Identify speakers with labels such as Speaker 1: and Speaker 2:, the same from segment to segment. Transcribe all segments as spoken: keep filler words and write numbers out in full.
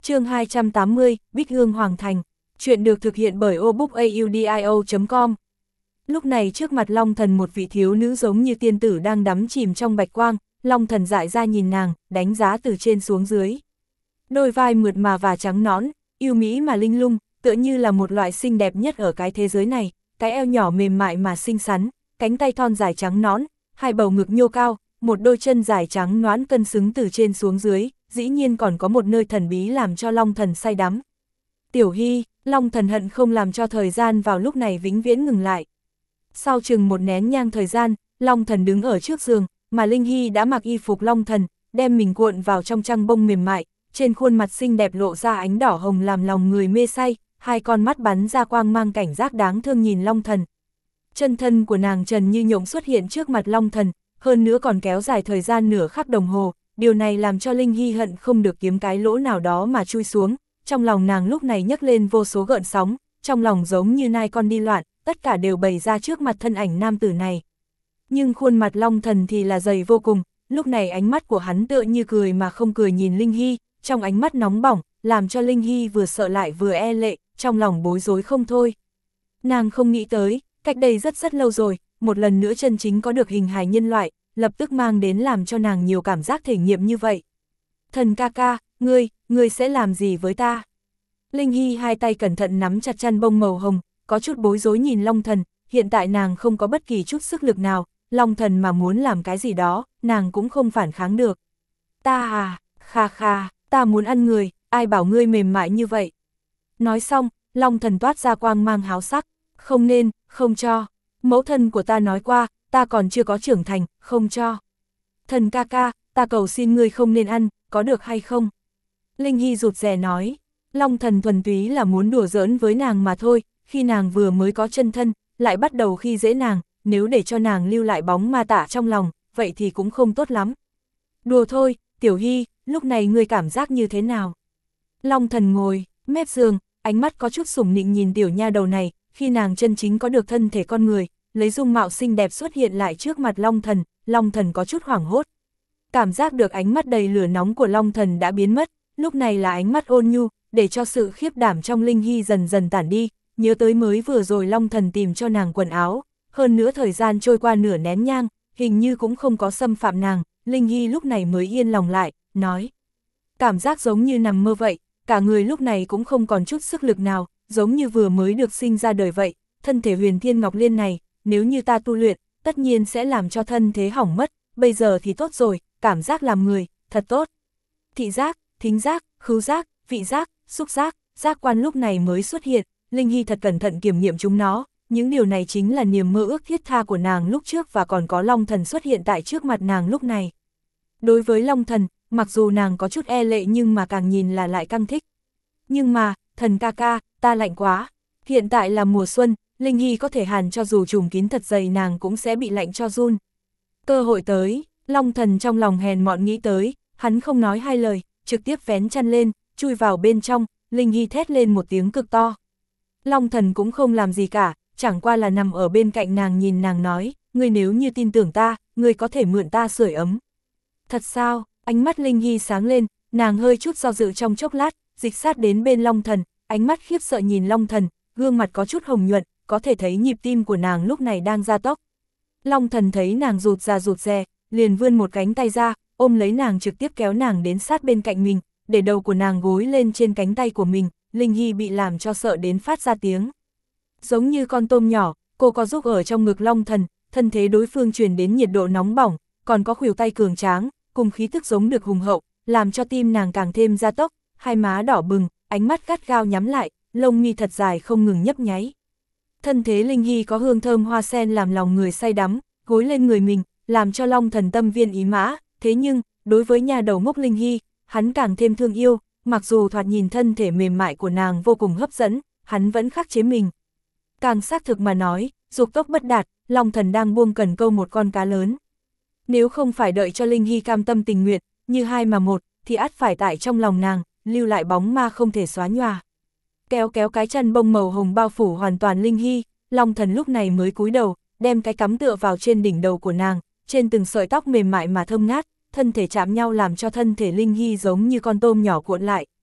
Speaker 1: Chương hai trăm tám mươi, Bích Hương Hoàng Thành. Chuyện được thực hiện bởi obookaudio chấm com. Lúc này trước mặt Long Thần một vị thiếu nữ giống như tiên tử đang đắm chìm trong bạch quang, Long Thần dại ra nhìn nàng, đánh giá từ trên xuống dưới. Đôi vai mượt mà và trắng nõn, yêu mỹ mà linh lung, tựa như là một loại xinh đẹp nhất ở cái thế giới này, cái eo nhỏ mềm mại mà xinh xắn, cánh tay thon dài trắng nõn, hai bầu ngực nhô cao, một đôi chân dài trắng nõn cân xứng từ trên xuống dưới, dĩ nhiên còn có một nơi thần bí làm cho Long Thần say đắm. Tiểu Hy, Long Thần hận không làm cho thời gian vào lúc này vĩnh viễn ngừng lại. Sau chừng một nén nhang thời gian, Long Thần đứng ở trước giường, mà Linh Hy đã mặc y phục Long Thần, đem mình cuộn vào trong chăn bông mềm mại, trên khuôn mặt xinh đẹp lộ ra ánh đỏ hồng làm lòng người mê say, hai con mắt bắn ra quang mang cảnh giác đáng thương nhìn Long Thần. Chân thân của nàng trần như nhộng xuất hiện trước mặt Long Thần, hơn nữa còn kéo dài thời gian nửa khắc đồng hồ, điều này làm cho Linh Hy hận không được kiếm cái lỗ nào đó mà chui xuống, trong lòng nàng lúc này nhấc lên vô số gợn sóng, trong lòng giống như nai con đi loạn, tất cả đều bày ra trước mặt thân ảnh nam tử này. Nhưng khuôn mặt Long Thần thì là dày vô cùng, lúc này ánh mắt của hắn tựa như cười mà không cười nhìn Linh Hy, trong ánh mắt nóng bỏng, làm cho Linh Hy vừa sợ lại vừa e lệ, trong lòng bối rối không thôi. Nàng không nghĩ tới, cách đây rất rất lâu rồi, một lần nữa chân chính có được hình hài nhân loại, lập tức mang đến làm cho nàng nhiều cảm giác thể nghiệm như vậy. Thần ca ca, ngươi, ngươi sẽ làm gì với ta? Linh Hy hai tay cẩn thận nắm chặt chăn bông màu hồng, có chút bối rối nhìn Long Thần, hiện tại nàng không có bất kỳ chút sức lực nào, Long Thần mà muốn làm cái gì đó, nàng cũng không phản kháng được. Ta à, kha kha, ta muốn ăn người, ai bảo ngươi mềm mại như vậy? Nói xong, Long Thần toát ra quang mang háo sắc, không nên, không cho. Mẫu thân của ta nói qua, ta còn chưa có trưởng thành, không cho. Thần ca ca, ta cầu xin ngươi không nên ăn, có được hay không? Linh Hy rụt rè nói, Long Thần thuần túy là muốn đùa giỡn với nàng mà thôi, khi nàng vừa mới có chân thân, lại bắt đầu khi dễ nàng, nếu để cho nàng lưu lại bóng ma tả trong lòng, vậy thì cũng không tốt lắm. Đùa thôi, Tiểu Hy, lúc này ngươi cảm giác như thế nào? Long Thần ngồi, mép giường, ánh mắt có chút sủng nịnh nhìn tiểu nha đầu này, khi nàng chân chính có được thân thể con người, lấy dung mạo xinh đẹp xuất hiện lại trước mặt Long Thần, Long Thần có chút hoảng hốt. Cảm giác được ánh mắt đầy lửa nóng của Long Thần đã biến mất, lúc này là ánh mắt ôn nhu, để cho sự khiếp đảm trong Linh Hy dần dần tản đi, nhớ tới mới vừa rồi Long Thần tìm cho nàng quần áo, hơn nữa thời gian trôi qua nửa nén nhang, hình như cũng không có xâm phạm nàng, Linh Hy lúc này mới yên lòng lại, nói. Cảm giác giống như nằm mơ vậy, cả người lúc này cũng không còn chút sức lực nào, giống như vừa mới được sinh ra đời vậy, thân thể huyền thiên ngọc liên này, nếu như ta tu luyện, tất nhiên sẽ làm cho thân thế hỏng mất, bây giờ thì tốt rồi, cảm giác làm người, thật tốt. Thị giác, thính giác, khứu giác, vị giác, xúc giác, giác quan lúc này mới xuất hiện, Linh Hy thật cẩn thận kiểm nghiệm chúng nó, những điều này chính là niềm mơ ước thiết tha của nàng lúc trước và còn có Long Thần xuất hiện tại trước mặt nàng lúc này. Đối với Long Thần, mặc dù nàng có chút e lệ nhưng mà càng nhìn là lại căng thích. Nhưng mà, thần ca ca, ta lạnh quá. Hiện tại là mùa xuân, Linh Hy có thể hàn cho dù trùm kín thật dày nàng cũng sẽ bị lạnh cho run. Cơ hội tới, Long Thần trong lòng hèn mọn nghĩ tới, hắn không nói hai lời, trực tiếp vén chăn lên, chui vào bên trong, Linh Hy thét lên một tiếng cực to. Long Thần cũng không làm gì cả, chẳng qua là nằm ở bên cạnh nàng nhìn nàng nói, ngươi nếu như tin tưởng ta, ngươi có thể mượn ta sưởi ấm. Thật sao? Ánh mắt Linh Hy sáng lên, nàng hơi chút do dự trong chốc lát, dịch sát đến bên Long Thần, ánh mắt khiếp sợ nhìn Long Thần, gương mặt có chút hồng nhuận, có thể thấy nhịp tim của nàng lúc này đang gia tốc. Long Thần thấy nàng rụt ra rụt rè, liền vươn một cánh tay ra, ôm lấy nàng trực tiếp kéo nàng đến sát bên cạnh mình, để đầu của nàng gối lên trên cánh tay của mình, Linh Hy bị làm cho sợ đến phát ra tiếng. Giống như con tôm nhỏ, cô có giúp ở trong ngực Long Thần, thân thế đối phương truyền đến nhiệt độ nóng bỏng, còn có khuỷu tay cường tráng, cùng khí thức giống được hùng hậu, làm cho tim nàng càng thêm gia tốc, hai má đỏ bừng, ánh mắt gắt gao nhắm lại, lông mi thật dài không ngừng nhấp nháy. Thân thế Linh Hy có hương thơm hoa sen làm lòng người say đắm, gối lên người mình, làm cho Long Thần tâm viên ý mã, thế nhưng, đối với nhà đầu ngốc Linh Hy, hắn càng thêm thương yêu, mặc dù thoạt nhìn thân thể mềm mại của nàng vô cùng hấp dẫn, hắn vẫn khắc chế mình. Càng xác thực mà nói, dục tốc bất đạt, Long Thần đang buông cần câu một con cá lớn. Nếu không phải đợi cho Linh Hy cam tâm tình nguyện, như hai mà một, thì ắt phải tại trong lòng nàng, lưu lại bóng ma không thể xóa nhòa. Kéo kéo cái chăn bông màu hồng bao phủ hoàn toàn Linh Hy, Long Thần lúc này mới cúi đầu, đem cái cắm tựa vào trên đỉnh đầu của nàng, trên từng sợi tóc mềm mại mà thơm ngát, thân thể chạm nhau làm cho thân thể Linh Hy giống như con tôm nhỏ cuộn lại,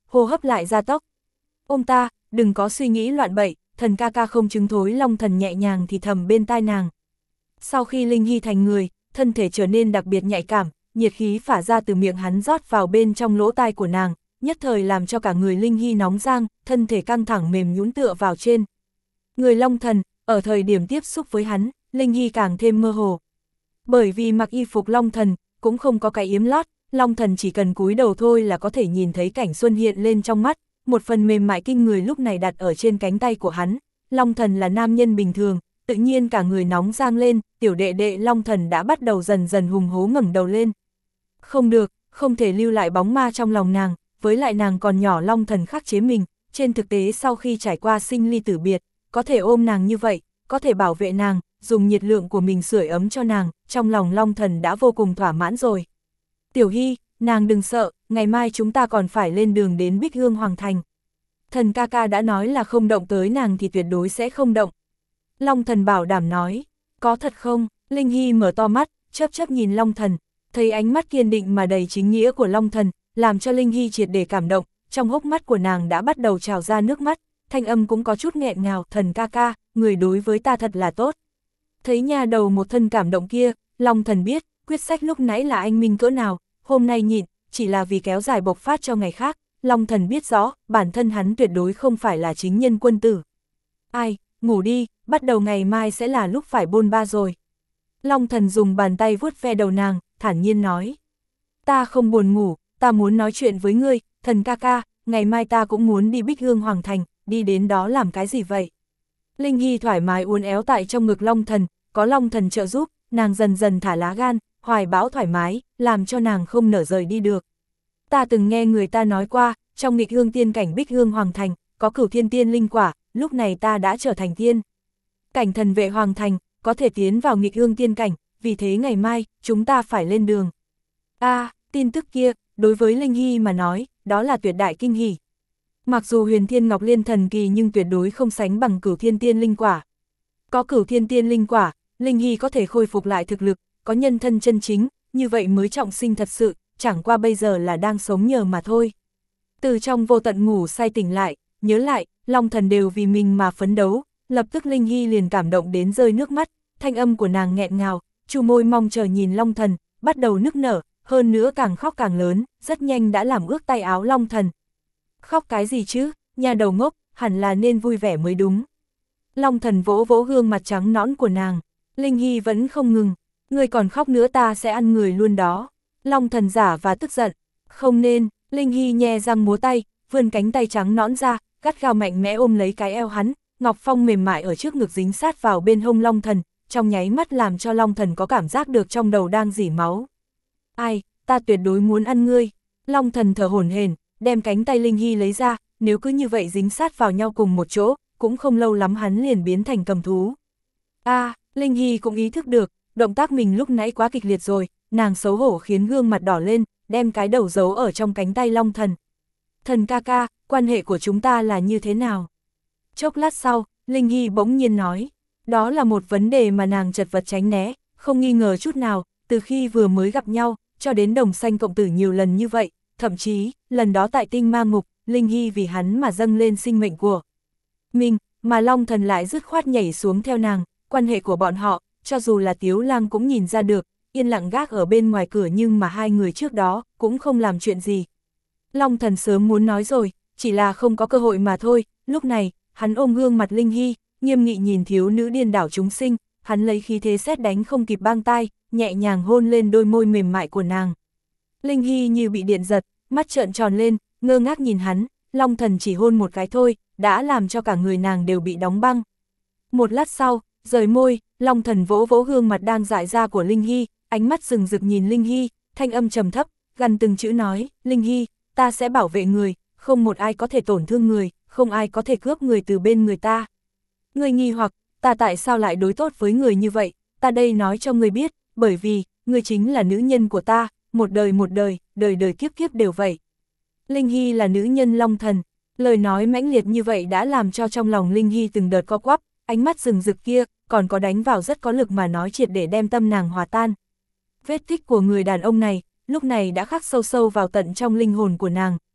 Speaker 1: hô hấp lại gia tốc. Ôm ta, đừng có suy nghĩ loạn bậy, thần ca ca không chứng thối, Long Thần nhẹ nhàng thì thầm bên tai nàng. Sau khi Linh Hy thành người, thân thể trở nên đặc biệt nhạy cảm, nhiệt khí phả ra từ miệng hắn rót vào bên trong lỗ tai của nàng, nhất thời làm cho cả người Linh Hy nóng rang, thân thể căng thẳng mềm nhũn tựa vào trên người Long Thần. Ở thời điểm tiếp xúc với hắn, Linh Hy càng thêm mơ hồ. Bởi vì mặc y phục Long Thần, cũng không có cái yếm lót, Long Thần chỉ cần cúi đầu thôi là có thể nhìn thấy cảnh xuân hiện lên trong mắt, một phần mềm mại kinh người lúc này đặt ở trên cánh tay của hắn. Long Thần là nam nhân bình thường, tự nhiên cả người nóng rang lên, tiểu đệ đệ Long Thần đã bắt đầu dần dần hùng hố ngẩng đầu lên. Không được, không thể lưu lại bóng ma trong lòng nàng, với lại nàng còn nhỏ, Long Thần khắc chế mình, trên thực tế sau khi trải qua sinh ly tử biệt, có thể ôm nàng như vậy, có thể bảo vệ nàng, dùng nhiệt lượng của mình sưởi ấm cho nàng, trong lòng Long Thần đã vô cùng thỏa mãn rồi. Tiểu Hy, nàng đừng sợ, ngày mai chúng ta còn phải lên đường đến Bích Hương Hoàng Thành. Thần ca ca đã nói là không động tới nàng thì tuyệt đối sẽ không động. Long Thần bảo đảm nói, có thật không? Linh Hy mở to mắt, chớp chớp nhìn Long Thần, thấy ánh mắt kiên định mà đầy chính nghĩa của Long Thần, làm cho Linh Hy triệt để cảm động, trong hốc mắt của nàng đã bắt đầu trào ra nước mắt, thanh âm cũng có chút nghẹn ngào, thần ca ca, người đối với ta thật là tốt. Thấy nhà đầu một thân cảm động kia, Long Thần biết, quyết sách lúc nãy là anh minh cỡ nào, hôm nay nhịn, chỉ là vì kéo dài bộc phát cho ngày khác. Long Thần biết rõ, bản thân hắn tuyệt đối không phải là chính nhân quân tử. Ai, ngủ đi, bắt đầu ngày mai sẽ là lúc phải bôn ba rồi. Long Thần dùng bàn tay vuốt ve đầu nàng, thản nhiên nói. Ta không buồn ngủ, ta muốn nói chuyện với ngươi, thần ca ca, ngày mai ta cũng muốn đi Bích Hương Hoàng Thành, đi đến đó làm cái gì vậy? Linh Hy thoải mái uốn éo tại trong ngực Long Thần, có Long Thần trợ giúp, nàng dần dần thả lá gan, hoài bão thoải mái, làm cho nàng không nở rời đi được. Ta từng nghe người ta nói qua, trong nghịch hương tiên cảnh Bích Hương Hoàng Thành, có cửu thiên tiên linh quả, lúc này ta đã trở thành tiên cảnh thần vệ Hoàng Thành, có thể tiến vào nghịch hương tiên cảnh, vì thế ngày mai, chúng ta phải lên đường. A, à, tin tức kia, đối với Linh Hy mà nói, đó là tuyệt đại kinh hỉ. Mặc dù huyền thiên ngọc liên thần kỳ nhưng tuyệt đối không sánh bằng cửu thiên tiên linh quả. Có cửu thiên tiên linh quả, Linh Hy có thể khôi phục lại thực lực, có nhân thân chân chính, như vậy mới trọng sinh thật sự, chẳng qua bây giờ là đang sống nhờ mà thôi. Từ trong vô tận ngủ say tỉnh lại, nhớ lại, Long Thần đều vì mình mà phấn đấu, lập tức Linh Hy liền cảm động đến rơi nước mắt, thanh âm của nàng nghẹn ngào, chu môi mong chờ nhìn Long Thần, bắt đầu nức nở, hơn nữa càng khóc càng lớn, rất nhanh đã làm ướt tay áo Long Thần. Khóc cái gì chứ, nhà đầu ngốc, hẳn là nên vui vẻ mới đúng. Long Thần vỗ vỗ gương mặt trắng nõn của nàng, Linh Hy vẫn không ngừng, người còn khóc nữa ta sẽ ăn người luôn đó. Long Thần giả và tức giận, không nên. Linh Hy nhe răng múa tay, vươn cánh tay trắng nõn ra, gắt gao mạnh mẽ ôm lấy cái eo hắn, ngọc phong mềm mại ở trước ngực dính sát vào bên hông Long Thần, trong nháy mắt làm cho Long Thần có cảm giác được trong đầu đang rỉ máu. Ai, ta tuyệt đối muốn ăn ngươi. Long Thần thở hổn hển, đem cánh tay Linh Hy lấy ra, nếu cứ như vậy dính sát vào nhau cùng một chỗ, cũng không lâu lắm hắn liền biến thành cầm thú. A, à, Linh Hy cũng ý thức được, động tác mình lúc nãy quá kịch liệt rồi, nàng xấu hổ khiến gương mặt đỏ lên, đem cái đầu giấu ở trong cánh tay Long Thần. Thần ca ca, quan hệ của chúng ta là như thế nào? Chốc lát sau, Linh Hy bỗng nhiên nói, đó là một vấn đề mà nàng chật vật tránh né, không nghi ngờ chút nào, từ khi vừa mới gặp nhau, cho đến đồng sanh cộng tử nhiều lần như vậy, thậm chí, lần đó tại tinh ma ngục, Linh Hy vì hắn mà dâng lên sinh mệnh của mình, mà Long Thần lại dứt khoát nhảy xuống theo nàng, quan hệ của bọn họ, cho dù là Tiếu Lang cũng nhìn ra được, yên lặng gác ở bên ngoài cửa nhưng mà hai người trước đó cũng không làm chuyện gì. Long Thần sớm muốn nói rồi, chỉ là không có cơ hội mà thôi, lúc này, hắn ôm gương mặt Linh Hy, nghiêm nghị nhìn thiếu nữ điên đảo chúng sinh, hắn lấy khí thế sét đánh không kịp bang tai, nhẹ nhàng hôn lên đôi môi mềm mại của nàng. Linh Hy như bị điện giật, mắt trợn tròn lên, ngơ ngác nhìn hắn, Long Thần chỉ hôn một cái thôi, đã làm cho cả người nàng đều bị đóng băng. Một lát sau, rời môi, Long Thần vỗ vỗ gương mặt đang dại ra của Linh Hy, ánh mắt rừng rực nhìn Linh Hy, thanh âm trầm thấp, gần từng chữ nói, Linh Hy, ta sẽ bảo vệ người, không một ai có thể tổn thương người, không ai có thể cướp người từ bên người ta. Người nghi hoặc, ta tại sao lại đối tốt với người như vậy, ta đây nói cho người biết, bởi vì, người chính là nữ nhân của ta, một đời một đời, đời đời kiếp kiếp đều vậy. Linh Hy là nữ nhân Long Thần, lời nói mãnh liệt như vậy đã làm cho trong lòng Linh Hy từng đợt co quắp, ánh mắt rừng rực kia, còn có đánh vào rất có lực mà nói triệt để đem tâm nàng hòa tan. Vết tích của người đàn ông này, lúc này đã khắc sâu sâu vào tận trong linh hồn của nàng,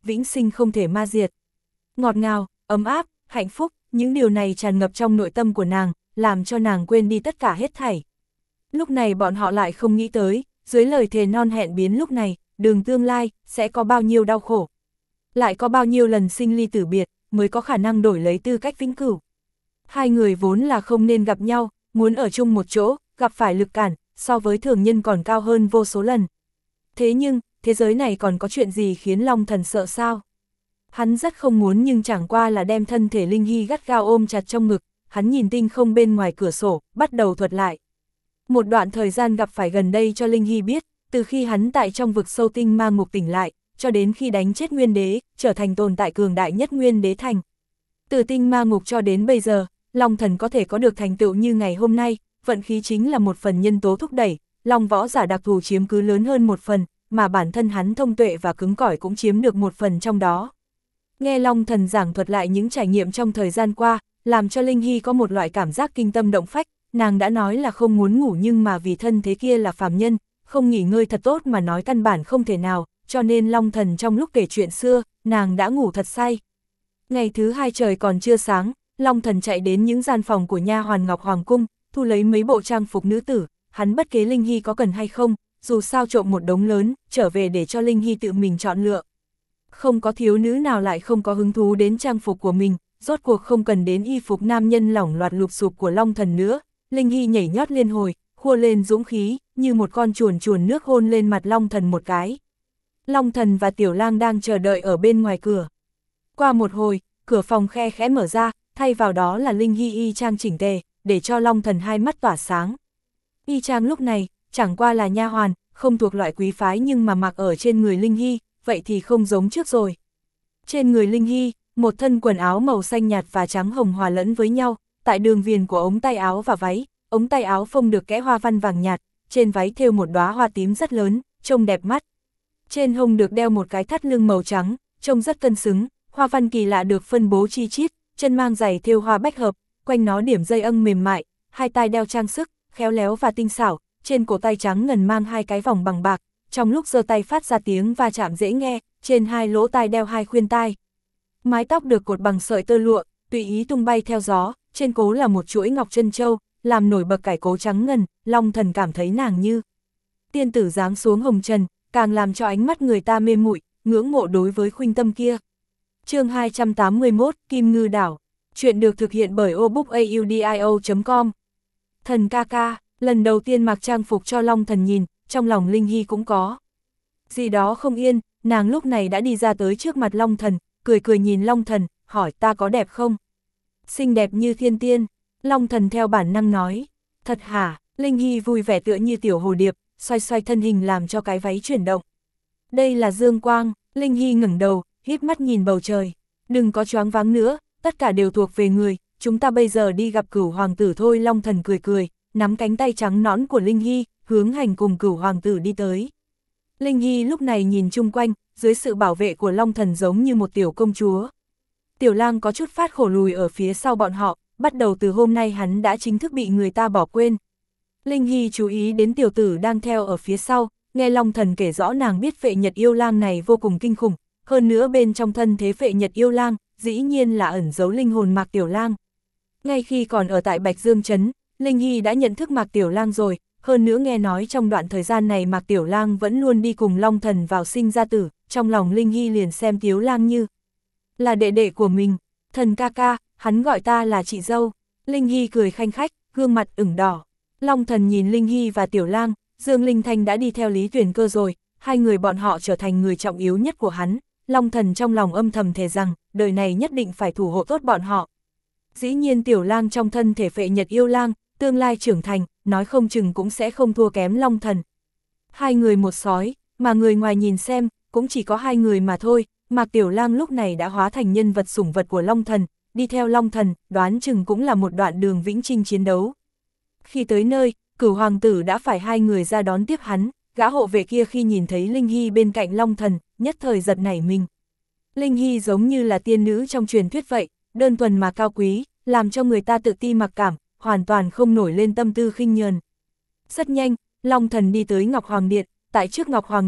Speaker 1: vĩnh sinh không thể ma diệt. Ngọt ngào, ấm áp, hạnh phúc, những điều này tràn ngập trong nội tâm của nàng, làm cho nàng quên đi tất cả hết thảy. Lúc này bọn họ lại không nghĩ tới, dưới lời thề non hẹn biến lúc này, đường tương lai, sẽ có bao nhiêu đau khổ. Lại có bao nhiêu lần sinh ly tử biệt, mới có khả năng đổi lấy tư cách vĩnh cửu. Hai người vốn là không nên gặp nhau, muốn ở chung một chỗ, gặp phải lực cản, so với thường nhân còn cao hơn vô số lần. Thế nhưng, thế giới này còn có chuyện gì khiến Long Thần sợ sao? Hắn rất không muốn nhưng chẳng qua là đem thân thể Linh Hy gắt gao ôm chặt trong ngực, hắn nhìn tinh không bên ngoài cửa sổ, bắt đầu thuật lại. Một đoạn thời gian gặp phải gần đây cho Linh Hy biết, từ khi hắn tại trong vực sâu tinh ma ngục tỉnh lại, cho đến khi đánh chết Nguyên Đế, trở thành tồn tại cường đại nhất Nguyên Đế thành. Từ tinh ma ngục cho đến bây giờ, Long Thần có thể có được thành tựu như ngày hôm nay, vận khí chính là một phần nhân tố thúc đẩy, Long võ giả đặc thù chiếm cứ lớn hơn một phần, mà bản thân hắn thông tuệ và cứng cỏi cũng chiếm được một phần trong đó. Nghe Long Thần giảng thuật lại những trải nghiệm trong thời gian qua, làm cho Linh Hy có một loại cảm giác kinh tâm động phách, nàng đã nói là không muốn ngủ nhưng mà vì thân thế kia là phàm nhân, không nghỉ ngơi thật tốt mà nói căn bản không thể nào, cho nên Long Thần trong lúc kể chuyện xưa, nàng đã ngủ thật say. Ngày thứ hai trời còn chưa sáng, Long Thần chạy đến những gian phòng của nha hoàn Ngọc Hoàng Cung, thu lấy mấy bộ trang phục nữ tử, hắn bất kế Linh Hy có cần hay không, dù sao trộm một đống lớn, trở về để cho Linh Hy tự mình chọn lựa. Không có thiếu nữ nào lại không có hứng thú đến trang phục của mình, rốt cuộc không cần đến y phục nam nhân lỏng loạt lục sụp của Long Thần nữa. Linh Hy nhảy nhót liên hồi, khua lên dũng khí, như một con chuồn chuồn nước hôn lên mặt Long Thần một cái. Long Thần và Tiểu Lang đang chờ đợi ở bên ngoài cửa. Qua một hồi, cửa phòng khe khẽ mở ra, thay vào đó là Linh Hy y trang chỉnh tề, để cho Long Thần hai mắt tỏa sáng. Y trang lúc này, chẳng qua là nha hoàn, không thuộc loại quý phái nhưng mà mặc ở trên người Linh Hy, vậy thì không giống trước rồi. Trên người Linh Hy, một thân quần áo màu xanh nhạt và trắng hồng hòa lẫn với nhau, tại đường viền của ống tay áo và váy, ống tay áo phông được kẽ hoa văn vàng nhạt, trên váy thêu một đóa hoa tím rất lớn, trông đẹp mắt. Trên hông được đeo một cái thắt lưng màu trắng, trông rất cân xứng, hoa văn kỳ lạ được phân bố chi chít, chân mang giày thêu hoa bách hợp, quanh nó điểm dây âng mềm mại, hai tai đeo trang sức, khéo léo và tinh xảo, trên cổ tay trắng ngần mang hai cái vòng bằng bạc, trong lúc giơ tay phát ra tiếng va chạm dễ nghe, trên hai lỗ tai đeo hai khuyên tai. Mái tóc được cột bằng sợi tơ lụa, tùy ý tung bay theo gió, trên cố là một chuỗi ngọc trân châu, làm nổi bật cải cố trắng ngần, Long Thần cảm thấy nàng như tiên tử giáng xuống hồng trần, càng làm cho ánh mắt người ta mê muội, ngưỡng mộ đối với khuynh tâm kia. Chương hai trăm tám mươi mốt, Kim Ngư Đảo. Chuyện được thực hiện bởi obookaudio chấm com. Thần ca ca, lần đầu tiên mặc trang phục cho Long Thần nhìn, trong lòng Linh Hy cũng có gì đó không yên, nàng lúc này đã đi ra tới trước mặt Long Thần, cười cười nhìn Long Thần, hỏi ta có đẹp không? Xinh đẹp như thiên tiên, Long Thần theo bản năng nói. Thật hả? Linh Hy vui vẻ tựa như tiểu hồ điệp, xoay xoay thân hình làm cho cái váy chuyển động. Đây là dương quang, Linh Hy ngẩng đầu, híp mắt nhìn bầu trời. Đừng có choáng váng nữa, tất cả đều thuộc về người, chúng ta bây giờ đi gặp Cửu hoàng tử thôi. Long Thần cười cười, nắm cánh tay trắng nõn của Linh Hy, hướng hành cùng Cửu hoàng tử đi tới. Linh Hy lúc này nhìn chung quanh, dưới sự bảo vệ của Long Thần giống như một tiểu công chúa. Tiểu Lang có chút phát khổ lùi ở phía sau bọn họ, bắt đầu từ hôm nay hắn đã chính thức bị người ta bỏ quên. Linh Hy chú ý đến tiểu tử đang theo ở phía sau, nghe Long Thần kể rõ nàng biết Phệ Nhật Yêu Lang này vô cùng kinh khủng, hơn nữa bên trong thân thế Phệ Nhật Yêu Lang, dĩ nhiên là ẩn giấu linh hồn Mạc Tiểu Lang. Ngay khi còn ở tại Bạch Dương Trấn, Linh Hy đã nhận thức Mạc Tiểu Lang rồi, hơn nữa nghe nói trong đoạn thời gian này Mạc Tiểu Lang vẫn luôn đi cùng Long Thần vào sinh ra tử, trong lòng Linh Hy liền xem Tiểu Lang như là đệ đệ của mình. Thần ca ca, hắn gọi ta là chị dâu. Linh Hy cười khanh khách, gương mặt ửng đỏ. Long Thần nhìn Linh Hy và Tiểu Lang, Dương Linh Thanh đã đi theo Lý Tuyền Cơ rồi, hai người bọn họ trở thành người trọng yếu nhất của hắn. Long Thần trong lòng âm thầm thề rằng, đời này nhất định phải thủ hộ tốt bọn họ. Dĩ nhiên Tiểu Lang trong thân thể Phệ Nhật Yêu Lang, tương lai trưởng thành, nói không chừng cũng sẽ không thua kém Long Thần. Hai người một sói, mà người ngoài nhìn xem, cũng chỉ có hai người mà thôi. Mạc Tiểu Lang lúc này đã hóa thành nhân vật sủng vật của Long Thần, đi theo Long Thần, đoán chừng cũng là một đoạn đường vĩnh chinh chiến đấu. Khi tới nơi, Cửu hoàng tử đã phải hai người ra đón tiếp hắn, gã hộ vệ kia khi nhìn thấy Linh Hy bên cạnh Long Thần, nhất thời giật nảy mình. Linh Hy giống như là tiên nữ trong truyền thuyết vậy, đơn thuần mà cao quý, làm cho người ta tự ti mặc cảm, hoàn toàn không nổi lên tâm tư khinh nhờn. Rất nhanh, Long Thần đi tới Ngọc Hoàng Điện, tại trước Ngọc Hoàng Điện,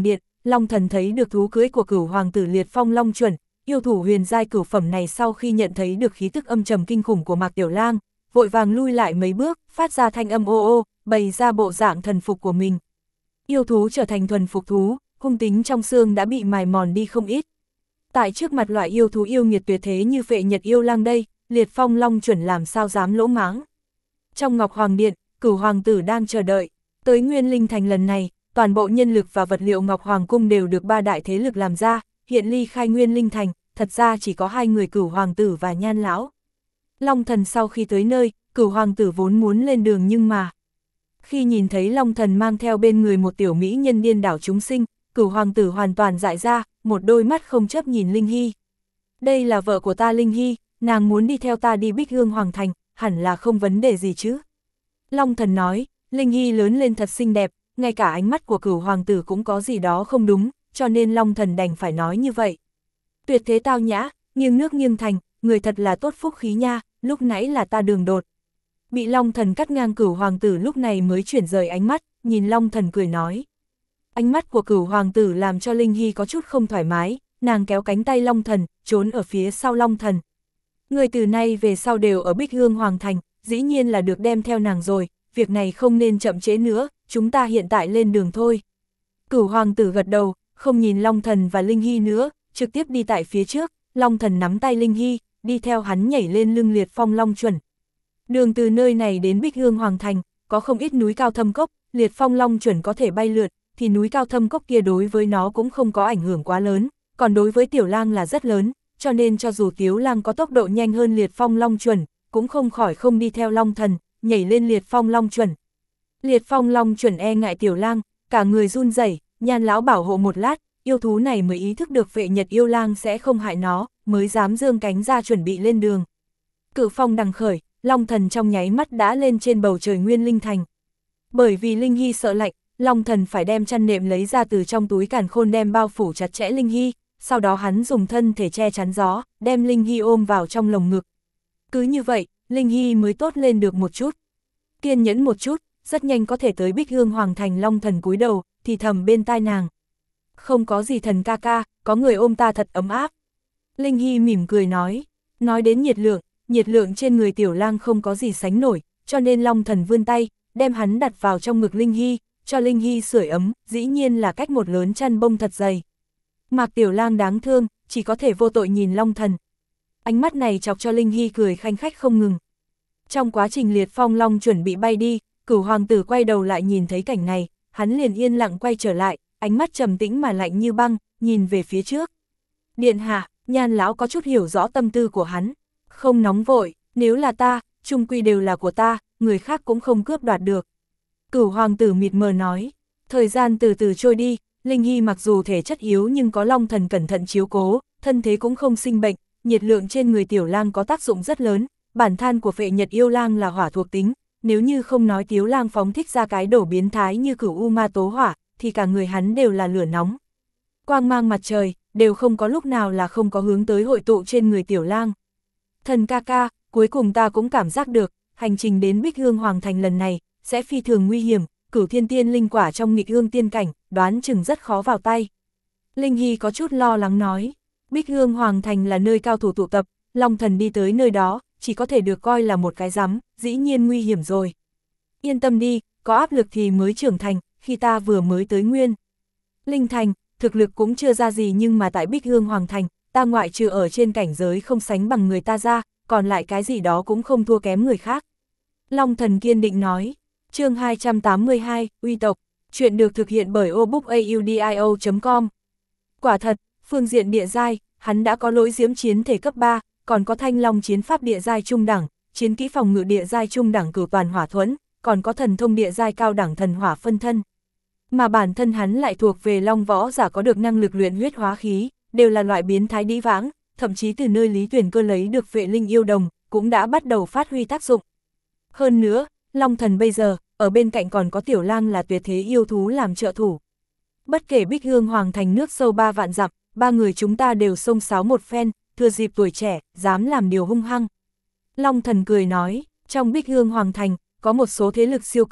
Speaker 1: Long Thần thấy được thú cưỡi của Cửu hoàng tử Liệt Phong Long Chuẩn, yêu thủ huyền giai cửu phẩm này sau khi nhận thấy được khí tức âm trầm kinh khủng của Mạc Tiểu Lang, vội vàng lui lại mấy bước, phát ra thanh âm ô ô, bày ra bộ dạng thần phục của mình. Yêu thú trở thành thuần phục thú, hung tính trong xương đã bị mài mòn đi không ít. Tại trước mặt loại yêu thú yêu nghiệt tuyệt thế như Phệ Nhật Yêu Lang đây, Liệt Phong Long Chuẩn làm sao dám lỗ mãng. Trong Ngọc Hoàng Điện, Cửu hoàng tử đang chờ đợi. Tới Nguyên Linh Thành lần này, toàn bộ nhân lực và vật liệu Ngọc Hoàng Cung đều được ba đại thế lực làm ra, hiện ly khai Nguyên Linh Thành, thật ra chỉ có hai người Cửu hoàng tử và Nhan lão. Long Thần sau khi tới nơi, Cửu hoàng tử vốn muốn lên đường nhưng mà... Khi nhìn thấy Long Thần mang theo bên người một tiểu mỹ nhân điên đảo chúng sinh, Cửu hoàng tử hoàn toàn dại ra, một đôi mắt không chấp nhìn Linh Hy. Đây là vợ của ta Linh Hy, nàng muốn đi theo ta đi Bích Hương Hoàng Thành, hẳn là không vấn đề gì chứ. Long Thần nói, Linh Hy lớn lên thật xinh đẹp, ngay cả ánh mắt của Cửu hoàng tử cũng có gì đó không đúng, cho nên Long Thần đành phải nói như vậy. Tuyệt thế tao nhã, nghiêng nước nghiêng thành, người thật là tốt phúc khí nha, lúc nãy là ta đường đột. Bị Long Thần cắt ngang Cửu hoàng tử lúc này mới chuyển rời ánh mắt, nhìn Long Thần cười nói. Ánh mắt của Cửu hoàng tử làm cho Linh Hy có chút không thoải mái, nàng kéo cánh tay Long Thần, trốn ở phía sau Long Thần. Người từ nay về sau đều ở Bích Hương Hoàng Thành, dĩ nhiên là được đem theo nàng rồi, việc này không nên chậm trễ nữa, chúng ta hiện tại lên đường thôi. Cửu hoàng tử gật đầu, không nhìn Long Thần và Linh Hy nữa, trực tiếp đi tại phía trước, Long Thần nắm tay Linh Hy, đi theo hắn nhảy lên lưng Liệt Phong Long Chuẩn. Đường từ nơi này đến Bích Hương Hoàng Thành, có không ít núi cao thâm cốc, Liệt Phong Long Chuẩn có thể bay lượn, thì núi cao thâm cốc kia đối với nó cũng không có ảnh hưởng quá lớn, còn đối với Tiểu Lang là rất lớn, cho nên cho dù Tiểu Lang có tốc độ nhanh hơn Liệt Phong Long Chuẩn, cũng không khỏi không đi theo Long Thần, nhảy lên Liệt Phong Long Chuẩn. Liệt Phong Long Chuẩn e ngại Tiểu Lang, cả người run rẩy, Nhan lão bảo hộ một lát, yêu thú này mới ý thức được Phệ Nhật Yêu Lang sẽ không hại nó, mới dám giương cánh ra chuẩn bị lên đường. Cự phong đằng khởi, Long Thần trong nháy mắt đã lên trên bầu trời Nguyên Linh Thành. Bởi vì Linh Hy sợ lạnh, Long Thần phải đem chăn nệm lấy ra từ trong túi càn khôn đem bao phủ chặt chẽ Linh Hy, sau đó hắn dùng thân thể che chắn gió, đem Linh Hy ôm vào trong lồng ngực. Cứ như vậy, Linh Hy mới tốt lên được một chút. Kiên nhẫn một chút, rất nhanh có thể tới Bích Hương Hoàng Thành. Long Thần cúi đầu, thì thầm bên tai nàng. Không có gì thần ca ca, có người ôm ta thật ấm áp. Linh Hy mỉm cười nói, nói đến nhiệt lượng, nhiệt lượng trên người Tiểu Lang không có gì sánh nổi, cho nên Long Thần vươn tay, đem hắn đặt vào trong ngực Linh Hy, cho Linh Hy sưởi ấm, dĩ nhiên là cách một lớn chăn bông thật dày. Mạc Tiểu Lang đáng thương, chỉ có thể vô tội nhìn Long Thần. Ánh mắt này chọc cho Linh Hy cười khanh khách không ngừng. Trong quá trình Liệt Phong Long chuẩn bị bay đi, Cửu hoàng tử quay đầu lại nhìn thấy cảnh này, hắn liền yên lặng quay trở lại, ánh mắt trầm tĩnh mà lạnh như băng, nhìn về phía trước. Điện hạ, Nhan lão có chút hiểu rõ tâm tư của hắn. Không nóng vội, nếu là ta, chung quy đều là của ta, người khác cũng không cướp đoạt được. Cửu hoàng tử mịt mờ nói, thời gian từ từ trôi đi, Linh Hy mặc dù thể chất yếu nhưng có Long Thần cẩn thận chiếu cố, thân thế cũng không sinh bệnh, nhiệt lượng trên người Tiểu Lang có tác dụng rất lớn, bản than của Phệ Nhật Yêu Lang là hỏa thuộc tính, nếu như không nói Tiểu Lang phóng thích ra cái đổ biến thái như Cửu U Ma Tố Hỏa, thì cả người hắn đều là lửa nóng. Quang mang mặt trời, đều không có lúc nào là không có hướng tới hội tụ trên người Tiểu Lang. Thần ca ca, cuối cùng ta cũng cảm giác được, hành trình đến Bích Hương Hoàng Thành lần này, sẽ phi thường nguy hiểm, Cửu Thiên Tiên linh quả trong Nghịch Hương tiên cảnh, đoán chừng rất khó vào tay. Linh Hy có chút lo lắng nói, Bích Hương Hoàng Thành là nơi cao thủ tụ tập, Long Thần đi tới nơi đó, chỉ có thể được coi là một cái rắm, dĩ nhiên nguy hiểm rồi. Yên tâm đi, có áp lực thì mới trưởng thành, khi ta vừa mới tới Nguyên Linh Thành, thực lực cũng chưa ra gì nhưng mà tại Bích Hương Hoàng Thành, ta ngoại trừ ở trên cảnh giới không sánh bằng người ta ra, còn lại cái gì đó cũng không thua kém người khác. Long Thần kiên định nói, chương hai trăm tám mươi hai, uy tộc, chuyện được thực hiện bởi obookaudio chấm com. Quả thật, phương diện địa giai, hắn đã có lỗi diễm chiến thể cấp ba, còn có thanh long chiến pháp địa giai trung đẳng, chiến kỹ phòng ngự địa giai trung đẳng cửu toàn hỏa thuẫn, còn có thần thông địa giai cao đẳng thần hỏa phân thân. Mà bản thân hắn lại thuộc về long võ giả có được năng lực luyện huyết hóa khí, đều là loại biến thái đĩ vãng, thậm chí từ nơi Lý Tuyển Cơ lấy được Vệ Linh yêu đồng, cũng đã bắt đầu phát huy tác dụng. Hơn nữa, Long Thần bây giờ, ở bên cạnh còn có Tiểu Lang là tuyệt thế yêu thú làm trợ thủ. Bất kể Bích Hương Hoàng Thành nước sâu ba vạn dặm, ba người chúng ta đều xông xáo một phen, thừa dịp tuổi trẻ, dám làm điều hung hăng. Long Thần cười nói, trong Bích Hương Hoàng Thành, có một số thế lực siêu cường,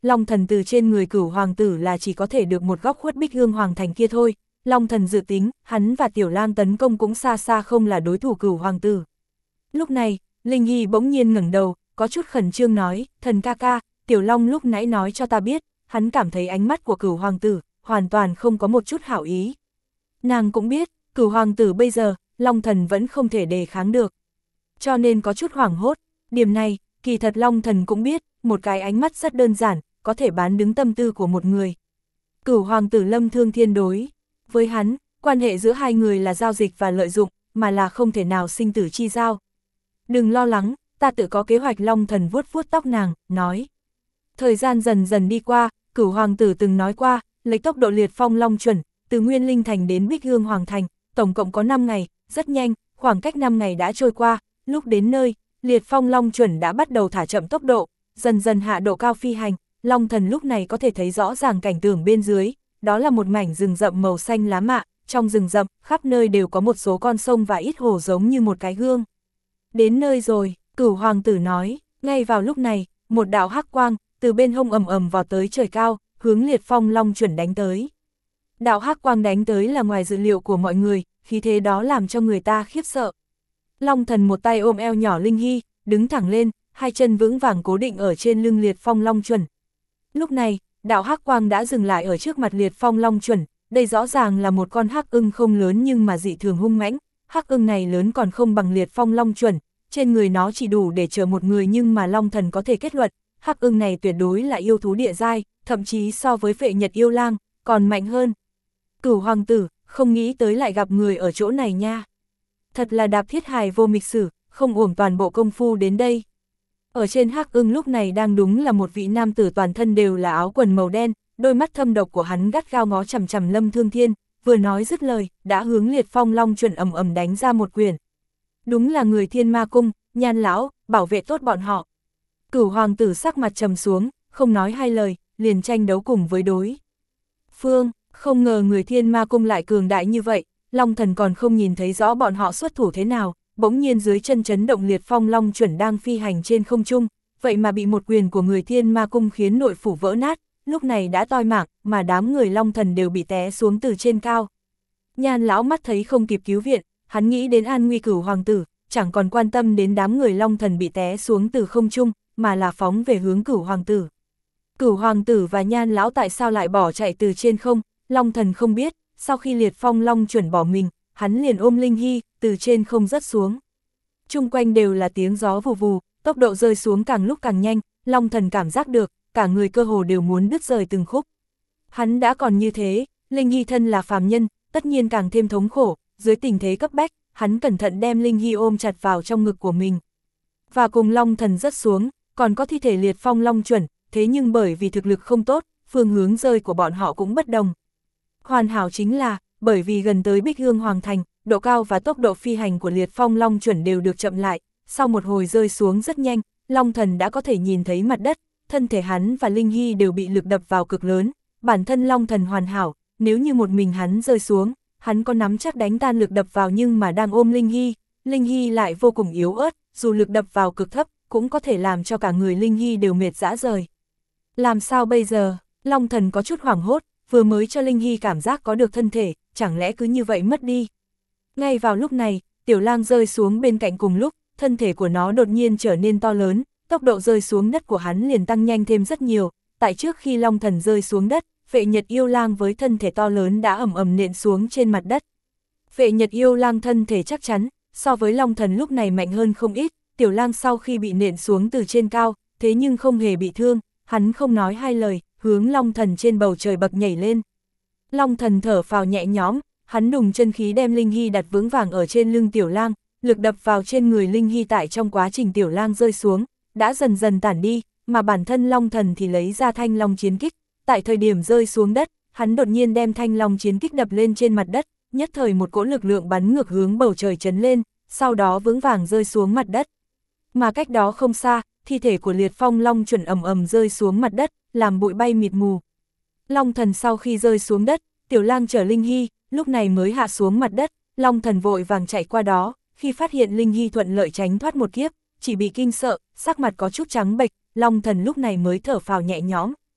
Speaker 1: Long Thần từ trên người Cửu hoàng tử là chỉ có thể được một góc khuất Bích Hương Hoàng thành kia thôi. Long Thần dự tính, hắn và Tiểu Lang tấn công cũng xa xa không là đối thủ Cửu hoàng tử. Lúc này, Linh Hy bỗng nhiên ngẩng đầu, có chút khẩn trương nói, thần ca ca, Tiểu Long lúc nãy nói cho ta biết, hắn cảm thấy ánh mắt của Cửu hoàng tử, hoàn toàn không có một chút hảo ý. Nàng cũng biết, Cửu hoàng tử bây giờ, Long Thần vẫn không thể đề kháng được. Cho nên có chút hoảng hốt, điểm này, kỳ thật Long Thần cũng biết, một cái ánh mắt rất đơn giản, có thể bán đứng tâm tư của một người. Cửu hoàng tử Lâm Thương Thiên đối với hắn, quan hệ giữa hai người là giao dịch và lợi dụng, mà là không thể nào sinh tử chi giao. Đừng lo lắng, ta tự có kế hoạch. Long Thần vuốt vuốt tóc nàng, nói. Thời gian dần dần đi qua, Cửu hoàng tử từng nói qua, lấy tốc độ liệt phong long chuẩn, từ Nguyên Linh Thành đến Bích Hương Hoàng Thành, tổng cộng có năm ngày, rất nhanh, khoảng cách năm ngày đã trôi qua, lúc đến nơi, liệt phong long chuẩn đã bắt đầu thả chậm tốc độ, dần dần hạ độ cao phi hành. Long Thần lúc này có thể thấy rõ ràng cảnh tượng bên dưới, đó là một mảnh rừng rậm màu xanh lá mạ, trong rừng rậm, khắp nơi đều có một số con sông và ít hồ giống như một cái gương. Đến nơi rồi, Cửu hoàng tử nói, ngay vào lúc này, một đạo hắc quang, từ bên hông ầm ầm vào tới trời cao, hướng liệt phong long chuẩn đánh tới. Đạo hắc quang đánh tới là ngoài dự liệu của mọi người, khí thế đó làm cho người ta khiếp sợ. Long Thần một tay ôm eo nhỏ Linh Hy, đứng thẳng lên, hai chân vững vàng cố định ở trên lưng liệt phong long chuẩn. Lúc này, đạo hắc quang đã dừng lại ở trước mặt liệt phong long chuẩn, đây rõ ràng là một con hắc ưng không lớn nhưng mà dị thường hung mãnh. Hắc ưng này lớn còn không bằng liệt phong long chuẩn, trên người nó chỉ đủ để chở một người, nhưng mà Long Thần có thể kết luận, hắc ưng này tuyệt đối là yêu thú địa giai, thậm chí so với Phệ Nhật yêu lang, còn mạnh hơn. Cửu hoàng tử, không nghĩ tới lại gặp người ở chỗ này nha. Thật là đạp thiết hài vô mịch sử, không uổng toàn bộ công phu đến đây. Ở trên hắc ưng lúc này đang đúng là một vị nam tử toàn thân đều là áo quần màu đen, đôi mắt thâm độc của hắn gắt gao ngó chằm chằm Lâm Thương Thiên, vừa nói dứt lời, đã hướng liệt phong long chuẩn ầm ầm đánh ra một quyền. Đúng là người Thiên Ma Cung, Nhan lão, bảo vệ tốt bọn họ. Cửu hoàng tử sắc mặt trầm xuống, không nói hai lời, liền tranh đấu cùng với đối phương. Không ngờ người Thiên Ma Cung lại cường đại như vậy, Long Thần còn không nhìn thấy rõ bọn họ xuất thủ thế nào, bỗng nhiên dưới chân chấn động liệt phong long chuẩn đang phi hành trên không trung, vậy mà bị một quyền của người Thiên Ma Cung khiến nội phủ vỡ nát, lúc này đã toi mạng, mà đám người Long Thần đều bị té xuống từ trên cao. Nhan lão mắt thấy không kịp cứu viện, hắn nghĩ đến an nguy Cửu hoàng tử, chẳng còn quan tâm đến đám người Long Thần bị té xuống từ không trung, mà là phóng về hướng Cửu hoàng tử. Cửu hoàng tử và Nhan lão tại sao lại bỏ chạy từ trên không, Long Thần không biết. Sau khi liệt phong long chuẩn bỏ mình, hắn liền ôm Linh Hy, từ trên không rớt xuống. Chung quanh đều là tiếng gió vù vù, tốc độ rơi xuống càng lúc càng nhanh, Long Thần cảm giác được, cả người cơ hồ đều muốn đứt rời từng khúc. Hắn đã còn như thế, Linh Hy thân là phàm nhân, tất nhiên càng thêm thống khổ, dưới tình thế cấp bách, hắn cẩn thận đem Linh Hy ôm chặt vào trong ngực của mình. Và cùng Long Thần rớt xuống, còn có thi thể liệt phong long chuẩn, thế nhưng bởi vì thực lực không tốt, phương hướng rơi của bọn họ cũng bất đồng. Hoàn hảo chính là, bởi vì gần tới Bích Hương Hoàng Thành, độ cao và tốc độ phi hành của liệt phong long chuẩn đều được chậm lại, sau một hồi rơi xuống rất nhanh, Long Thần đã có thể nhìn thấy mặt đất, thân thể hắn và Linh Hy đều bị lực đập vào cực lớn, bản thân Long Thần hoàn hảo, nếu như một mình hắn rơi xuống, hắn có nắm chắc đánh tan lực đập vào, nhưng mà đang ôm Linh Hy, Linh Hy lại vô cùng yếu ớt, dù lực đập vào cực thấp, cũng có thể làm cho cả người Linh Hy đều mệt rã rời. Làm sao bây giờ? Long Thần có chút hoảng hốt, vừa mới cho Linh Hy cảm giác có được thân thể, chẳng lẽ cứ như vậy mất đi. Ngay vào lúc này, Tiểu Lang rơi xuống bên cạnh cùng lúc, thân thể của nó đột nhiên trở nên to lớn, tốc độ rơi xuống đất của hắn liền tăng nhanh thêm rất nhiều, tại trước khi Long Thần rơi xuống đất, Phệ Nhật yêu lang với thân thể to lớn đã ầm ầm nện xuống trên mặt đất. Phệ Nhật yêu lang thân thể chắc chắn, so với Long Thần lúc này mạnh hơn không ít, Tiểu Lang sau khi bị nện xuống từ trên cao, thế nhưng không hề bị thương, hắn không nói hai lời, hướng Long Thần trên bầu trời bậc nhảy lên. Long Thần thở phào nhẹ nhõm, hắn đùng chân khí đem Linh Hy đặt vững vàng ở trên lưng Tiểu Lang, lực đập vào trên người Linh Hy tại trong quá trình Tiểu Lang rơi xuống, đã dần dần tản đi, mà bản thân Long Thần thì lấy ra thanh long chiến kích, tại thời điểm rơi xuống đất, hắn đột nhiên đem thanh long chiến kích đập lên trên mặt đất, nhất thời một cỗ lực lượng bắn ngược hướng bầu trời chấn lên, sau đó vững vàng rơi xuống mặt đất. Mà cách đó không xa, thi thể của liệt phong long chuẩn ầm ầm rơi xuống mặt đất, làm bụi bay mịt mù. Long Thần sau khi rơi xuống đất, Tiểu Lang chở Linh Hy, lúc này mới hạ xuống mặt đất, Long Thần vội vàng chạy qua đó, khi phát hiện Linh Hy thuận lợi tránh thoát một kiếp, chỉ bị kinh sợ, sắc mặt có chút trắng bệch, Long Thần lúc này mới thở phào nhẹ nhõm.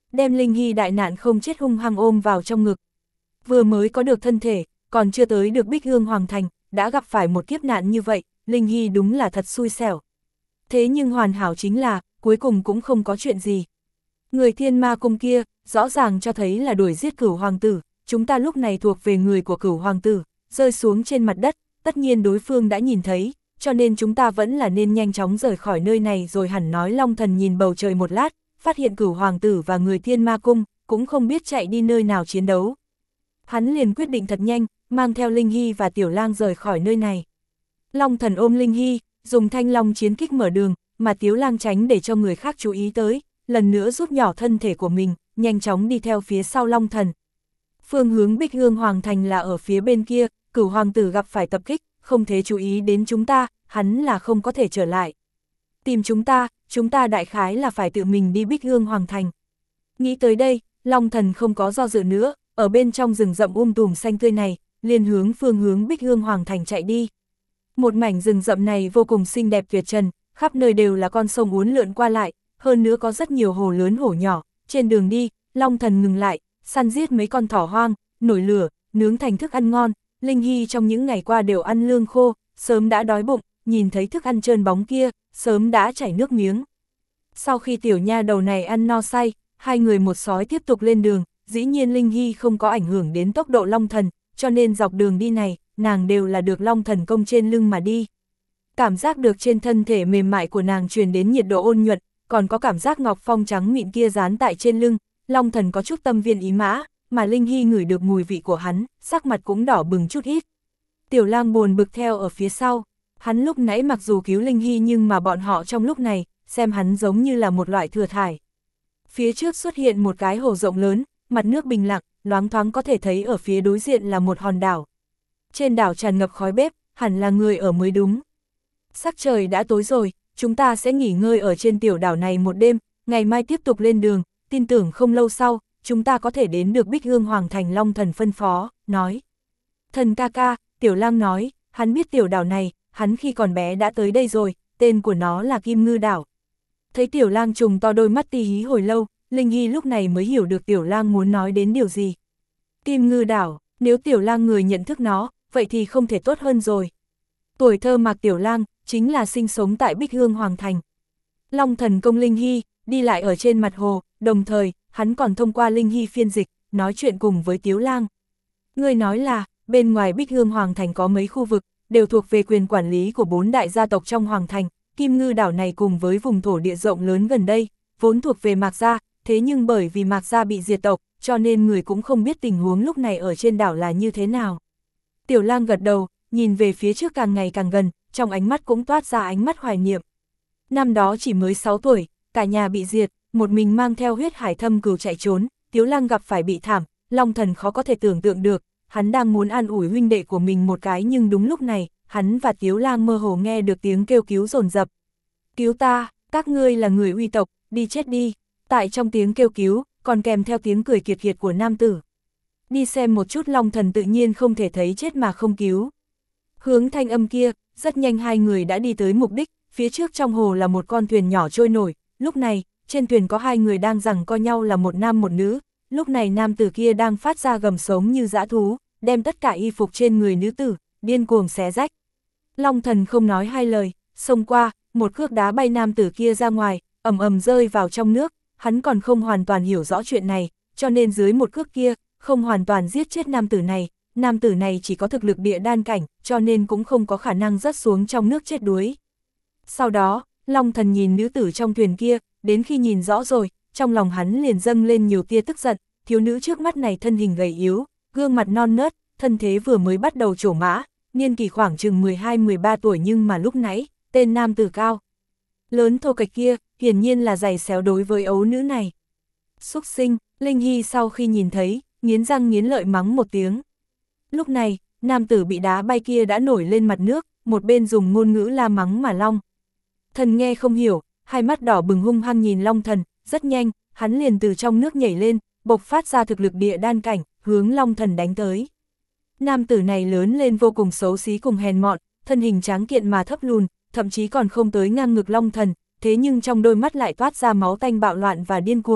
Speaker 1: đem Linh Hy đại nạn không chết hung hăng ôm vào trong ngực. Vừa mới có được thân thể, còn chưa tới được Bích Hương Hoàng Thành, đã gặp phải một kiếp nạn như vậy, Linh Hy đúng là thật xui xẻo. Thế nhưng hoàn hảo chính là, cuối cùng cũng không có chuyện gì. Người Thiên Ma Cung kia, rõ ràng cho thấy là đuổi giết Cửu Hoàng tử, chúng ta lúc này thuộc về người của Cửu Hoàng tử, rơi xuống trên mặt đất, tất nhiên đối phương đã nhìn thấy, cho nên chúng ta vẫn là nên nhanh chóng rời khỏi nơi này rồi hẳn nói. Long Thần nhìn bầu trời một lát, phát hiện Cửu Hoàng tử và người Thiên Ma Cung, cũng không biết chạy đi nơi nào chiến đấu. Hắn liền quyết định thật nhanh, mang theo Linh Hy và Tiểu Lang rời khỏi nơi này. Long Thần ôm Linh Hy, dùng thanh long chiến kích mở đường, mà Tiểu Lang tránh để cho người khác chú ý tới, lần nữa rút nhỏ thân thể của mình, nhanh chóng đi theo phía sau Long Thần. Phương hướng Bích Hương Hoàng Thành là ở phía bên kia, Cửu Hoàng tử gặp phải tập kích, không thể chú ý đến chúng ta, hắn là không có thể trở lại. Tìm chúng ta, chúng ta đại khái là phải tự mình đi Bích Hương Hoàng Thành. Nghĩ tới đây, Long Thần không có do dự nữa, ở bên trong rừng rậm um tùm xanh tươi này, liền hướng phương hướng Bích Hương Hoàng Thành chạy đi. Một mảnh rừng rậm này vô cùng xinh đẹp tuyệt trần, khắp nơi đều là con sông uốn lượn qua lại, hơn nữa có rất nhiều hồ lớn hồ nhỏ. Trên đường đi, Long Thần ngừng lại, săn giết mấy con thỏ hoang, nổi lửa, nướng thành thức ăn ngon. Linh Hy trong những ngày qua đều ăn lương khô, sớm đã đói bụng, nhìn thấy thức ăn trơn bóng kia, sớm đã chảy nước miếng. Sau khi tiểu nha đầu này ăn no say, hai người một sói tiếp tục lên đường, dĩ nhiên Linh Hy không có ảnh hưởng đến tốc độ Long Thần, cho nên dọc đường đi này, nàng đều là được Long Thần công trên lưng mà đi. Cảm giác được trên thân thể mềm mại của nàng truyền đến nhiệt độ ôn nhuận, còn có cảm giác ngọc phong trắng mịn kia dán tại trên lưng, Long Thần có chút tâm viên ý mã, mà Linh Hy ngửi được mùi vị của hắn, sắc mặt cũng đỏ bừng chút ít. Tiểu Lang buồn bực theo ở phía sau, hắn lúc nãy mặc dù cứu Linh Hy nhưng mà bọn họ trong lúc này, xem hắn giống như là một loại thừa thải. Phía trước xuất hiện một cái hồ rộng lớn, mặt nước bình lặng, loáng thoáng có thể thấy ở phía đối diện là một hòn đảo. Trên đảo tràn ngập khói bếp, hẳn là người ở mới đúng. Sắc trời đã tối rồi, chúng ta sẽ nghỉ ngơi ở trên tiểu đảo này một đêm, ngày mai tiếp tục lên đường, tin tưởng không lâu sau, chúng ta có thể đến được Bích Hương Hoàng Thành. Long Thần phân phó, nói. Thần ca ca, Tiểu Lang nói, hắn biết tiểu đảo này, hắn khi còn bé đã tới đây rồi, tên của nó là Kim Ngư Đảo. Thấy Tiểu Lang trùng to đôi mắt ti hí hồi lâu, Linh Hy lúc này mới hiểu được Tiểu Lang muốn nói đến điều gì. Kim Ngư Đảo, nếu Tiểu Lang người nhận thức nó, vậy thì không thể tốt hơn rồi. Tuổi thơ Mạc Tiểu Lang, chính là sinh sống tại Bích Hương Hoàng Thành. Long Thần công Linh Hy, đi lại ở trên mặt hồ, đồng thời, hắn còn thông qua Linh Hy phiên dịch, nói chuyện cùng với Tiểu Lang. Người nói là, bên ngoài Bích Hương Hoàng Thành có mấy khu vực, đều thuộc về quyền quản lý của bốn đại gia tộc trong Hoàng Thành. Kim Ngư Đảo này cùng với vùng thổ địa rộng lớn gần đây, vốn thuộc về Mạc gia, thế nhưng bởi vì Mạc gia bị diệt tộc, cho nên người cũng không biết tình huống lúc này ở trên đảo là như thế nào. Tiểu Lang gật đầu, nhìn về phía trước càng ngày càng gần, trong ánh mắt cũng toát ra ánh mắt hoài niệm. Năm đó chỉ mới sáu tuổi, cả nhà bị diệt, một mình mang theo huyết hải thâm cừu chạy trốn, Tiểu Lang gặp phải bị thảm, Long Thần khó có thể tưởng tượng được, hắn đang muốn an ủi huynh đệ của mình một cái nhưng đúng lúc này, hắn và Tiểu Lang mơ hồ nghe được tiếng kêu cứu dồn dập. Cứu ta, các ngươi là người uy tộc, đi chết đi. Tại trong tiếng kêu cứu, còn kèm theo tiếng cười kiệt kiệt của nam tử. Đi xem một chút. Long Thần tự nhiên không thể thấy chết mà không cứu. Hướng thanh âm kia, rất nhanh hai người đã đi tới mục đích, phía trước trong hồ là một con thuyền nhỏ trôi nổi, lúc này, trên thuyền có hai người đang giằng co nhau là một nam một nữ, lúc này nam tử kia đang phát ra gầm sống như dã thú, đem tất cả y phục trên người nữ tử, điên cuồng xé rách. Long Thần không nói hai lời, xông qua, một cước đá bay nam tử kia ra ngoài, ầm ầm rơi vào trong nước, hắn còn không hoàn toàn hiểu rõ chuyện này, cho nên dưới một cước kia, không hoàn toàn giết chết nam tử này, nam tử này chỉ có thực lực địa đan cảnh, cho nên cũng không có khả năng rớt xuống trong nước chết đuối. Sau đó, Long Thần nhìn nữ tử trong thuyền kia, đến khi nhìn rõ rồi, trong lòng hắn liền dâng lên nhiều tia tức giận, thiếu nữ trước mắt này thân hình gầy yếu, gương mặt non nớt, thân thế vừa mới bắt đầu trổ mã, niên kỳ khoảng chừng mười hai mười ba tuổi nhưng mà lúc nãy, tên nam tử cao lớn thô kệch kia, hiển nhiên là giày xéo đối với ấu nữ này. Xúc sinh, Linh Hy sau khi nhìn thấy, nghiến răng nghiến lợi mắng một tiếng. Lúc này, nam tử bị đá bay kia đã nổi lên mặt nước, một bên dùng ngôn ngữ la mắng mà Long Thần nghe không hiểu, hai mắt đỏ bừng hung hăng nhìn Long Thần, rất nhanh, hắn liền từ trong nước nhảy lên, bộc phát ra thực lực địa đan cảnh, hướng Long Thần đánh tới. Nam tử này lớn lên vô cùng xấu xí cùng hèn mọn, thân hình tráng kiện mà thấp lùn, thậm chí còn không tới ngang ngực Long Thần, thế nhưng trong đôi mắt lại toát ra máu tanh bạo loạn và điên cuồng,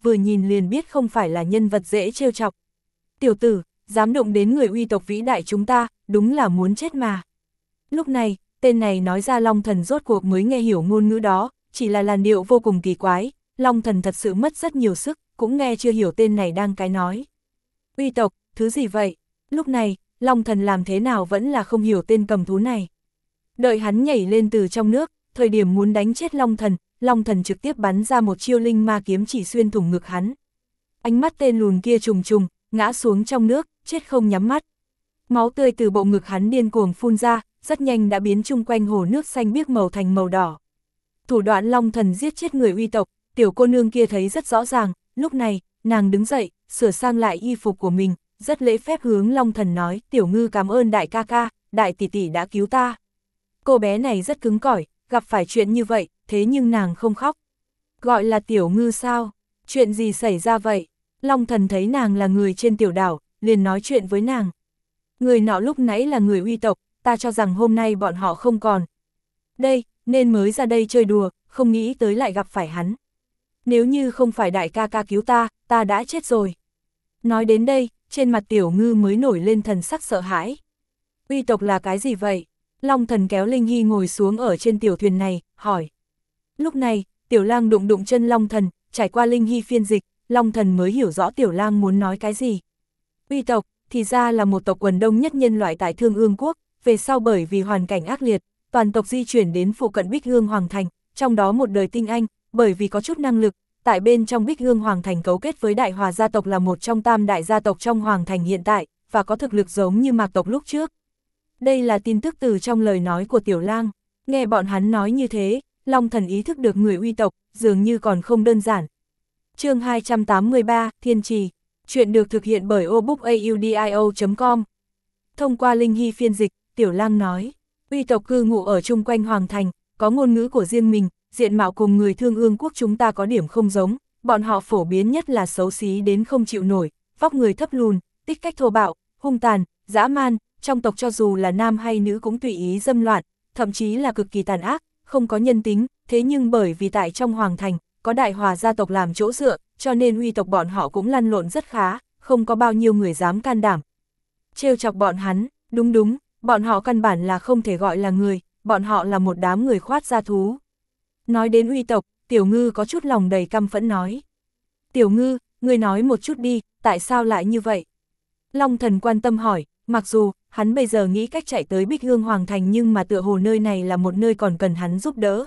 Speaker 1: vừa nhìn liền biết không phải là nhân vật dễ trêu chọc. Tiểu tử, dám động đến người uy tộc vĩ đại chúng ta, đúng là muốn chết mà. Lúc này, tên này nói ra Long Thần rốt cuộc mới nghe hiểu ngôn ngữ đó, chỉ là làn điệu vô cùng kỳ quái, Long Thần thật sự mất rất nhiều sức, cũng nghe chưa hiểu tên này đang cái nói. Uy tộc, thứ gì vậy? Lúc này, Long Thần làm thế nào vẫn là không hiểu tên cầm thú này. Đợi hắn nhảy lên từ trong nước, thời điểm muốn đánh chết Long Thần, Long Thần trực tiếp bắn ra một chiêu linh ma kiếm chỉ xuyên thủng ngực hắn. Ánh mắt tên lùn kia trùng trùng, ngã xuống trong nước, chết không nhắm mắt. Máu tươi từ bộ ngực hắn điên cuồng phun ra, rất nhanh đã biến chung quanh hồ nước xanh biếc màu thành màu đỏ. Thủ đoạn Long Thần giết chết người uy tộc, tiểu cô nương kia thấy rất rõ ràng, lúc này, nàng đứng dậy, sửa sang lại y phục của mình, rất lễ phép hướng Long Thần nói, tiểu ngư cảm ơn đại ca ca, đại tỷ tỷ đã cứu ta. Cô bé này rất cứng cỏi, gặp phải chuyện như vậy, thế nhưng nàng không khóc. Gọi là tiểu ngư sao? Chuyện gì xảy ra vậy? Long Thần thấy nàng là người trên tiểu đảo, liền nói chuyện với nàng. Người nọ lúc nãy là người uy tộc, ta cho rằng hôm nay bọn họ không còn. Đây, nên mới ra đây chơi đùa, không nghĩ tới lại gặp phải hắn. Nếu như không phải đại ca ca cứu ta, ta đã chết rồi. Nói đến đây, trên mặt tiểu ngư mới nổi lên thần sắc sợ hãi. Uy tộc là cái gì vậy? Long Thần kéo Linh Hy ngồi xuống ở trên tiểu thuyền này, hỏi. Lúc này, tiểu lang đụng đụng chân Long Thần, trải qua Linh Hy phiên dịch, Long Thần mới hiểu rõ tiểu lang muốn nói cái gì. Uy tộc, thì ra là một tộc quần đông nhất nhân loại tại Thương Ương Quốc, về sau bởi vì hoàn cảnh ác liệt, toàn tộc di chuyển đến phụ cận Bích Hương Hoàng Thành, trong đó một đời tinh anh, bởi vì có chút năng lực, tại bên trong Bích Hương Hoàng Thành cấu kết với Đại Hòa gia tộc là một trong tam đại gia tộc trong Hoàng Thành hiện tại, và có thực lực giống như Mạc tộc lúc trước. Đây là tin tức từ trong lời nói của tiểu lang, nghe bọn hắn nói như thế, Long Thần ý thức được người uy tộc, dường như còn không đơn giản. Chương hai trăm tám mươi ba, Thiên Trì. Chuyện được thực hiện bởi obookaudio chấm com. Thông qua Linh Hy phiên dịch, tiểu lang nói, uy tộc cư ngụ ở chung quanh Hoàng Thành, có ngôn ngữ của riêng mình, diện mạo cùng người Thương Ương Quốc chúng ta có điểm không giống, bọn họ phổ biến nhất là xấu xí đến không chịu nổi, vóc người thấp lùn, tích cách thô bạo, hung tàn, dã man, trong tộc cho dù là nam hay nữ cũng tùy ý dâm loạn, thậm chí là cực kỳ tàn ác, không có nhân tính, thế nhưng bởi vì tại trong Hoàng Thành, có Đại Hòa gia tộc làm chỗ dựa, cho nên uy tộc bọn họ cũng lăn lộn rất khá, không có bao nhiêu người dám can đảm. Trêu chọc bọn hắn, đúng đúng, bọn họ căn bản là không thể gọi là người, bọn họ là một đám người khoát gia thú. Nói đến uy tộc, tiểu ngư có chút lòng đầy căm phẫn nói. Tiểu ngư, ngươi nói một chút đi, tại sao lại như vậy? Long Thần quan tâm hỏi, mặc dù, hắn bây giờ nghĩ cách chạy tới Bích Hương Hoàng Thành nhưng mà tựa hồ nơi này là một nơi còn cần hắn giúp đỡ.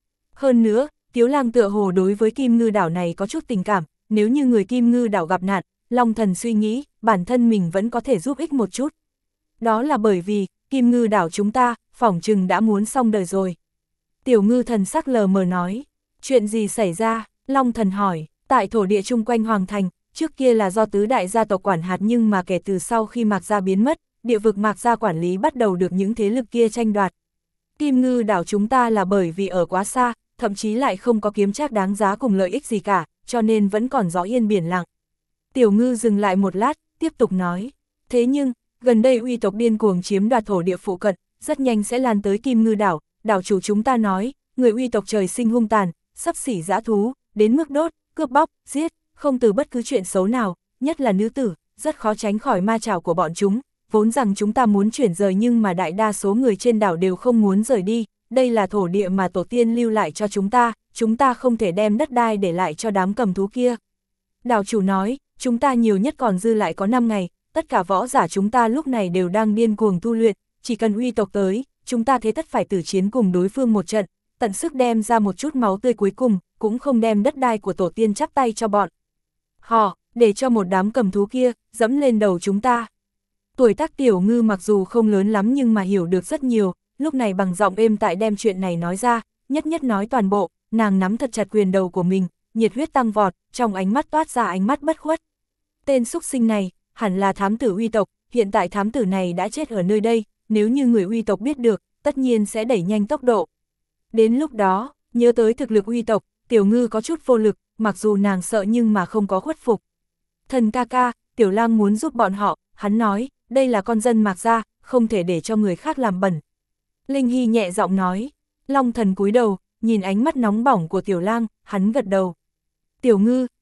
Speaker 1: Hơn nữa, Tiếu Lang tựa hồ đối với Kim Ngư đảo này có chút tình cảm, nếu như người Kim Ngư đảo gặp nạn, Long Thần suy nghĩ, bản thân mình vẫn có thể giúp ích một chút. Đó là bởi vì, Kim Ngư đảo chúng ta, phỏng chừng đã muốn xong đời rồi. Tiểu Ngư thần sắc lờ mờ nói, chuyện gì xảy ra? Long Thần hỏi, tại thổ địa chung quanh Hoàng Thành, trước kia là do tứ đại gia tộc quản hạt nhưng mà kể từ sau khi Mạc Gia biến mất, địa vực Mạc Gia quản lý bắt đầu được những thế lực kia tranh đoạt. Kim Ngư đảo chúng ta là bởi vì ở quá xa, thậm chí lại không có kiếm trác đáng giá cùng lợi ích gì cả, cho nên vẫn còn gió yên biển lặng. Tiểu Ngư dừng lại một lát, tiếp tục nói, thế nhưng, gần đây uy tộc điên cuồng chiếm đoạt thổ địa phụ cận, rất nhanh sẽ lan tới Kim Ngư đảo, đảo chủ chúng ta nói, người uy tộc trời sinh hung tàn, xấp xỉ dã thú, đến mức đốt, cướp bóc, giết, không từ bất cứ chuyện xấu nào, nhất là nữ tử, rất khó tránh khỏi ma trảo của bọn chúng, vốn rằng chúng ta muốn chuyển rời nhưng mà đại đa số người trên đảo đều không muốn rời đi, đây là thổ địa mà tổ tiên lưu lại cho chúng ta, chúng ta không thể đem đất đai để lại cho đám cầm thú kia. Đảo chủ nói, chúng ta nhiều nhất còn dư lại có năm ngày, tất cả võ giả chúng ta lúc này đều đang điên cuồng tu luyện, chỉ cần uy tộc tới, chúng ta thế tất phải tử chiến cùng đối phương một trận, tận sức đem ra một chút máu tươi cuối cùng, cũng không đem đất đai của tổ tiên chắp tay cho bọn họ, để cho một đám cầm thú kia, dẫm lên đầu chúng ta. Tuổi tác Tiểu Ngư mặc dù không lớn lắm nhưng mà hiểu được rất nhiều, lúc này bằng giọng êm tại đem chuyện này nói ra, nhất nhất nói toàn bộ, nàng nắm thật chặt quyền đầu của mình, nhiệt huyết tăng vọt, trong ánh mắt toát ra ánh mắt bất khuất. Tên xúc sinh này, hẳn là thám tử uy tộc, hiện tại thám tử này đã chết ở nơi đây, nếu như người uy tộc biết được, tất nhiên sẽ đẩy nhanh tốc độ. Đến lúc đó, nhớ tới thực lực uy tộc, Tiểu Ngư có chút vô lực, mặc dù nàng sợ nhưng mà không có khuất phục. Thần ca ca, Tiểu Lang muốn giúp bọn họ, hắn nói, đây là con dân Mạc Gia, không thể để cho người khác làm bẩn. Linh Hy nhẹ giọng nói, Long Thần cúi đầu, nhìn ánh mắt nóng bỏng của Tiểu Lang, hắn gật đầu. Tiểu Ngư,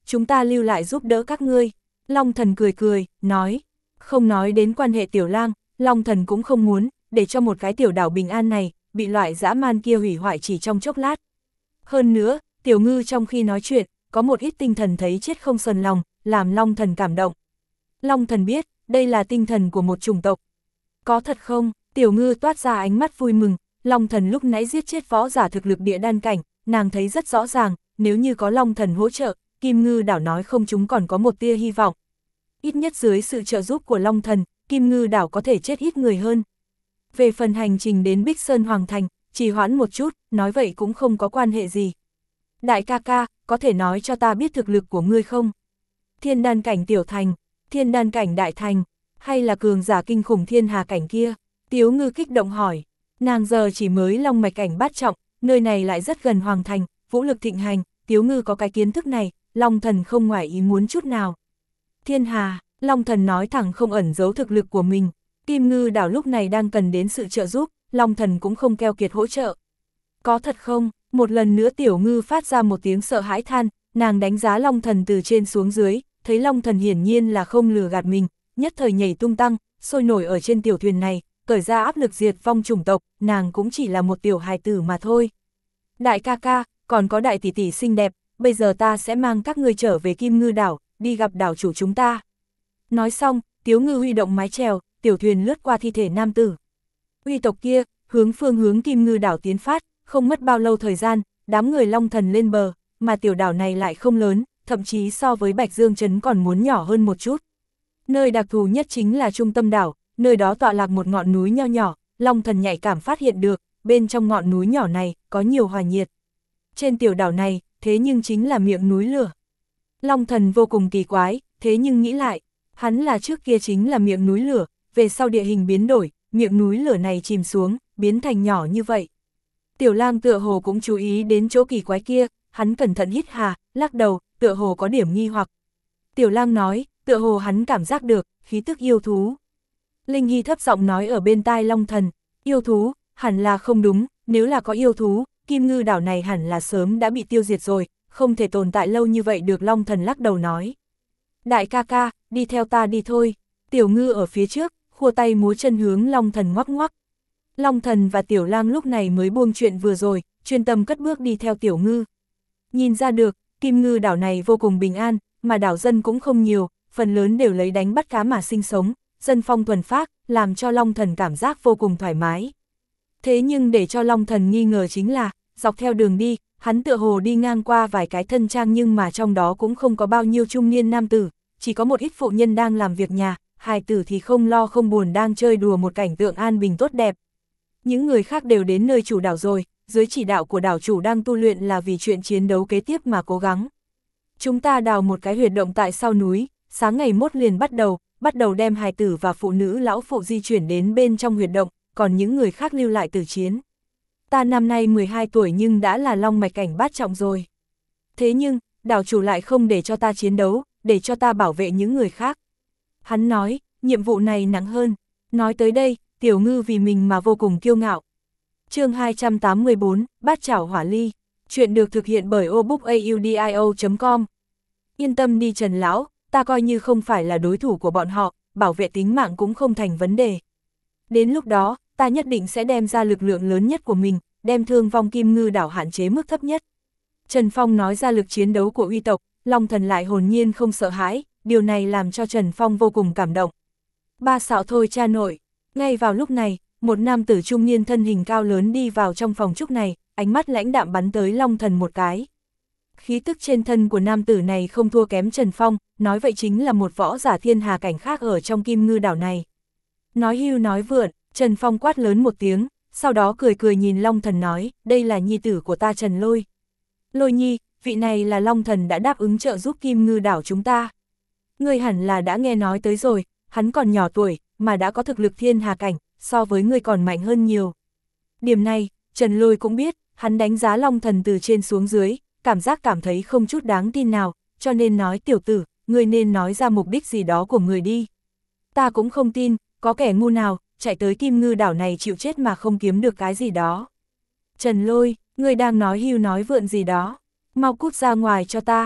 Speaker 1: chúng ta lưu lại giúp đỡ các ngươi. Long Thần cười cười, nói, không nói đến quan hệ Tiểu Lang, Long Thần cũng không muốn, để cho một cái tiểu đảo bình an này, bị loại dã man kia hủy hoại chỉ trong chốc lát. Hơn nữa, Tiểu Ngư trong khi nói chuyện, có một ít tinh thần thấy chết không sờn lòng, làm Long Thần cảm động. Long Thần biết, đây là tinh thần của một chủng tộc. Có thật không? Tiểu Ngư toát ra ánh mắt vui mừng, Long Thần lúc nãy giết chết võ giả thực lực địa đan cảnh, nàng thấy rất rõ ràng, nếu như có Long Thần hỗ trợ, Kim Ngư đảo nói không chúng còn có một tia hy vọng. Ít nhất dưới sự trợ giúp của Long Thần, Kim Ngư đảo có thể chết ít người hơn. Về phần hành trình đến Bích Sơn Hoàng Thành, trì hoãn một chút, nói vậy cũng không có quan hệ gì. Đại ca ca, có thể nói cho ta biết thực lực của ngươi không? Thiên đan cảnh tiểu thành, thiên đan cảnh đại thành, hay là cường giả kinh khủng thiên hà cảnh kia? Tiếu Ngư kích động hỏi, nàng giờ chỉ mới long mạch cảnh bát trọng, nơi này lại rất gần Hoàng Thành, vũ lực thịnh hành, Tiếu Ngư có cái kiến thức này, Long Thần không ngoài ý muốn chút nào. Thiên hà, Long Thần nói thẳng không ẩn giấu thực lực của mình, Kim Ngư đảo lúc này đang cần đến sự trợ giúp, Long Thần cũng không keo kiệt hỗ trợ. Có thật không? Một lần nữa Tiểu Ngư phát ra một tiếng sợ hãi than, nàng đánh giá Long Thần từ trên xuống dưới, thấy Long Thần hiển nhiên là không lừa gạt mình, nhất thời nhảy tung tăng, sôi nổi ở trên tiểu thuyền này, cởi ra áp lực diệt vong chủng tộc, nàng cũng chỉ là một tiểu hài tử mà thôi. Đại ca ca, còn có đại tỷ tỷ xinh đẹp, bây giờ ta sẽ mang các ngươi trở về Kim Ngư đảo, đi gặp đảo chủ chúng ta. Nói xong, Tiếu Ngư huy động mái chèo, tiểu thuyền lướt qua thi thể nam tử. Uy tộc kia, hướng phương hướng Kim Ngư đảo tiến phát, không mất bao lâu thời gian, đám người Long Thần lên bờ, mà tiểu đảo này lại không lớn, thậm chí so với Bạch Dương Trấn còn muốn nhỏ hơn một chút. Nơi đặc thù nhất chính là trung tâm đảo, nơi đó tọa lạc một ngọn núi nho nhỏ, Long Thần nhạy cảm phát hiện được, bên trong ngọn núi nhỏ này có nhiều hỏa nhiệt. Trên tiểu đảo này, thế nhưng chính là miệng núi lửa. Long Thần vô cùng kỳ quái, thế nhưng nghĩ lại, hắn là trước kia chính là miệng núi lửa, về sau địa hình biến đổi, miệng núi lửa này chìm xuống, biến thành nhỏ như vậy. Tiểu Lang tựa hồ cũng chú ý đến chỗ kỳ quái kia, hắn cẩn thận hít hà, lắc đầu, tựa hồ có điểm nghi hoặc. Tiểu Lang nói, tựa hồ hắn cảm giác được, khí tức yêu thú. Linh Hy thấp giọng nói ở bên tai Long Thần, yêu thú, hẳn là không đúng, nếu là có yêu thú, Kim Ngư đảo này hẳn là sớm đã bị tiêu diệt rồi, không thể tồn tại lâu như vậy được. Long Thần lắc đầu nói. Đại ca ca, đi theo ta đi thôi. Tiểu Ngư ở phía trước, khua tay múa chân hướng Long Thần ngoắc ngoắc. Long Thần và Tiểu Lang lúc này mới buông chuyện vừa rồi, chuyên tâm cất bước đi theo Tiểu Ngư. Nhìn ra được, Kim Ngư đảo này vô cùng bình an, mà đảo dân cũng không nhiều, phần lớn đều lấy đánh bắt cá mà sinh sống, dân phong thuần phác, làm cho Long Thần cảm giác vô cùng thoải mái. Thế nhưng để cho Long Thần nghi ngờ chính là, dọc theo đường đi, hắn tựa hồ đi ngang qua vài cái thân trang nhưng mà trong đó cũng không có bao nhiêu trung niên nam tử, chỉ có một ít phụ nhân đang làm việc nhà, hài tử thì không lo không buồn đang chơi đùa một cảnh tượng an bình tốt đẹp. Những người khác đều đến nơi chủ đảo rồi, dưới chỉ đạo của đảo chủ đang tu luyện là vì chuyện chiến đấu kế tiếp mà cố gắng. Chúng ta đào một cái huyệt động tại sau núi, sáng ngày mốt liền bắt đầu, bắt đầu đem hài tử và phụ nữ lão phụ di chuyển đến bên trong huyệt động, còn những người khác lưu lại tử chiến. Ta năm nay mười hai tuổi nhưng đã là long mạch cảnh bát trọng rồi. Thế nhưng, đảo chủ lại không để cho ta chiến đấu, để cho ta bảo vệ những người khác. Hắn nói, nhiệm vụ này nặng hơn. Nói tới đây, Tiểu Ngư vì mình mà vô cùng kiêu ngạo. Chương hai trăm tám mươi bốn, Bát Chảo Hỏa Ly. Chuyện được thực hiện bởi obookaudio chấm com. Yên tâm đi Trần Lão, ta coi như không phải là đối thủ của bọn họ, bảo vệ tính mạng cũng không thành vấn đề. Đến lúc đó, ta nhất định sẽ đem ra lực lượng lớn nhất của mình, đem thương vong Kim Ngư đảo hạn chế mức thấp nhất. Trần Phong nói ra lực chiến đấu của uy tộc, Long Thần lại hồn nhiên không sợ hãi, điều này làm cho Trần Phong vô cùng cảm động. Ba xạo thôi cha nội. Ngay vào lúc này, một nam tử trung niên thân hình cao lớn đi vào trong phòng trúc này, ánh mắt lãnh đạm bắn tới Long Thần một cái. Khí tức trên thân của nam tử này không thua kém Trần Phong, nói vậy chính là một võ giả thiên hà cảnh khác ở trong Kim Ngư đảo này. Nói hưu nói vượn, Trần Phong quát lớn một tiếng, sau đó cười cười nhìn Long Thần nói, đây là nhi tử của ta Trần Lôi. Lôi nhi, vị này là Long Thần đã đáp ứng trợ giúp Kim Ngư đảo chúng ta. Ngươi hẳn là đã nghe nói tới rồi, hắn còn nhỏ tuổi, mà đã có thực lực thiên hà cảnh, so với ngươi còn mạnh hơn nhiều. Điểm này, Trần Lôi cũng biết, hắn đánh giá Long Thần từ trên xuống dưới, cảm giác cảm thấy không chút đáng tin nào, cho nên nói tiểu tử, ngươi nên nói ra mục đích gì đó của người đi. Ta cũng không tin, có kẻ ngu nào, chạy tới Kim Ngư đảo này chịu chết mà không kiếm được cái gì đó. Trần Lôi, ngươi đang nói hưu nói vượn gì đó, mau cút ra ngoài cho ta.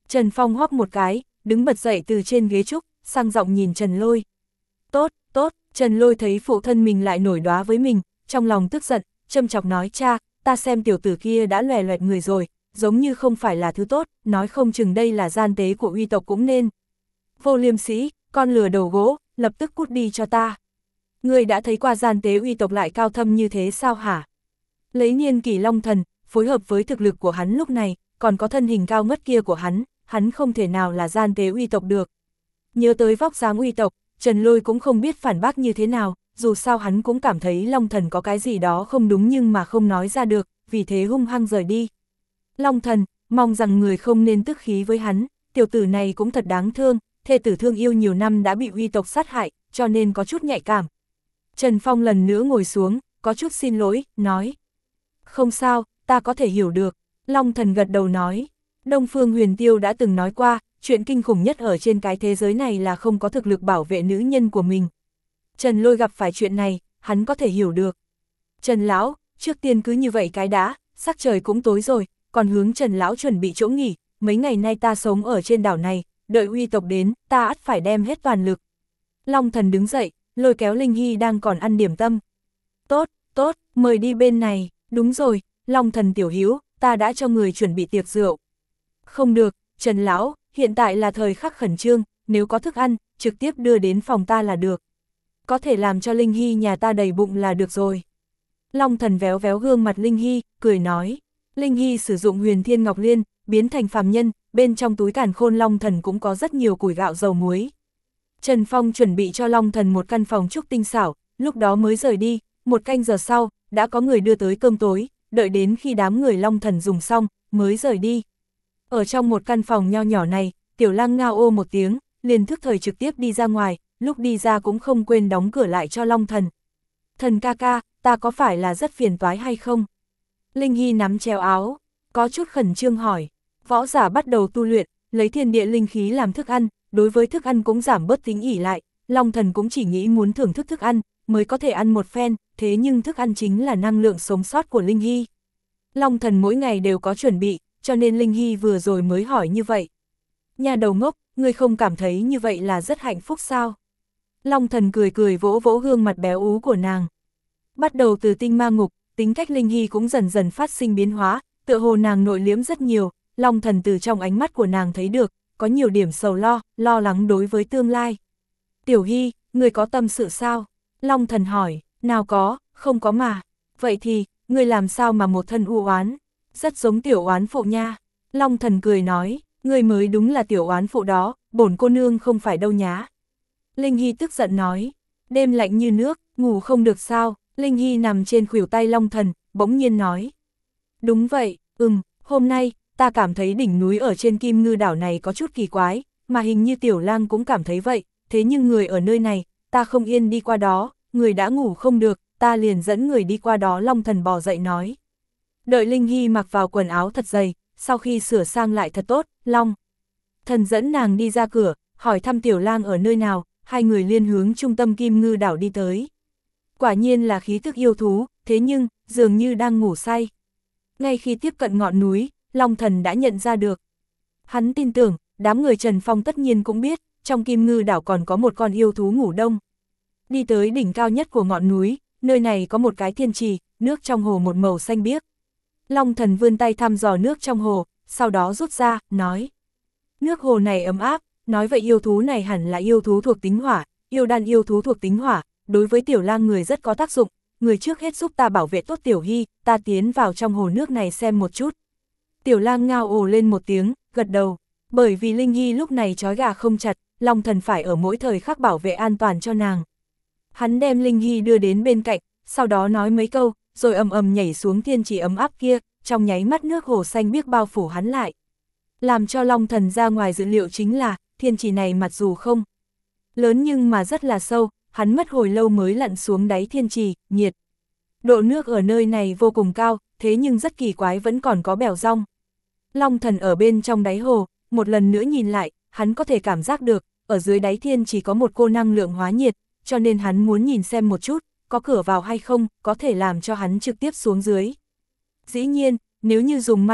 Speaker 1: Trần Phong hóp một cái, đứng bật dậy từ trên ghế trúc, sang giọng nhìn Trần Lôi. Tốt, tốt, Trần Lôi thấy phụ thân mình lại nổi đoá với mình, trong lòng tức giận, châm chọc nói cha, ta xem tiểu tử kia đã lòe loẹt người rồi, giống như không phải là thứ tốt, nói không chừng đây là gian tế của uy tộc cũng nên. Vô liêm sĩ, con lừa đầu gỗ, lập tức cút đi cho ta. Ngươi đã thấy qua gian tế uy tộc lại cao thâm như thế sao hả? Lấy niên kỷ Long Thần, phối hợp với thực lực của hắn lúc này, còn có thân hình cao ngất kia của hắn, hắn không thể nào là gian tế uy tộc được. Nhớ tới vóc dáng uy tộc, Trần Lôi cũng không biết phản bác như thế nào, dù sao hắn cũng cảm thấy Long Thần có cái gì đó không đúng nhưng mà không nói ra được, vì thế hung hăng rời đi. Long Thần, mong rằng người không nên tức khí với hắn, tiểu tử này cũng thật đáng thương, thê tử thương yêu nhiều năm đã bị uy tộc sát hại, cho nên có chút nhạy cảm. Trần Phong lần nữa ngồi xuống, có chút xin lỗi, nói. Không sao, ta có thể hiểu được. Long Thần gật đầu nói. Đông Phương Huyền Tiêu đã từng nói qua, chuyện kinh khủng nhất ở trên cái thế giới này là không có thực lực bảo vệ nữ nhân của mình. Trần Lôi gặp phải chuyện này, hắn có thể hiểu được. Trần Lão, trước tiên cứ như vậy cái đã, sắc trời cũng tối rồi, còn hướng Trần Lão chuẩn bị chỗ nghỉ, mấy ngày nay ta sống ở trên đảo này, đợi uy tộc đến, ta ắt phải đem hết toàn lực. Long Thần đứng dậy, lôi kéo Linh Hy đang còn ăn điểm tâm. Tốt, tốt, mời đi bên này, đúng rồi, Long Thần tiểu hiếu, ta đã cho người chuẩn bị tiệc rượu. Không được, Trần Lão, hiện tại là thời khắc khẩn trương, nếu có thức ăn, trực tiếp đưa đến phòng ta là được. Có thể làm cho Linh Hy nhà ta đầy bụng là được rồi. Long Thần véo véo gương mặt Linh Hy, cười nói. Linh Hy sử dụng Huyền Thiên Ngọc Liên, biến thành phàm nhân, bên trong túi càn khôn Long Thần cũng có rất nhiều củi gạo dầu muối. Trần Phong chuẩn bị cho Long Thần một căn phòng trúc tinh xảo, lúc đó mới rời đi, một canh giờ sau, đã có người đưa tới cơm tối, đợi đến khi đám người Long Thần dùng xong, mới rời đi. Ở trong một căn phòng nho nhỏ này, Tiểu Lang ngao ô một tiếng, liền thức thời trực tiếp đi ra ngoài, lúc đi ra cũng không quên đóng cửa lại cho Long Thần. Thần ca ca, ta có phải là rất phiền toái hay không? Linh Hy nắm chéo áo, có chút khẩn trương hỏi. Võ giả bắt đầu tu luyện, lấy thiên địa linh khí làm thức ăn, đối với thức ăn cũng giảm bớt tính ỷ lại, Long Thần cũng chỉ nghĩ muốn thưởng thức thức ăn, mới có thể ăn một phen, thế nhưng thức ăn chính là năng lượng sống sót của Linh Hy. Long Thần mỗi ngày đều có chuẩn bị, cho nên Linh Hy vừa rồi mới hỏi như vậy. Nhà đầu ngốc, ngươi không cảm thấy như vậy là rất hạnh phúc sao? Long Thần cười cười vỗ vỗ gương mặt béo ú của nàng. Bắt đầu từ tinh ma ngục, tính cách Linh Hy cũng dần dần phát sinh biến hóa, tựa hồ nàng nội liếm rất nhiều, Long Thần từ trong ánh mắt của nàng thấy được, có nhiều điểm sầu lo, lo lắng đối với tương lai. Tiểu Hy, ngươi có tâm sự sao? Long Thần hỏi, nào có, không có mà. Vậy thì, ngươi làm sao mà một thân u oán? Rất giống tiểu oán phụ nha. Long Thần cười nói, ngươi mới đúng là tiểu oán phụ đó, bổn cô nương không phải đâu nhá. Linh Hy tức giận nói, đêm lạnh như nước, ngủ không được sao? Linh Hy nằm trên khuỷu tay Long Thần, bỗng nhiên nói. Đúng vậy, ừm, hôm nay, ta cảm thấy đỉnh núi ở trên Kim Ngư đảo này có chút kỳ quái, mà hình như Tiểu Lang cũng cảm thấy vậy, thế nhưng người ở nơi này, ta không yên đi qua đó, người đã ngủ không được, ta liền dẫn người đi qua đó. Long Thần bò dậy nói. Đợi Linh Hy mặc vào quần áo thật dày, sau khi sửa sang lại thật tốt, Long Thần dẫn nàng đi ra cửa, hỏi thăm Tiểu Lang ở nơi nào, hai người liên hướng trung tâm Kim Ngư đảo đi tới. Quả nhiên là khí thức yêu thú, thế nhưng, dường như đang ngủ say. Ngay khi tiếp cận ngọn núi, Long Thần đã nhận ra được. Hắn tin tưởng, đám người Trần Phong tất nhiên cũng biết, trong Kim Ngư đảo còn có một con yêu thú ngủ đông. Đi tới đỉnh cao nhất của ngọn núi, nơi này có một cái thiên trì, nước trong hồ một màu xanh biếc. Long Thần vươn tay thăm dò nước trong hồ, sau đó rút ra, nói. Nước hồ này ấm áp, nói vậy yêu thú này hẳn là yêu thú thuộc tính hỏa, yêu đan yêu thú thuộc tính hỏa, đối với Tiểu Lang người rất có tác dụng, người trước hết giúp ta bảo vệ tốt Tiểu Hy, ta tiến vào trong hồ nước này xem một chút. Tiểu Lang ngao ồ lên một tiếng, gật đầu, bởi vì Linh Hy lúc này trói gà không chặt, Long Thần phải ở mỗi thời khắc bảo vệ an toàn cho nàng. Hắn đem Linh Hy đưa đến bên cạnh, sau đó nói mấy câu, rồi ầm ầm nhảy xuống thiên trì ấm áp kia, trong nháy mắt nước hồ xanh biếc bao phủ hắn lại. Làm cho Long Thần ra ngoài dự liệu chính là, thiên trì này mặc dù không lớn nhưng mà rất là sâu, hắn mất hồi lâu mới lặn xuống đáy thiên trì, nhiệt. Độ nước ở nơi này vô cùng cao, thế nhưng rất kỳ quái vẫn còn có bèo rong. Long Thần ở bên trong đáy hồ, một lần nữa nhìn lại, hắn có thể cảm giác được, ở dưới đáy thiên chỉ có một cô năng lượng hóa nhiệt, cho nên hắn muốn nhìn xem một chút, có cửa vào hay không, có thể làm cho hắn trực tiếp xuống dưới. Dĩ nhiên, nếu như dùng ma lực,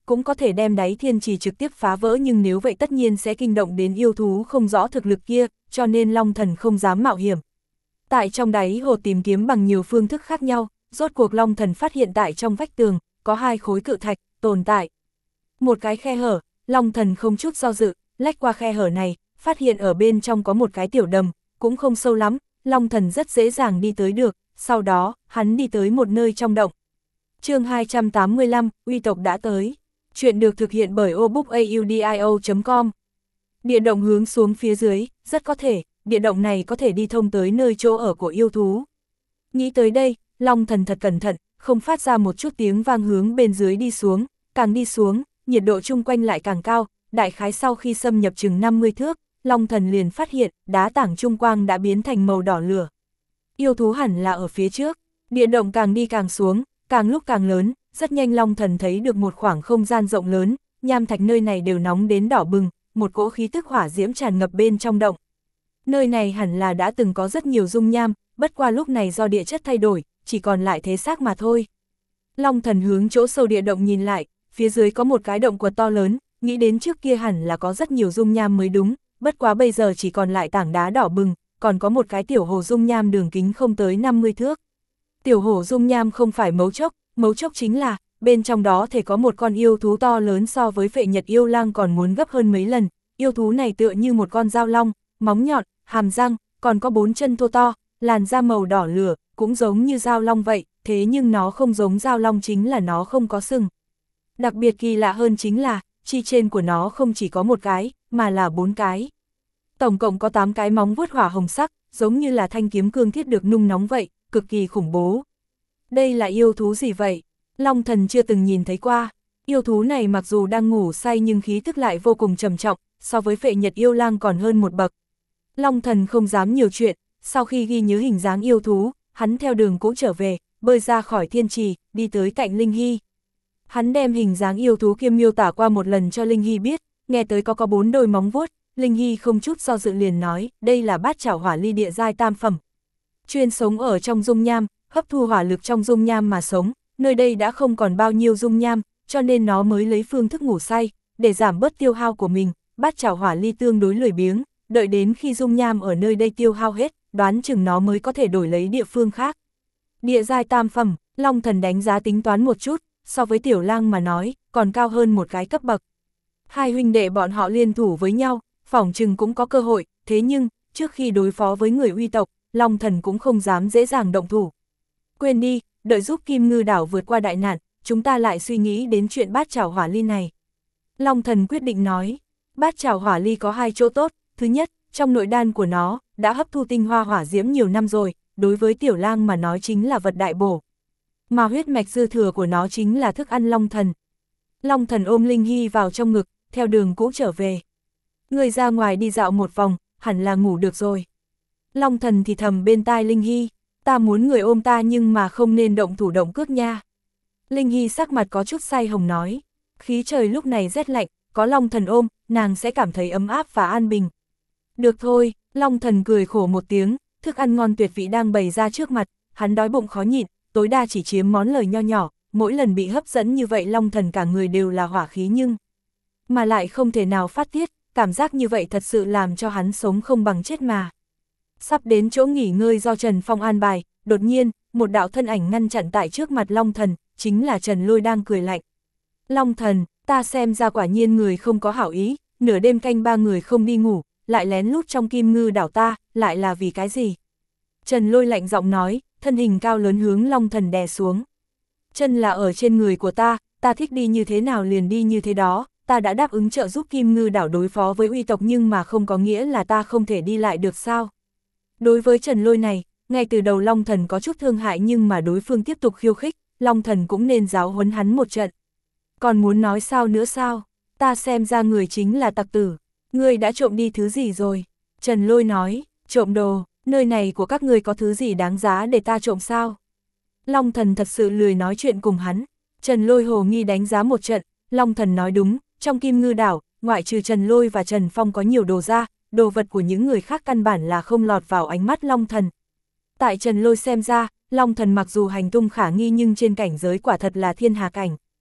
Speaker 1: cũng có thể đem đáy thiên trì trực tiếp phá vỡ, nhưng nếu vậy tất nhiên sẽ kinh động đến yêu thú không rõ thực lực kia, cho nên Long Thần không dám mạo hiểm. Tại trong đáy hồ tìm kiếm bằng nhiều phương thức khác nhau, rốt cuộc Long Thần phát hiện tại trong vách tường, có hai khối cự thạch, tồn tại. Một cái khe hở, Long Thần không chút do dự, lách qua khe hở này, phát hiện ở bên trong có một cái tiểu đầm, cũng không sâu lắm, Long Thần rất dễ dàng đi tới được, sau đó, hắn đi tới một nơi trong động. Chương hai trăm tám mươi lăm, uy tộc đã tới. Chuyện được thực hiện bởi obookaudio chấm com. Địa động hướng xuống phía dưới, rất có thể, địa động này có thể đi thông tới nơi chỗ ở của yêu thú. Nghĩ tới đây, Long Thần thật cẩn thận, không phát ra một chút tiếng vang hướng bên dưới đi xuống, càng đi xuống, nhiệt độ chung quanh lại càng cao, đại khái sau khi xâm nhập chừng năm mươi thước, Long Thần liền phát hiện, đá tảng trung quang đã biến thành màu đỏ lửa. Yêu thú hẳn là ở phía trước, địa động càng đi càng xuống, càng lúc càng lớn, rất nhanh Long Thần thấy được một khoảng không gian rộng lớn, nham thạch nơi này đều nóng đến đỏ bừng, một cỗ khí tức hỏa diễm tràn ngập bên trong động. Nơi này hẳn là đã từng có rất nhiều dung nham, bất qua lúc này do địa chất thay đổi, chỉ còn lại thế xác mà thôi. Long Thần hướng chỗ sâu địa động nhìn lại, phía dưới có một cái động quật to lớn, nghĩ đến trước kia hẳn là có rất nhiều dung nham mới đúng, bất quá bây giờ chỉ còn lại tảng đá đỏ bừng, còn có một cái tiểu hồ dung nham đường kính không tới năm mươi thước. Tiểu hồ dung nham không phải mấu chốc, mấu chốc chính là, bên trong đó thể có một con yêu thú to lớn so với Phệ Nhật yêu lang còn muốn gấp hơn mấy lần, yêu thú này tựa như một con dao long, móng nhọn, hàm răng, còn có bốn chân thô to, làn da màu đỏ lửa, cũng giống như dao long vậy, thế nhưng nó không giống dao long chính là nó không có sừng. Đặc biệt kỳ lạ hơn chính là, chi trên của nó không chỉ có một cái, mà là bốn cái. Tổng cộng có tám cái móng vuốt hỏa hồng sắc, giống như là thanh kiếm cương thiết được nung nóng vậy, cực kỳ khủng bố. Đây là yêu thú gì vậy? Long Thần chưa từng nhìn thấy qua. Yêu thú này mặc dù đang ngủ say nhưng khí tức lại vô cùng trầm trọng, so với Phệ Nhật yêu lang còn hơn một bậc. Long Thần không dám nhiều chuyện, sau khi ghi nhớ hình dáng yêu thú, hắn theo đường cũ trở về, bơi ra khỏi thiên trì, đi tới cạnh Linh Hy. Hắn đem hình dáng yêu thú kia miêu tả qua một lần cho Linh Hy biết, nghe tới có có bốn đôi móng vuốt, Linh Hy không chút do dự liền nói, đây là bát chảo hỏa ly địa giai tam phẩm. Chuyên sống ở trong dung nham, hấp thu hỏa lực trong dung nham mà sống, nơi đây đã không còn bao nhiêu dung nham, cho nên nó mới lấy phương thức ngủ say, để giảm bớt tiêu hao của mình, bát chảo hỏa ly tương đối lười biếng, đợi đến khi dung nham ở nơi đây tiêu hao hết, đoán chừng nó mới có thể đổi lấy địa phương khác. Địa giai tam phẩm, Long Thần đánh giá tính toán một chút, so với tiểu lang mà nói, còn cao hơn một cái cấp bậc. Hai huynh đệ bọn họ liên thủ với nhau, phỏng chừng cũng có cơ hội, thế nhưng, trước khi đối phó với người uy tộc, Long Thần cũng không dám dễ dàng động thủ. Quên đi, đợi giúp Kim Ngư đảo vượt qua đại nạn, chúng ta lại suy nghĩ đến chuyện bát chảo hỏa ly này. Long Thần quyết định nói, bát chảo hỏa ly có hai chỗ tốt, thứ nhất, trong nội đan của nó, đã hấp thu tinh hoa hỏa diễm nhiều năm rồi, đối với tiểu lang mà nói chính là vật đại bổ. Mà huyết mạch dư thừa của nó chính là thức ăn Long Thần. Long Thần ôm Linh Hy vào trong ngực, theo đường cũ trở về. Người ra ngoài đi dạo một vòng, hẳn là ngủ được rồi. Long Thần thì thầm bên tai Linh Hy, ta muốn người ôm ta nhưng mà không nên động thủ động cước nha. Linh Hy sắc mặt có chút say hồng nói, khí trời lúc này rét lạnh, có Long Thần ôm, nàng sẽ cảm thấy ấm áp và an bình. Được thôi, Long Thần cười khổ một tiếng, thức ăn ngon tuyệt vị đang bày ra trước mặt, hắn đói bụng khó nhịn, tối đa chỉ chiếm món lời nho nhỏ, mỗi lần bị hấp dẫn như vậy Long Thần cả người đều là hỏa khí nhưng mà lại không thể nào phát tiết, cảm giác như vậy thật sự làm cho hắn sống không bằng chết mà. Sắp đến chỗ nghỉ ngơi do Trần Phong an bài, đột nhiên, một đạo thân ảnh ngăn chặn tại trước mặt Long Thần, chính là Trần Lôi đang cười lạnh. Long Thần, ta xem ra quả nhiên người không có hảo ý, nửa đêm canh ba người không đi ngủ, lại lén lút trong Kim Ngư đảo ta, lại là vì cái gì? Trần Lôi lạnh giọng nói, thân hình cao lớn hướng Long Thần đè xuống. Chân là ở trên người của ta, ta thích đi như thế nào liền đi như thế đó, ta đã đáp ứng trợ giúp Kim Ngư đảo đối phó với uy tộc nhưng mà không có nghĩa là ta không thể đi lại được sao? Đối với Trần Lôi này, ngay từ đầu Long Thần có chút thương hại nhưng mà đối phương tiếp tục khiêu khích, Long Thần cũng nên giáo huấn hắn một trận. Còn muốn nói sao nữa sao? Ta xem ra người chính là tặc tử. Ngươi đã trộm đi thứ gì rồi? Trần Lôi nói, trộm đồ, nơi này của các ngươi có thứ gì đáng giá để ta trộm sao? Long Thần thật sự lười nói chuyện cùng hắn. Trần Lôi hồ nghi đánh giá một trận, Long Thần nói đúng, trong Kim Ngư đảo, ngoại trừ Trần Lôi và Trần Phong có nhiều đồ ra, đồ vật của những người khác căn bản là không lọt vào ánh mắt Long Thần. Tại Trần Lôi xem ra, Long Thần mặc dù hành tung khả nghi nhưng trên cảnh giới quả thật là thiên hà cảnh.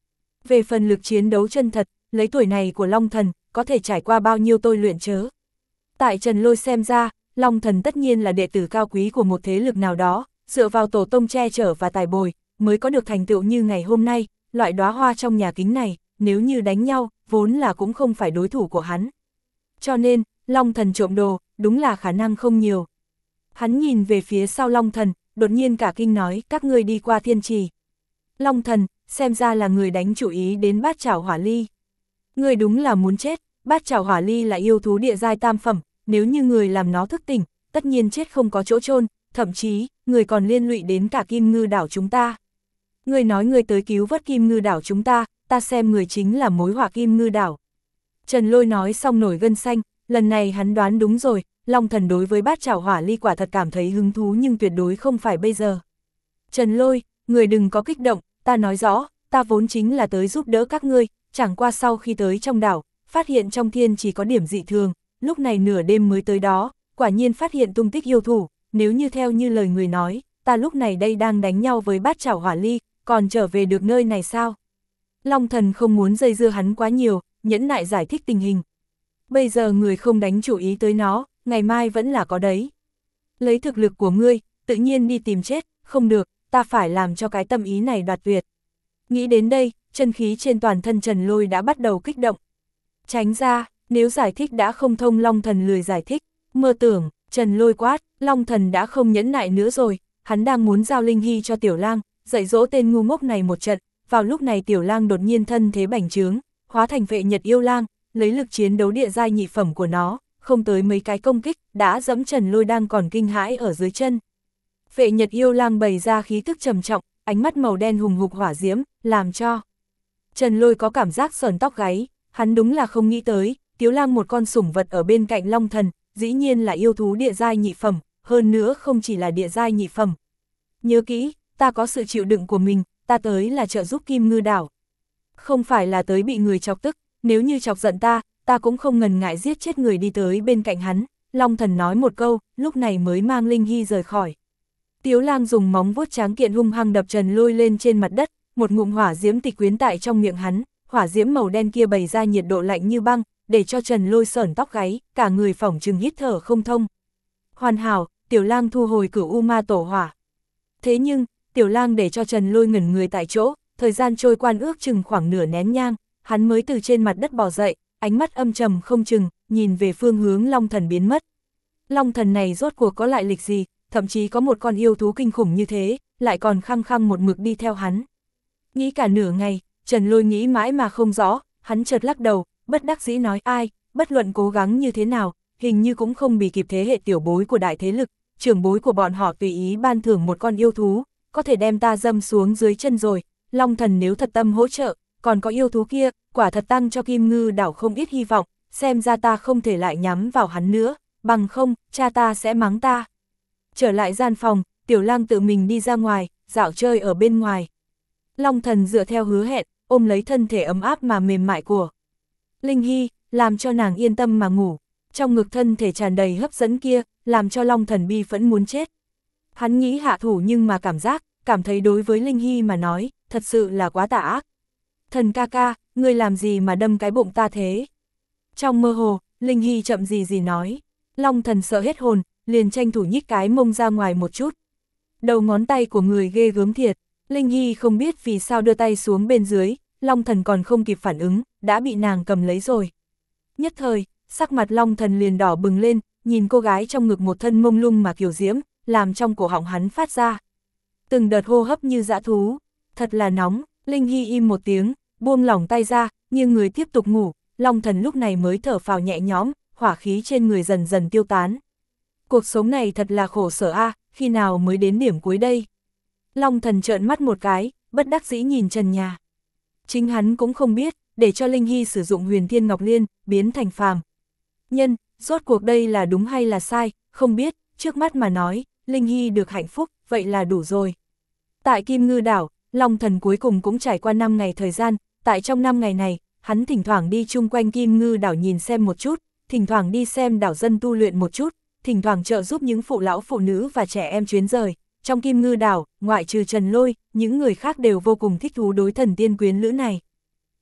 Speaker 1: Về phần lực chiến đấu chân thật, lấy tuổi này của Long Thần, có thể trải qua bao nhiêu tôi luyện chớ. Tại Trần Lôi xem ra, Long Thần tất nhiên là đệ tử cao quý của một thế lực nào đó, dựa vào tổ tông che chở và tài bồi, mới có được thành tựu như ngày hôm nay, loại đóa hoa trong nhà kính này, nếu như đánh nhau, vốn là cũng không phải đối thủ của hắn. Cho nên, Long Thần trộm đồ, đúng là khả năng không nhiều. Hắn nhìn về phía sau Long Thần, đột nhiên cả kinh nói, các ngươi đi qua thiên trì. Long Thần, xem ra là người đánh chủ ý đến bát chảo hỏa ly. Người đúng là muốn chết, bát chảo hỏa ly là yêu thú địa giai tam phẩm, nếu như người làm nó thức tỉnh, tất nhiên chết không có chỗ chôn, thậm chí, người còn liên lụy đến cả Kim Ngư đảo chúng ta. Người nói người tới cứu vớt Kim Ngư đảo chúng ta, ta xem người chính là mối họa Kim Ngư đảo. Trần Lôi nói xong nổi gân xanh, lần này hắn đoán đúng rồi, Long Thần đối với bát chảo hỏa ly quả thật cảm thấy hứng thú nhưng tuyệt đối không phải bây giờ. Trần Lôi, người đừng có kích động, ta nói rõ, ta vốn chính là tới giúp đỡ các ngươi, chẳng qua sau khi tới trong đảo, phát hiện trong thiên chỉ có điểm dị thường, lúc này nửa đêm mới tới đó, quả nhiên phát hiện tung tích yêu thủ, nếu như theo như lời người nói, ta lúc này đây đang đánh nhau với bát chảo hỏa ly, còn trở về được nơi này sao? Long Thần không muốn dây dưa hắn quá nhiều, nhẫn nại giải thích tình hình. Bây giờ người không đánh chủ ý tới nó, ngày mai vẫn là có đấy. Lấy thực lực của ngươi, tự nhiên đi tìm chết, không được, ta phải làm cho cái tâm ý này đoạt tuyệt. Nghĩ đến đây, chân khí trên toàn thân Trần Lôi đã bắt đầu kích động. Tránh ra, nếu giải thích đã không thông, Long Thần lười giải thích, mơ tưởng, Trần Lôi quát, Long Thần đã không nhẫn nại nữa rồi, hắn đang muốn giao Linh Hy cho Tiểu Lang, dạy dỗ tên ngu ngốc này một trận, vào lúc này Tiểu Lang đột nhiên thân thế bành trướng, hóa thành Vệ Nhật Yêu Lang, lấy lực chiến đấu địa giai nhị phẩm của nó, không tới mấy cái công kích, đã dẫm Trần Lôi đang còn kinh hãi ở dưới chân. Vệ Nhật Yêu Lang bày ra khí tức trầm trọng, ánh mắt màu đen hùng hục hỏa diễm, làm cho Trần Lôi có cảm giác sờn tóc gáy, hắn đúng là không nghĩ tới, Tiếu Lang một con sủng vật ở bên cạnh Long Thần, dĩ nhiên là yêu thú địa giai nhị phẩm, hơn nữa không chỉ là địa giai nhị phẩm. Nhớ kỹ, ta có sự chịu đựng của mình, ta tới là trợ giúp Kim Ngư đảo. Không phải là tới bị người chọc tức, nếu như chọc giận ta, ta cũng không ngần ngại giết chết người đi tới bên cạnh hắn. Long Thần nói một câu, lúc này mới mang Linh Hy rời khỏi. Tiếu Lang dùng móng vuốt tráng kiện hung hăng đập Trần Lôi lên trên mặt đất, một ngụm hỏa diễm tịch quyến tại trong miệng hắn, hỏa diễm màu đen kia bày ra nhiệt độ lạnh như băng, để cho Trần Lôi sởn tóc gáy, cả người phỏng chừng hít thở không thông. Hoàn hảo, Tiểu Lang thu hồi Cửu U Ma Tổ Hỏa. Thế nhưng, Tiểu Lang để cho Trần Lôi ngẩn người tại chỗ, thời gian trôi qua ước chừng khoảng nửa nén nhang, hắn mới từ trên mặt đất bò dậy, ánh mắt âm trầm không chừng, nhìn về phương hướng Long Thần biến mất. Long Thần này rốt cuộc có lại lịch gì, thậm chí có một con yêu thú kinh khủng như thế, lại còn khăng khăng một mực đi theo hắn. Nghĩ cả nửa ngày, Trần Lôi nghĩ mãi mà không rõ, hắn chợt lắc đầu, bất đắc dĩ nói ai, bất luận cố gắng như thế nào, hình như cũng không bị kịp thế hệ tiểu bối của đại thế lực, trưởng bối của bọn họ tùy ý ban thưởng một con yêu thú, có thể đem ta dâm xuống dưới chân rồi, Long Thần nếu thật tâm hỗ trợ, còn có yêu thú kia, quả thật tăng cho Kim Ngư đảo không ít hy vọng, xem ra ta không thể lại nhắm vào hắn nữa, bằng không, cha ta sẽ mắng ta. Trở lại gian phòng, Tiểu Lang tự mình đi ra ngoài, dạo chơi ở bên ngoài. Long Thần dựa theo hứa hẹn, ôm lấy thân thể ấm áp mà mềm mại của Linh Hy, làm cho nàng yên tâm mà ngủ. Trong ngực thân thể tràn đầy hấp dẫn kia, làm cho Long Thần bi phẫn muốn chết. Hắn nghĩ hạ thủ nhưng mà cảm giác, cảm thấy đối với Linh Hy mà nói, thật sự là quá tà ác. Thần ca ca, ngươi làm gì mà đâm cái bụng ta thế? Trong mơ hồ, Linh Hy chậm gì gì nói. Long Thần sợ hết hồn, liền tranh thủ nhích cái mông ra ngoài một chút. Đầu ngón tay của người ghê gớm thiệt. Linh Hy không biết vì sao đưa tay xuống bên dưới, Long Thần còn không kịp phản ứng, đã bị nàng cầm lấy rồi. Nhất thời, sắc mặt Long Thần liền đỏ bừng lên, nhìn cô gái trong ngực một thân mông lung mà kiều diễm, làm trong cổ họng hắn phát ra từng đợt hô hấp như dã thú. Thật là nóng. Linh Hy im một tiếng, buông lỏng tay ra, nhưng người tiếp tục ngủ. Long Thần lúc này mới thở phào nhẹ nhõm, hỏa khí trên người dần dần tiêu tán. Cuộc sống này thật là khổ sở a, à, khi nào mới đến điểm cuối đây? Long Thần trợn mắt một cái, bất đắc dĩ nhìn trần nhà. Chính hắn cũng không biết, để cho Linh Hy sử dụng Huyền Thiên Ngọc Liên, biến thành phàm nhân, rốt cuộc đây là đúng hay là sai, không biết, trước mắt mà nói, Linh Hy được hạnh phúc, vậy là đủ rồi. Tại Kim Ngư đảo, Long Thần cuối cùng cũng trải qua năm ngày thời gian, tại trong năm ngày này, hắn thỉnh thoảng đi chung quanh Kim Ngư đảo nhìn xem một chút, thỉnh thoảng đi xem đảo dân tu luyện một chút, thỉnh thoảng trợ giúp những phụ lão phụ nữ và trẻ em chuyến rời. Trong Kim Ngư đảo, ngoại trừ Trần Lôi, những người khác đều vô cùng thích thú đối thần tiên quyến lữ này.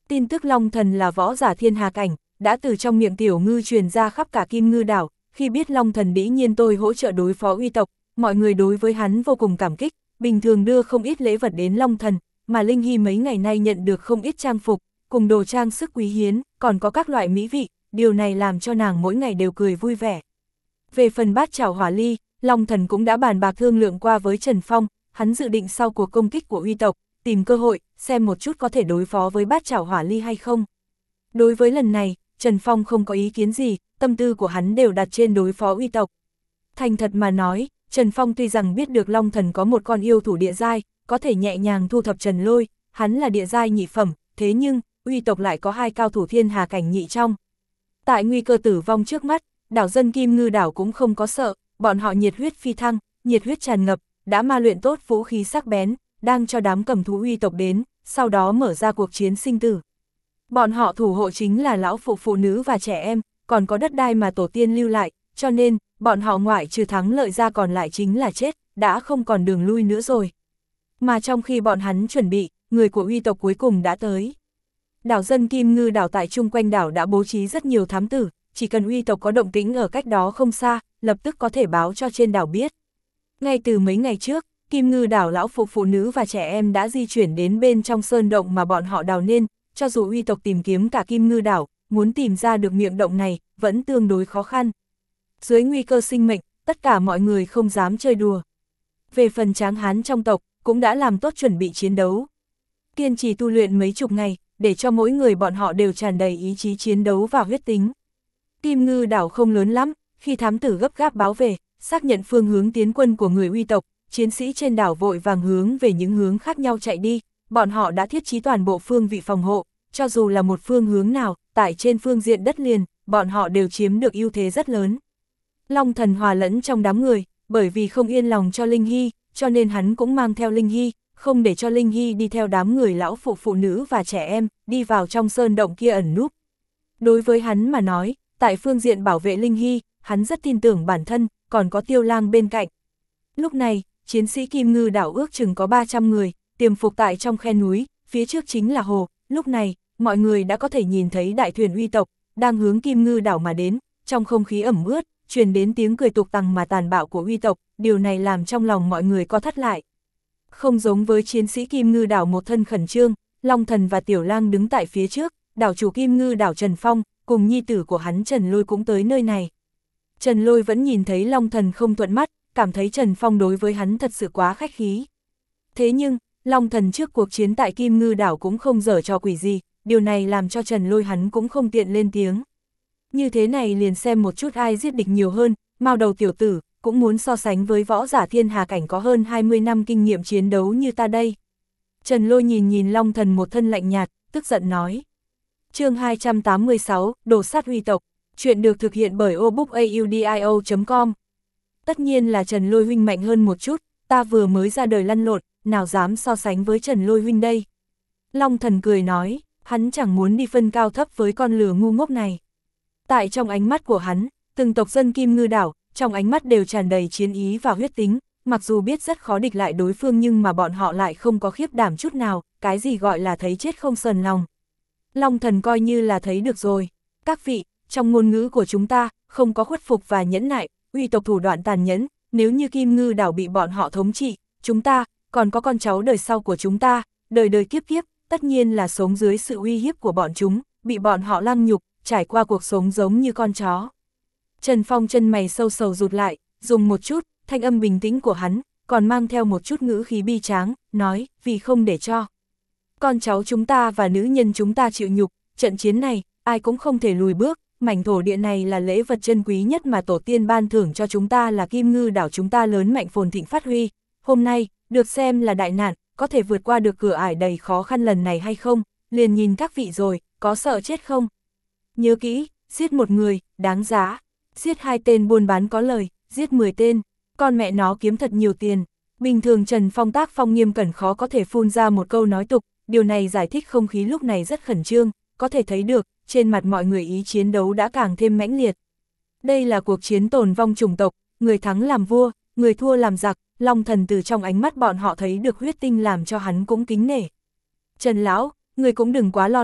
Speaker 1: Tin tức Long Thần là võ giả thiên hà cảnh, đã từ trong miệng Tiểu Ngư truyền ra khắp cả Kim Ngư đảo, khi biết Long Thần dĩ nhiên tôi hỗ trợ đối phó uy tộc, mọi người đối với hắn vô cùng cảm kích, bình thường đưa không ít lễ vật đến Long Thần, mà Linh Hy mấy ngày nay nhận được không ít trang phục, cùng đồ trang sức quý hiếm, còn có các loại mỹ vị, điều này làm cho nàng mỗi ngày đều cười vui vẻ. Về phần bát chảo hỏa ly, Long Thần cũng đã bàn bạc thương lượng qua với Trần Phong, hắn dự định sau cuộc công kích của uy tộc, tìm cơ hội, xem một chút có thể đối phó với bát chảo hỏa ly hay không. Đối với lần này, Trần Phong không có ý kiến gì, tâm tư của hắn đều đặt trên đối phó uy tộc. Thành thật mà nói, Trần Phong tuy rằng biết được Long Thần có một con yêu thủ địa giai, có thể nhẹ nhàng thu thập Trần Lôi, hắn là địa giai nhị phẩm, thế nhưng, uy tộc lại có hai cao thủ thiên hà cảnh nhị trong. Tại nguy cơ tử vong trước mắt, đảo dân Kim Ngư đảo cũng không có sợ, bọn họ nhiệt huyết phi thăng, nhiệt huyết tràn ngập, đã ma luyện tốt vũ khí sắc bén, đang cho đám cầm thú uy tộc đến, sau đó mở ra cuộc chiến sinh tử. Bọn họ thủ hộ chính là lão phụ phụ nữ và trẻ em, còn có đất đai mà tổ tiên lưu lại, cho nên, bọn họ ngoại trừ thắng lợi ra còn lại chính là chết, đã không còn đường lui nữa rồi. Mà trong khi bọn hắn chuẩn bị, người của uy tộc cuối cùng đã tới. Đảo dân Kim Ngư đảo tại chung quanh đảo đã bố trí rất nhiều thám tử, chỉ cần uy tộc có động tĩnh ở cách đó không xa, lập tức có thể báo cho trên đảo biết. Ngay từ mấy ngày trước, Kim Ngư đảo lão phụ phụ nữ và trẻ em đã di chuyển đến bên trong sơn động mà bọn họ đào nên, cho dù uy tộc tìm kiếm cả Kim Ngư đảo, muốn tìm ra được miệng động này, vẫn tương đối khó khăn. Dưới nguy cơ sinh mệnh, tất cả mọi người không dám chơi đùa. Về phần tráng hán trong tộc, cũng đã làm tốt chuẩn bị chiến đấu. Kiên trì tu luyện mấy chục ngày, để cho mỗi người bọn họ đều tràn đầy ý chí chiến đấu và huyết tính. Kim Ngư đảo không lớn lắm, khi thám tử gấp gáp báo về, xác nhận phương hướng tiến quân của người uy tộc, chiến sĩ trên đảo vội vàng hướng về những hướng khác nhau chạy đi, bọn họ đã thiết trí toàn bộ phương vị phòng hộ, cho dù là một phương hướng nào, tại trên phương diện đất liền, bọn họ đều chiếm được ưu thế rất lớn. Long Thần hòa lẫn trong đám người, bởi vì không yên lòng cho Linh Hy, cho nên hắn cũng mang theo Linh Hy, không để cho Linh Hy đi theo đám người lão phụ phụ nữ và trẻ em, đi vào trong sơn động kia ẩn núp. Đối với hắn mà nói, tại phương diện bảo vệ Linh Hy, hắn rất tin tưởng bản thân, còn có Tiêu Lang bên cạnh. Lúc này, chiến sĩ Kim Ngư đảo ước chừng có ba trăm người, tiềm phục tại trong khe núi, phía trước chính là hồ, lúc này, mọi người đã có thể nhìn thấy đại thuyền uy tộc, đang hướng Kim Ngư đảo mà đến, trong không khí ẩm ướt, truyền đến tiếng cười tục tằng mà tàn bạo của uy tộc, điều này làm trong lòng mọi người co thắt lại. Không giống với chiến sĩ Kim Ngư đảo một thân khẩn trương, Long Thần và Tiểu Lang đứng tại phía trước, đảo chủ Kim Ngư đảo Trần Phong, cùng nhi tử của hắn Trần Lôi cũng tới nơi này. Trần Lôi vẫn nhìn thấy Long Thần không thuận mắt, cảm thấy Trần Phong đối với hắn thật sự quá khách khí. Thế nhưng, Long Thần trước cuộc chiến tại Kim Ngư đảo cũng không dở trò quỷ gì, điều này làm cho Trần Lôi hắn cũng không tiện lên tiếng. Như thế này liền xem một chút ai giết địch nhiều hơn, mao đầu tiểu tử, cũng muốn so sánh với võ giả thiên hà cảnh có hơn hai mươi năm kinh nghiệm chiến đấu như ta đây. Trần Lôi nhìn nhìn Long Thần một thân lạnh nhạt, tức giận nói. Chương hai trăm tám mươi sáu, Đồ sát uy tộc, chuyện được thực hiện bởi obookaudio chấm com. Tất nhiên là Trần Lôi huynh mạnh hơn một chút, ta vừa mới ra đời lăn lộn, nào dám so sánh với Trần Lôi huynh đây. Long Thần cười nói, hắn chẳng muốn đi phân cao thấp với con lừa ngu ngốc này. Tại trong ánh mắt của hắn, từng tộc dân Kim Ngư đảo, trong ánh mắt đều tràn đầy chiến ý và huyết tính, mặc dù biết rất khó địch lại đối phương nhưng mà bọn họ lại không có khiếp đảm chút nào, cái gì gọi là thấy chết không sờn lòng. Long Thần coi như là thấy được rồi. Các vị, trong ngôn ngữ của chúng ta, không có khuất phục và nhẫn nại, uy tộc thủ đoạn tàn nhẫn, nếu như Kim Ngư đảo bị bọn họ thống trị, chúng ta, còn có con cháu đời sau của chúng ta, đời đời kiếp kiếp, tất nhiên là sống dưới sự uy hiếp của bọn chúng, bị bọn họ lăng nhục, trải qua cuộc sống giống như con chó. Trần Phong chân mày sâu sầu rụt lại, dùng một chút, thanh âm bình tĩnh của hắn, còn mang theo một chút ngữ khí bi tráng, nói, vì không để cho con cháu chúng ta và nữ nhân chúng ta chịu nhục, trận chiến này, ai cũng không thể lùi bước, mảnh thổ địa này là lễ vật chân quý nhất mà tổ tiên ban thưởng cho chúng ta là Kim Ngư đảo chúng ta lớn mạnh phồn thịnh phát huy, hôm nay, được xem là đại nạn, có thể vượt qua được cửa ải đầy khó khăn lần này hay không, liền nhìn các vị rồi, có sợ chết không? Nhớ kỹ, giết một người, đáng giá, giết hai tên buôn bán có lời, giết mười tên, con mẹ nó kiếm thật nhiều tiền. Bình thường Trần Phong tác phong nghiêm cẩn khó có thể phun ra một câu nói tục, điều này giải thích không khí lúc này rất khẩn trương, có thể thấy được, trên mặt mọi người ý chiến đấu đã càng thêm mãnh liệt. Đây là cuộc chiến tồn vong chủng tộc, người thắng làm vua, người thua làm giặc, Long Thần từ trong ánh mắt bọn họ thấy được huyết tinh làm cho hắn cũng kính nể. Trần Lão, người cũng đừng quá lo lắng,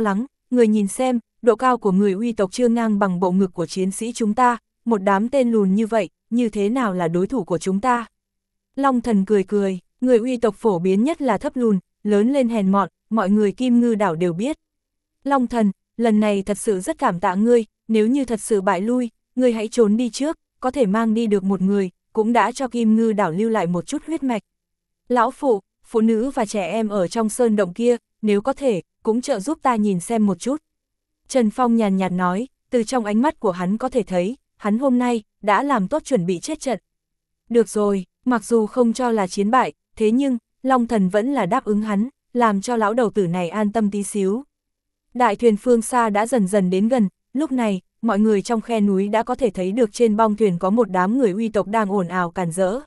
Speaker 1: người nhìn xem, độ cao của người uy tộc chưa ngang bằng bộ ngực của chiến sĩ chúng ta, một đám tên lùn như vậy, như thế nào là đối thủ của chúng ta? Long Thần cười cười, người uy tộc phổ biến nhất là thấp lùn, lớn lên hèn mọn, mọi người Kim Ngư đảo đều biết. Long Thần, lần này thật sự rất cảm tạ ngươi, nếu như thật sự bại lui, ngươi hãy trốn đi trước, có thể mang đi được một người, cũng đã cho Kim Ngư đảo lưu lại một chút huyết mạch. Lão phụ, phụ nữ và trẻ em ở trong sơn động kia, nếu có thể, cũng trợ giúp ta nhìn xem một chút. Trần Phong nhàn nhạt nói, từ trong ánh mắt của hắn có thể thấy, hắn hôm nay đã làm tốt chuẩn bị chết trận. Được rồi, mặc dù không cho là chiến bại, thế nhưng, Long Thần vẫn là đáp ứng hắn, làm cho lão đầu tử này an tâm tí xíu. Đại thuyền phương xa đã dần dần đến gần, lúc này, mọi người trong khe núi đã có thể thấy được trên bong thuyền có một đám người uy tộc đang ồn ào càn rỡ.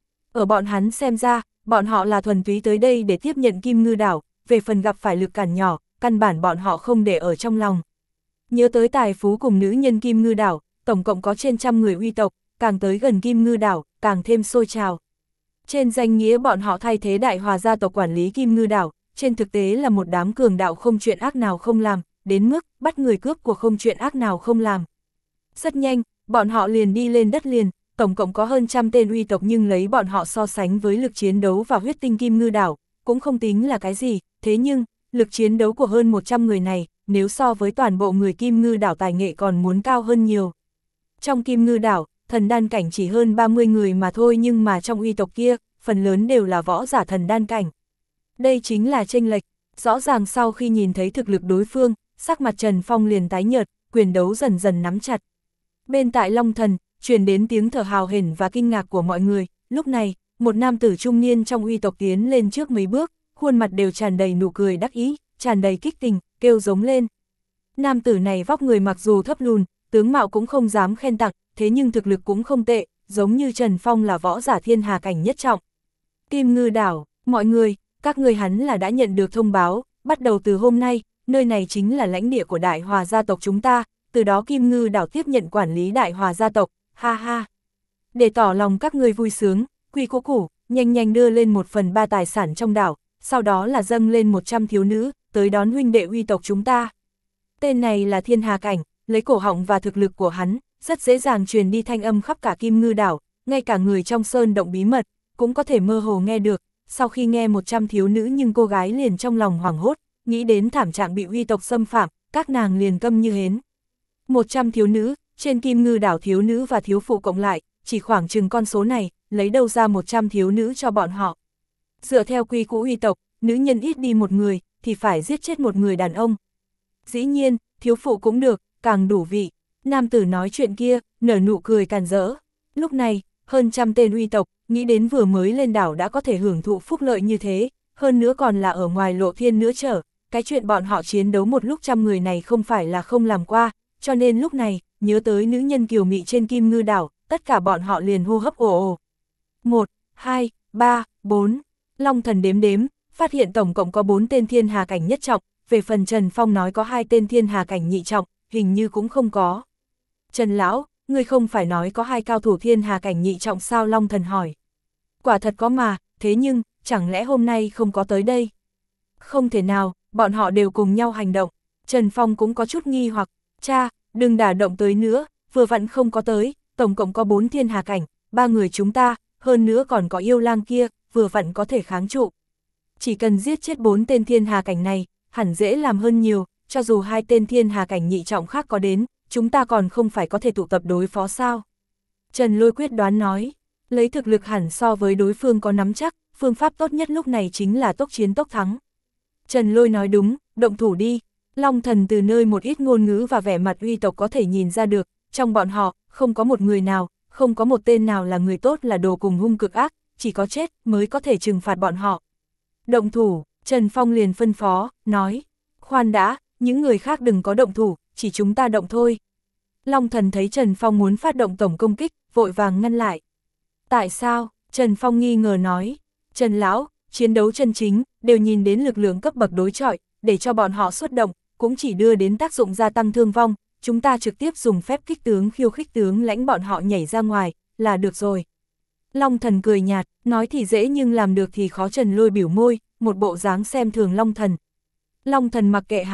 Speaker 1: Ở bọn hắn xem ra, bọn họ là thuần túy tới đây để tiếp nhận Kim Ngư đảo, về phần gặp phải lực cản nhỏ, căn bản bọn họ không để ở trong lòng. Nhớ tới tài phú cùng nữ nhân Kim Ngư đảo, tổng cộng có trên trăm người uy tộc, càng tới gần Kim Ngư đảo, càng thêm sôi trào. Trên danh nghĩa bọn họ thay thế Đại Hòa gia tộc quản lý Kim Ngư đảo, trên thực tế là một đám cường đạo không chuyện ác nào không làm, đến mức bắt người cướp của không chuyện ác nào không làm. Rất nhanh, bọn họ liền đi lên đất liền, tổng cộng có hơn trăm tên uy tộc nhưng lấy bọn họ so sánh với lực chiến đấu và huyết tinh Kim Ngư đảo, cũng không tính là cái gì, thế nhưng, lực chiến đấu của hơn một trăm người này, nếu so với toàn bộ người Kim Ngư đảo tài nghệ còn muốn cao hơn nhiều. Trong Kim Ngư đảo, thần đan cảnh chỉ hơn ba mươi người mà thôi nhưng mà trong uy tộc kia, phần lớn đều là võ giả thần đan cảnh. Đây chính là chênh lệch, rõ ràng sau khi nhìn thấy thực lực đối phương, sắc mặt Trần Phong liền tái nhợt, quyền đấu dần dần nắm chặt. Bên tại Long Thần, truyền đến tiếng thở hào hển và kinh ngạc của mọi người, lúc này, một nam tử trung niên trong uy tộc tiến lên trước mấy bước, khuôn mặt đều tràn đầy nụ cười đắc ý, tràn đầy kích tình, kêu giống lên. Nam tử này vóc người mặc dù thấp lùn, tướng mạo cũng không dám khen tặng, thế nhưng thực lực cũng không tệ, giống như Trần Phong là võ giả thiên hà cảnh nhất trọng. Kim Ngư đảo, mọi người, các người hắn là đã nhận được thông báo, bắt đầu từ hôm nay, nơi này chính là lãnh địa của Đại Hòa gia tộc chúng ta, từ đó Kim Ngư đảo tiếp nhận quản lý Đại Hòa gia tộc, ha ha. Để tỏ lòng các người vui sướng, Quy Cố Củ, nhanh nhanh đưa lên một phần ba tài sản trong đảo, sau đó là dâng lên một trăm thiếu nữ, tới đón huynh đệ uy tộc chúng ta. Tên này là Thiên Hà Cảnh, lấy cổ họng và thực lực của hắn, rất dễ dàng truyền đi thanh âm khắp cả Kim Ngư đảo, ngay cả người trong sơn động bí mật, cũng có thể mơ hồ nghe được. Sau khi nghe một trăm thiếu nữ nhưng cô gái liền trong lòng hoảng hốt, nghĩ đến thảm trạng bị uy tộc xâm phạm, các nàng liền câm như hến. một trăm thiếu nữ, trên Kim Ngư đảo thiếu nữ và thiếu phụ cộng lại, chỉ khoảng chừng con số này, lấy đâu ra một trăm thiếu nữ cho bọn họ. Dựa theo quy cũ uy tộc, nữ nhân ít đi một người, thì phải giết chết một người đàn ông. Dĩ nhiên, thiếu phụ cũng được, càng đủ vị. Nam tử nói chuyện kia, nở nụ cười càn rỡ. Lúc này, hơn trăm tên uy tộc, nghĩ đến vừa mới lên đảo đã có thể hưởng thụ phúc lợi như thế, hơn nữa còn là ở ngoài lộ thiên nữa trở. Cái chuyện bọn họ chiến đấu một lúc trăm người này không phải là không làm qua, cho nên lúc này, nhớ tới nữ nhân kiều mị trên Kim Ngư đảo, tất cả bọn họ liền hô hấp ồ ồ. Một, hai, ba, bốn. Long Thần đếm đếm, phát hiện tổng cộng có bốn tên thiên hà cảnh nhất trọng, về phần Trần Phong nói có hai tên thiên hà cảnh nhị trọng, hình như cũng không có. Trần Lão, ngươi không phải nói có hai cao thủ thiên hà cảnh nhị trọng sao? Long Thần hỏi. Quả thật có mà, thế nhưng, chẳng lẽ hôm nay không có tới đây? Không thể nào, bọn họ đều cùng nhau hành động. Trần Phong cũng có chút nghi hoặc, cha, đừng đả động tới nữa, vừa vặn không có tới, tổng cộng có bốn thiên hà cảnh, ba người chúng ta, hơn nữa còn có yêu lang kia, vừa vặn có thể kháng trụ. Chỉ cần giết chết bốn tên thiên hà cảnh này, hẳn dễ làm hơn nhiều, cho dù hai tên thiên hà cảnh nhị trọng khác có đến, chúng ta còn không phải có thể tụ tập đối phó sao? Trần Lôi quyết đoán nói, lấy thực lực hẳn so với đối phương có nắm chắc, phương pháp tốt nhất lúc này chính là tốc chiến tốc thắng. Trần Lôi nói đúng, động thủ đi. Long Thần từ nơi một ít ngôn ngữ và vẻ mặt uy tộc có thể nhìn ra được, trong bọn họ, không có một người nào, không có một tên nào là người tốt là đồ cùng hung cực ác, chỉ có chết mới có thể trừng phạt bọn họ. Động thủ, Trần Phong liền phân phó, nói, khoan đã, những người khác đừng có động thủ, chỉ chúng ta động thôi. Long Thần thấy Trần Phong muốn phát động tổng công kích, vội vàng ngăn lại. Tại sao? Trần Phong nghi ngờ nói, Trần Lão, chiến đấu chân chính, đều nhìn đến lực lượng cấp bậc đối chọi, để cho bọn họ xuất động, cũng chỉ đưa đến tác dụng gia tăng thương vong, chúng ta trực tiếp dùng phép kích tướng khiêu khích tướng lãnh bọn họ nhảy ra ngoài, là được rồi. Long Thần cười nhạt, nói thì dễ nhưng làm được thì khó. Trần Lôi biểu môi, một bộ dáng xem thường Long Thần. Long Thần mặc kệ hắn,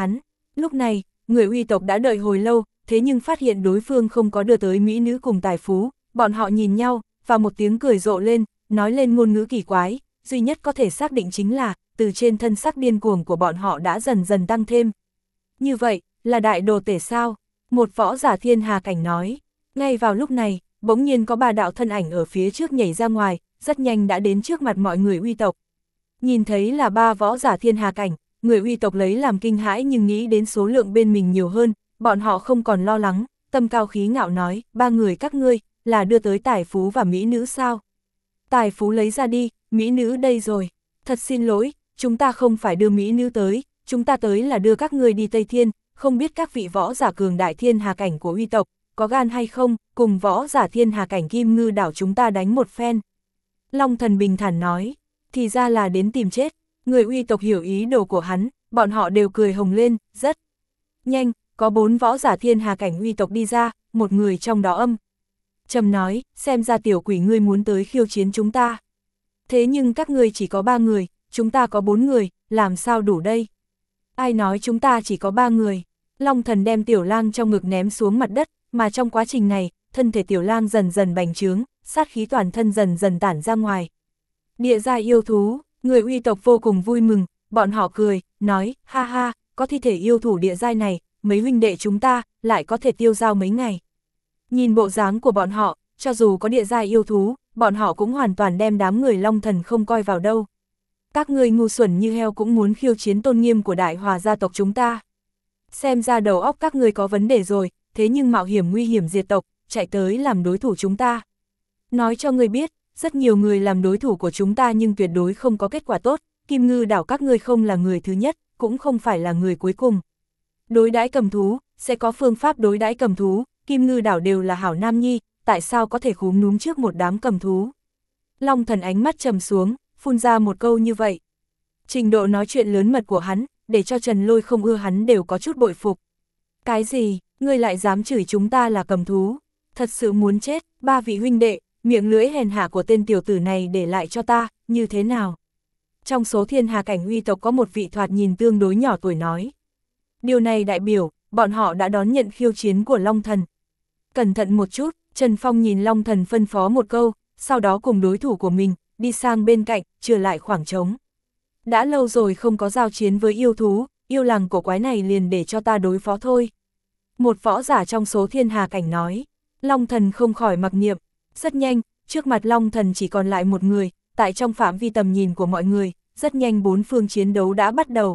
Speaker 1: Lúc này, người uy tộc đã đợi hồi lâu, thế nhưng phát hiện đối phương không có đưa tới mỹ nữ cùng tài phú, bọn họ nhìn nhau, và một tiếng cười rộ lên, nói lên ngôn ngữ kỳ quái, duy nhất có thể xác định chính là, từ trên thân sắc điên cuồng của bọn họ đã dần dần tăng thêm. Như vậy, là đại đồ tể sao? Một võ giả thiên hà cảnh nói. Ngay vào lúc này, bỗng nhiên có ba đạo thân ảnh ở phía trước nhảy ra ngoài, rất nhanh đã đến trước mặt mọi người uy tộc. Nhìn thấy là ba võ giả thiên hà cảnh, người uy tộc lấy làm kinh hãi nhưng nghĩ đến số lượng bên mình nhiều hơn, bọn họ không còn lo lắng, tâm cao khí ngạo nói, ba người các ngươi, là đưa tới tài phú và mỹ nữ sao? Tài phú lấy ra đi, mỹ nữ đây rồi. Thật xin lỗi, chúng ta không phải đưa mỹ nữ tới, chúng ta tới là đưa các ngươi đi Tây Thiên, không biết các vị võ giả cường đại thiên hà cảnh của uy tộc, có gan hay không, cùng võ giả thiên hà cảnh Kim Ngư đảo chúng ta đánh một phen. Long Thần bình thản nói, thì ra là đến tìm chết, người uy tộc hiểu ý đồ của hắn, bọn họ đều cười hồng lên, rất nhanh, có bốn võ giả thiên hà cảnh uy tộc đi ra, một người trong đó âm trầm nói, xem ra tiểu quỷ ngươi muốn tới khiêu chiến chúng ta. Thế nhưng các ngươi chỉ có ba người, chúng ta có bốn người, làm sao đủ đây? Ai nói chúng ta chỉ có ba người? Long Thần đem tiểu lang trong ngực ném xuống mặt đất, mà trong quá trình này, thân thể tiểu lang dần dần bành trướng, sát khí toàn thân dần dần tản ra ngoài. Địa giai yêu thú, người uy tộc vô cùng vui mừng, bọn họ cười, nói, ha ha, có thi thể yêu thủ địa giai này, mấy huynh đệ chúng ta, lại có thể tiêu dao mấy ngày. Nhìn bộ dáng của bọn họ, cho dù có địa giai yêu thú, bọn họ cũng hoàn toàn đem đám người Long Thần không coi vào đâu. Các ngươi ngu xuẩn như heo cũng muốn khiêu chiến tôn nghiêm của đại hòa gia tộc chúng ta. Xem ra đầu óc các ngươi có vấn đề rồi, thế nhưng mạo hiểm nguy hiểm diệt tộc, chạy tới làm đối thủ chúng ta. Nói cho ngươi biết, rất nhiều người làm đối thủ của chúng ta nhưng tuyệt đối không có kết quả tốt, Kim Ngư đảo các ngươi không là người thứ nhất, cũng không phải là người cuối cùng. Đối đãi cầm thú, sẽ có phương pháp đối đãi cầm thú, Kim Ngư đảo đều là hảo nam nhi, tại sao có thể khúm núm trước một đám cầm thú. Long Thần ánh mắt trầm xuống, phun ra một câu như vậy. Trình độ nói chuyện lớn mật của hắn, để cho Trần Lôi không ưa hắn đều có chút bội phục. Cái gì, ngươi lại dám chửi chúng ta là cầm thú? Thật sự muốn chết, ba vị huynh đệ, miệng lưỡi hèn hạ của tên tiểu tử này để lại cho ta, như thế nào? Trong số thiên hà cảnh uy tộc có một vị thoạt nhìn tương đối nhỏ tuổi nói. Điều này đại biểu, bọn họ đã đón nhận khiêu chiến của Long Thần. Cẩn thận một chút, Trần Phong nhìn Long Thần phân phó một câu, sau đó cùng đối thủ của mình, đi sang bên cạnh, trừ lại khoảng trống. Đã lâu rồi không có giao chiến với yêu thú, yêu làng cổ quái này liền để cho ta đối phó thôi. Một võ giả trong số thiên hà cảnh nói, Long Thần không khỏi mặc niệm, rất nhanh, trước mặt Long Thần chỉ còn lại một người, tại trong phạm vi tầm nhìn của mọi người, rất nhanh bốn phương chiến đấu đã bắt đầu.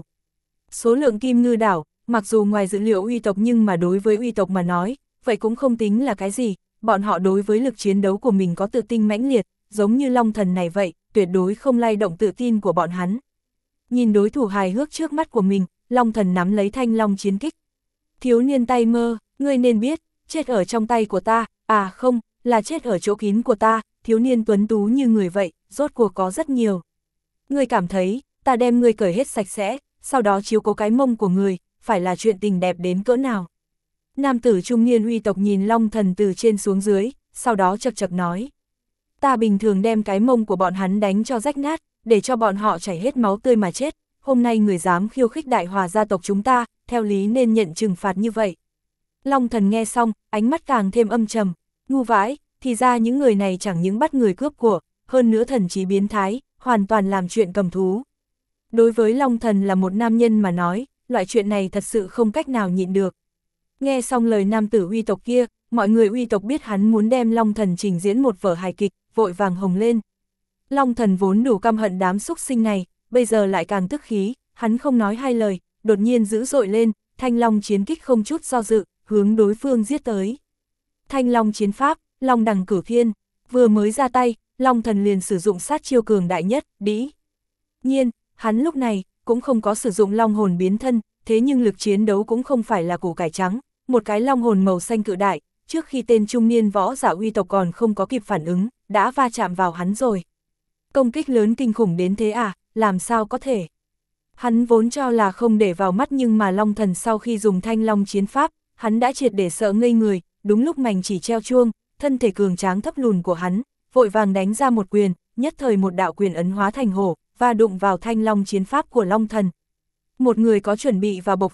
Speaker 1: Số lượng Kim Ngư đảo, mặc dù ngoài dữ liệu uy tộc nhưng mà đối với uy tộc mà nói, vậy cũng không tính là cái gì, bọn họ đối với lực chiến đấu của mình có tự tin mãnh liệt, giống như Long Thần này vậy, tuyệt đối không lay động tự tin của bọn hắn. Nhìn đối thủ hài hước trước mắt của mình, Long Thần nắm lấy thanh long chiến kích. Thiếu niên tay mơ, ngươi nên biết, chết ở trong tay của ta, à không, là chết ở chỗ kín của ta, thiếu niên tuấn tú như người vậy, rốt cuộc có rất nhiều. Ngươi cảm thấy, ta đem ngươi cởi hết sạch sẽ, sau đó chiếu cố cái mông của người, phải là chuyện tình đẹp đến cỡ nào. Nam tử trung niên uy tộc nhìn Long Thần từ trên xuống dưới, sau đó chật chật nói. Ta bình thường đem cái mông của bọn hắn đánh cho rách nát, để cho bọn họ chảy hết máu tươi mà chết, hôm nay người dám khiêu khích đại hòa gia tộc chúng ta, theo lý nên nhận trừng phạt như vậy. Long Thần nghe xong, ánh mắt càng thêm âm trầm, ngu vãi, thì ra những người này chẳng những bắt người cướp của, hơn nữa thần trí biến thái, hoàn toàn làm chuyện cầm thú. Đối với Long Thần là một nam nhân mà nói, loại chuyện này thật sự không cách nào nhịn được. Nghe xong lời nam tử uy tộc kia, mọi người uy tộc biết hắn muốn đem Long Thần trình diễn một vở hài kịch, vội vàng hồng lên. Long Thần vốn đủ căm hận đám xúc sinh này, bây giờ lại càng tức khí, hắn không nói hai lời, đột nhiên dữ dội lên, thanh long chiến kích không chút do dự, hướng đối phương giết tới. Thanh long chiến pháp, long đằng cửu thiên, vừa mới ra tay, Long Thần liền sử dụng sát chiêu cường đại nhất, đĩ. Nhiên, hắn lúc này, cũng không có sử dụng long hồn biến thân, thế nhưng lực chiến đấu cũng không phải là củ cải trắng, một cái long hồn màu xanh cự đại, trước khi tên trung niên võ giả uy tộc còn không có kịp phản ứng, đã va chạm vào hắn rồi. Công kích lớn kinh khủng đến thế à, làm sao có thể? Hắn vốn cho là không để vào mắt nhưng mà Long Thần sau khi dùng thanh long chiến pháp, hắn đã triệt để sợ ngây người, đúng lúc mảnh chỉ treo chuông, thân thể cường tráng thấp lùn của hắn, vội vàng đánh ra một quyền, nhất thời một đạo quyền ấn hóa thành hổ, và đụng vào thanh long chiến pháp của Long Thần. Một người có chuẩn bị và bộc phát,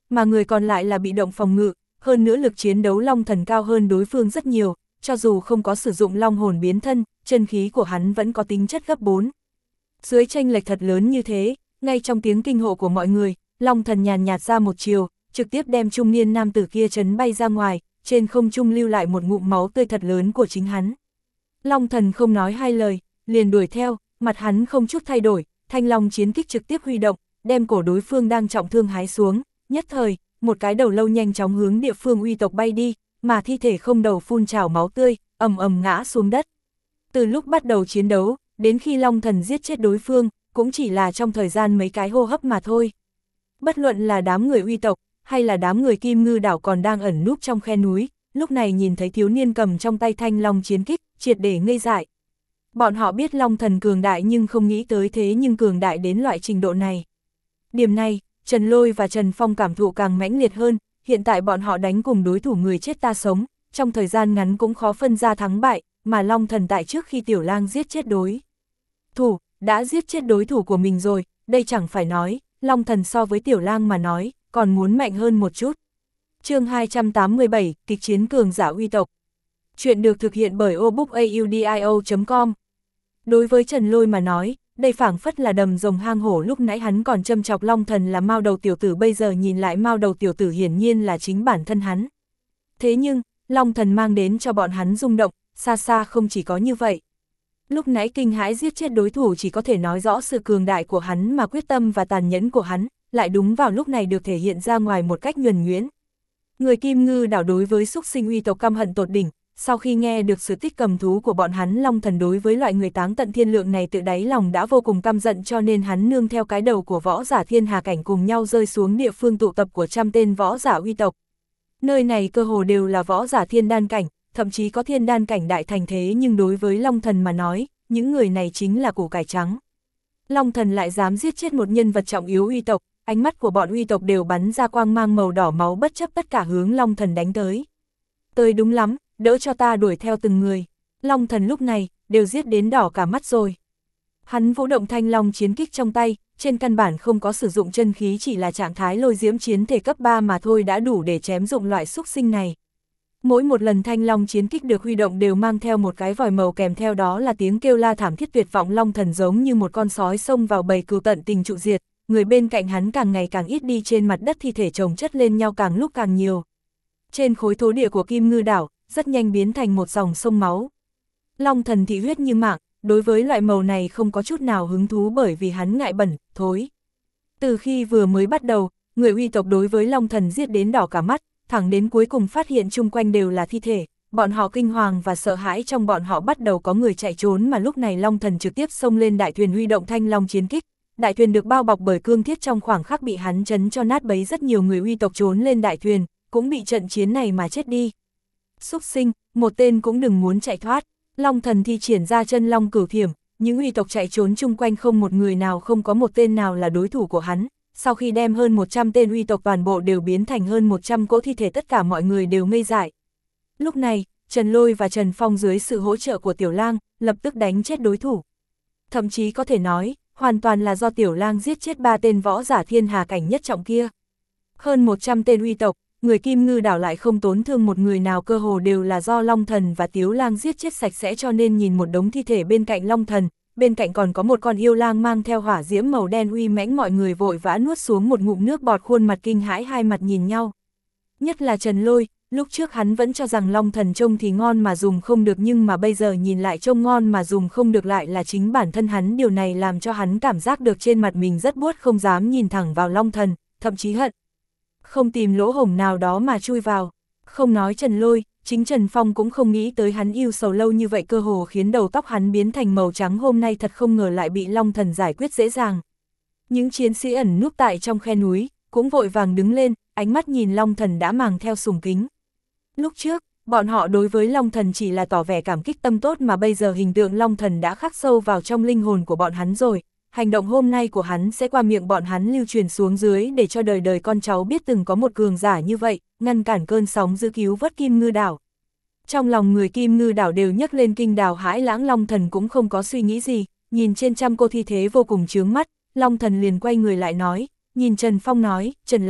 Speaker 1: mà người còn lại là bị động phòng ngự, hơn nữa lực chiến đấu Long Thần cao hơn đối phương rất nhiều, cho dù không có sử dụng long hồn biến thân, chân khí của hắn vẫn có tính chất gấp bốn. Dưới chênh lệch thật lớn như thế, ngay trong tiếng kinh hộ của mọi người, Long Thần nhàn nhạt ra một chiều, trực tiếp đem trung niên nam tử kia chấn bay ra ngoài, trên không trung lưu lại một ngụm máu tươi thật lớn của chính hắn. Long Thần không nói hai lời, liền đuổi theo, mặt hắn không chút thay đổi, thanh long chiến kích trực tiếp huy động, đem cổ đối phương đang trọng thương hái xuống, nhất thời, một cái đầu lâu nhanh chóng hướng địa phương uy tộc bay đi, mà thi thể không đầu phun trào máu tươi, ầm ầm ngã xuống đất. Từ lúc bắt đầu chiến đấu, đến khi Long Thần giết chết đối phương, cũng chỉ là trong thời gian mấy cái hô hấp mà thôi. Bất luận là đám người uy tộc, hay là đám người Kim Ngư đảo còn đang ẩn núp trong khe núi, lúc này nhìn thấy thiếu niên cầm trong tay thanh long chiến kích, triệt để ngây dại. Bọn họ biết Long Thần cường đại nhưng không nghĩ tới thế nhưng cường đại đến loại trình độ này. Điểm này, Trần Lôi và Trần Phong cảm thụ càng mãnh liệt hơn, hiện tại bọn họ đánh cùng đối thủ người chết ta sống, trong thời gian ngắn cũng khó phân ra thắng bại, mà Long Thần tại trước khi Tiểu Lang giết chết đối thủ, đã giết chết đối thủ của mình rồi, đây chẳng phải nói, Long Thần so với Tiểu Lang mà nói, còn muốn mạnh hơn một chút. Chương hai trăm tám mươi bảy, kịch chiến cường giả uy tộc. Chuyện được thực hiện bởi obookaudio chấm com. Đối với Trần Lôi mà nói, đây phảng phất là đầm rồng hang hổ, lúc nãy hắn còn châm chọc Long Thần là mao đầu tiểu tử, bây giờ nhìn lại mao đầu tiểu tử hiển nhiên là chính bản thân hắn. Thế nhưng, Long Thần mang đến cho bọn hắn rung động, xa xa không chỉ có như vậy. Lúc nãy kinh hãi giết chết đối thủ chỉ có thể nói rõ sự cường đại của hắn, mà quyết tâm và tàn nhẫn của hắn, lại đúng vào lúc này được thể hiện ra ngoài một cách nhuần nhuyễn. Người Kim Ngư đảo đối với xúc sinh uy tộc căm hận tột đỉnh, sau khi nghe được sự tích cầm thú của bọn hắn, Long Thần đối với loại người táng tận thiên lượng này tự đáy lòng đã vô cùng căm giận, cho nên hắn nương theo cái đầu của võ giả thiên hà cảnh cùng nhau rơi xuống địa phương tụ tập của trăm tên võ giả uy tộc. Nơi này cơ hồ đều là võ giả thiên đan cảnh, thậm chí có thiên đan cảnh đại thành, thế nhưng đối với Long Thần mà nói, những người này chính là củ cải trắng. Long Thần lại dám giết chết một nhân vật trọng yếu uy tộc, ánh mắt của bọn uy tộc đều bắn ra quang mang màu đỏ máu, bất chấp tất cả hướng Long Thần đánh tới. Tới đúng lắm, đỡ cho ta đuổi theo từng người. Long Thần lúc này, đều giết đến đỏ cả mắt rồi. Hắn vũ động thanh long chiến kích trong tay, trên căn bản không có sử dụng chân khí, chỉ là trạng thái lôi diễm chiến thể cấp ba mà thôi đã đủ để chém dụng loại xúc sinh này. Mỗi một lần thanh long chiến kích được huy động đều mang theo một cái vòi màu, kèm theo đó là tiếng kêu la thảm thiết tuyệt vọng. Long Thần giống như một con sói xông vào bầy cừu tận tình trụ diệt, người bên cạnh hắn càng ngày càng ít đi, trên mặt đất thi thể chồng chất lên nhau càng lúc càng nhiều. Trên khối thổ địa của Kim Ngư đảo, rất nhanh biến thành một dòng sông máu. Long Thần thị huyết như mạng, đối với loại màu này không có chút nào hứng thú, bởi vì hắn ngại bẩn, thối. Từ khi vừa mới bắt đầu, người uy tộc đối với Long Thần giết đến đỏ cả mắt, thẳng đến cuối cùng phát hiện chung quanh đều là thi thể, bọn họ kinh hoàng và sợ hãi, trong bọn họ bắt đầu có người chạy trốn, mà lúc này Long Thần trực tiếp xông lên đại thuyền huy động thanh long chiến kích. Đại thuyền được bao bọc bởi cương thiết, trong khoảng khắc bị hắn chấn cho nát bấy, rất nhiều người uy tộc trốn lên đại thuyền, cũng bị trận chiến này mà chết đi. Xúc sinh, một tên cũng đừng muốn chạy thoát. Long Thần thi triển ra chân long cửu thiểm, những uy tộc chạy trốn chung quanh không một người nào, không có một tên nào là đối thủ của hắn. Sau khi đem hơn một trăm tên uy tộc toàn bộ đều biến thành hơn một trăm cỗ thi thể, tất cả mọi người đều ngây dại. Lúc này, Trần Lôi và Trần Phong dưới sự hỗ trợ của Tiểu Lang, lập tức đánh chết đối thủ. Thậm chí có thể nói, hoàn toàn là do Tiểu Lang giết chết ba tên võ giả thiên hà cảnh nhất trọng kia. Hơn một trăm tên uy tộc, người Kim Ngư đảo lại không tốn thương một người nào, cơ hồ đều là do Long Thần và Tiểu Lang giết chết sạch sẽ, cho nên nhìn một đống thi thể bên cạnh Long Thần, bên cạnh còn có một con yêu lang mang theo hỏa diễm màu đen uy mãnh, mọi người vội vã nuốt xuống một ngụm nước bọt, khuôn mặt kinh hãi, hai mặt nhìn nhau. Nhất là Trần Lôi, lúc trước hắn vẫn cho rằng Long Thần trông thì ngon mà dùng không được, nhưng mà bây giờ nhìn lại trông ngon mà dùng không được lại là chính bản thân hắn, điều này làm cho hắn cảm giác được trên mặt mình rất buốt, không dám nhìn thẳng vào Long Thần, thậm chí hận không tìm lỗ hổng nào đó mà chui vào. Không nói Trần Lôi, chính Trần Phong cũng không nghĩ tới hắn yêu sầu lâu như vậy, cơ hồ khiến đầu tóc hắn biến thành màu trắng, hôm nay thật không ngờ lại bị Long Thần giải quyết dễ dàng. Những chiến sĩ ẩn núp tại trong khe núi, cũng vội vàng đứng lên, ánh mắt nhìn Long Thần đã màng theo sùng kính. Lúc trước, bọn họ đối với Long Thần chỉ là tỏ vẻ cảm kích tâm tốt, mà bây giờ hình tượng Long Thần đã khắc sâu vào trong linh hồn của bọn hắn rồi. Hành động hôm nay của hắn sẽ qua miệng bọn hắn lưu truyền xuống dưới, để cho đời đời con cháu biết từng có một cường giả như vậy, ngăn cản cơn sóng dữ, cứu vớt Kim Ngư đảo. Trong lòng người Kim Ngư đảo đều nhấc lên kinh đào hãi lãng. Long Thần cũng không có suy nghĩ gì, nhìn trên trăm cô thi thế vô cùng chướng mắt, Long Thần liền quay người lại nói, nhìn Trần Phong nói, Trần Lão,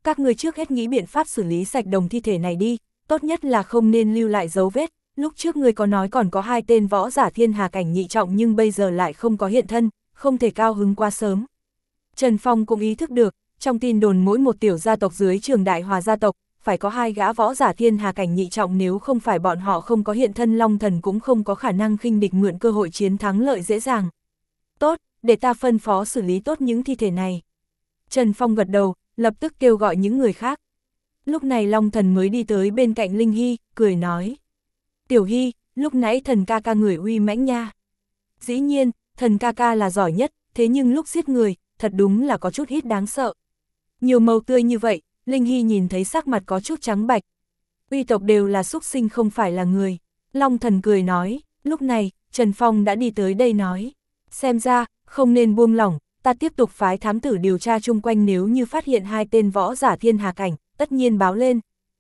Speaker 1: các ngươi trước hết nghĩ biện pháp xử lý sạch đồng thi thể này đi, tốt nhất là không nên lưu lại dấu vết, lúc trước ngươi có nói còn có hai tên võ giả thiên hà cảnh nhị trọng nhưng bây giờ lại không có hiện thân, không thể cao hứng quá sớm. Trần Phong cũng ý thức được, trong tin đồn mỗi một tiểu gia tộc dưới Trường Đại Hòa gia tộc, phải có hai gã võ giả thiên hà cảnh nhị trọng, nếu không phải bọn họ không có hiện thân Long Thần cũng không có khả năng khinh địch mượn cơ hội chiến thắng lợi dễ dàng. Tốt, để ta phân phó xử lý tốt những thi thể này. Trần Phong gật đầu, lập tức kêu gọi những người khác. Lúc này Long Thần mới đi tới bên cạnh Linh Hy, cười nói. Tiểu Hy, lúc nãy thần ca ca người uy mãnh nha. Dĩ nhiên, thần ca ca là giỏi nhất, thế nhưng lúc giết người, thật đúng là có chút ít đáng sợ. Nhiều màu tươi như vậy, Linh Hy nhìn thấy sắc mặt có chút trắng bạch. Uy tộc đều là súc sinh không phải là người. Long Thần cười nói, lúc này, Trần Phong đã đi tới đây nói. Xem ra, không nên buông lỏng, ta tiếp tục phái thám tử điều tra chung quanh, nếu như phát hiện hai tên võ giả thiên hà cảnh, tất nhiên báo lên.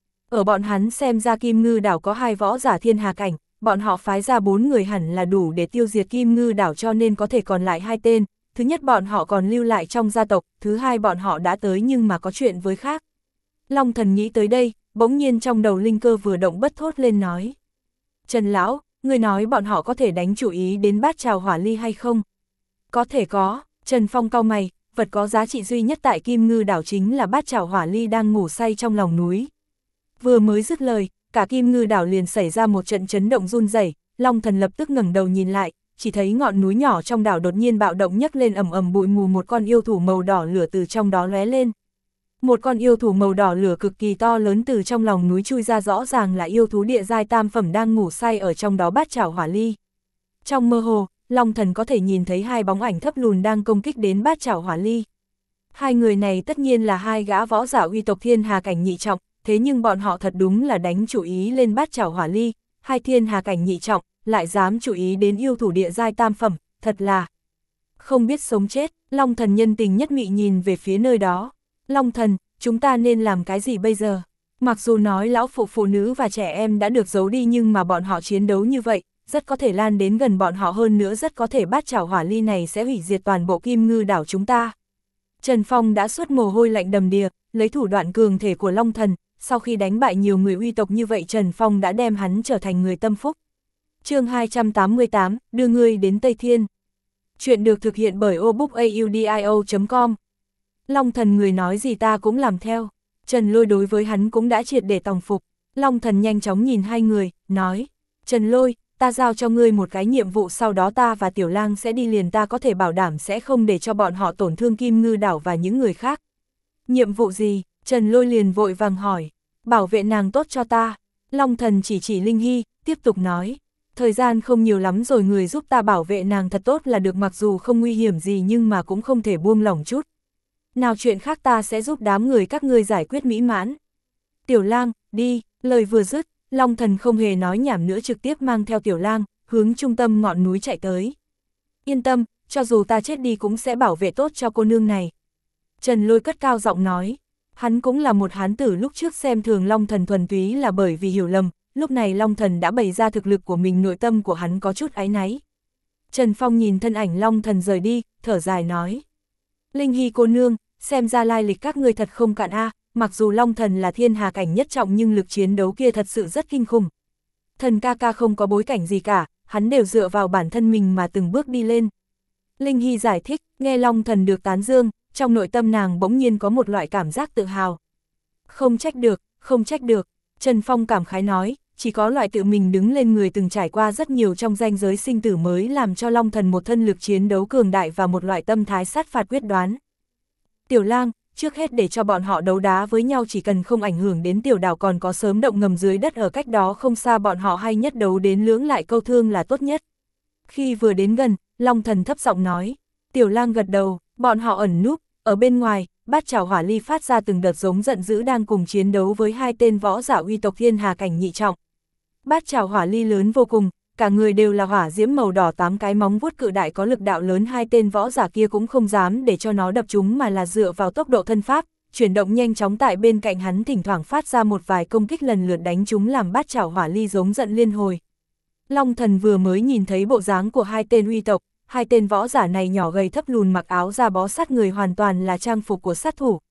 Speaker 1: Ở bọn hắn xem ra Kim Ngư đảo có hai võ giả thiên hà cảnh, bọn họ phái ra bốn người hẳn là đủ để tiêu diệt Kim Ngư đảo, cho nên có thể còn lại hai tên. Thứ nhất bọn họ còn lưu lại trong gia tộc, thứ hai bọn họ đã tới nhưng mà có chuyện với khác. Long Thần nghĩ tới đây, bỗng nhiên trong đầu linh cơ vừa động bất thốt lên nói. Trần Lão, người nói bọn họ có thể đánh chủ ý đến Bát Trào Hỏa Ly hay không? Có thể có. Trần Phong cau mày, vật có giá trị duy nhất tại Kim Ngư đảo chính là Bát Trào Hỏa Ly đang ngủ say trong lòng núi. Vừa mới dứt lời, cả Kim Ngư đảo liền xảy ra một trận chấn động run rẩy. Long Thần lập tức ngẩng đầu nhìn lại, chỉ thấy ngọn núi nhỏ trong đảo đột nhiên bạo động nhấc lên ầm ầm bụi mù, một con yêu thú màu đỏ lửa từ trong đó lóe lên. Một con yêu thú màu đỏ lửa cực kỳ to lớn từ trong lòng núi chui ra, rõ ràng là yêu thú địa giai tam phẩm đang ngủ say ở trong đó Bát Trào Hỏa Ly. Trong mơ hồ, Long Thần có thể nhìn thấy hai bóng ảnh thấp lùn đang công kích đến Bát Trào Hỏa Ly. Hai người này tất nhiên là hai gã võ giả uy tộc thiên hà cảnh nhị trọng, thế nhưng bọn họ thật đúng là đánh chủ ý lên Bát Trào Hỏa Ly, hai thiên hà cảnh nhị trọng, lại dám chủ ý đến yêu thủ địa giai tam phẩm, thật là không biết sống chết. Long Thần nhân tình nhất mị nhìn về phía nơi đó. Long Thần, chúng ta nên làm cái gì bây giờ? Mặc dù nói lão phụ phụ nữ và trẻ em đã được giấu đi nhưng mà bọn họ chiến đấu như vậy, rất có thể lan đến gần bọn họ, hơn nữa rất có thể Bát Trào Hỏa Ly này sẽ hủy diệt toàn bộ Kim Ngư đảo chúng ta. Trần Phong đã xuất mồ hôi lạnh đầm đìa, lấy thủ đoạn cường thể của Long Thần, sau khi đánh bại nhiều người uy tộc như vậy Trần Phong đã đem hắn trở thành người tâm phúc. Chương hai trăm tám mươi tám, đưa ngươi đến Tây Thiên. Chuyện được thực hiện bởi obookaudio chấm com. Long Thần người nói gì ta cũng làm theo. Trần Lôi đối với hắn cũng đã triệt để tòng phục. Long Thần nhanh chóng nhìn hai người, nói, Trần Lôi, ta giao cho ngươi một cái nhiệm vụ, sau đó ta và Tiểu Lang sẽ đi liền, ta có thể bảo đảm sẽ không để cho bọn họ tổn thương Kim Ngư đảo và những người khác. Nhiệm vụ gì? Trần Lôi liền vội vàng hỏi. Bảo vệ nàng tốt cho ta. Long Thần chỉ chỉ Linh Hy, tiếp tục nói. Thời gian không nhiều lắm rồi, người giúp ta bảo vệ nàng thật tốt là được, mặc dù không nguy hiểm gì nhưng mà cũng không thể buông lỏng chút. Nào chuyện khác ta sẽ giúp đám người các ngươi giải quyết mỹ mãn. Tiểu Lang, đi. Lời vừa dứt, Long Thần không hề nói nhảm nữa, trực tiếp mang theo Tiểu Lang, hướng trung tâm ngọn núi chạy tới. Yên tâm, cho dù ta chết đi cũng sẽ bảo vệ tốt cho cô nương này. Trần Lôi cất cao giọng nói. Hắn cũng là một hán tử, lúc trước xem thường Long Thần thuần túy là bởi vì hiểu lầm, lúc này Long Thần đã bày ra thực lực của mình, nội tâm của hắn có chút áy náy. Trần Phong nhìn thân ảnh Long Thần rời đi, thở dài nói. Linh Hy cô nương, xem ra lai lịch các ngươi thật không cạn a, mặc dù Long Thần là thiên hà cảnh nhất trọng nhưng lực chiến đấu kia thật sự rất kinh khủng. Thần ca ca không có bối cảnh gì cả, hắn đều dựa vào bản thân mình mà từng bước đi lên. Linh Hy giải thích, nghe Long Thần được tán dương, trong nội tâm nàng bỗng nhiên có một loại cảm giác tự hào. Không trách được, không trách được, Trần Phong cảm khái nói, chỉ có loại tự mình đứng lên người từng trải qua rất nhiều trong ranh giới sinh tử mới làm cho Long Thần một thân lực chiến đấu cường đại và một loại tâm thái sát phạt quyết đoán. Tiểu Lang, trước hết để cho bọn họ đấu đá với nhau, chỉ cần không ảnh hưởng đến tiểu đảo còn có sớm động ngầm dưới đất ở cách đó không xa, bọn họ hay nhất đấu đến lưỡng lại câu thương là tốt nhất. Khi vừa đến gần, Long Thần thấp giọng nói. Tiểu Lang gật đầu, bọn họ ẩn núp, ở bên ngoài, Bát Trào Hỏa Ly phát ra từng đợt giống giận dữ đang cùng chiến đấu với hai tên võ giả uy tộc thiên hà cảnh nhị trọng. Bát Trào Hỏa Ly lớn vô cùng, cả người đều là hỏa diễm màu đỏ, tám cái móng vuốt cự đại có lực đạo lớn, hai tên võ giả kia cũng không dám để cho nó đập chúng mà là dựa vào tốc độ thân pháp, chuyển động nhanh chóng tại bên cạnh hắn, thỉnh thoảng phát ra một vài công kích lần lượt đánh chúng làm Bát Trào Hỏa Ly giống giận liên hồi. Long Thần vừa mới nhìn thấy bộ dáng của hai tên uy tộc, hai tên võ giả này nhỏ gầy thấp lùn, mặc áo da bó sát người, hoàn toàn là trang phục của sát thủ,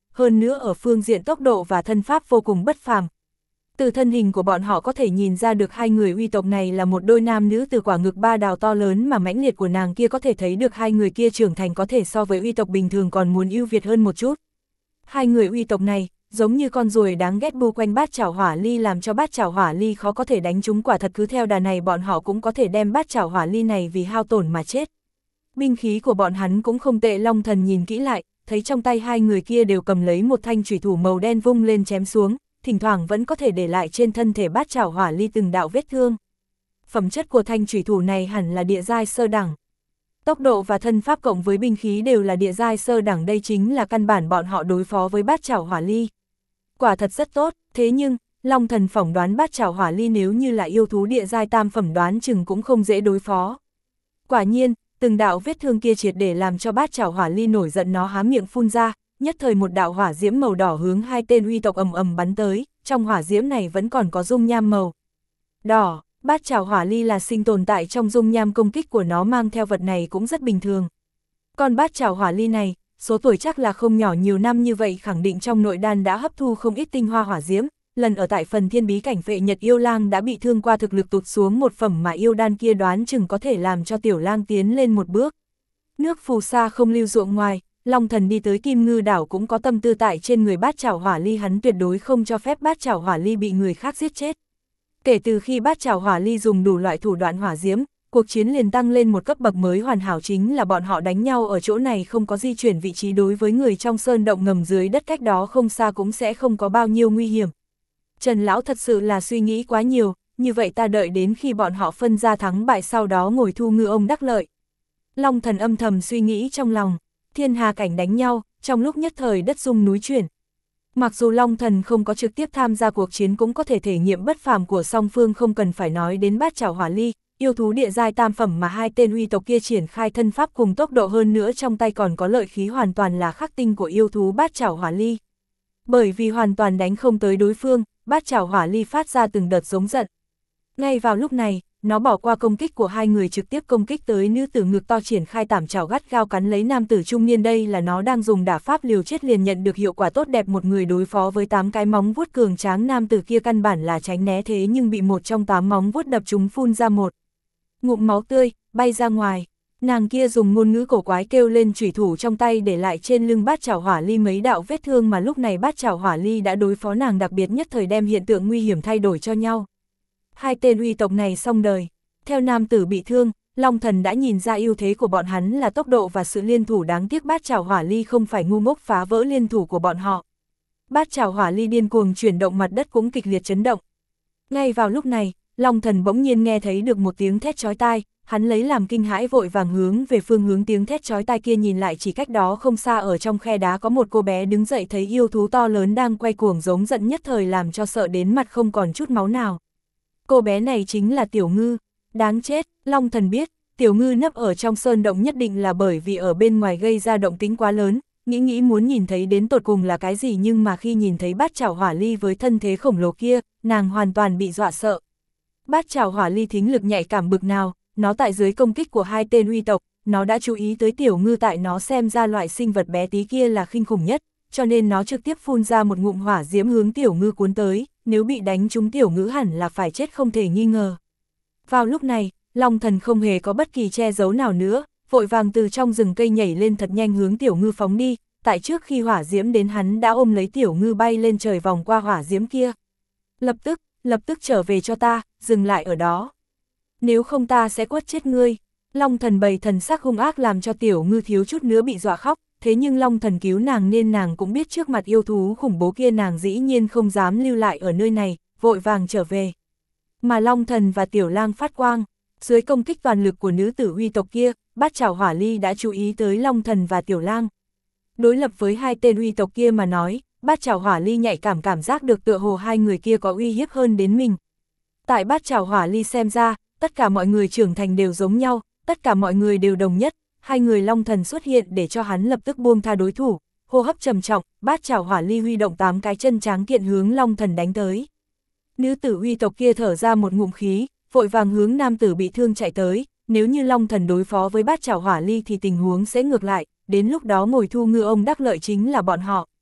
Speaker 1: hơn nữa ở phương diện tốc độ và thân pháp vô cùng bất phàm. Từ thân hình của bọn họ có thể nhìn ra được hai người uy tộc này là một đôi nam nữ, từ quả ngực ba đào to lớn mà mãnh liệt của nàng kia có thể thấy được hai người kia trưởng thành có thể so với uy tộc bình thường còn muốn ưu việt hơn một chút. Hai người uy tộc này, giống như con ruồi đáng ghét bu quanh bát chảo hỏa ly làm cho bát chảo hỏa ly khó có thể đánh trúng, quả thật cứ theo đà này bọn họ cũng có thể đem bát chảo hỏa ly này vì hao tổn mà chết. Binh khí của bọn hắn cũng không tệ, Long Thần nhìn kỹ lại, thấy trong tay hai người kia đều cầm lấy một thanh chủy thủ màu đen vung lên chém xuống, thỉnh thoảng vẫn có thể để lại trên thân thể bát chảo hỏa ly từng đạo vết thương. Phẩm chất của thanh chủy thủ này hẳn là địa giai sơ đẳng. Tốc độ và thân pháp cộng với binh khí đều là địa giai sơ đẳng, đây chính là căn bản bọn họ đối phó với bát chảo hỏa ly. Quả thật rất tốt, thế nhưng, Long Thần phỏng đoán bát chảo hỏa ly nếu như là yêu thú địa giai tam phẩm đoán chừng cũng không dễ đối phó. Quả nhiên, từng đạo vết thương kia triệt để làm cho bát chảo hỏa ly nổi giận, nó há miệng phun ra, nhất thời một đạo hỏa diễm màu đỏ hướng hai tên uy tộc ầm ầm bắn tới, trong hỏa diễm này vẫn còn có dung nham màu đỏ. Bát chảo hỏa ly là sinh tồn tại trong dung nham, công kích của nó mang theo vật này cũng rất bình thường. Còn bát chảo hỏa ly này, số tuổi chắc là không nhỏ, nhiều năm như vậy khẳng định trong nội đan đã hấp thu không ít tinh hoa hỏa diễm, lần ở tại phần thiên bí cảnh Vệ Nhật yêu lang đã bị thương qua, thực lực tụt xuống một phẩm mà yêu đan kia đoán chừng có thể làm cho tiểu lang tiến lên một bước. Nước phù sa không lưu ruộng ngoài, Long Thần đi tới Kim Ngư đảo cũng có tâm tư tại trên người bát chảo hỏa ly, hắn tuyệt đối không cho phép bát chảo hỏa ly bị người khác giết chết. Kể từ khi bát chảo hỏa ly dùng đủ loại thủ đoạn hỏa diễm, cuộc chiến liền tăng lên một cấp bậc mới hoàn hảo, chính là bọn họ đánh nhau ở chỗ này không có di chuyển vị trí, đối với người trong sơn động ngầm dưới đất cách đó không xa cũng sẽ không có bao nhiêu nguy hiểm. Trần Lão thật sự là suy nghĩ quá nhiều, như vậy ta đợi đến khi bọn họ phân ra thắng bại sau đó ngồi thu ngư ông đắc lợi. Long Thần âm thầm suy nghĩ trong lòng, thiên hà cảnh đánh nhau, trong lúc nhất thời đất rung núi chuyển. Mặc dù Long Thần không có trực tiếp tham gia cuộc chiến cũng có thể thể nghiệm bất phàm của song phương, không cần phải nói đến bát chảo hỏa ly, yêu thú địa giai tam phẩm mà hai tên uy tộc kia triển khai thân pháp cùng tốc độ, hơn nữa trong tay còn có lợi khí hoàn toàn là khắc tinh của yêu thú bát chảo hỏa ly. Bởi vì hoàn toàn đánh không tới đối phương, bát chảo hỏa ly phát ra từng đợt giống giận. Ngay vào lúc này, nó bỏ qua công kích của hai người trực tiếp công kích tới nữ tử ngực to, triển khai tảm chảo gắt gao cắn lấy nam tử trung niên, đây là nó đang dùng đả pháp liều chết liền nhận được hiệu quả tốt đẹp, một người đối phó với tám cái móng vuốt cường tráng, nam tử kia căn bản là tránh né, thế nhưng bị một trong tám móng vuốt đập trúng, phun ra một ngụm máu tươi, bay ra ngoài. Nàng kia dùng ngôn ngữ cổ quái kêu lên, chủy thủ trong tay để lại trên lưng bát chảo hỏa ly mấy đạo vết thương, mà lúc này bát chảo hỏa ly đã đối phó nàng đặc biệt nhất thời đem hiện tượng nguy hiểm thay đổi cho nhau. Hai tên uy tộc này xong đời. Theo nam tử bị thương, Long Thần đã nhìn ra ưu thế của bọn hắn là tốc độ và sự liên thủ, đáng tiếc bát chảo hỏa ly không phải ngu ngốc phá vỡ liên thủ của bọn họ. Bát chảo hỏa ly điên cuồng chuyển động, mặt đất cũng kịch liệt chấn động. Ngay vào lúc này, Long Thần bỗng nhiên nghe thấy được một tiếng thét chói tai, hắn lấy làm kinh hãi vội vàng hướng về phương hướng tiếng thét chói tai kia nhìn lại, chỉ cách đó không xa ở trong khe đá có một cô bé đứng dậy, thấy yêu thú to lớn đang quay cuồng giống giận nhất thời làm cho sợ đến mặt không còn chút máu nào. Cô bé này chính là Tiểu Ngư. Đáng chết, Long Thần biết, Tiểu Ngư nấp ở trong sơn động nhất định là bởi vì ở bên ngoài gây ra động tĩnh quá lớn, nghĩ nghĩ muốn nhìn thấy đến tột cùng là cái gì, nhưng mà khi nhìn thấy bát chảo hỏa ly với thân thế khổng lồ kia, nàng hoàn toàn bị dọa sợ. Bát chảo hỏa ly thính lực nhạy cảm bực nào, nó tại dưới công kích của hai tên uy tộc, nó đã chú ý tới Tiểu Ngư, tại nó xem ra loại sinh vật bé tí kia là kinh khủng nhất, cho nên nó trực tiếp phun ra một ngụm hỏa diễm hướng Tiểu Ngư cuốn tới, nếu bị đánh trúng Tiểu Ngư hẳn là phải chết không thể nghi ngờ. Vào lúc này, Long Thần không hề có bất kỳ che giấu nào nữa, vội vàng từ trong rừng cây nhảy lên thật nhanh hướng Tiểu Ngư phóng đi, tại trước khi hỏa diễm đến hắn đã ôm lấy Tiểu Ngư bay lên trời vòng qua hỏa diễm kia. Lập tức, lập tức trở về cho ta, dừng lại ở đó. Nếu không ta sẽ quất chết ngươi. Long Thần bày thần sắc hung ác làm cho Tiểu Ngư thiếu chút nữa bị dọa khóc, thế nhưng Long Thần cứu nàng nên nàng cũng biết trước mặt yêu thú khủng bố kia nàng dĩ nhiên không dám lưu lại ở nơi này, vội vàng trở về. Mà Long Thần và Tiểu Lang phát quang, dưới công kích toàn lực của nữ tử uy tộc kia, bát chảo hỏa ly đã chú ý tới Long Thần và Tiểu Lang. Đối lập với hai tên uy tộc kia mà nói, bát chảo hỏa ly nhạy cảm cảm giác được tựa hồ hai người kia có uy hiếp hơn đến mình. Tại bát chảo hỏa ly xem ra, tất cả mọi người trưởng thành đều giống nhau, tất cả mọi người đều đồng nhất, hai người Long Thần xuất hiện để cho hắn lập tức buông tha đối thủ, hô hấp trầm trọng, bát chảo hỏa ly huy động tám cái chân tráng kiện hướng Long Thần đánh tới. Nữ tử uy tộc kia thở ra một ngụm khí, vội vàng hướng nam tử bị thương chạy tới, nếu như Long Thần đối phó với bát chảo hỏa ly thì tình huống sẽ ngược lại, đến lúc đó ngồi thu ngư ông đắc lợi chính là bọn họ.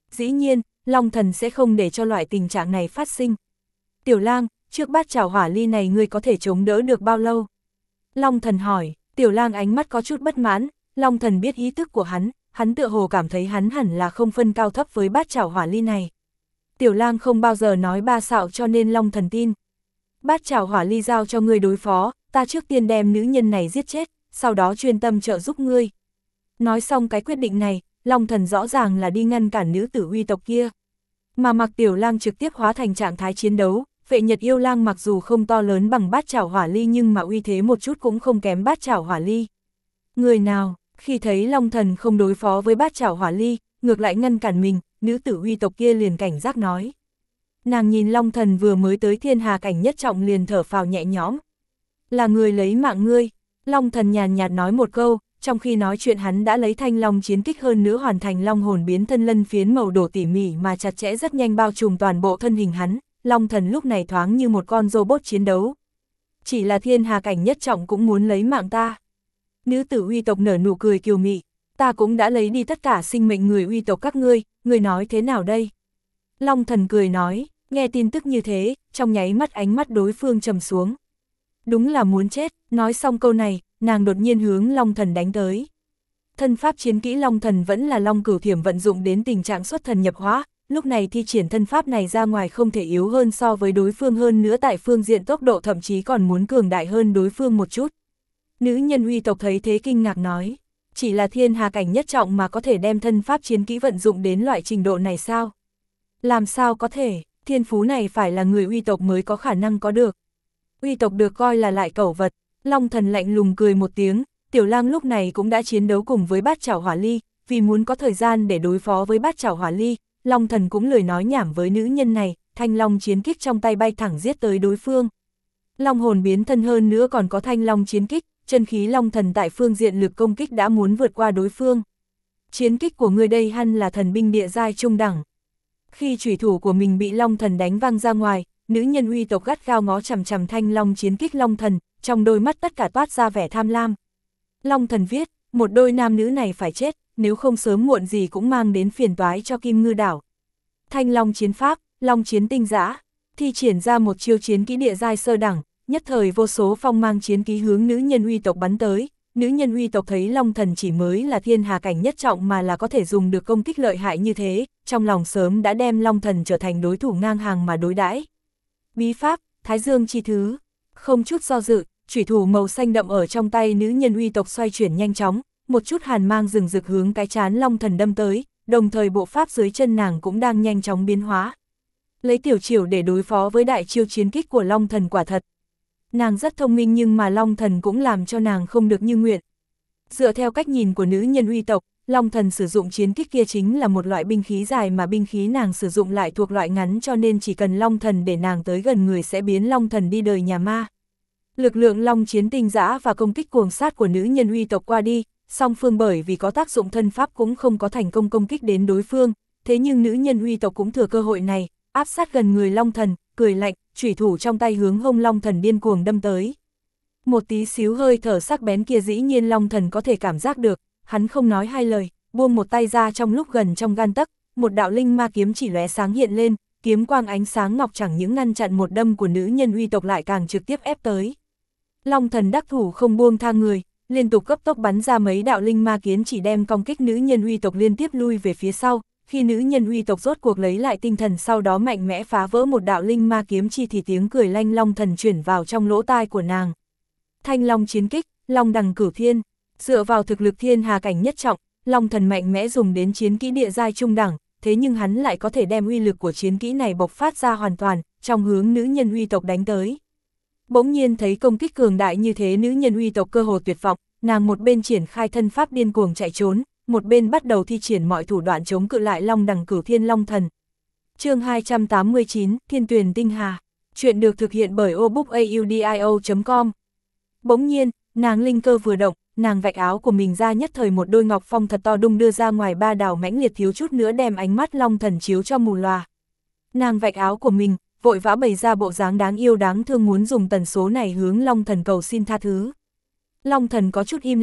Speaker 1: Dĩ nhiên, Long Thần sẽ không để cho loại tình trạng này phát sinh. Tiểu Lang, trước bát chảo hỏa ly này ngươi có thể chống đỡ được bao lâu? Long Thần hỏi. Tiểu Lang ánh mắt có chút bất mãn, Long Thần biết ý thức của hắn, hắn tựa hồ cảm thấy hắn hẳn là không phân cao thấp với bát chảo hỏa ly này. Tiểu Lang không bao giờ nói ba xạo cho nên Long Thần tin. Bát chảo hỏa ly giao cho ngươi đối phó, ta trước tiên đem nữ nhân này giết chết, sau đó chuyên tâm trợ giúp ngươi. Nói xong cái quyết định này, Long Thần rõ ràng là đi ngăn cản nữ tử uy tộc kia. Mà mặc Tiểu Lang trực tiếp hóa thành trạng thái chiến đấu, Vệ Nhật yêu lang mặc dù không to lớn bằng bát chảo hỏa ly nhưng mà uy thế một chút cũng không kém bát chảo hỏa ly. Người nào, khi thấy Long Thần không đối phó với bát chảo hỏa ly, ngược lại ngăn cản mình, nữ tử uy tộc kia liền cảnh giác nói. Nàng nhìn Long Thần vừa mới tới thiên hà cảnh nhất trọng liền thở phào nhẹ nhõm. Là người lấy mạng ngươi, Long Thần nhàn nhạt nói một câu, trong khi nói chuyện hắn đã lấy thanh long chiến kích hơn nữa hoàn thành long hồn biến thân lân phiến màu đỏ tỉ mỉ mà chặt chẽ rất nhanh bao trùm toàn bộ thân hình hắn, Long Thần lúc này thoáng như một con robot chiến đấu. Chỉ là thiên hà cảnh nhất trọng cũng muốn lấy mạng ta. Nữ tử uy tộc nở nụ cười kiều mị, ta cũng đã lấy đi tất cả sinh mệnh người uy tộc các ngươi, ngươi nói thế nào đây? Long Thần cười nói, nghe tin tức như thế, trong nháy mắt ánh mắt đối phương trầm xuống. Đúng là muốn chết, nói xong câu này, nàng đột nhiên hướng Long Thần đánh tới. Thân pháp chiến kỹ Long Thần vẫn là Long Cửu Thiểm vận dụng đến tình trạng xuất thần nhập hóa, lúc này thi triển thân pháp này ra ngoài không thể yếu hơn so với đối phương hơn nữa tại phương diện tốc độ thậm chí còn muốn cường đại hơn đối phương một chút. Nữ nhân uy tộc thấy thế kinh ngạc nói, chỉ là thiên hà cảnh nhất trọng mà có thể đem thân pháp chiến kỹ vận dụng đến loại trình độ này sao? Làm sao có thể, thiên phú này phải là người uy tộc mới có khả năng có được. Uy tộc được coi là lại cẩu vật, Long Thần lạnh lùng cười một tiếng, Tiểu Lang lúc này cũng đã chiến đấu cùng với bát chảo hỏa ly, vì muốn có thời gian để đối phó với bát chảo hỏa ly, Long Thần cũng lười nói nhảm với nữ nhân này, thanh long chiến kích trong tay bay thẳng giết tới đối phương. Long hồn biến thân hơn nữa còn có thanh long chiến kích, chân khí Long Thần tại phương diện lực công kích đã muốn vượt qua đối phương. Chiến kích của người đây hẳn là thần binh địa giai trung đẳng. Khi chủy thủ của mình bị Long Thần đánh văng ra ngoài, nữ nhân uy tộc gắt gao ngó chằm chằm thanh long chiến kích Long Thần, trong đôi mắt tất cả toát ra vẻ tham lam. Long Thần viết, một đôi nam nữ này phải chết, nếu không sớm muộn gì cũng mang đến phiền toái cho Kim Ngư đảo. Thanh long chiến pháp, long chiến tinh dã, thi triển ra một chiêu chiến kỹ địa giai sơ đẳng, nhất thời vô số phong mang chiến ký hướng nữ nhân uy tộc bắn tới. Nữ nhân uy tộc thấy Long Thần chỉ mới là thiên hà cảnh nhất trọng mà là có thể dùng được công kích lợi hại như thế, trong lòng sớm đã đem Long Thần trở thành đối thủ ngang hàng mà đối đãi. Bí pháp, Thái Dương chi thứ, không chút do dự, chủy thủ màu xanh đậm ở trong tay nữ nhân uy tộc xoay chuyển nhanh chóng, một chút hàn mang rừng rực hướng cái trán Long Thần đâm tới, đồng thời bộ pháp dưới chân nàng cũng đang nhanh chóng biến hóa. Lấy tiểu chiểu để đối phó với đại chiêu chiến kích của Long Thần quả thật. Nàng rất thông minh nhưng mà Long Thần cũng làm cho nàng không được như nguyện. Dựa theo cách nhìn của nữ nhân uy tộc, Long Thần sử dụng chiến kích kia chính là một loại binh khí dài mà binh khí nàng sử dụng lại thuộc loại ngắn cho nên chỉ cần Long Thần để nàng tới gần người sẽ biến Long Thần đi đời nhà ma. Lực lượng long chiến tinh dã và công kích cuồng sát của nữ nhân uy tộc qua đi, song phương bởi vì có tác dụng thân pháp cũng không có thành công công kích đến đối phương, thế nhưng nữ nhân uy tộc cũng thừa cơ hội này, áp sát gần người Long Thần, cười lạnh, chủy thủ trong tay hướng hông Long Thần điên cuồng đâm tới. Một tí xíu hơi thở sắc bén kia dĩ nhiên Long Thần có thể cảm giác được, hắn không nói hai lời, buông một tay ra trong lúc gần trong gan tấc, một đạo linh ma kiếm chỉ lóe sáng hiện lên, kiếm quang ánh sáng ngọc chẳng những ngăn chặn một đâm của nữ nhân uy tộc lại càng trực tiếp ép tới. Long Thần đắc thủ không buông tha người, liên tục cấp tốc bắn ra mấy đạo linh ma kiếm chỉ đem công kích nữ nhân uy tộc liên tiếp lui về phía sau, khi nữ nhân uy tộc rốt cuộc lấy lại tinh thần sau đó mạnh mẽ phá vỡ một đạo linh ma kiếm chi thì tiếng cười lanh Long Thần chuyển vào trong lỗ tai của nàng. Thanh long chiến kích, long đằng cửu thiên, dựa vào thực lực thiên hà cảnh nhất trọng, Long Thần mạnh mẽ dùng đến chiến kỹ địa giai trung đẳng, thế nhưng hắn lại có thể đem uy lực của chiến kỹ này bộc phát ra hoàn toàn, trong hướng nữ nhân uy tộc đánh tới. Bỗng nhiên thấy công kích cường đại như thế nữ nhân uy tộc cơ hồ tuyệt vọng, nàng một bên triển khai thân pháp điên cuồng chạy trốn, một bên bắt đầu thi triển mọi thủ đoạn chống cự lại long đằng cửu thiên Long Thần. Chương hai trăm tám mươi chín, Thiên Tuyền Tinh Hà. Chuyện được thực hiện bởi obookaudio chấm com. Bỗng nhiên, nàng linh cơ vừa động, nàng vạch áo của mình ra nhất thời một đôi ngọc phong thật to đung đưa ra ngoài ba đảo mãnh liệt thiếu chút nữa đem ánh mắt Long Thần chiếu cho mù lòa. Nàng vạch áo của mình, vội vã bày ra bộ dáng đáng yêu đáng thương muốn dùng tần số này hướng Long Thần cầu xin tha thứ. Long Thần có chút im lặng,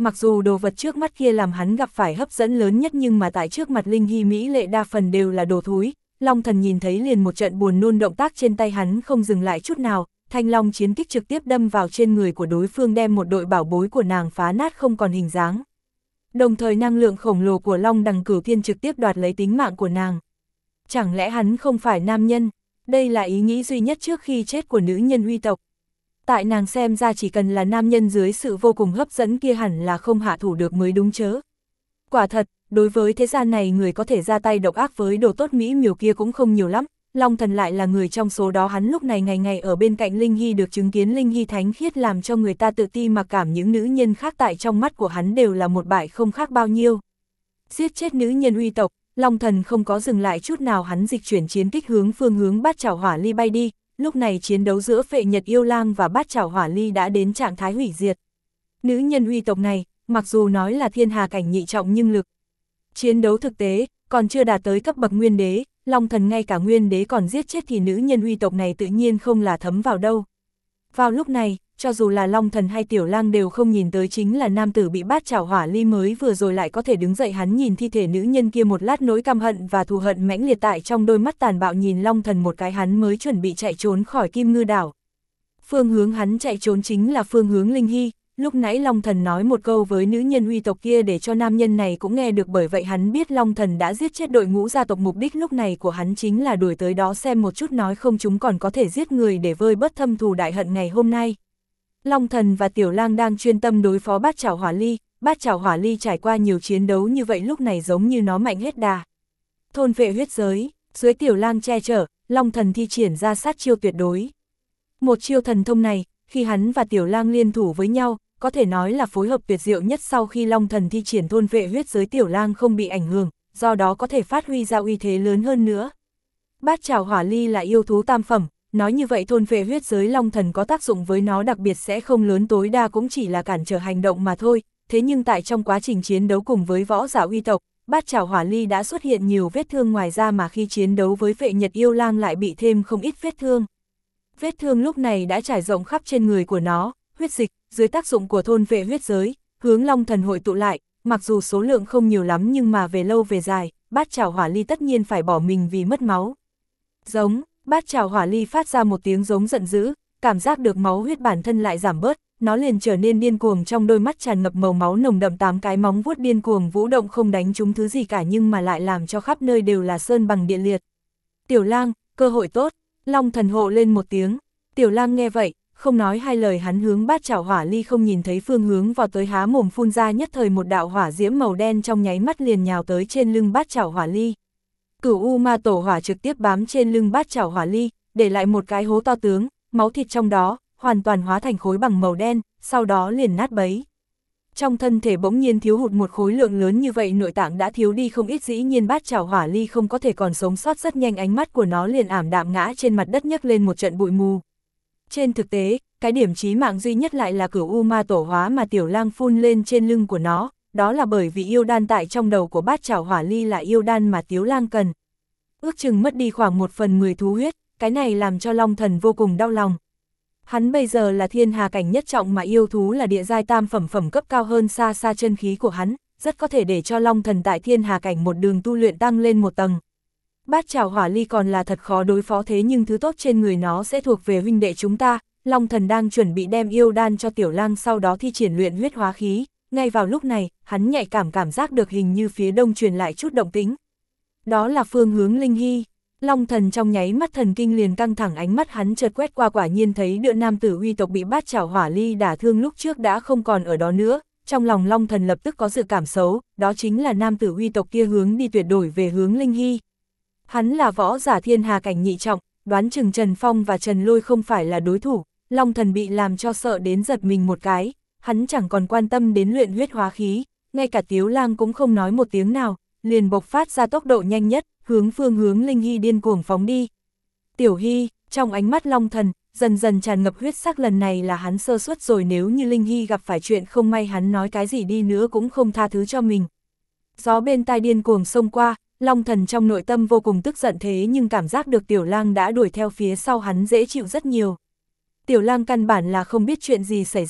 Speaker 1: mặc dù đồ vật trước mắt kia làm hắn gặp phải hấp dẫn lớn nhất nhưng mà tại trước mặt Linh Hy mỹ lệ đa phần đều là đồ thúi. Long Thần nhìn thấy liền một trận buồn nôn, động tác trên tay hắn không dừng lại chút nào, thanh long chiến kích trực tiếp đâm vào trên người của đối phương, đem một đội bảo bối của nàng phá nát không còn hình dáng. Đồng thời năng lượng khổng lồ của Long Đằng Cửu Thiên trực tiếp đoạt lấy tính mạng của nàng. Chẳng lẽ hắn không phải nam nhân? Đây là ý nghĩ duy nhất trước khi chết của nữ nhân Huy tộc. Tại nàng xem ra chỉ cần là nam nhân dưới sự vô cùng hấp dẫn kia hẳn là không hạ thủ được mới đúng chớ. Quả thật, đối với thế gian này người có thể ra tay độc ác với đồ tốt mỹ miều kia cũng không nhiều lắm. Long Thần lại là người trong số đó. Hắn lúc này ngày ngày ở bên cạnh Linh Hy, được chứng kiến Linh Hy thánh khiết làm cho người ta tự ti mặc cảm, những nữ nhân khác tại trong mắt của hắn đều là một bại không khác bao nhiêu. Giết chết nữ nhân Huy tộc, Long Thần không có dừng lại chút nào, hắn dịch chuyển chiến kích hướng phương hướng Bát Chảo Hỏa Ly bay đi. Lúc này chiến đấu giữa Phệ Nhật Yêu Lang và Bát Chảo Hỏa Ly đã đến trạng thái hủy diệt. Nữ nhân Huy tộc này, mặc dù nói là thiên hà cảnh nhị trọng nhưng lực chiến đấu thực tế còn chưa đạt tới cấp bậc nguyên đế. Long Thần ngay cả nguyên đế còn giết chết thì nữ nhân Huy tộc này tự nhiên không là thấm vào đâu. Vào lúc này, cho dù là Long Thần hay Tiểu Lang đều không nhìn tới chính là nam tử bị Bát Chảo Hỏa Ly mới vừa rồi lại có thể đứng dậy. Hắn nhìn thi thể nữ nhân kia, một lát nỗi căm hận và thù hận mãnh liệt tại trong đôi mắt tàn bạo, nhìn Long Thần một cái hắn mới chuẩn bị chạy trốn khỏi Kim Ngư đảo. Phương hướng hắn chạy trốn chính là phương hướng Linh Hy. Lúc nãy Long Thần nói một câu với nữ nhân Huy tộc kia để cho nam nhân này cũng nghe được, bởi vậy hắn biết Long Thần đã giết chết đội ngũ gia tộc, mục đích lúc này của hắn chính là đuổi tới đó xem một chút, nói không chúng còn có thể giết người để vơi bớt thâm thù đại hận ngày hôm nay. Long Thần và Tiểu Lang đang chuyên tâm đối phó Bát Chảo Hỏa Ly. Bát Chảo Hỏa Ly trải qua nhiều chiến đấu như vậy lúc này giống như nó mạnh hết đà. Thôn phệ huyết giới, dưới Tiểu Lang che chở, Long Thần thi triển ra sát chiêu tuyệt đối. Một chiêu thần thông này, khi hắn và Tiểu Lang liên thủ với nhau, có thể nói là phối hợp tuyệt diệu nhất. Sau khi Long Thần thi triển thôn vệ huyết giới, Tiểu Lang không bị ảnh hưởng, do đó có thể phát huy ra uy thế lớn hơn nữa. Bát Chảo Hỏa Ly là yêu thú tam phẩm, nói như vậy thôn vệ huyết giới Long Thần có tác dụng với nó đặc biệt sẽ không lớn, tối đa cũng chỉ là cản trở hành động mà thôi. Thế nhưng tại trong quá trình chiến đấu cùng với võ giả Huy tộc, Bát Chảo Hỏa Ly đã xuất hiện nhiều vết thương, ngoài ra mà khi chiến đấu với Phệ Nhật Yêu Lang lại bị thêm không ít vết thương. Vết thương lúc này đã trải rộng khắp trên người của nó, huyết dịch dưới tác dụng của thôn vệ huyết giới, hướng Long Thần hội tụ lại, mặc dù số lượng không nhiều lắm nhưng mà về lâu về dài, Bát Chảo Hỏa Ly tất nhiên phải bỏ mình vì mất máu. Giống, Bát Chảo Hỏa Ly phát ra một tiếng giống giận dữ, cảm giác được máu huyết bản thân lại giảm bớt, nó liền trở nên điên cuồng, trong đôi mắt tràn ngập màu máu nồng đậm, tám cái móng vuốt điên cuồng vũ động không đánh trúng thứ gì cả nhưng mà lại làm cho khắp nơi đều là sơn bằng địa liệt. Tiểu Lang, cơ hội tốt, Long Thần hộ lên một tiếng. Tiểu Lang nghe vậy, không nói hai lời, hắn hướng Bát Chảo Hỏa Ly không nhìn thấy phương hướng vào tới, há mồm phun ra, nhất thời một đạo hỏa diễm màu đen trong nháy mắt liền nhào tới trên lưng Bát Chảo Hỏa Ly. Cửu U Ma Tổ Hỏa trực tiếp bám trên lưng Bát Chảo Hỏa Ly, để lại một cái hố to tướng, máu thịt trong đó hoàn toàn hóa thành khối bằng màu đen, sau đó liền nát bấy. Trong thân thể bỗng nhiên thiếu hụt một khối lượng lớn như vậy, nội tạng đã thiếu đi không ít, dĩ nhiên Bát Chảo Hỏa Ly không có thể còn sống sót, rất nhanh ánh mắt của nó liền ảm đạm ngã trên mặt đất, nhấc lên một trận bụi mù. Trên thực tế, cái điểm chí mạng duy nhất lại là Cửu U Ma Tổ Hóa mà Tiểu Lang phun lên trên lưng của nó, đó là bởi vì yêu đan tại trong đầu của Bát Chảo Hỏa Ly là yêu đan mà Tiểu Lang cần. Ước chừng mất đi khoảng một phần mười thú huyết, cái này làm cho Long Thần vô cùng đau lòng. Hắn bây giờ là thiên hà cảnh nhất trọng mà yêu thú là địa giai tam phẩm, phẩm cấp cao hơn xa xa chân khí của hắn, rất có thể để cho Long Thần tại thiên hà cảnh một đường tu luyện tăng lên một tầng. Bát Chảo Hỏa Ly còn là thật khó đối phó, thế nhưng thứ tốt trên người nó sẽ thuộc về huynh đệ chúng ta. Long Thần đang chuẩn bị đem yêu đan cho Tiểu Lang, sau đó thi triển luyện huyết hóa khí. Ngay vào lúc này, hắn nhạy cảm cảm giác được hình như phía đông truyền lại chút động tĩnh. Đó là phương hướng Linh Hy. Long Thần trong nháy mắt thần kinh liền căng thẳng, ánh mắt hắn chợt quét qua, quả nhiên thấy đựa nam tử Huy tộc bị Bát Chảo Hỏa Ly đả thương lúc trước đã không còn ở đó nữa. Trong lòng Long Thần lập tức có dự cảm xấu, đó chính là nam tử Huy tộc kia hướng đi tuyệt đổi về hướng Linh Hy. Hắn là võ giả thiên hà cảnh nhị trọng, đoán chừng Trần Phong và Trần Lôi không phải là đối thủ. Long Thần bị làm cho sợ đến giật mình một cái, hắn chẳng còn quan tâm đến luyện huyết hóa khí, ngay cả Tiếu Lang cũng không nói một tiếng nào, liền bộc phát ra tốc độ nhanh nhất, hướng phương hướng Linh Hy điên cuồng phóng đi. Tiểu Hy, trong ánh mắt Long Thần, dần dần tràn ngập huyết sắc, lần này là hắn sơ suất rồi, nếu như Linh Hy gặp phải chuyện không may hắn nói cái gì đi nữa cũng không tha thứ cho mình. Gió bên tai điên cuồng xông qua, Long Thần trong nội tâm vô cùng tức giận, thế nhưng cảm giác được Tiểu Lang đã đuổi theo phía sau hắn dễ chịu rất nhiều. Tiểu Lang căn bản là không biết chuyện gì xảy ra,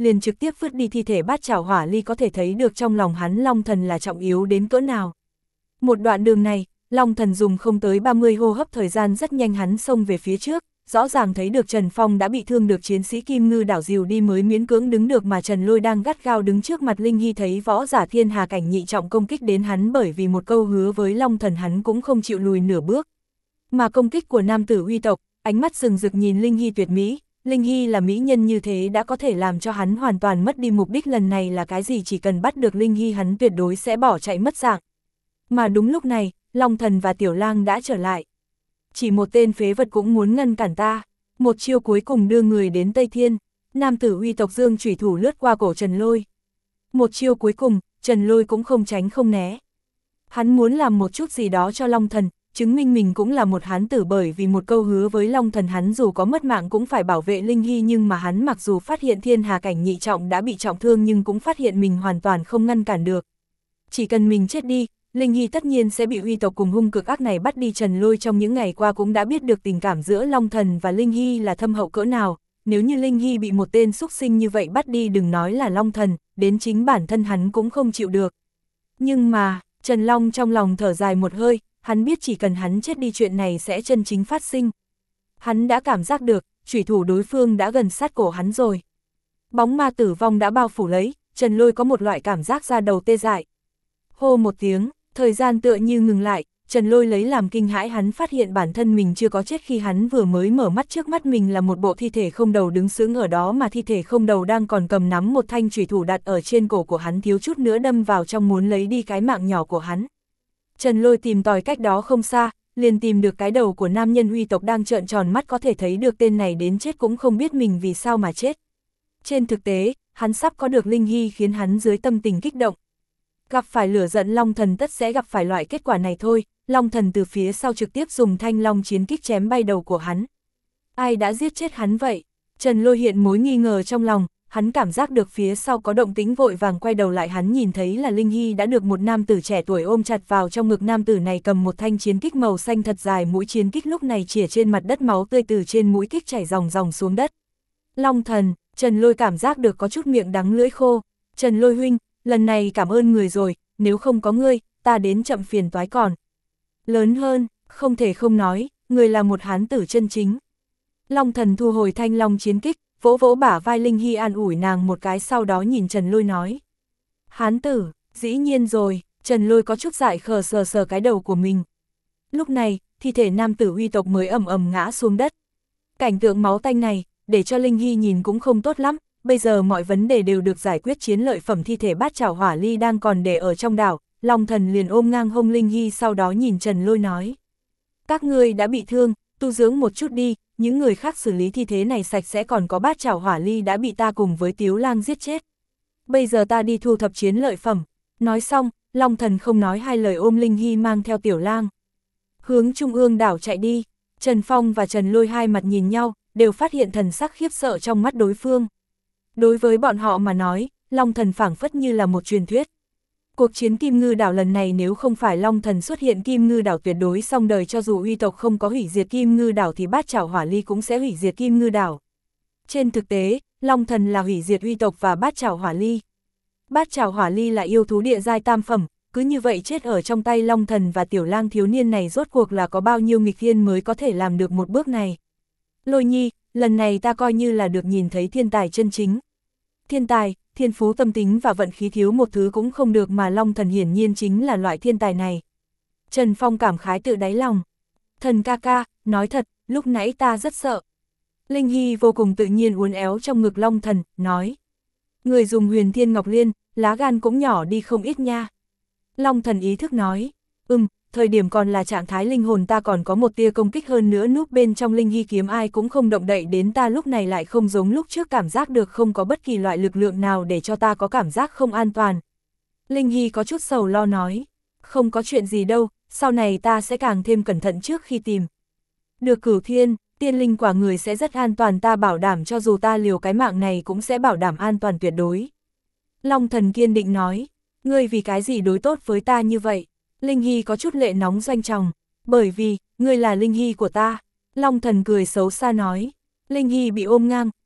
Speaker 1: liền trực tiếp vứt đi thi thể bát chảo hỏa ly, có thể thấy được trong lòng hắn Long Thần là trọng yếu đến cỡ nào. Một đoạn đường này, Long Thần dùng không tới ba mươi hô hấp thời gian rất nhanh hắn xông về phía trước, rõ ràng thấy được Trần Phong đã bị thương được chiến sĩ Kim Ngư đảo dìu đi mới miễn cưỡng đứng được, mà Trần Lôi đang gắt gao đứng trước mặt Linh Hy, thấy võ giả thiên hà cảnh nhị trọng công kích đến hắn, bởi vì một câu hứa với Long Thần hắn cũng không chịu lùi nửa bước. Mà công kích của nam tử uy tộc, ánh mắt rừng rực nhìn Linh Hy tuyệt mỹ, Linh Hy là mỹ nhân như thế đã có thể làm cho hắn hoàn toàn mất đi mục đích lần này là cái gì, chỉ cần bắt được Linh Hy hắn tuyệt đối sẽ bỏ chạy mất dạng. Mà đúng lúc này, Long Thần và Tiểu Lang đã trở lại. Chỉ một tên phế vật cũng muốn ngăn cản ta, một chiêu cuối cùng đưa người đến Tây Thiên, nam tử uy tộc dương chủy thủ lướt qua cổ Trần Lôi. Một chiêu cuối cùng, Trần Lôi cũng không tránh không né. Hắn muốn làm một chút gì đó cho Long Thần, chứng minh mình cũng là một hán tử, bởi vì một câu hứa với Long Thần hắn dù có mất mạng cũng phải bảo vệ Linh Hy, nhưng mà hắn mặc dù phát hiện thiên hà cảnh nhị trọng đã bị trọng thương nhưng cũng phát hiện mình hoàn toàn không ngăn cản được. Chỉ cần mình chết đi, Linh Hy tất nhiên sẽ bị uy tộc cùng hung cực ác này bắt đi. Trần Lôi trong những ngày qua cũng đã biết được tình cảm giữa Long Thần và Linh Hy là thâm hậu cỡ nào, nếu như Linh Hy bị một tên xúc sinh như vậy bắt đi, đừng nói là Long Thần, đến chính bản thân hắn cũng không chịu được. Nhưng mà, Trần Long trong lòng thở dài một hơi, hắn biết chỉ cần hắn chết đi chuyện này sẽ chân chính phát sinh. Hắn đã cảm giác được, chủy thủ đối phương đã gần sát cổ hắn rồi. Bóng ma tử vong đã bao phủ lấy, Trần Lôi có một loại cảm giác da đầu tê dại. Hô một tiếng, thời gian tựa như ngừng lại, Trần Lôi lấy làm kinh hãi, hắn phát hiện bản thân mình chưa có chết. Khi hắn vừa mới mở mắt, trước mắt mình là một bộ thi thể không đầu đứng sững ở đó, mà thi thể không đầu đang còn cầm nắm một thanh chủy thủ đặt ở trên cổ của hắn, thiếu chút nữa đâm vào trong muốn lấy đi cái mạng nhỏ của hắn. Trần Lôi tìm tòi cách đó không xa, liền tìm được cái đầu của nam nhân uy tộc đang trợn tròn mắt, có thể thấy được tên này đến chết cũng không biết mình vì sao mà chết. Trên thực tế, hắn sắp có được Linh Hy khiến hắn dưới tâm tình kích động. Gặp phải lửa giận Long Thần tất sẽ gặp phải loại kết quả này thôi. Long Thần từ phía sau trực tiếp dùng thanh long chiến kích chém bay đầu của hắn. Ai đã giết chết hắn vậy? Trần Lôi hiện mối nghi ngờ trong lòng, hắn cảm giác được phía sau có động tĩnh, vội vàng quay đầu lại, hắn nhìn thấy là Linh Hy đã được một nam tử trẻ tuổi ôm chặt vào trong ngực. Nam tử này cầm một thanh chiến kích màu xanh thật dài, mũi chiến kích lúc này chĩa trên mặt đất, máu tươi từ trên mũi kích chảy ròng ròng xuống đất. Long Thần, Trần Lôi cảm giác được có chút miệng đắng lưỡi khô. Trần Lôi huynh, lần này cảm ơn người rồi, nếu không có ngươi, ta đến chậm phiền toái còn lớn hơn. Không thể không nói, người là một hán tử chân chính. Long Thần thu hồi thanh long chiến kích, vỗ vỗ bả vai Linh Hy an ủi nàng một cái, sau đó nhìn Trần Lôi nói. Hán tử, dĩ nhiên rồi. Trần Lôi có chút dại khờ sờ sờ cái đầu của mình. Lúc này, thi thể nam tử uy tộc mới ầm ầm ngã xuống đất. Cảnh tượng máu tanh này, để cho Linh Hy nhìn cũng không tốt lắm. Bây giờ mọi vấn đề đều được giải quyết, chiến lợi phẩm thi thể bát chảo hỏa ly đang còn để ở trong đảo. Long Thần liền ôm ngang hông Linh Hy, sau đó nhìn Trần Lôi nói. Các ngươi đã bị thương, tu dưỡng một chút đi, những người khác xử lý thi thế này sạch sẽ, còn có bát chảo hỏa ly đã bị ta cùng với Tiếu Lang giết chết. Bây giờ ta đi thu thập chiến lợi phẩm. Nói xong, Long Thần không nói hai lời ôm Linh Hy mang theo Tiểu Lang hướng trung ương đảo chạy đi. Trần Phong và Trần Lôi hai mặt nhìn nhau, đều phát hiện thần sắc khiếp sợ trong mắt đối phương. Đối với bọn họ mà nói, Long Thần phảng phất như là một truyền thuyết. Cuộc chiến Kim Ngư đảo lần này nếu không phải Long Thần xuất hiện, Kim Ngư đảo tuyệt đối xong đời. Cho dù uy tộc không có hủy diệt Kim Ngư đảo thì bát chảo hỏa ly cũng sẽ hủy diệt Kim Ngư đảo. Trên thực tế, Long Thần là hủy diệt uy tộc và bát chảo hỏa ly. Bát chảo hỏa ly là yêu thú địa giai tam phẩm, cứ như vậy chết ở trong tay Long Thần và Tiểu Lang thiếu niên này, rốt cuộc là có bao nhiêu nghịch thiên mới có thể làm được một bước này. Lôi Nhi, lần này ta coi như là được nhìn thấy thiên tài chân chính. Thiên tài, thiên phú, tâm tính và vận khí thiếu một thứ cũng không được, mà Long Thần hiển nhiên chính là loại thiên tài này. Trần Phong cảm khái tự đáy lòng. Thần ca ca, nói thật, lúc nãy ta rất sợ. Linh Hy vô cùng tự nhiên uốn éo trong ngực Long Thần, nói. Người dùng Huyền Thiên Ngọc Liên, lá gan cũng nhỏ đi không ít nha. Long Thần ý thức nói. Ừm, thời điểm còn là trạng thái linh hồn ta còn có một tia công kích, hơn nữa núp bên trong Linh Hy kiếm ai cũng không động đậy đến ta, lúc này lại không giống lúc trước, cảm giác được không có bất kỳ loại lực lượng nào để cho ta có cảm giác không an toàn. Linh Hy có chút sầu lo nói. Không có chuyện gì đâu, sau này ta sẽ càng thêm cẩn thận trước khi tìm được Cửu Thiên, tiên linh quả, người sẽ rất an toàn, ta bảo đảm cho dù ta liều cái mạng này cũng sẽ bảo đảm an toàn tuyệt đối. Long Thần kiên định nói. Ngươi vì cái gì đối tốt với ta như vậy? Linh Hy có chút lệ nóng doanh tròng. Bởi vì, ngươi là Linh Hy của ta. Long Thần cười xấu xa nói. Linh Hy bị ôm ngang,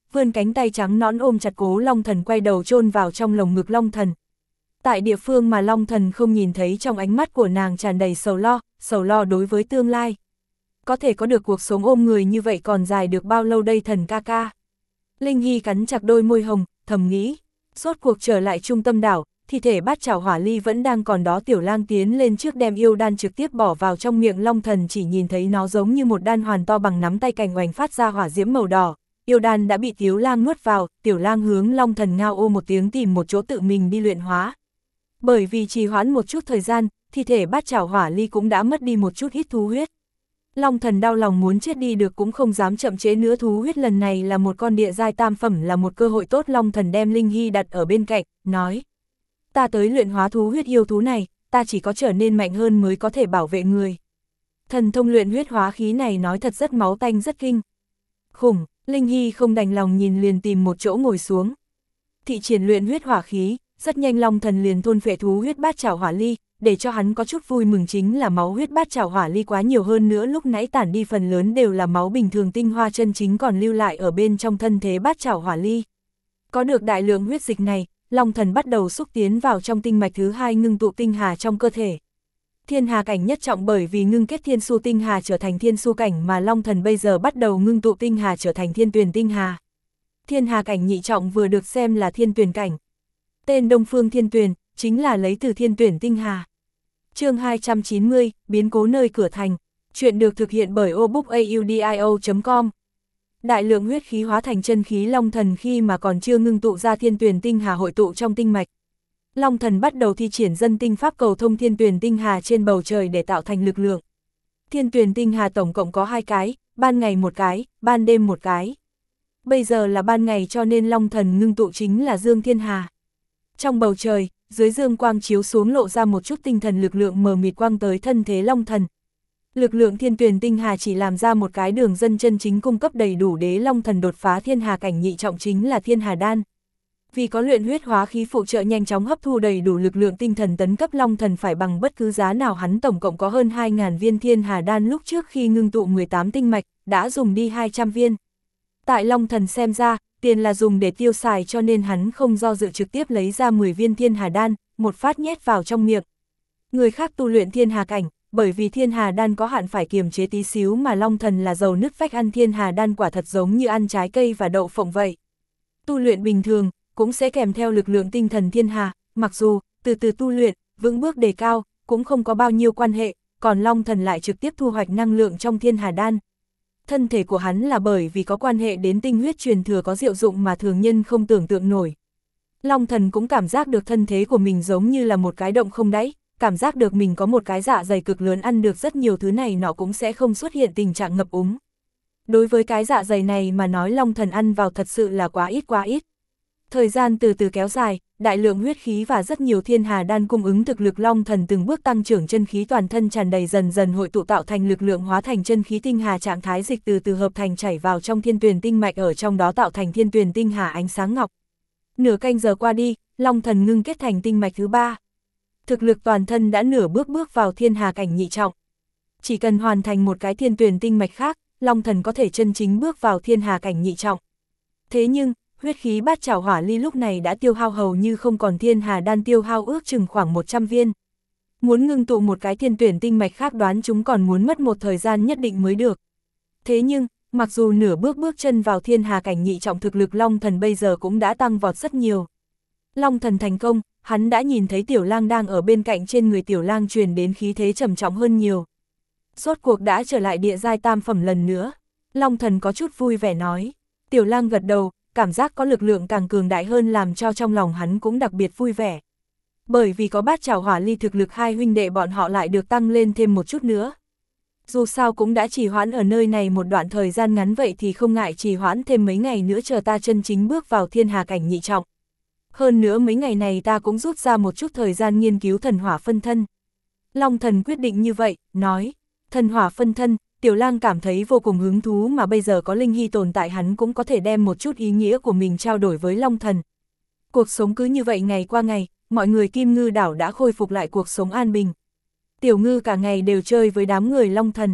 Speaker 1: vươn cánh tay trắng nõn ôm chặt Cố Long Thần, quay đầu chôn vào trong lồng ngực Long Thần. Tại địa phương mà Long Thần không nhìn thấy, trong ánh mắt của nàng tràn đầy sầu lo, sầu lo đối với tương lai. Có thể có được cuộc sống ôm người như vậy còn dài được bao lâu đây Thần ca ca? Linh Hy cắn chặt đôi môi hồng, thầm nghĩ. Rốt cuộc trở lại trung tâm đảo, thi thể Bát Chảo Hỏa Ly vẫn đang còn đó. Tiểu Lang tiến lên trước đem yêu đan trực tiếp bỏ vào trong miệng Long Thần, chỉ nhìn thấy nó giống như một đan hoàn to bằng nắm tay, cành oành phát ra hỏa diễm màu đỏ. Yêu đan đã bị Tiểu Lang nuốt vào, Tiểu Lang hướng Long Thần ngao ô một tiếng, tìm một chỗ tự mình đi luyện hóa. Bởi vì trì hoãn một chút thời gian, thi thể Bát Chảo Hỏa Ly cũng đã mất đi một chút ít thú huyết. Long Thần đau lòng muốn chết đi được cũng không dám chậm trễ nữa, thú huyết lần này là một con địa giai tam phẩm, là một cơ hội tốt. Long Thần đem Linh Hy đặt ở bên cạnh, nói: ta tới luyện hóa thú huyết yêu thú này, ta chỉ có trở nên mạnh hơn mới có thể bảo vệ người. Thần thông luyện huyết hóa khí này nói thật rất máu tanh, rất kinh khủng. Linh Hy không đành lòng nhìn, liền tìm một chỗ ngồi xuống. Thị triển luyện huyết hỏa khí, rất nhanh Long Thần liền thôn phệ thú huyết Bát Chảo Hỏa Ly. Để cho hắn có chút vui mừng chính là máu huyết Bát Chảo Hỏa Ly quá nhiều, hơn nữa lúc nãy tản đi phần lớn đều là máu bình thường, tinh hoa chân chính còn lưu lại ở bên trong thân thế Bát Chảo Hỏa Ly. Có được đại lượng huyết dịch này, Long Thần bắt đầu xúc tiến vào trong tinh mạch thứ hai, ngưng tụ tinh hà trong cơ thể. Thiên hà cảnh nhất trọng, bởi vì ngưng kết thiên su tinh hà trở thành thiên su cảnh, mà Long Thần bây giờ bắt đầu ngưng tụ tinh hà trở thành thiên tuyền tinh hà. Thiên hà cảnh nhị trọng vừa được xem là thiên tuyền cảnh. Tên Đông Phương Thiên Tuyền chính là lấy từ thiên tuyển tinh hà. Chương hai trăm chín mươi, biến cố nơi cửa thành. Chuyện được thực hiện bởi obookaudio chấm com. Đại lượng huyết khí hóa thành chân khí Long Thần khi mà còn chưa ngưng tụ ra thiên tuyển tinh hà hội tụ trong tinh mạch. Long Thần bắt đầu thi triển dân tinh pháp cầu thông thiên tuyển tinh hà trên bầu trời để tạo thành lực lượng. Thiên tuyển tinh hà tổng cộng có hai cái, ban ngày một cái, ban đêm một cái. Bây giờ là ban ngày cho nên Long Thần ngưng tụ chính là Dương Thiên Hà. Trong bầu trời, dưới dương quang chiếu xuống lộ ra một chút tinh thần lực lượng mờ mịt quang tới thân thế Long Thần. Lực lượng thiên tuyển tinh hà chỉ làm ra một cái đường dân chân chính cung cấp đầy đủ để Long Thần đột phá thiên hà cảnh nhị trọng, chính là thiên hà đan. Vì có luyện huyết hóa khí phụ trợ nhanh chóng hấp thu đầy đủ lực lượng tinh thần tấn cấp, Long Thần phải bằng bất cứ giá nào. Hắn tổng cộng có hơn hai nghìn viên thiên hà đan, lúc trước khi ngưng tụ mười tám tinh mạch, đã dùng đi hai trăm viên. Tại Long Thần xem ra, tiền là dùng để tiêu xài, cho nên hắn không do dự trực tiếp lấy ra mười viên thiên hà đan, một phát nhét vào trong miệng. Người khác tu luyện thiên hà cảnh, bởi vì thiên hà đan có hạn phải kiềm chế tí xíu, mà Long Thần là dầu nứt vách, ăn thiên hà đan quả thật giống như ăn trái cây và đậu phộng vậy. Tu luyện bình thường, cũng sẽ kèm theo lực lượng tinh thần thiên hà, mặc dù, từ từ tu luyện, vững bước đề cao, cũng không có bao nhiêu quan hệ, còn Long Thần lại trực tiếp thu hoạch năng lượng trong thiên hà đan. Thân thể của hắn là bởi vì có quan hệ đến tinh huyết truyền thừa có diệu dụng mà thường nhân không tưởng tượng nổi. Long Thần cũng cảm giác được thân thế của mình giống như là một cái động không đáy, cảm giác được mình có một cái dạ dày cực lớn, ăn được rất nhiều thứ này nọ cũng sẽ không xuất hiện tình trạng ngập úng. Đối với cái dạ dày này mà nói, Long Thần ăn vào thật sự là quá ít quá ít. Thời gian từ từ kéo dài, đại lượng huyết khí và rất nhiều thiên hà đan cung ứng thực lực Long Thần từng bước tăng trưởng, chân khí toàn thân tràn đầy, dần dần hội tụ tạo thành lực lượng, hóa thành chân khí tinh hà, trạng thái dịch từ từ hợp thành chảy vào trong thiên tuyền tinh mạch, ở trong đó tạo thành thiên tuyền tinh hà ánh sáng ngọc. Nửa canh giờ qua đi, Long Thần ngưng kết thành tinh mạch thứ ba. Thực lực toàn thân đã nửa bước bước vào thiên hà cảnh nhị trọng. Chỉ cần hoàn thành một cái thiên tuyền tinh mạch khác, Long Thần có thể chân chính bước vào thiên hà cảnh nhị trọng. Thế nhưng, huyết khí Bát Chảo Hỏa Ly lúc này đã tiêu hao hầu như không còn, thiên hà đan tiêu hao ước chừng khoảng một trăm viên. Muốn ngưng tụ một cái thiên tuyển tinh mạch khác, đoán chúng còn muốn mất một thời gian nhất định mới được. Thế nhưng, mặc dù nửa bước bước chân vào thiên hà cảnh nhị trọng, thực lực Long Thần bây giờ cũng đã tăng vọt rất nhiều. Long Thần thành công, hắn đã nhìn thấy Tiểu Lang đang ở bên cạnh, trên người Tiểu Lang truyền đến khí thế trầm trọng hơn nhiều. Rốt cuộc đã trở lại địa giai tam phẩm lần nữa. Long Thần có chút vui vẻ nói. Tiểu Lang gật đầu, cảm giác có lực lượng càng cường đại hơn làm cho trong lòng hắn cũng đặc biệt vui vẻ. Bởi vì có Bát Chảo Hỏa Ly, thực lực hai huynh đệ bọn họ lại được tăng lên thêm một chút nữa. Dù sao cũng đã trì hoãn ở nơi này một đoạn thời gian ngắn, vậy thì không ngại trì hoãn thêm mấy ngày nữa, chờ ta chân chính bước vào thiên hà cảnh nhị trọng. Hơn nữa mấy ngày này ta cũng rút ra một chút thời gian nghiên cứu thần hỏa phân thân. Long Thần quyết định như vậy, nói, thần hỏa phân thân, Tiểu Lang cảm thấy vô cùng hứng thú, mà bây giờ có Linh Hy tồn tại, hắn cũng có thể đem một chút ý nghĩa của mình trao đổi với Long Thần. Cuộc sống cứ như vậy ngày qua ngày, mọi người Kim Ngư đảo đã khôi phục lại cuộc sống an bình. Tiểu Ngư cả ngày đều chơi với đám người Long Thần,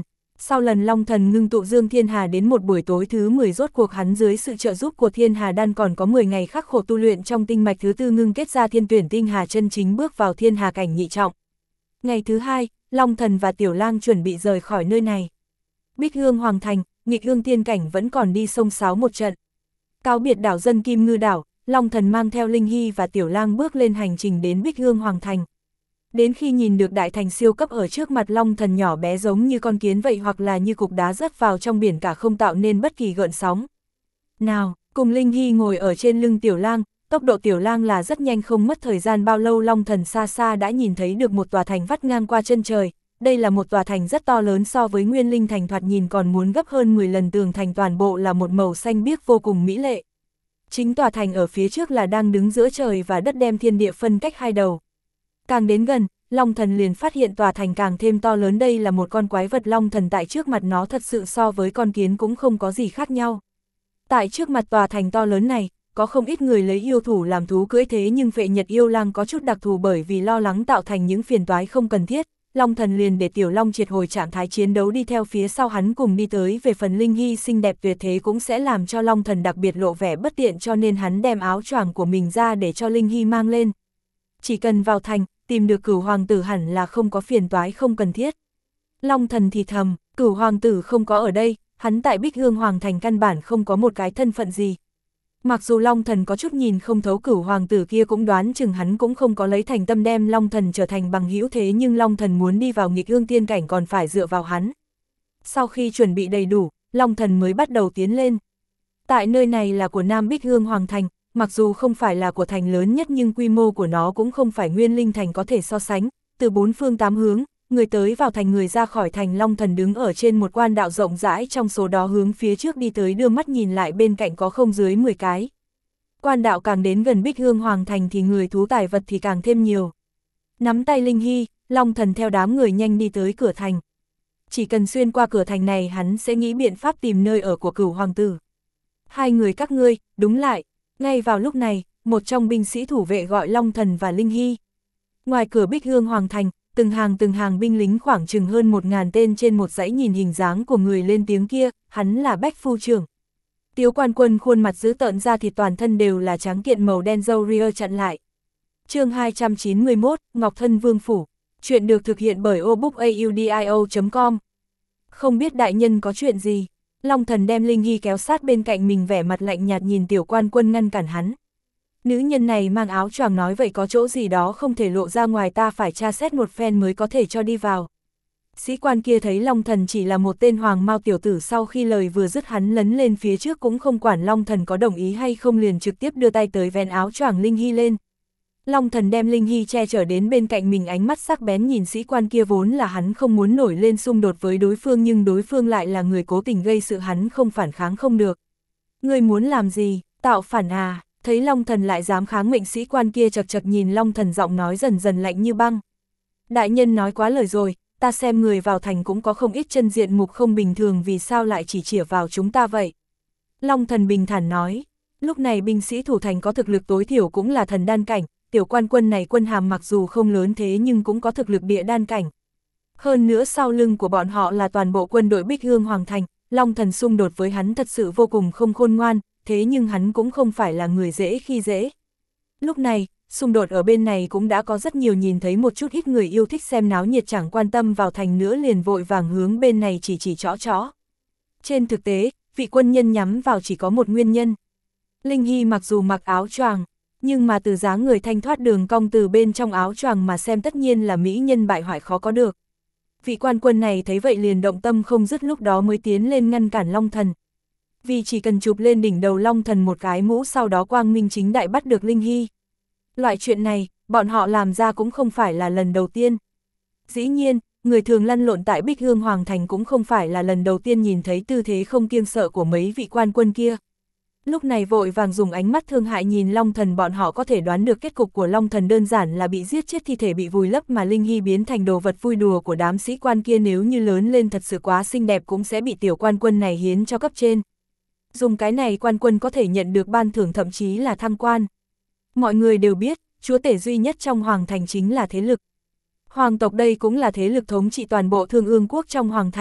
Speaker 1: Sau lần Long Thần ngưng tụ Dương Thiên Hà đến một buổi tối thứ mười rốt cuộc hắn dưới sự trợ giúp của Thiên Hà Đan còn có mười ngày khắc khổ tu luyện trong tinh mạch thứ tư ngưng kết ra thiên tuyển tinh hà chân chính bước vào Thiên Hà cảnh nhị trọng. Ngày thứ hai, Long Thần và Tiểu Lang chuẩn bị rời khỏi nơi này. Bích Hương Hoàng Thành, Nghịch Ương Tiên Cảnh vẫn còn đi sông sáo một trận. Cáo biệt đảo dân Kim Ngư đảo, Long Thần mang theo Linh Hy và Tiểu Lang bước lên hành trình đến Bích Hương Hoàng Thành. Đến khi nhìn được đại thành siêu cấp ở trước mặt, Long Thần nhỏ bé giống như con kiến vậy hoặc là như cục đá rớt vào trong biển cả không tạo nên bất kỳ gợn sóng. Nào, cùng Linh Hy ngồi ở trên lưng Tiểu Lang, tốc độ Tiểu Lang là rất nhanh, không mất thời gian bao lâu Long Thần xa xa đã nhìn thấy được một tòa thành vắt ngang qua chân trời. Đây là một tòa thành rất to lớn, so với Nguyên Linh thành thoạt nhìn còn muốn gấp hơn mười lần, tường thành toàn bộ là một màu xanh biếc vô cùng mỹ lệ. Chính tòa thành ở phía trước là đang đứng giữa trời và đất, đem thiên địa phân cách hai đầu. Càng đến gần, Long Thần liền phát hiện tòa thành càng thêm to lớn, đây là một con quái vật. Long Thần tại trước mặt nó thật sự so với con kiến cũng không có gì khác nhau. Tại trước mặt tòa thành to lớn này, có không ít người lấy yêu thủ làm thú cưỡi, thế nhưng Phệ Nhật yêu lang có chút đặc thù, bởi vì lo lắng tạo thành những phiền toái không cần thiết. Long Thần liền để Tiểu Long triệt hồi trạng thái chiến đấu đi theo phía sau hắn cùng đi tới. Về phần Linh Hy xinh đẹp tuyệt thế cũng sẽ làm cho Long Thần đặc biệt lộ vẻ bất tiện, cho nên hắn đem áo choàng của mình ra để cho Linh Hy mang lên. Chỉ cần vào thành, tìm được Cửu Hoàng tử hẳn là không có phiền toái không cần thiết. Long Thần thì thầm, Cửu Hoàng tử không có ở đây, hắn tại Bích Hương Hoàng Thành căn bản không có một cái thân phận gì. Mặc dù Long Thần có chút nhìn không thấu Cửu Hoàng tử kia, cũng đoán chừng hắn cũng không có lấy thành tâm đem Long Thần trở thành bằng hữu, thế nhưng Long Thần muốn đi vào Nghịch Ương Tiên Cảnh còn phải dựa vào hắn. Sau khi chuẩn bị đầy đủ, Long Thần mới bắt đầu tiến lên. Tại nơi này là của Nam Bích Hương Hoàng Thành, mặc dù không phải là của thành lớn nhất nhưng quy mô của nó cũng không phải Nguyên Linh thành có thể so sánh. Từ bốn phương tám hướng, người tới vào thành người ra khỏi thành. Long Thần đứng ở trên một quan đạo rộng rãi, trong số đó hướng phía trước đi tới, đưa mắt nhìn lại bên cạnh có không dưới mười cái. Quan đạo càng đến gần Bích Hương Hoàng Thành thì người thú tài vật thì càng thêm nhiều. Nắm tay Linh Hy, Long Thần theo đám người nhanh đi tới cửa thành. Chỉ cần xuyên qua cửa thành này hắn sẽ nghĩ biện pháp tìm nơi ở của Cửu Hoàng tử. Hai người các ngươi, đúng lại. Ngay vào lúc này, một trong binh sĩ thủ vệ gọi Long Thần và Linh Hy. Ngoài cửa Bích Hương Hoàng Thành, từng hàng từng hàng binh lính khoảng chừng hơn một ngàn tên trên một dãy, nhìn hình dáng của người lên tiếng kia, hắn là Bách Phu Trưởng. Tiếu Quan Quân khuôn mặt dữ tợn ra thì toàn thân đều là trắng kiện màu đen, râu ria chặn lại. Chương hai trăm chín mươi mốt, Ngọc Thân Vương Phủ. Chuyện được thực hiện bởi obookaudio chấm com. Không biết đại nhân có chuyện gì? Long Thần đem Linh Hy kéo sát bên cạnh mình, vẻ mặt lạnh nhạt nhìn Tiểu Quan Quân ngăn cản hắn. Nữ nhân này mang áo choàng nói vậy có chỗ gì đó không thể lộ ra ngoài, ta phải tra xét một phen mới có thể cho đi vào. Sĩ quan kia thấy Long Thần chỉ là một tên hoàng mao tiểu tử, sau khi lời vừa dứt hắn lấn lên phía trước cũng không quản Long Thần có đồng ý hay không, liền trực tiếp đưa tay tới vén áo choàng Linh Hy lên. Long Thần đem Linh Hy che chở đến bên cạnh mình, ánh mắt sắc bén nhìn sĩ quan kia. Vốn là hắn không muốn nổi lên xung đột với đối phương, nhưng đối phương lại là người cố tình gây sự, hắn không phản kháng không được. Ngươi muốn làm gì, tạo phản à? Thấy Long Thần lại dám kháng mệnh, sĩ quan kia chật chật nhìn Long Thần, giọng nói dần dần lạnh như băng. Đại nhân nói quá lời rồi, ta xem người vào thành cũng có không ít chân diện mục không bình thường, vì sao lại chỉ chĩa vào chúng ta vậy? Long Thần bình thản nói, lúc này binh sĩ thủ thành có thực lực tối thiểu cũng là thần đan cảnh. Tiểu Quan Quân này quân hàm mặc dù không lớn thế nhưng cũng có thực lực địa đan cảnh. Hơn nữa sau lưng của bọn họ là toàn bộ quân đội Bích Hương Hoàng Thành. Long Thần xung đột với hắn thật sự vô cùng không khôn ngoan, thế nhưng hắn cũng không phải là người dễ khi dễ. Lúc này, xung đột ở bên này cũng đã có rất nhiều, nhìn thấy một chút ít người yêu thích xem náo nhiệt chẳng quan tâm vào thành nữa, liền vội vàng hướng bên này chỉ chỉ chõ chõ. Trên thực tế, vị quân nhân nhắm vào chỉ có một nguyên nhân. Linh Hy mặc dù mặc áo choàng, nhưng mà từ dáng người thanh thoát đường cong từ bên trong áo choàng mà xem tất nhiên là mỹ nhân bại hoại khó có được. Vị quan quân này thấy vậy liền động tâm không dứt, lúc đó mới tiến lên ngăn cản Long Thần. Vì chỉ cần chụp lên đỉnh đầu Long Thần một cái mũ, sau đó quang minh chính đại bắt được Linh Hy. Loại chuyện này, bọn họ làm ra cũng không phải là lần đầu tiên. Dĩ nhiên, người thường lăn lộn tại Bích Hương Hoàng Thành cũng không phải là lần đầu tiên nhìn thấy tư thế không kiêng sợ của mấy vị quan quân kia. Lúc này vội vàng dùng ánh mắt thương hại nhìn Long Thần, bọn họ có thể đoán được kết cục của Long Thần đơn giản là bị giết chết, thi thể bị vùi lấp, mà Linh Hy biến thành đồ vật vui đùa của đám sĩ quan kia. Nếu như lớn lên thật sự quá xinh đẹp cũng sẽ bị Tiểu Quan Quân này hiến cho cấp trên. Dùng cái này quan quân có thể nhận được ban thưởng, thậm chí là thăng quan. Mọi người đều biết, chúa tể duy nhất trong Hoàng Thành chính là thế lực. Hoàng tộc đây cũng là thế lực thống trị toàn bộ Thương Ương quốc trong Hoàng Thành,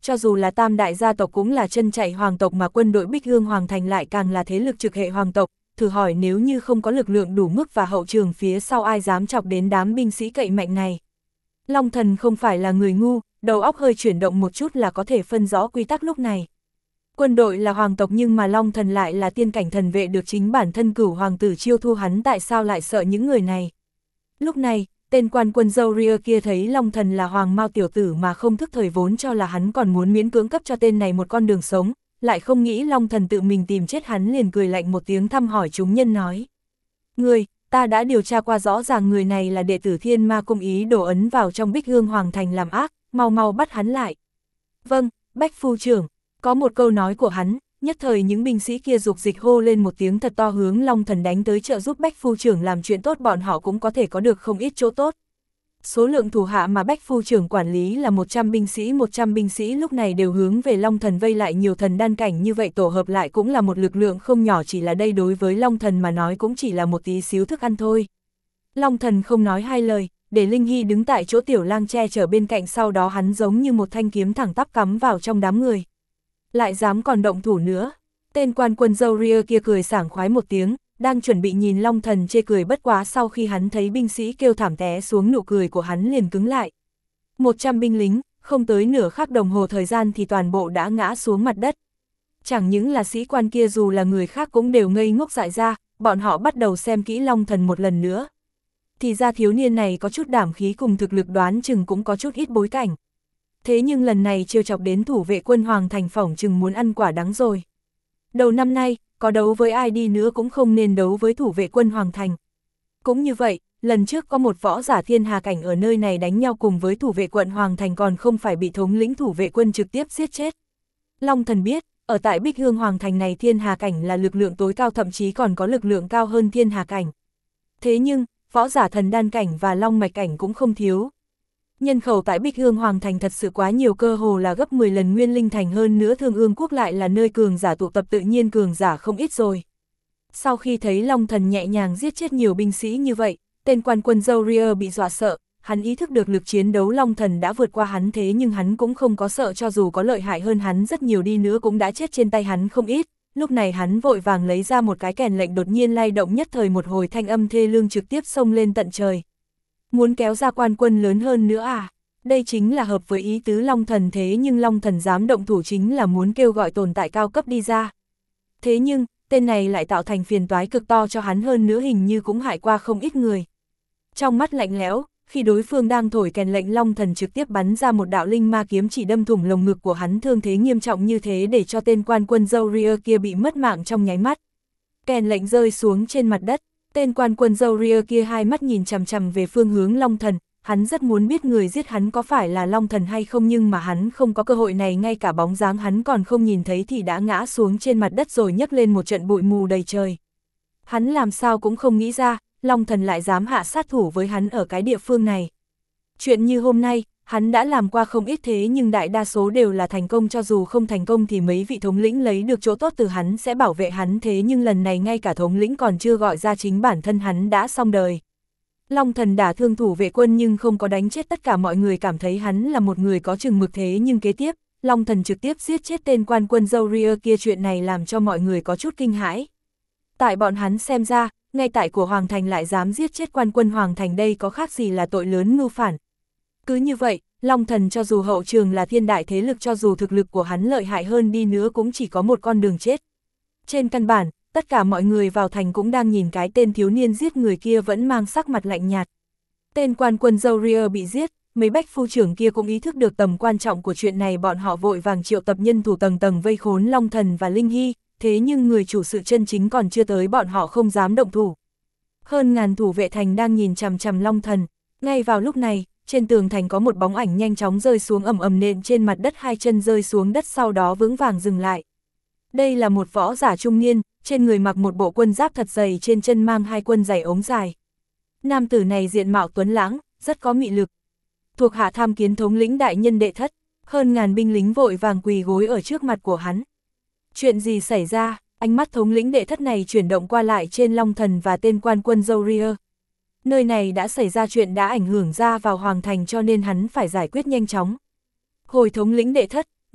Speaker 1: cho dù là tam đại gia tộc cũng là chân chạy hoàng tộc mà quân đội Bích Hương Hoàng Thành lại càng là thế lực trực hệ hoàng tộc, thử hỏi nếu như không có lực lượng đủ mức và hậu trường phía sau ai dám chọc đến đám binh sĩ cậy mạnh này. Long Thần không phải là người ngu, đầu óc hơi chuyển động một chút là có thể phân rõ quy tắc lúc này. Quân đội là hoàng tộc nhưng mà Long Thần lại là tiên cảnh thần vệ được chính bản thân Cửu hoàng tử chiêu thu, hắn tại sao lại sợ những người này. Lúc này, tên quan quân Zoria kia thấy Long Thần là hoàng mao tiểu tử mà không thức thời, vốn cho là hắn còn muốn miễn cưỡng cấp cho tên này một con đường sống, lại không nghĩ Long Thần tự mình tìm chết, hắn liền cười lạnh một tiếng thăm hỏi chúng nhân nói. Người, ta đã điều tra qua rõ ràng người này là đệ tử Thiên Ma Cung, ý đồ ấn vào trong Bích Hương Hoàng Thành làm ác, mau mau bắt hắn lại. Vâng, Bách phu trưởng. Có một câu nói của hắn, nhất thời những binh sĩ kia dục dịch hô lên một tiếng thật to hướng Long Thần đánh tới, trợ giúp Bách phu trưởng làm chuyện tốt, bọn họ cũng có thể có được không ít chỗ tốt. Số lượng thủ hạ mà Bách phu trưởng quản lý là một trăm binh sĩ, một trăm binh sĩ lúc này đều hướng về Long Thần vây lại, nhiều thần đan cảnh như vậy tổ hợp lại cũng là một lực lượng không nhỏ, chỉ là đây đối với Long Thần mà nói cũng chỉ là một tí xíu thức ăn thôi. Long Thần không nói hai lời, để Linh Hy đứng tại chỗ Tiểu Lang che chở bên cạnh, sau đó hắn giống như một thanh kiếm thẳng tắp cắm vào trong đám người. Lại dám còn động thủ nữa. Tên quan quân Zoria kia cười sảng khoái một tiếng, đang chuẩn bị nhìn Long Thần chê cười, bất quá sau khi hắn thấy binh sĩ kêu thảm té xuống, nụ cười của hắn liền cứng lại. một trăm binh lính, không tới nửa khắc đồng hồ thời gian thì toàn bộ đã ngã xuống mặt đất. Chẳng những là sĩ quan kia, dù là người khác cũng đều ngây ngốc dại ra, bọn họ bắt đầu xem kỹ Long Thần một lần nữa. Thì ra thiếu niên này có chút đảm khí cùng thực lực, đoán chừng cũng có chút ít bối cảnh. Thế nhưng lần này trêu chọc đến thủ vệ quân Hoàng Thành, phỏng chừng muốn ăn quả đắng rồi. Đầu năm nay, có đấu với ai đi nữa cũng không nên đấu với thủ vệ quân Hoàng Thành. Cũng như vậy, lần trước có một võ giả thiên hà cảnh ở nơi này đánh nhau cùng với thủ vệ quận Hoàng Thành, còn không phải bị thống lĩnh thủ vệ quân trực tiếp giết chết. Long Thần biết, ở tại Bích Hương Hoàng Thành này thiên hà cảnh là lực lượng tối cao, thậm chí còn có lực lượng cao hơn thiên hà cảnh. Thế nhưng, võ giả thần đan cảnh và long mạch cảnh cũng không thiếu. Nhân khẩu tại Bích Hương Hoàng Thành thật sự quá nhiều, cơ hồ là gấp mười lần Nguyên Linh Thành, hơn nữa Thương Ương Quốc lại là nơi cường giả tụ tập, tự nhiên cường giả không ít rồi. Sau khi thấy Long Thần nhẹ nhàng giết chết nhiều binh sĩ như vậy, tên quan quân Zoria bị dọa sợ, hắn ý thức được lực chiến đấu Long Thần đã vượt qua hắn, thế nhưng hắn cũng không có sợ, cho dù có lợi hại hơn hắn rất nhiều đi nữa cũng đã chết trên tay hắn không ít. Lúc này hắn vội vàng lấy ra một cái kèn lệnh, đột nhiên lay động, nhất thời một hồi thanh âm thê lương trực tiếp xông lên tận trời. Muốn kéo ra quan quân lớn hơn nữa à? Đây chính là hợp với ý tứ Long Thần, thế nhưng Long Thần dám động thủ chính là muốn kêu gọi tồn tại cao cấp đi ra. Thế nhưng, tên này lại tạo thành phiền toái cực to cho hắn, hơn nữa hình như cũng hại qua không ít người. Trong mắt lạnh lẽo, khi đối phương đang thổi kèn lệnh, Long Thần trực tiếp bắn ra một đạo linh ma kiếm chỉ đâm thủng lồng ngực của hắn, thương thế nghiêm trọng như thế để cho tên quan quân Zoria kia bị mất mạng trong nháy mắt. Kèn lệnh rơi xuống trên mặt đất, tên quan quân Zoria kia hai mắt nhìn chằm chằm về phương hướng Long Thần, hắn rất muốn biết người giết hắn có phải là Long Thần hay không, nhưng mà hắn không có cơ hội này, ngay cả bóng dáng hắn còn không nhìn thấy thì đã ngã xuống trên mặt đất rồi, nhấc lên một trận bụi mù đầy trời. Hắn làm sao cũng không nghĩ ra, Long Thần lại dám hạ sát thủ với hắn ở cái địa phương này. Chuyện như hôm nay, hắn đã làm qua không ít, thế nhưng đại đa số đều là thành công, cho dù không thành công thì mấy vị thống lĩnh lấy được chỗ tốt từ hắn sẽ bảo vệ hắn, thế nhưng lần này ngay cả thống lĩnh còn chưa gọi ra, chính bản thân hắn đã xong đời. Long Thần đả thương thủ vệ quân nhưng không có đánh chết tất cả mọi người, cảm thấy hắn là một người có chừng mực, thế nhưng kế tiếp, Long Thần trực tiếp giết chết tên quan quân Zoria kia, chuyện này làm cho mọi người có chút kinh hãi. Tại bọn hắn xem ra, ngay tại của Hoàng Thành lại dám giết chết quan quân Hoàng Thành, đây có khác gì là tội lớn mưu phản. Cứ như vậy, Long Thần cho dù hậu trường là thiên đại thế lực, cho dù thực lực của hắn lợi hại hơn đi nữa cũng chỉ có một con đường chết. Trên căn bản, tất cả mọi người vào thành cũng đang nhìn cái tên thiếu niên giết người kia vẫn mang sắc mặt lạnh nhạt. Tên quan quân Zoria bị giết, mấy bách phu trưởng kia cũng ý thức được tầm quan trọng của chuyện này, bọn họ vội vàng triệu tập nhân thủ tầng tầng vây khốn Long Thần và Linh Hy, thế nhưng người chủ sự chân chính còn chưa tới, bọn họ không dám động thủ. Hơn ngàn thủ vệ thành đang nhìn chằm chằm Long Thần, ngay vào lúc này, trên tường thành có một bóng ảnh nhanh chóng rơi xuống, ầm ầm nện trên mặt đất, hai chân rơi xuống đất sau đó vững vàng dừng lại. Đây là một võ giả trung niên, trên người mặc một bộ quân giáp thật dày, trên chân mang hai quân giày ống dài. Nam tử này diện mạo tuấn lãng, rất có mị lực. Thuộc hạ tham kiến thống lĩnh đại nhân đệ thất, hơn ngàn binh lính vội vàng quỳ gối ở trước mặt của hắn. Chuyện gì xảy ra? Ánh mắt thống lĩnh đệ thất này chuyển động qua lại trên Long Thần và tên quan quân Zoria. Nơi này đã xảy ra chuyện đã ảnh hưởng ra vào Hoàng Thành, cho nên hắn phải giải quyết nhanh chóng. Hồi thống lĩnh đệ thất,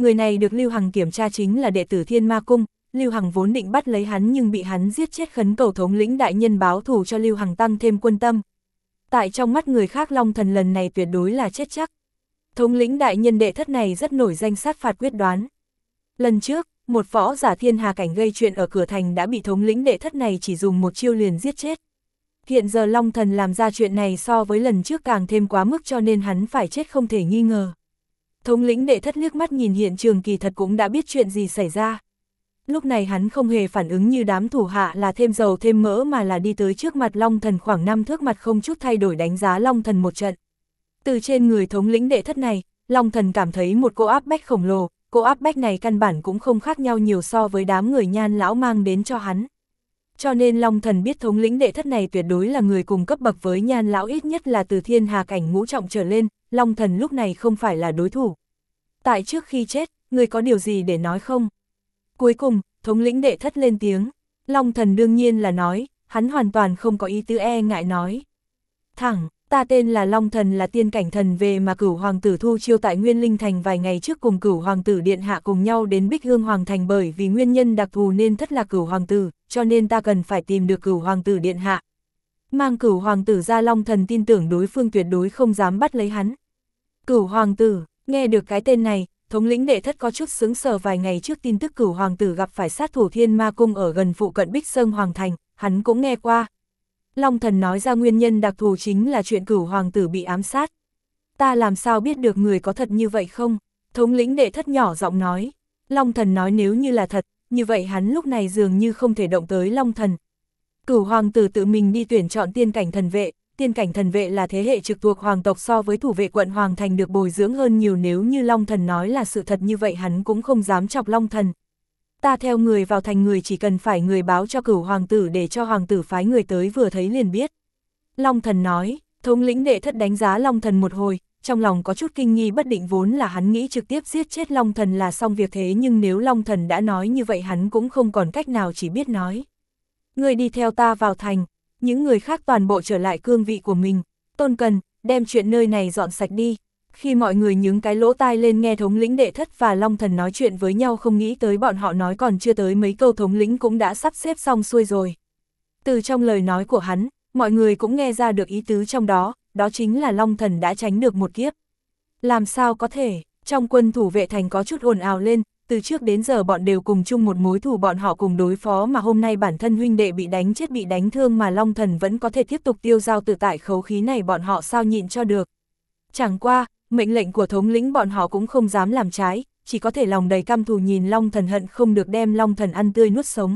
Speaker 1: Người này được Lưu Hằng kiểm tra chính là đệ tử Thiên Ma Cung, Lưu Hằng vốn định bắt lấy hắn nhưng bị hắn giết chết, khấn cầu thống lĩnh đại nhân báo thù cho Lưu Hằng tăng thêm quân tâm. Tại trong mắt người khác Long Thần lần này tuyệt đối là chết chắc. Thống lĩnh đại nhân đệ thất này rất nổi danh sát phạt quyết đoán. Lần trước, một võ giả thiên hà cảnh gây chuyện ở cửa thành đã bị thống lĩnh đệ thất này chỉ dùng một chiêu liền giết chết. Hiện giờ Long Thần làm ra chuyện này so với lần trước càng thêm quá mức cho nên hắn phải chết không thể nghi ngờ. Thống lĩnh đệ thất liếc mắt nhìn hiện trường kỳ thật cũng đã biết chuyện gì xảy ra. Lúc này hắn không hề phản ứng như đám thủ hạ là thêm dầu thêm mỡ mà là đi tới trước mặt Long Thần khoảng năm thước, mặt không chút thay đổi đánh giá Long Thần một trận. Từ trên người thống lĩnh đệ thất này, Long Thần cảm thấy một cỗ áp bách khổng lồ, cỗ áp bách này căn bản cũng không khác nhau nhiều so với đám người Nhan lão mang đến cho hắn. Cho nên Long Thần biết thống lĩnh đệ thất này tuyệt đối là người cùng cấp bậc với Nhan lão, ít nhất là từ thiên hà cảnh ngũ trọng trở lên, Long Thần lúc này không phải là đối thủ. Tại trước khi chết, người có điều gì để nói không? Cuối cùng, thống lĩnh đệ thất lên tiếng, Long Thần đương nhiên là nói, hắn hoàn toàn không có ý tứ e ngại nói. Thẳng, ta tên là Long Thần, là tiên cảnh thần về mà Cửu Hoàng tử thu chiêu tại Nguyên Linh Thành vài ngày trước, cùng Cửu Hoàng tử điện hạ cùng nhau đến Bích Hương Hoàng Thành, bởi vì nguyên nhân đặc thù nên thất lạc Cửu Hoàng tử, cho nên ta cần phải tìm được Cửu Hoàng tử điện hạ. Mang Cửu Hoàng tử ra, Long Thần tin tưởng đối phương tuyệt đối không dám bắt lấy hắn. Cửu Hoàng tử, nghe được cái tên này, thống lĩnh đệ thất có chút sững sờ. Vài ngày trước tin tức Cửu Hoàng tử gặp phải sát thủ Thiên Ma Cung ở gần phụ cận Bích Sơn Hoàng Thành, hắn cũng nghe qua. Long Thần nói ra nguyên nhân đặc thù chính là chuyện Cửu Hoàng tử bị ám sát. Ta làm sao biết được người có thật như vậy không? Thống lĩnh đệ thất nhỏ giọng nói. Long Thần nói nếu như là thật, như vậy hắn lúc này dường như không thể động tới Long Thần. Cửu Hoàng tử tự mình đi tuyển chọn tiên cảnh thần vệ. Tiên cảnh thần vệ là thế hệ trực thuộc hoàng tộc, so với thủ vệ quận Hoàng Thành được bồi dưỡng hơn nhiều. Nếu như Long Thần nói là sự thật như vậy hắn cũng không dám chọc Long Thần. Ta theo người vào thành, người chỉ cần phải người báo cho Cửu Hoàng tử để cho Hoàng tử phái người tới, vừa thấy liền biết. Long Thần nói. Thống lĩnh đệ thất đánh giá Long Thần một hồi, trong lòng có chút kinh nghi bất định, vốn là hắn nghĩ trực tiếp giết chết Long Thần là xong việc, thế nhưng nếu Long Thần đã nói như vậy hắn cũng không còn cách nào, chỉ biết nói. Người đi theo ta vào thành. Những người khác toàn bộ trở lại cương vị của mình. Tôn Cần, đem chuyện nơi này dọn sạch đi. Khi mọi người nhướng cái lỗ tai lên nghe thống lĩnh đệ thất và Long Thần nói chuyện với nhau, không nghĩ tới bọn họ nói còn chưa tới mấy câu thống lĩnh cũng đã sắp xếp xong xuôi rồi. Từ trong lời nói của hắn, mọi người cũng nghe ra được ý tứ trong đó, đó chính là Long Thần đã tránh được một kiếp. Làm sao có thể, trong quân thủ vệ thành có chút ồn ào lên, từ trước đến giờ bọn đều cùng chung một mối thù, bọn họ cùng đối phó, mà hôm nay bản thân huynh đệ bị đánh chết bị đánh thương mà Long Thần vẫn có thể tiếp tục tiêu dao tự tại, khẩu khí này bọn họ sao nhịn cho được. Chẳng qua, mệnh lệnh của thống lĩnh bọn họ cũng không dám làm trái, chỉ có thể lòng đầy căm thù nhìn Long Thần, hận không được đem Long Thần ăn tươi nuốt sống.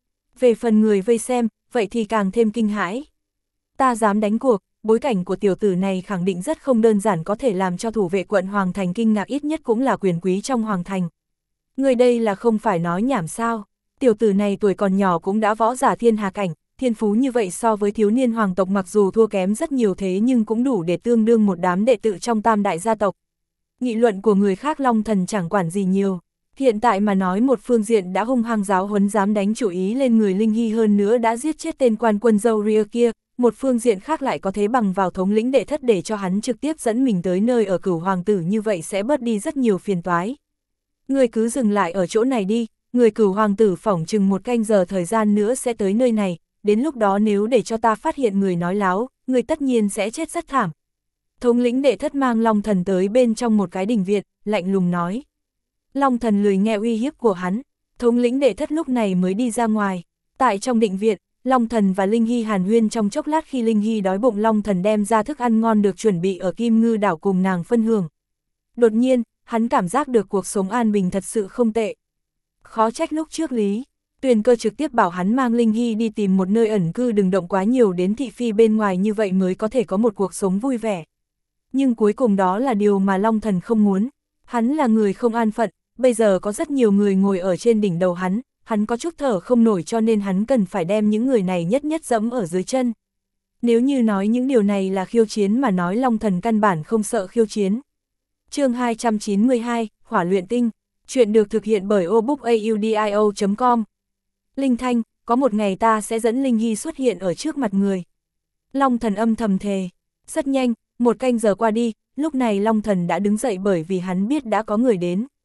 Speaker 1: Về phần người vây xem, vậy thì càng thêm kinh hãi. Ta dám đánh cuộc, bối cảnh của tiểu tử này khẳng định rất không đơn giản, có thể làm cho thủ vệ quận Hoàng Thành kinh ngạc, ít nhất cũng là quyền quý trong Hoàng Thành. Người đây là không phải nói nhảm sao? Tiểu tử này tuổi còn nhỏ cũng đã võ giả thiên hà cảnh, thiên phú như vậy so với thiếu niên hoàng tộc mặc dù thua kém rất nhiều, thế nhưng cũng đủ để tương đương một đám đệ tử trong tam đại gia tộc. Nghị luận của người khác Long Thần chẳng quản gì nhiều. Hiện tại mà nói, một phương diện đã hung hăng giáo huấn dám đánh chủ ý lên người Linh Hy, hơn nữa đã giết chết tên quan quân dâu ria kia, một phương diện khác lại có thế bằng vào thống lĩnh đệ thất để cho hắn trực tiếp dẫn mình tới nơi ở Cửu Hoàng tử, như vậy sẽ bớt đi rất nhiều phiền toái. Người cứ dừng lại ở chỗ này đi, người Cửu Hoàng tử phỏng chừng một canh giờ thời gian nữa sẽ tới nơi này, đến lúc đó nếu để cho ta phát hiện người nói láo, người tất nhiên sẽ chết rất thảm. Thống lĩnh đệ thất mang Long Thần tới bên trong một cái đình viện, lạnh lùng nói. Long Thần lười nghe uy hiếp của hắn, thống lĩnh đệ thất lúc này mới đi ra ngoài. Tại trong định viện, Long Thần và Linh Hy hàn huyên trong chốc lát, khi Linh Hy đói bụng Long Thần đem ra thức ăn ngon được chuẩn bị ở Kim Ngư đảo cùng nàng phân hưởng. Đột nhiên, hắn cảm giác được cuộc sống an bình thật sự không tệ. Khó trách lúc trước Lý Tuyền Cơ trực tiếp bảo hắn mang Linh Hy đi tìm một nơi ẩn cư, đừng động quá nhiều đến thị phi bên ngoài, như vậy mới có thể có một cuộc sống vui vẻ. Nhưng cuối cùng đó là điều mà Long Thần không muốn. Hắn là người không an phận, bây giờ có rất nhiều người ngồi ở trên đỉnh đầu hắn, hắn có chút thở không nổi, cho nên hắn cần phải đem những người này nhất nhất dẫm ở dưới chân. Nếu như nói những điều này là khiêu chiến mà nói, Long Thần căn bản không sợ khiêu chiến. Chương hai trăm chín mươi hai, Hỏa luyện tinh. Chuyện được thực hiện bởi obookaudio chấm com. Linh Thanh, có một ngày ta sẽ dẫn Linh Hy xuất hiện ở trước mặt người. Long Thần âm thầm thề. Rất nhanh, một canh giờ qua đi, lúc này Long Thần đã đứng dậy bởi vì hắn biết đã có người đến.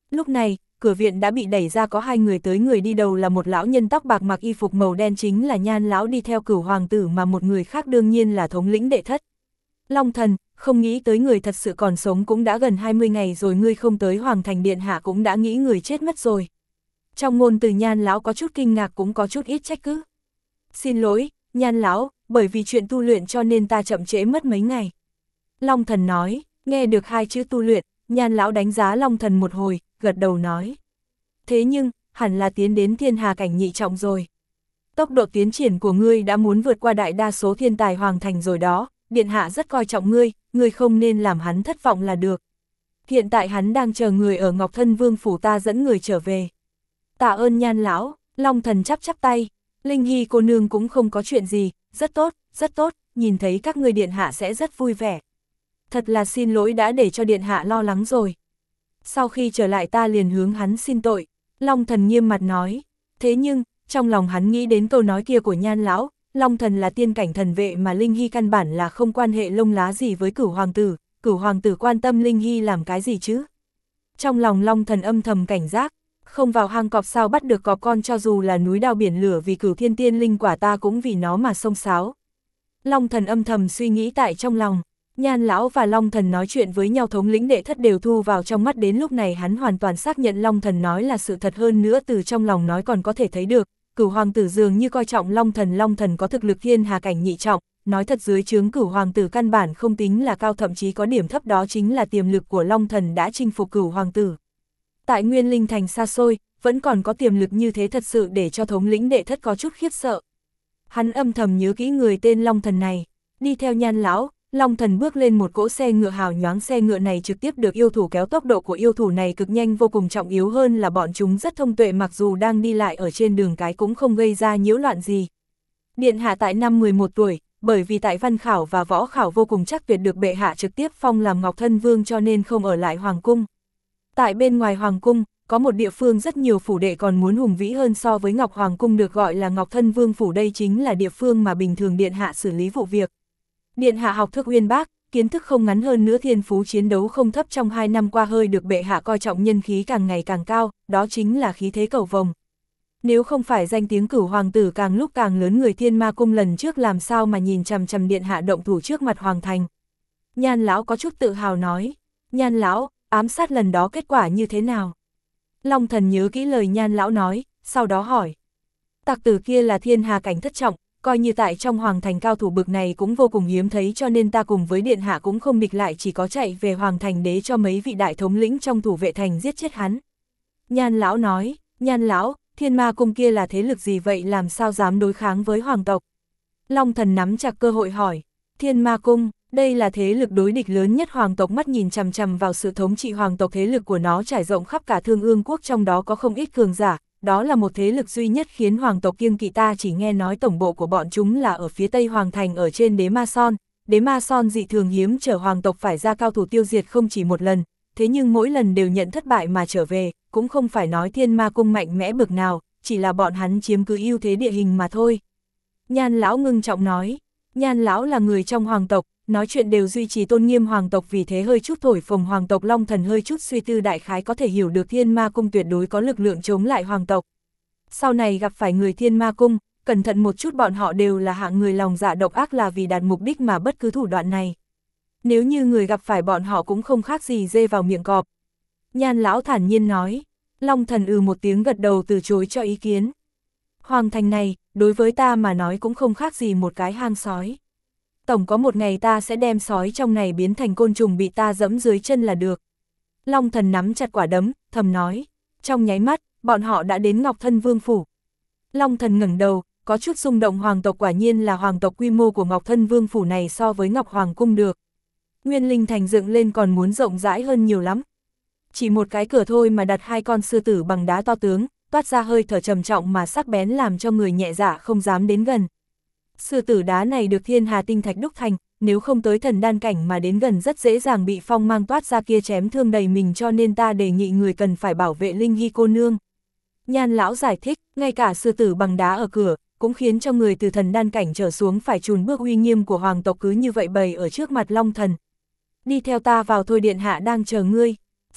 Speaker 1: Lúc này, cửa viện đã bị đẩy ra, có hai người tới, người đi đầu là một lão nhân tóc bạc mặc y phục màu đen, chính là Nhan lão, đi theo Cửu hoàng tử, mà một người khác đương nhiên là thống lĩnh đệ thất. Long thần, không nghĩ tới người thật sự còn sống, cũng đã gần hai mươi ngày rồi, ngươi không tới Hoàng thành điện hạ cũng đã nghĩ người chết mất rồi. Trong ngôn từ Nhan lão có chút kinh ngạc, cũng có chút ít trách cứ. Xin lỗi, Nhan lão, bởi vì chuyện tu luyện cho nên ta chậm trễ mất mấy ngày. Long thần nói. Nghe được hai chữ tu luyện, Nhan lão đánh giá Long thần một hồi, gật đầu nói. Thế nhưng, hẳn là tiến đến thiên hà cảnh nhị trọng rồi. Tốc độ tiến triển của ngươi đã muốn vượt qua đại đa số thiên tài Hoàng thành rồi đó, điện hạ rất coi trọng ngươi, ngươi không nên làm hắn thất vọng là được. Hiện tại hắn đang chờ người ở Ngọc Thân Vương phủ, ta dẫn người trở về. Tạ ơn Nhan lão. Long thần chắp chắp tay. Linh Hy cô nương cũng không có chuyện gì, rất tốt, rất tốt, nhìn thấy các ngươi điện hạ sẽ rất vui vẻ. Thật là xin lỗi đã để cho điện hạ lo lắng rồi. Sau khi trở lại ta liền hướng hắn xin tội. Long thần nghiêm mặt nói. Thế nhưng, trong lòng hắn nghĩ đến câu nói kia của Nhan lão, Long thần là tiên cảnh thần vệ mà Linh Hy căn bản là không quan hệ lông lá gì với Cửu hoàng tử, Cửu hoàng tử quan tâm Linh Hy làm cái gì chứ? Trong lòng Long thần âm thầm cảnh giác, không vào hang cọp sao bắt được cọp con, cho dù là núi đao biển lửa vì Cửu thiên tiên linh quả ta cũng vì nó mà xông xáo. Long thần âm thầm suy nghĩ tại trong lòng. Nhan lão và Long thần nói chuyện với nhau, thống lĩnh đệ thất đều thu vào trong mắt, đến lúc này hắn hoàn toàn xác nhận Long thần nói là sự thật, hơn nữa từ trong lòng nói còn có thể thấy được, Cửu hoàng tử dường như coi trọng Long thần, Long thần có thực lực thiên hà cảnh nhị trọng, nói thật dưới trướng Cửu hoàng tử căn bản không tính là cao, thậm chí có điểm thấp, đó chính là tiềm lực của Long thần đã chinh phục Cửu hoàng tử. Tại Nguyên Linh thành xa xôi, vẫn còn có tiềm lực như thế, thật sự để cho thống lĩnh đệ thất có chút khiếp sợ. Hắn âm thầm nhớ kỹ người tên Long thần này, đi theo Nhan lão. Long thần bước lên một cỗ xe ngựa hào nhoáng, xe ngựa này trực tiếp được yêu thủ kéo, tốc độ của yêu thủ này cực nhanh vô cùng, trọng yếu hơn là bọn chúng rất thông tuệ, mặc dù đang đi lại ở trên đường cái cũng không gây ra nhiễu loạn gì. Điện hạ tại năm mười một tuổi, bởi vì tại văn khảo và võ khảo vô cùng chắc tuyệt được bệ hạ trực tiếp phong làm Ngọc Thân Vương cho nên không ở lại Hoàng cung. Tại bên ngoài Hoàng cung, có một địa phương rất nhiều phủ đệ còn muốn hùng vĩ hơn so với Ngọc Hoàng cung, được gọi là Ngọc Thân Vương phủ, đây chính là địa phương mà bình thường điện hạ xử lý vụ việc. Điện hạ học thức uyên bác, kiến thức không ngắn, hơn nữa thiên phú chiến đấu không thấp, trong hai năm qua hơi được bệ hạ coi trọng, nhân khí càng ngày càng cao, đó chính là khí thế cầu vồng. Nếu không phải danh tiếng Cửu hoàng tử càng lúc càng lớn, người Thiên Ma cung lần trước làm sao mà nhìn chằm chằm điện hạ động thủ trước mặt Hoàng thành. Nhan lão có chút tự hào nói. Nhan lão, ám sát lần đó kết quả như thế nào? Long thần nhớ kỹ lời Nhan lão nói, sau đó hỏi. Tặc tử kia là thiên hà cảnh thất trọng, coi như tại trong Hoàng thành cao thủ bực này cũng vô cùng hiếm thấy, cho nên ta cùng với điện hạ cũng không địch lại, chỉ có chạy về Hoàng thành đế cho mấy vị đại thống lĩnh trong thủ vệ thành giết chết hắn. Nhan lão nói. Nhan lão, Thiên Ma cung kia là thế lực gì vậy, làm sao dám đối kháng với hoàng tộc? Long thần nắm chặt cơ hội hỏi. Thiên Ma cung, đây là thế lực đối địch lớn nhất hoàng tộc, mắt nhìn chằm chằm vào sự thống trị hoàng tộc, thế lực của nó trải rộng khắp cả Thương Ương quốc, trong đó có không ít cường giả, đó là một thế lực duy nhất khiến hoàng tộc kiêng kỵ, ta chỉ nghe nói tổng bộ của bọn chúng là ở phía tây Hoàng thành, ở trên Đế Ma Son. Đế Ma Son dị thường hiếm trở, hoàng tộc phải ra cao thủ tiêu diệt không chỉ một lần, thế nhưng mỗi lần đều nhận thất bại mà trở về, cũng không phải nói Thiên Ma cung mạnh mẽ bực nào, chỉ là bọn hắn chiếm cứ ưu thế địa hình mà thôi. Nhan lão ngưng trọng nói. Nhan lão là người trong hoàng tộc, nói chuyện đều duy trì tôn nghiêm hoàng tộc, vì thế hơi chút thổi phồng hoàng tộc. Long thần hơi chút suy tư, đại khái có thể hiểu được Thiên Ma cung tuyệt đối có lực lượng chống lại hoàng tộc. Sau này gặp phải người Thiên Ma cung, cẩn thận một chút, bọn họ đều là hạng người lòng dạ độc ác, là vì đạt mục đích mà bất cứ thủ đoạn này. Nếu như người gặp phải bọn họ cũng không khác gì dê vào miệng cọp. Nhan lão thản nhiên nói. Long thần ừ một tiếng gật đầu từ chối cho ý kiến. Hoàng thành này, đối với ta mà nói cũng không khác gì một cái hang sói. Tổng có một ngày ta sẽ đem sói trong này biến thành côn trùng bị ta dẫm dưới chân là được. Long thần nắm chặt quả đấm, thầm nói. Trong nháy mắt, bọn họ đã đến Ngọc Thân Vương phủ. Long thần ngẩng đầu, có chút rung động, hoàng tộc quả nhiên là hoàng tộc, quy mô của Ngọc Thân Vương phủ này so với Ngọc Hoàng cung được. Nguyên Linh thành dựng lên còn muốn rộng rãi hơn nhiều lắm. Chỉ một cái cửa thôi mà đặt hai con sư tử bằng đá to tướng, toát ra hơi thở trầm trọng mà sắc bén, làm cho người nhẹ dạ không dám đến gần. Sư tử đá này được thiên hà tinh thạch đúc thành, nếu không tới thần đan cảnh mà đến gần rất dễ dàng bị phong mang toát ra kia chém thương đầy mình, cho nên ta đề nghị người cần phải bảo vệ Linh Hy cô nương. Nhan lão giải thích, ngay cả sư tử bằng đá ở cửa, cũng khiến cho người từ thần đan cảnh trở xuống phải chùn bước, uy nghiêm của hoàng tộc cứ như vậy bày ở trước mặt Long thần. Đi theo ta vào thôi, điện hạ đang chờ ngươi.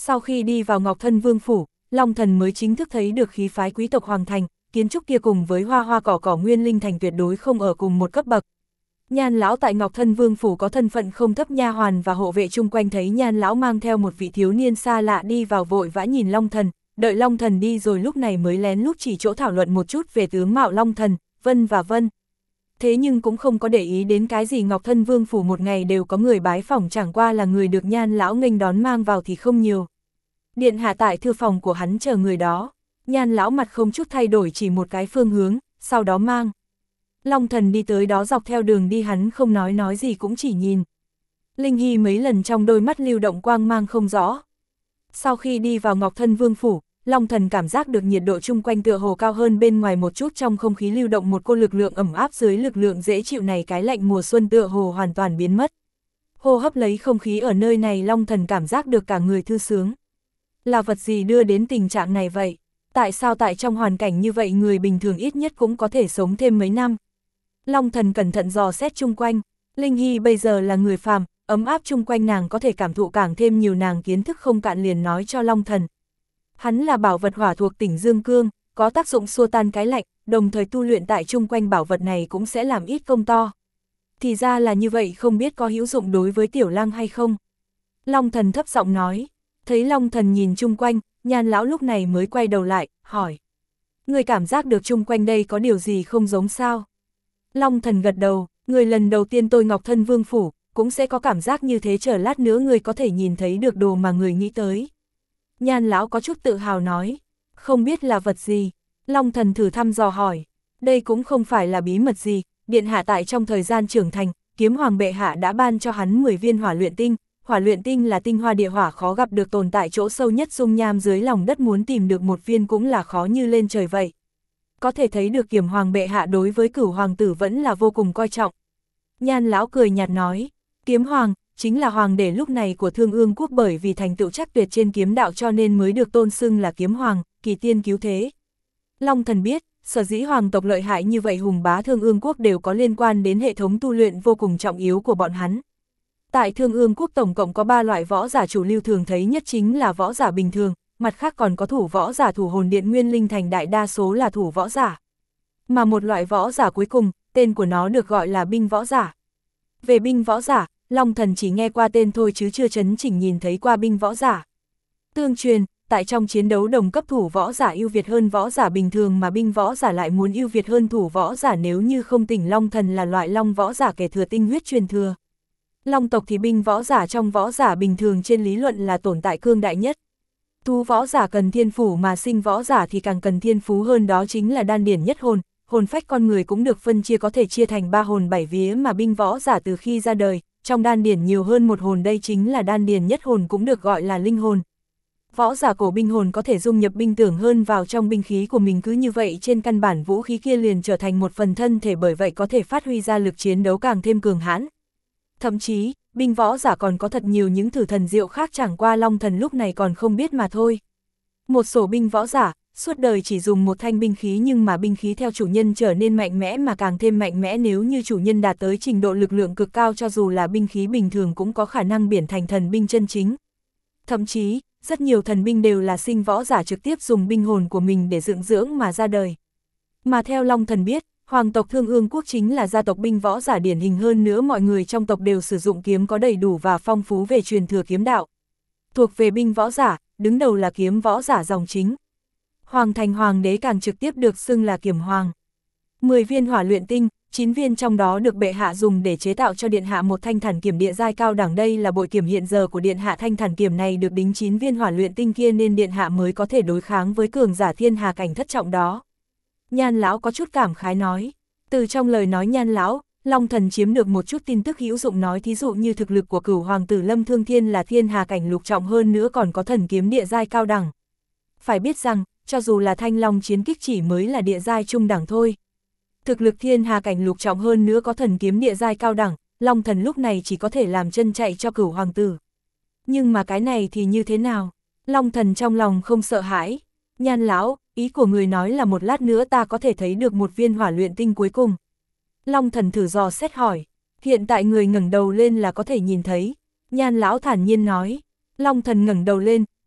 Speaker 1: Sau khi đi vào Ngọc Thân Vương Phủ, Long Thần mới chính thức thấy được khí phái quý tộc Hoàng Thành, kiến trúc kia cùng với hoa hoa cỏ cỏ Nguyên Linh Thành tuyệt đối không ở cùng một cấp bậc. Nhan lão tại Ngọc Thân Vương Phủ có thân phận không thấp, nha hoàn và hộ vệ chung quanh thấy Nhan lão mang theo một vị thiếu niên xa lạ đi vào vội vã nhìn Long Thần, đợi Long Thần đi rồi lúc này mới lén lút chỉ chỗ thảo luận một chút về tướng mạo Long Thần, vân và vân. Thế nhưng cũng không có để ý đến cái gì Ngọc Thân Vương Phủ một ngày đều có người bái phỏng, chẳng qua là người được Nhan lão nghênh đón mang vào thì không nhiều. Điện hạ tại thư phòng của hắn chờ người đó, Nhan lão mặt không chút thay đổi chỉ một cái phương hướng, sau đó mang. Long Thần đi tới đó, dọc theo đường đi hắn không nói nói gì cũng chỉ nhìn. Linh Hy mấy lần trong đôi mắt lưu động quang mang không rõ. Sau khi đi vào Ngọc Thân Vương Phủ, Long Thần cảm giác được nhiệt độ chung quanh tựa hồ cao hơn bên ngoài một chút, trong không khí lưu động một cô lực lượng ẩm áp, dưới lực lượng dễ chịu này cái lạnh mùa xuân tựa hồ hoàn toàn biến mất. Hô hấp lấy không khí ở nơi này, Long Thần cảm giác được cả người thư sướng. Là vật gì đưa đến tình trạng này vậy? Tại sao tại trong hoàn cảnh như vậy người bình thường ít nhất cũng có thể sống thêm mấy năm? Long Thần cẩn thận dò xét chung quanh, Linh Hy bây giờ là người phàm, ấm áp chung quanh nàng có thể cảm thụ càng thêm nhiều, nàng kiến thức không cạn liền nói cho Long Thần. Hắn là bảo vật hỏa thuộc tỉnh Dương Cương, có tác dụng xua tan cái lạnh, đồng thời tu luyện tại chung quanh bảo vật này cũng sẽ làm ít công to. Thì ra là như vậy, không biết có hữu dụng đối với Tiểu Lăng hay không? Long Thần thấp giọng nói. Thấy Long Thần nhìn chung quanh, Nhan lão lúc này mới quay đầu lại, hỏi. Người cảm giác được chung quanh đây có điều gì không giống sao? Long Thần gật đầu, người lần đầu tiên tôi Ngọc Thân Vương Phủ, cũng sẽ có cảm giác như thế, chờ lát nữa người có thể nhìn thấy được đồ mà người nghĩ tới. Nhan lão có chút tự hào nói, không biết là vật gì. Long Thần thử thăm dò hỏi, đây cũng không phải là bí mật gì, điện hạ tại trong thời gian trưởng thành, Kiếm Hoàng bệ hạ đã ban cho hắn mười viên hỏa luyện tinh. Hỏa luyện tinh là tinh hoa địa hỏa khó gặp được, tồn tại chỗ sâu nhất dung nham dưới lòng đất, muốn tìm được một viên cũng là khó như lên trời vậy. Có thể thấy được Kiếm Hoàng bệ hạ đối với Cửu hoàng tử vẫn là vô cùng coi trọng. Nhan lão cười nhạt nói, Kiếm Hoàng chính là hoàng đế lúc này của Thương Ương quốc, bởi vì thành tựu chắc tuyệt trên kiếm đạo cho nên mới được tôn xưng là Kiếm Hoàng, kỳ tiên cứu thế. Long Thần biết, sở dĩ hoàng tộc lợi hại như vậy, hùng bá Thương Ương quốc đều có liên quan đến hệ thống tu luyện vô cùng trọng yếu của bọn hắn. Tại Thương Ương quốc tổng cộng có ba loại võ giả chủ lưu, thường thấy nhất chính là võ giả bình thường, mặt khác còn có thủ võ giả, thủ hồn điện, Nguyên Linh Thành đại đa số là thủ võ giả. Mà một loại võ giả cuối cùng, tên của nó được gọi là binh võ giả. Về binh võ giả, Long Thần chỉ nghe qua tên thôi chứ chưa chấn chỉnh nhìn thấy qua binh võ giả. Tương truyền, tại trong chiến đấu đồng cấp thủ võ giả ưu việt hơn võ giả bình thường, mà binh võ giả lại muốn ưu việt hơn thủ võ giả, nếu như không tỉnh, Long Thần là loại long võ giả kẻ thừa tinh huyết truyền thừa. Long tộc thì binh võ giả trong võ giả bình thường trên lý luận là tồn tại cương đại nhất. Tu võ giả cần thiên phủ, mà sinh võ giả thì càng cần thiên phú hơn, đó chính là đan điển nhất hồn. Hồn phách con người cũng được phân chia, có thể chia thành ba hồn bảy vía, mà binh võ giả từ khi ra đời, trong đan điển nhiều hơn một hồn, đây chính là đan điển nhất hồn, cũng được gọi là linh hồn. Võ giả cổ binh hồn có thể dung nhập binh tưởng hơn vào trong binh khí của mình, cứ như vậy trên căn bản vũ khí kia liền trở thành một phần thân thể, bởi vậy có thể phát huy ra lực chiến đấu càng thêm cường hãn. Thậm chí, binh võ giả còn có thật nhiều những thử thần diệu khác, chẳng qua Long Thần lúc này còn không biết mà thôi. Một số binh võ giả, suốt đời chỉ dùng một thanh binh khí, nhưng mà binh khí theo chủ nhân trở nên mạnh mẽ, mà càng thêm mạnh mẽ, nếu như chủ nhân đạt tới trình độ lực lượng cực cao, cho dù là binh khí bình thường cũng có khả năng biển thành thần binh chân chính. Thậm chí, rất nhiều thần binh đều là sinh võ giả trực tiếp dùng binh hồn của mình để dựng dưỡng mà ra đời. Mà theo Long Thần biết, hoàng tộc Thương Ương quốc chính là gia tộc binh võ giả điển hình, hơn nữa mọi người trong tộc đều sử dụng kiếm, có đầy đủ và phong phú về truyền thừa kiếm đạo. Thuộc về binh võ giả, đứng đầu là kiếm võ giả dòng chính. Hoàng thành hoàng đế càng trực tiếp được xưng là Kiếm Hoàng. mười viên hỏa luyện tinh, chín viên trong đó được bệ hạ dùng để chế tạo cho điện hạ một thanh thản kiếm địa giai cao đẳng, đây là bội kiếm hiện giờ của điện hạ. Thanh thản kiếm này được đính chín viên hỏa luyện tinh kia nên điện hạ mới có thể đối kháng với cường giả thiên hà cảnh thất trọng đó. Nhan lão có chút cảm khái nói. Từ trong lời nói Nhan lão, Long Thần chiếm được một chút tin tức hữu dụng, nói thí dụ như thực lực của Cửu hoàng tử Lâm Thương Thiên là thiên hà cảnh lục trọng, hơn nữa còn có thần kiếm địa giai cao đẳng. Phải biết rằng, cho dù là Thanh Long chiến kích chỉ mới là địa giai trung đẳng thôi. Thực lực thiên hà cảnh lục trọng hơn nữa có thần kiếm địa giai cao đẳng, Long Thần lúc này chỉ có thể làm chân chạy cho Cửu hoàng tử. Nhưng mà cái này thì như thế nào? Long Thần trong lòng không sợ hãi. Nhan lão, ý của người nói là một lát nữa ta có thể thấy được một viên hỏa luyện tinh cuối cùng. Long Thần thử dò xét hỏi. Hiện tại người ngẩng đầu lên là có thể nhìn thấy. Nhan lão thản nhiên nói. Long Thần ngẩng đầu lên,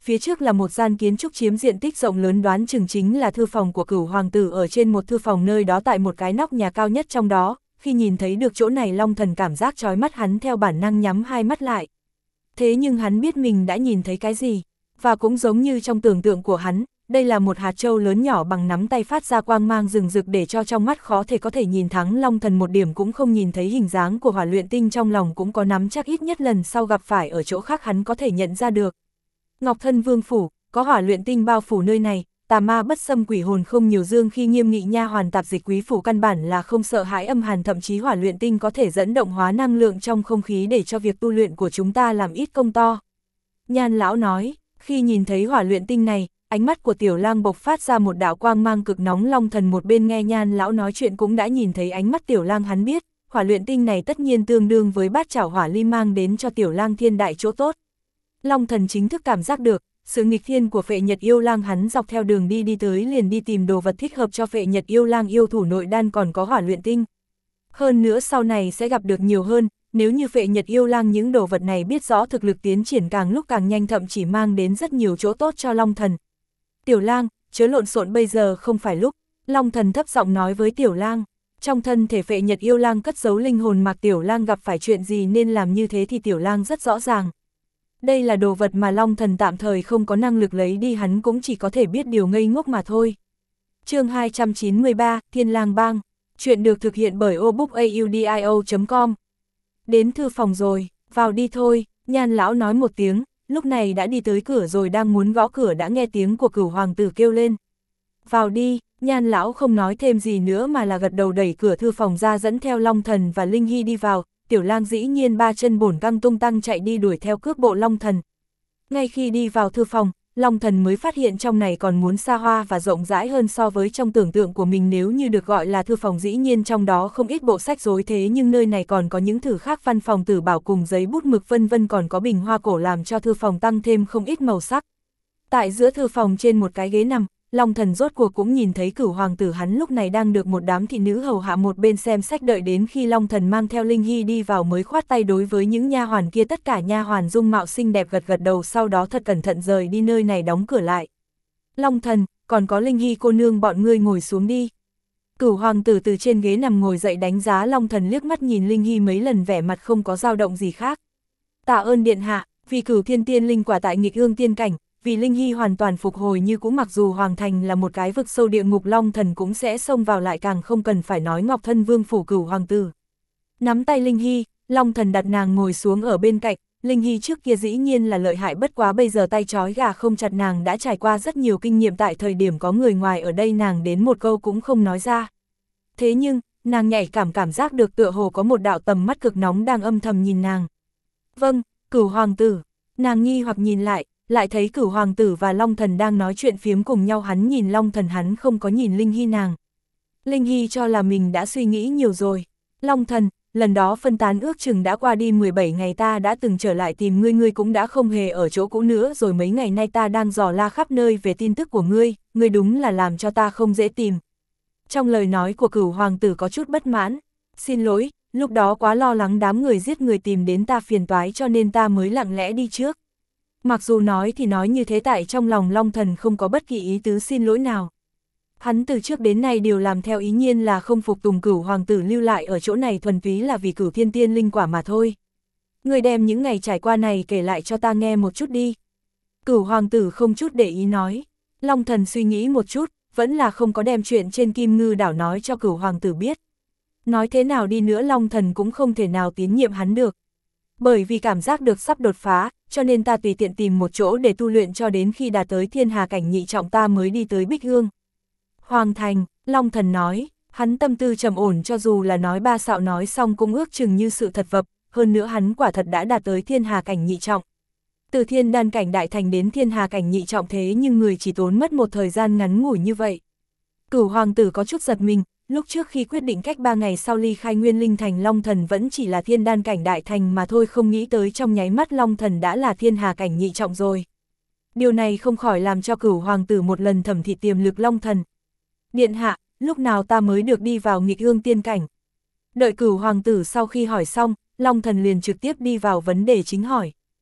Speaker 1: phía trước là một gian kiến trúc chiếm diện tích rộng lớn, đoán chừng chính là thư phòng của Cửu hoàng tử ở trên một thư phòng nơi đó tại một cái nóc nhà cao nhất trong đó. Khi nhìn thấy được chỗ này, Long Thần cảm giác chói mắt, hắn theo bản năng nhắm hai mắt lại. Thế nhưng hắn biết mình đã nhìn thấy cái gì, và cũng giống như trong tưởng tượng của hắn, đây là một hạt châu lớn nhỏ bằng nắm tay phát ra quang mang rừng rực để cho trong mắt khó thể có thể nhìn thắng. Long Thần một điểm cũng không nhìn thấy hình dáng của hỏa luyện tinh, trong lòng cũng có nắm chắc ít nhất lần sau gặp phải ở chỗ khác hắn có thể nhận ra được. Ngọc Thân Vương phủ, có hỏa luyện tinh bao phủ nơi này, tà ma bất xâm, quỷ hồn không nhiều, Dương Khi nghiêm nghị, nha hoàn tạp dịch quý phủ căn bản là không sợ hãi âm hàn, thậm chí hỏa luyện tinh có thể dẫn động hóa năng lượng trong không khí để cho việc tu luyện của chúng ta làm ít công to. Nhan lão nói, khi nhìn thấy hỏa luyện tinh này, ánh mắt của Tiểu Lang bộc phát ra một đạo quang mang cực nóng. Long Thần một bên nghe Nhan lão nói chuyện cũng đã nhìn thấy ánh mắt Tiểu Lang, hắn biết, hỏa luyện tinh này tất nhiên tương đương với bát chảo hỏa ly, mang đến cho Tiểu Lang thiên đại chỗ tốt. Long Thần chính thức cảm giác được sự nghịch thiên của Phệ Nhật Yêu Lang, hắn dọc theo đường đi đi tới liền đi tìm đồ vật thích hợp cho Phệ Nhật Yêu Lang, yêu thủ nội đan còn có hỏa luyện tinh. Hơn nữa sau này sẽ gặp được nhiều hơn, nếu như Phệ Nhật Yêu Lang những đồ vật này biết rõ thực lực tiến triển càng lúc càng nhanh, thậm chỉ mang đến rất nhiều chỗ tốt cho Long Thần. Tiểu Lang, chớ lộn xộn, bây giờ không phải lúc, Long Thần thấp giọng nói với Tiểu Lang. Trong thân thể Phệ Nhật Yêu Lang cất giấu linh hồn mạc, Tiểu Lang gặp phải chuyện gì nên làm như thế thì Tiểu Lang rất rõ ràng. Đây là đồ vật mà Long Thần tạm thời không có năng lực lấy đi, hắn cũng chỉ có thể biết điều ngây ngốc mà thôi. Chương hai trăm chín mươi ba, Thiên Lang Bang. Chuyện được thực hiện bởi obookaudio chấm com. Đến thư phòng rồi, vào đi thôi, Nhan lão nói một tiếng, lúc này đã đi tới cửa rồi, đang muốn gõ cửa đã nghe tiếng của Cửu hoàng tử kêu lên. Vào đi, Nhan lão không nói thêm gì nữa mà là gật đầu đẩy cửa thư phòng ra, dẫn theo Long Thần và Linh Hy đi vào. Tiểu Lang dĩ nhiên ba chân bổn căng tung tăng chạy đi đuổi theo cước bộ Long Thần. Ngay khi đi vào thư phòng, Long Thần mới phát hiện trong này còn muốn xa hoa và rộng rãi hơn so với trong tưởng tượng của mình. Nếu như được gọi là thư phòng, dĩ nhiên trong đó không ít bộ sách rối, thế nhưng nơi này còn có những thử khác, văn phòng tử bảo cùng giấy bút mực vân vân, còn có bình hoa cổ làm cho thư phòng tăng thêm không ít màu sắc. Tại giữa thư phòng trên một cái ghế nằm, Long Thần rốt cuộc cũng nhìn thấy Cửu hoàng tử, hắn lúc này đang được một đám thị nữ hầu hạ một bên xem sách, đợi đến khi Long Thần mang theo Linh Hy đi vào mới khoát tay đối với những nha hoàn kia. Tất cả nha hoàn dung mạo xinh đẹp gật gật đầu, sau đó thật cẩn thận rời đi nơi này, đóng cửa lại. Long Thần, còn có Linh Hy cô nương, bọn ngươi ngồi xuống đi. Cửu hoàng tử từ trên ghế nằm ngồi dậy, đánh giá Long Thần liếc mắt nhìn Linh Hy mấy lần, vẻ mặt không có dao động gì khác. Tạ ơn điện hạ, vì Cửu Thiên Tiên linh quả tại nghịch ương tiên cảnh, vì Linh Hy hoàn toàn phục hồi như cũ, mặc dù Hoàng Thành là một cái vực sâu địa ngục, Long Thần cũng sẽ xông vào, lại càng không cần phải nói Ngọc Thân Vương phủ Cửu hoàng tử. Nắm tay Linh Hy, Long Thần đặt nàng ngồi xuống ở bên cạnh. Linh Hy trước kia dĩ nhiên là lợi hại, bất quá bây giờ tay trói gà không chặt, nàng đã trải qua rất nhiều kinh nghiệm, tại thời điểm có người ngoài ở đây nàng đến một câu cũng không nói ra. Thế nhưng, nàng nhạy cảm cảm giác được tựa hồ có một đạo tầm mắt cực nóng đang âm thầm nhìn nàng. Vâng, Cửu hoàng tử. Nàng nghi hoặc nhìn lại, lại thấy Cửu hoàng tử và Long Thần đang nói chuyện phiếm cùng nhau, hắn nhìn Long Thần, hắn không có nhìn Linh Hy nàng. Linh Hy cho là mình đã suy nghĩ nhiều rồi. Long Thần, lần đó phân tán ước chừng đã qua đi mười bảy ngày, ta đã từng trở lại tìm ngươi, ngươi cũng đã không hề ở chỗ cũ nữa rồi, mấy ngày nay ta đang dò la khắp nơi về tin tức của ngươi, ngươi đúng là làm cho ta không dễ tìm. Trong lời nói của Cửu hoàng tử có chút bất mãn. Xin lỗi, lúc đó quá lo lắng đám người giết người tìm đến ta phiền toái, cho nên ta mới lặng lẽ đi trước. Mặc dù nói thì nói như thế, tại trong lòng Long Thần không có bất kỳ ý tứ xin lỗi nào. Hắn từ trước đến nay đều làm theo ý nhiên là không phục tùng Cửu hoàng tử lưu lại ở chỗ này thuần túy là vì Cửu Thiên Tiên linh quả mà thôi. Người đem những ngày trải qua này kể lại cho ta nghe một chút đi. Cửu hoàng tử không chút để ý nói. Long Thần suy nghĩ một chút, vẫn là không có đem chuyện trên Kim Ngư đảo nói cho Cửu hoàng tử biết. Nói thế nào đi nữa Long Thần cũng không thể nào tín nhiệm hắn được. Bởi vì cảm giác được sắp đột phá, cho nên ta tùy tiện tìm một chỗ để tu luyện cho đến khi đạt tới thiên hà cảnh nhị trọng ta mới đi tới Bích Hương. Hoàng thành, Long Thần nói, hắn tâm tư trầm ổn, cho dù là nói ba xạo nói xong cũng ước chừng như sự thật vập, hơn nữa hắn quả thật đã đạt tới thiên hà cảnh nhị trọng. Từ thiên đan cảnh đại thành đến thiên hà cảnh nhị trọng, thế nhưng người chỉ tốn mất một thời gian ngắn ngủi như vậy. Cửu hoàng tử có chút giật mình, lúc trước khi quyết định cách ba ngày sau ly khai Nguyên Linh thành, Long Thần vẫn chỉ là thiên đan cảnh đại thành mà thôi, không nghĩ tới trong nháy mắt Long Thần đã là thiên hà cảnh nhị trọng rồi. Điều này không khỏi làm cho Cửu hoàng tử một lần thẩm thị tiềm lực Long Thần. Điện hạ, lúc nào ta mới được đi vào nghịch ương tiên cảnh? Đợi Cửu hoàng tử sau khi hỏi xong, Long Thần liền trực tiếp đi vào vấn đề chính hỏi.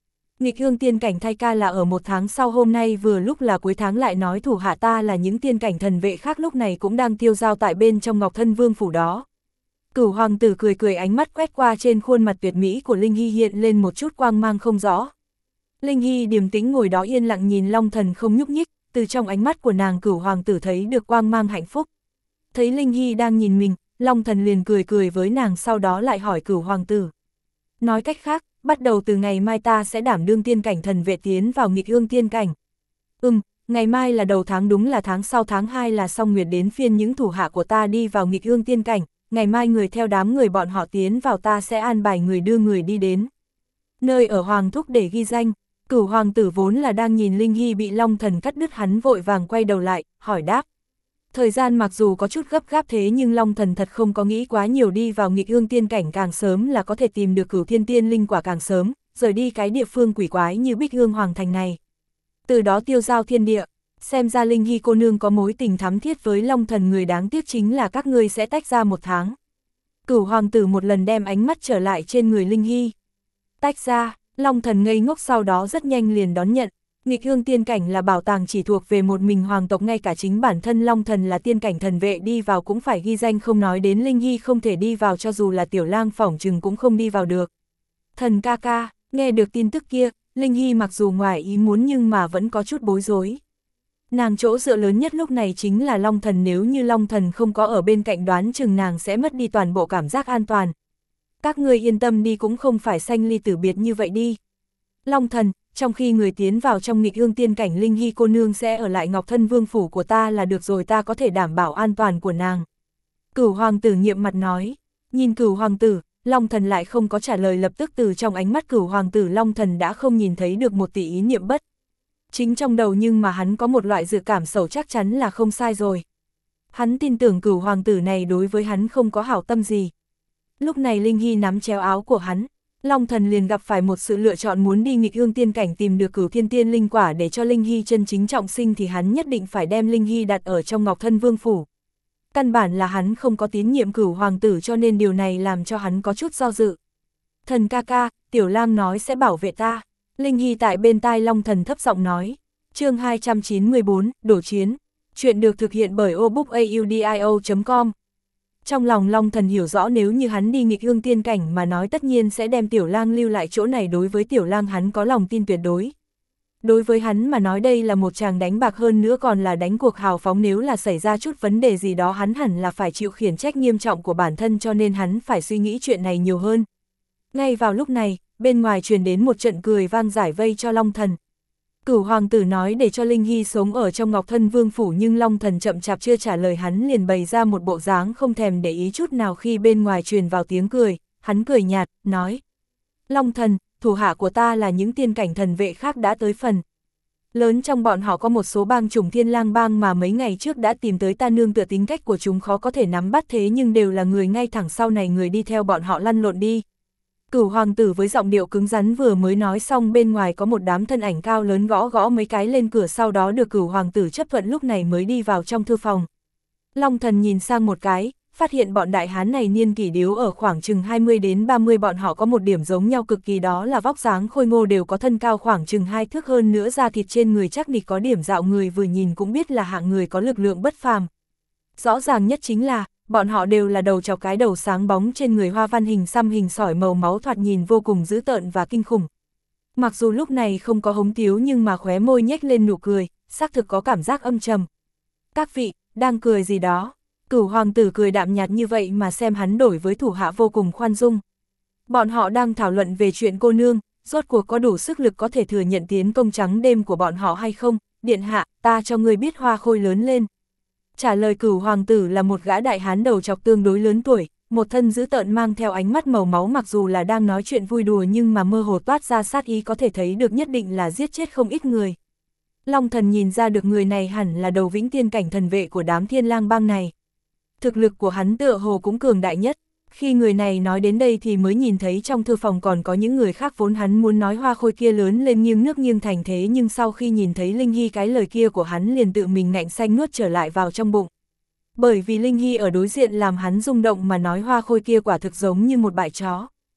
Speaker 1: Nghịch ương tiên cảnh thay ca là ở một tháng sau, hôm nay vừa lúc là cuối tháng, lại nói thủ hạ ta là những tiên cảnh thần vệ khác lúc này cũng đang tiêu dao tại bên trong Ngọc Thân Vương phủ đó. Cửu hoàng tử cười cười, ánh mắt quét qua trên khuôn mặt tuyệt mỹ của Linh Hy hiện lên một chút quang mang không rõ. Linh Hy điềm tĩnh ngồi đó yên lặng nhìn Long Thần không nhúc nhích, từ trong ánh mắt của nàng Cửu hoàng tử thấy được quang mang hạnh phúc. Thấy Linh Hy đang nhìn mình, Long Thần liền cười cười với nàng, sau đó lại hỏi Cửu hoàng tử. Nói cách khác, bắt đầu từ ngày mai ta sẽ đảm đương tiên cảnh thần vệ tiến vào nghịch ương tiên cảnh. Ừm, ngày mai là đầu tháng, đúng là tháng sau, tháng hai là Song Nguyệt đến phiên những thủ hạ của ta đi vào nghịch ương tiên cảnh, ngày mai người theo đám người bọn họ tiến vào, ta sẽ an bài người đưa người đi đến nơi ở Hoàng Thúc để ghi danh. Cửu hoàng tử vốn là đang nhìn Linh Hy bị Long Thần cắt đứt, hắn vội vàng quay đầu lại, hỏi đáp. Thời gian mặc dù có chút gấp gáp thế nhưng Long Thần thật không có nghĩ quá nhiều, đi vào nghịch ương tiên cảnh càng sớm là có thể tìm được Cửu Thiên Tiên linh quả càng sớm, rời đi cái địa phương quỷ quái như Bích Hương Hoàng Thành này. Từ đó tiêu giao thiên địa, xem ra Linh Hy cô nương có mối tình thắm thiết với Long Thần, người đáng tiếc chính là các ngươi sẽ tách ra một tháng. Cửu hoàng tử một lần đem ánh mắt trở lại trên người Linh Hy. Tách ra, Long Thần ngây ngốc, sau đó rất nhanh liền đón nhận. Nghịch ương tiên cảnh là bảo tàng chỉ thuộc về một mình hoàng tộc, ngay cả chính bản thân Long Thần là tiên cảnh thần vệ đi vào cũng phải ghi danh, không nói đến Linh Hy không thể đi vào, cho dù là Tiểu Lang phỏng chừng cũng không đi vào được. Thần ca ca, nghe được tin tức kia, Linh Hy mặc dù ngoài ý muốn nhưng mà vẫn có chút bối rối. Nàng chỗ dựa lớn nhất lúc này chính là Long Thần, nếu như Long Thần không có ở bên cạnh đoán chừng nàng sẽ mất đi toàn bộ cảm giác an toàn. Các ngươi yên tâm đi, cũng không phải sanh ly tử biệt như vậy đi. Long Thần, trong khi người tiến vào trong nghịch ương tiên cảnh, Linh Hy cô nương sẽ ở lại Ngọc Thân Vương phủ của ta là được rồi, ta có thể đảm bảo an toàn của nàng. Cửu hoàng tử nhiệm mặt nói. Nhìn Cửu hoàng tử, Long Thần lại không có trả lời, lập tức từ trong ánh mắt Cửu hoàng tử Long Thần đã không nhìn thấy được một tỷ ý niệm bất chính trong đầu, nhưng mà hắn có một loại dự cảm xấu, chắc chắn là không sai rồi. Hắn tin tưởng Cửu hoàng tử này đối với hắn không có hảo tâm gì. Lúc này Linh Hy nắm chéo áo của hắn, Long Thần liền gặp phải một sự lựa chọn, muốn đi nghịch ương tiên cảnh tìm được Cửu Thiên Tiên linh quả để cho Linh Hy chân chính trọng sinh thì hắn nhất định phải đem Linh Hy đặt ở trong Ngọc Thân Vương phủ. Căn bản là hắn không có tín nhiệm Cửu hoàng tử, cho nên điều này làm cho hắn có chút do dự. Thần ca ca, Tiểu Lang nói sẽ bảo vệ ta. Linh Hy tại bên tai Long Thần thấp giọng nói. Chương hai trăm chín mươi bốn, đổ chiến. Chuyện được thực hiện bởi obookaudio chấm com. Trong lòng Long Thần hiểu rõ, nếu như hắn đi nghịch ương tiên cảnh mà nói tất nhiên sẽ đem Tiểu Lang lưu lại chỗ này, đối với Tiểu Lang hắn có lòng tin tuyệt đối. Đối với hắn mà nói đây là một chàng đánh bạc, hơn nữa còn là đánh cuộc hào phóng, nếu là xảy ra chút vấn đề gì đó hắn hẳn là phải chịu khiển trách nghiêm trọng của bản thân, cho nên hắn phải suy nghĩ chuyện này nhiều hơn. Ngay vào lúc này, bên ngoài truyền đến một trận cười vang giải vây cho Long Thần. Cửu hoàng tử nói để cho Linh Hy sống ở trong Ngọc Thân Vương phủ, nhưng Long Thần chậm chạp chưa trả lời, hắn liền bày ra một bộ dáng không thèm để ý chút nào. Khi bên ngoài truyền vào tiếng cười, hắn cười nhạt, nói. Long Thần, thủ hạ của ta là những tiên cảnh thần vệ khác đã tới phần lớn, trong bọn họ có một số bang chủng Thiên Lang bang mà mấy ngày trước đã tìm tới ta nương tựa, tính cách của chúng khó có thể nắm bắt, thế nhưng đều là người ngay thẳng, sau này người đi theo bọn họ lăn lộn đi. Cửu hoàng tử với giọng điệu cứng rắn vừa mới nói xong, bên ngoài có một đám thân ảnh cao lớn gõ gõ mấy cái lên cửa, sau đó được Cửu hoàng tử chấp thuận, lúc này mới đi vào trong thư phòng. Long Thần nhìn sang một cái, phát hiện bọn đại hán này niên kỷ điếu ở khoảng chừng hai mươi đến ba mươi, bọn họ có một điểm giống nhau cực kỳ, đó là vóc dáng khôi ngô, đều có thân cao khoảng chừng hai thước, hơn nữa da thịt trên người chắc nịch có điểm dạo người, vừa nhìn cũng biết là hạng người có lực lượng bất phàm. Rõ ràng nhất chính là bọn họ đều là đầu chọc, cái đầu sáng bóng, trên người hoa văn hình xăm hình sỏi màu máu, thoạt nhìn vô cùng dữ tợn và kinh khủng. Mặc dù lúc này không có hống tiếu nhưng mà khóe môi nhếch lên nụ cười, xác thực có cảm giác âm trầm. Các vị, đang cười gì đó? Cửu hoàng tử cười đạm nhạt như vậy mà xem hắn đổi với thủ hạ vô cùng khoan dung. Bọn họ đang thảo luận về chuyện cô nương, rốt cuộc có đủ sức lực có thể thừa nhận tiến công trắng đêm của bọn họ hay không? Điện hạ, ta cho ngươi biết Hoa Khôi lớn lên. Trả lời Cửu hoàng tử là một gã đại hán đầu chọc tương đối lớn tuổi, một thân dữ tợn mang theo ánh mắt màu máu, mặc dù là đang nói chuyện vui đùa nhưng mà mơ hồ toát ra sát ý, có thể thấy được nhất định là giết chết không ít người. Long Thần nhìn ra được người này hẳn là đầu vĩnh tiên cảnh thần vệ của đám Thiên Lang bang này. Thực lực của hắn tựa hồ cũng cường đại nhất. Khi người này nói đến đây thì mới nhìn thấy trong thư phòng còn có những người khác, vốn hắn muốn nói Hoa Khôi kia lớn lên nghiêng nước nghiêng thành, thế nhưng sau khi nhìn thấy Linh Hy cái lời kia của hắn liền tự mình ngạnh xanh nuốt trở lại vào trong bụng. Bởi vì Linh Hy ở đối diện làm hắn rung động, mà nói Hoa Khôi kia quả thực giống như một bãi chó.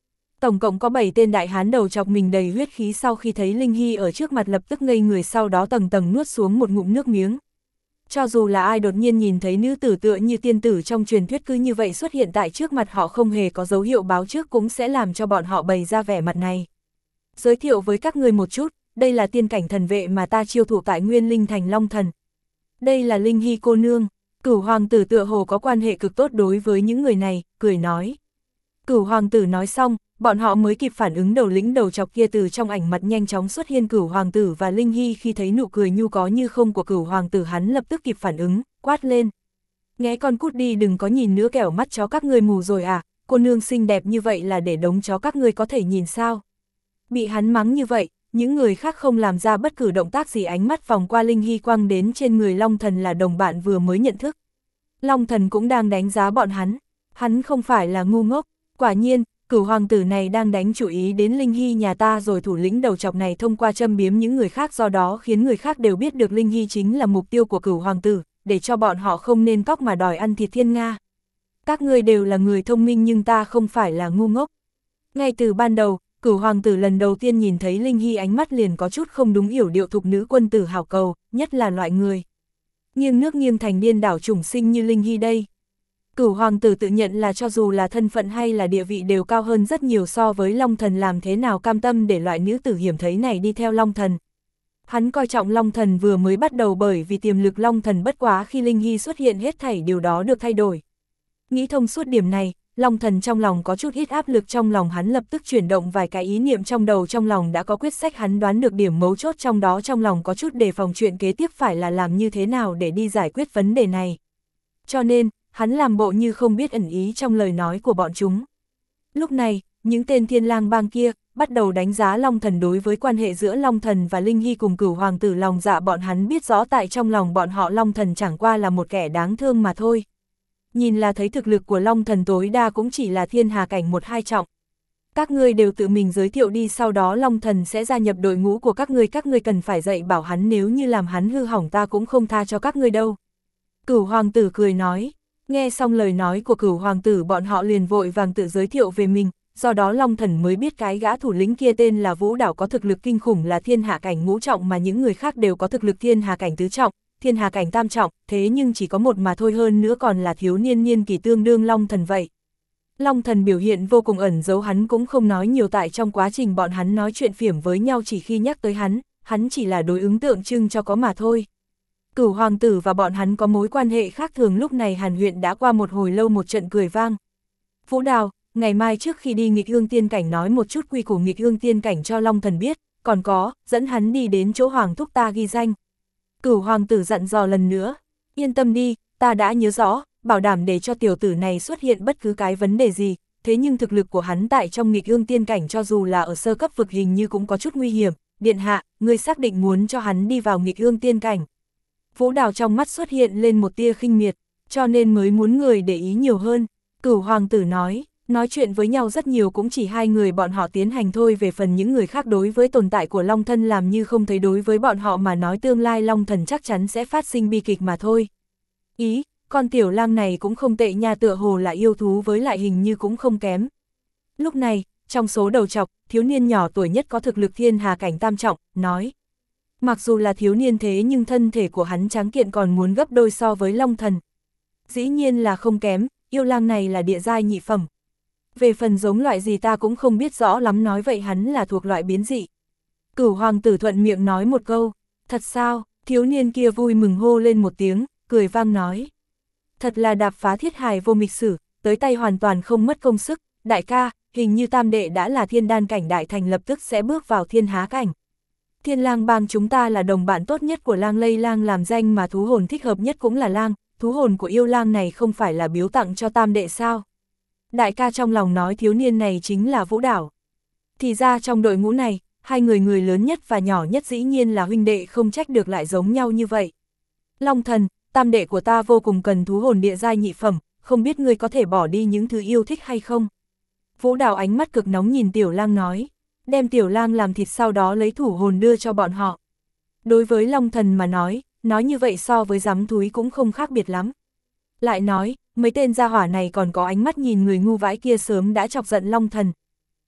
Speaker 1: Tổng cộng có bảy tên đại hán đầu chọc mình đầy huyết khí sau khi thấy Linh Hy ở trước mặt lập tức ngây người, sau đó tầng tầng nuốt xuống một ngụm nước miếng. Cho dù là ai đột nhiên nhìn thấy nữ tử tựa như tiên tử trong truyền thuyết cứ như vậy xuất hiện tại trước mặt họ không hề có dấu hiệu báo trước cũng sẽ làm cho bọn họ bày ra vẻ mặt này. Giới thiệu với các người một chút, đây là tiên cảnh thần vệ mà ta chiêu thụ tại Nguyên Linh Thành Long Thần. Đây là Linh Hy cô nương. Cửu hoàng tử tựa hồ có quan hệ cực tốt đối với những người này, cười nói. Cửu hoàng tử nói xong, bọn họ mới kịp phản ứng, đầu lĩnh đầu chọc kia từ trong ảnh mặt nhanh chóng xuất hiện. Cửu hoàng tử và Linh Hy khi thấy nụ cười nhu có như không của cửu hoàng tử, hắn lập tức kịp phản ứng, quát lên. Nghe con cút đi, đừng có nhìn nữa, kẻo mắt chó các ngươi mù rồi à, cô nương xinh đẹp như vậy là để đống chó các ngươi có thể nhìn sao. Bị hắn mắng như vậy, những người khác không làm ra bất cứ động tác gì, ánh mắt vòng qua Linh Hy quăng đến trên người Long Thần là đồng bạn vừa mới nhận thức. Long Thần cũng đang đánh giá bọn hắn, hắn không phải là ngu ngốc, quả nhiên, cửu hoàng tử này đang đánh chủ ý đến Linh Hy nhà ta rồi. Thủ lĩnh đầu chọc này thông qua châm biếm những người khác, do đó khiến người khác đều biết được Linh Hy chính là mục tiêu của cửu hoàng tử, để cho bọn họ không nên cóc mà đòi ăn thịt thiên nga. Các ngươi đều là người thông minh nhưng ta không phải là ngu ngốc. Ngay từ ban đầu, cửu hoàng tử lần đầu tiên nhìn thấy Linh Hy ánh mắt liền có chút không đúng, yểu điệu thục nữ quân tử hảo cầu, nhất là loại người nghiêng nước nghiêng thành điên đảo chủng sinh như Linh Hy đây. Cửu hoàng tử tự nhận là cho dù là thân phận hay là địa vị đều cao hơn rất nhiều so với Long Thần, làm thế nào cam tâm để loại nữ tử hiểm thấy này đi theo Long Thần. Hắn coi trọng Long Thần vừa mới bắt đầu bởi vì tiềm lực Long Thần, bất quá khi Linh Hy xuất hiện hết thảy điều đó được thay đổi. Nghĩ thông suốt điểm này, Long Thần trong lòng có chút ít áp lực, trong lòng hắn lập tức chuyển động vài cái ý niệm trong đầu, trong lòng đã có quyết sách, hắn đoán được điểm mấu chốt trong đó, trong lòng có chút đề phòng chuyện kế tiếp phải là làm như thế nào để đi giải quyết vấn đề này. Cho nên, hắn làm bộ như không biết ẩn ý trong lời nói của bọn chúng. Lúc này, những tên Thiên Lang bang kia bắt đầu đánh giá Long Thần. Đối với quan hệ giữa Long Thần và Linh Hy cùng cửu hoàng tử, lòng dạ bọn hắn biết rõ, tại trong lòng bọn họ Long Thần chẳng qua là một kẻ đáng thương mà thôi. Nhìn là thấy thực lực của Long Thần tối đa cũng chỉ là thiên hà cảnh một hai trọng. Các ngươi đều tự mình giới thiệu đi, sau đó Long Thần sẽ gia nhập đội ngũ của các ngươi, các ngươi cần phải dạy bảo hắn, nếu như làm hắn hư hỏng ta cũng không tha cho các ngươi đâu. Cửu hoàng tử cười nói. Nghe xong lời nói của cửu hoàng tử, bọn họ liền vội vàng tự giới thiệu về mình, do đó Long Thần mới biết cái gã thủ lĩnh kia tên là Vũ Đảo có thực lực kinh khủng là thiên hạ cảnh ngũ trọng, mà những người khác đều có thực lực thiên hà cảnh tứ trọng, thiên hà cảnh tam trọng, thế nhưng chỉ có một mà thôi, hơn nữa còn là thiếu niên niên kỳ tương đương Long Thần vậy. Long Thần biểu hiện vô cùng ẩn giấu, hắn cũng không nói nhiều, tại trong quá trình bọn hắn nói chuyện phiểm với nhau, chỉ khi nhắc tới hắn, hắn chỉ là đối ứng tượng trưng cho có mà thôi. Cửu hoàng tử và bọn hắn có mối quan hệ khác thường. Lúc này Hàn huyện đã qua một hồi lâu, một trận cười vang. Vũ Đào, ngày mai trước khi đi nghịch hương tiên cảnh nói một chút quy củ nghịch hương tiên cảnh cho Long Thần biết, còn có, dẫn hắn đi đến chỗ hoàng thúc ta ghi danh. Cửu hoàng tử dặn dò lần nữa, yên tâm đi, ta đã nhớ rõ, bảo đảm để cho tiểu tử này xuất hiện bất cứ cái vấn đề gì, thế nhưng thực lực của hắn tại trong nghịch hương tiên cảnh cho dù là ở sơ cấp vực hình như cũng có chút nguy hiểm. Điện hạ, ngươi xác định muốn cho hắn đi vào nghịch hương tiên cảnh? Vũ Đào trong mắt xuất hiện lên một tia khinh miệt, cho nên mới muốn người để ý nhiều hơn. Cửu hoàng tử nói, nói chuyện với nhau rất nhiều cũng chỉ hai người bọn họ tiến hành thôi, về phần những người khác đối với tồn tại của Long Thân làm như không thấy, đối với bọn họ mà nói tương lai Long Thần chắc chắn sẽ phát sinh bi kịch mà thôi. Ý, con tiểu lang này cũng không tệ nha, tựa hồ là yêu thú với lại hình như cũng không kém. Lúc này, trong số đầu chọc, thiếu niên nhỏ tuổi nhất có thực lực thiên hà cảnh tam trọng, nói. Mặc dù là thiếu niên thế nhưng thân thể của hắn tráng kiện còn muốn gấp đôi so với Long Thần. Dĩ nhiên là không kém, yêu lang này là địa giai nhị phẩm. Về phần giống loại gì ta cũng không biết rõ lắm, nói vậy hắn là thuộc loại biến dị. Cửu hoàng tử thuận miệng nói một câu, thật sao, thiếu niên kia vui mừng hô lên một tiếng, cười vang nói. Thật là đạp phá thiết hài vô mịch sử, tới tay hoàn toàn không mất công sức, đại ca, hình như tam đệ đã là thiên đan cảnh đại thành, lập tức sẽ bước vào thiên há cảnh. Thiên Lang bang chúng ta là đồng bạn tốt nhất của Lang Lây Lang làm danh mà thú hồn thích hợp nhất cũng là lang, thú hồn của yêu lang này không phải là biếu tặng cho tam đệ sao? Đại ca trong lòng nói thiếu niên này chính là Vũ Đảo. Thì ra trong đội ngũ này, hai người người lớn nhất và nhỏ nhất dĩ nhiên là huynh đệ, không trách được lại giống nhau như vậy. Long Thần, tam đệ của ta vô cùng cần thú hồn địa giai nhị phẩm, không biết ngươi có thể bỏ đi những thứ yêu thích hay không? Vũ Đảo ánh mắt cực nóng nhìn Tiểu Lang nói. Đem Tiểu Lang làm thịt sau đó lấy thủ hồn đưa cho bọn họ. Đối với Long Thần mà nói, nói như vậy so với giám thúi cũng không khác biệt lắm. Lại nói, mấy tên gia hỏa này còn có ánh mắt nhìn người ngu vãi kia sớm đã chọc giận Long Thần.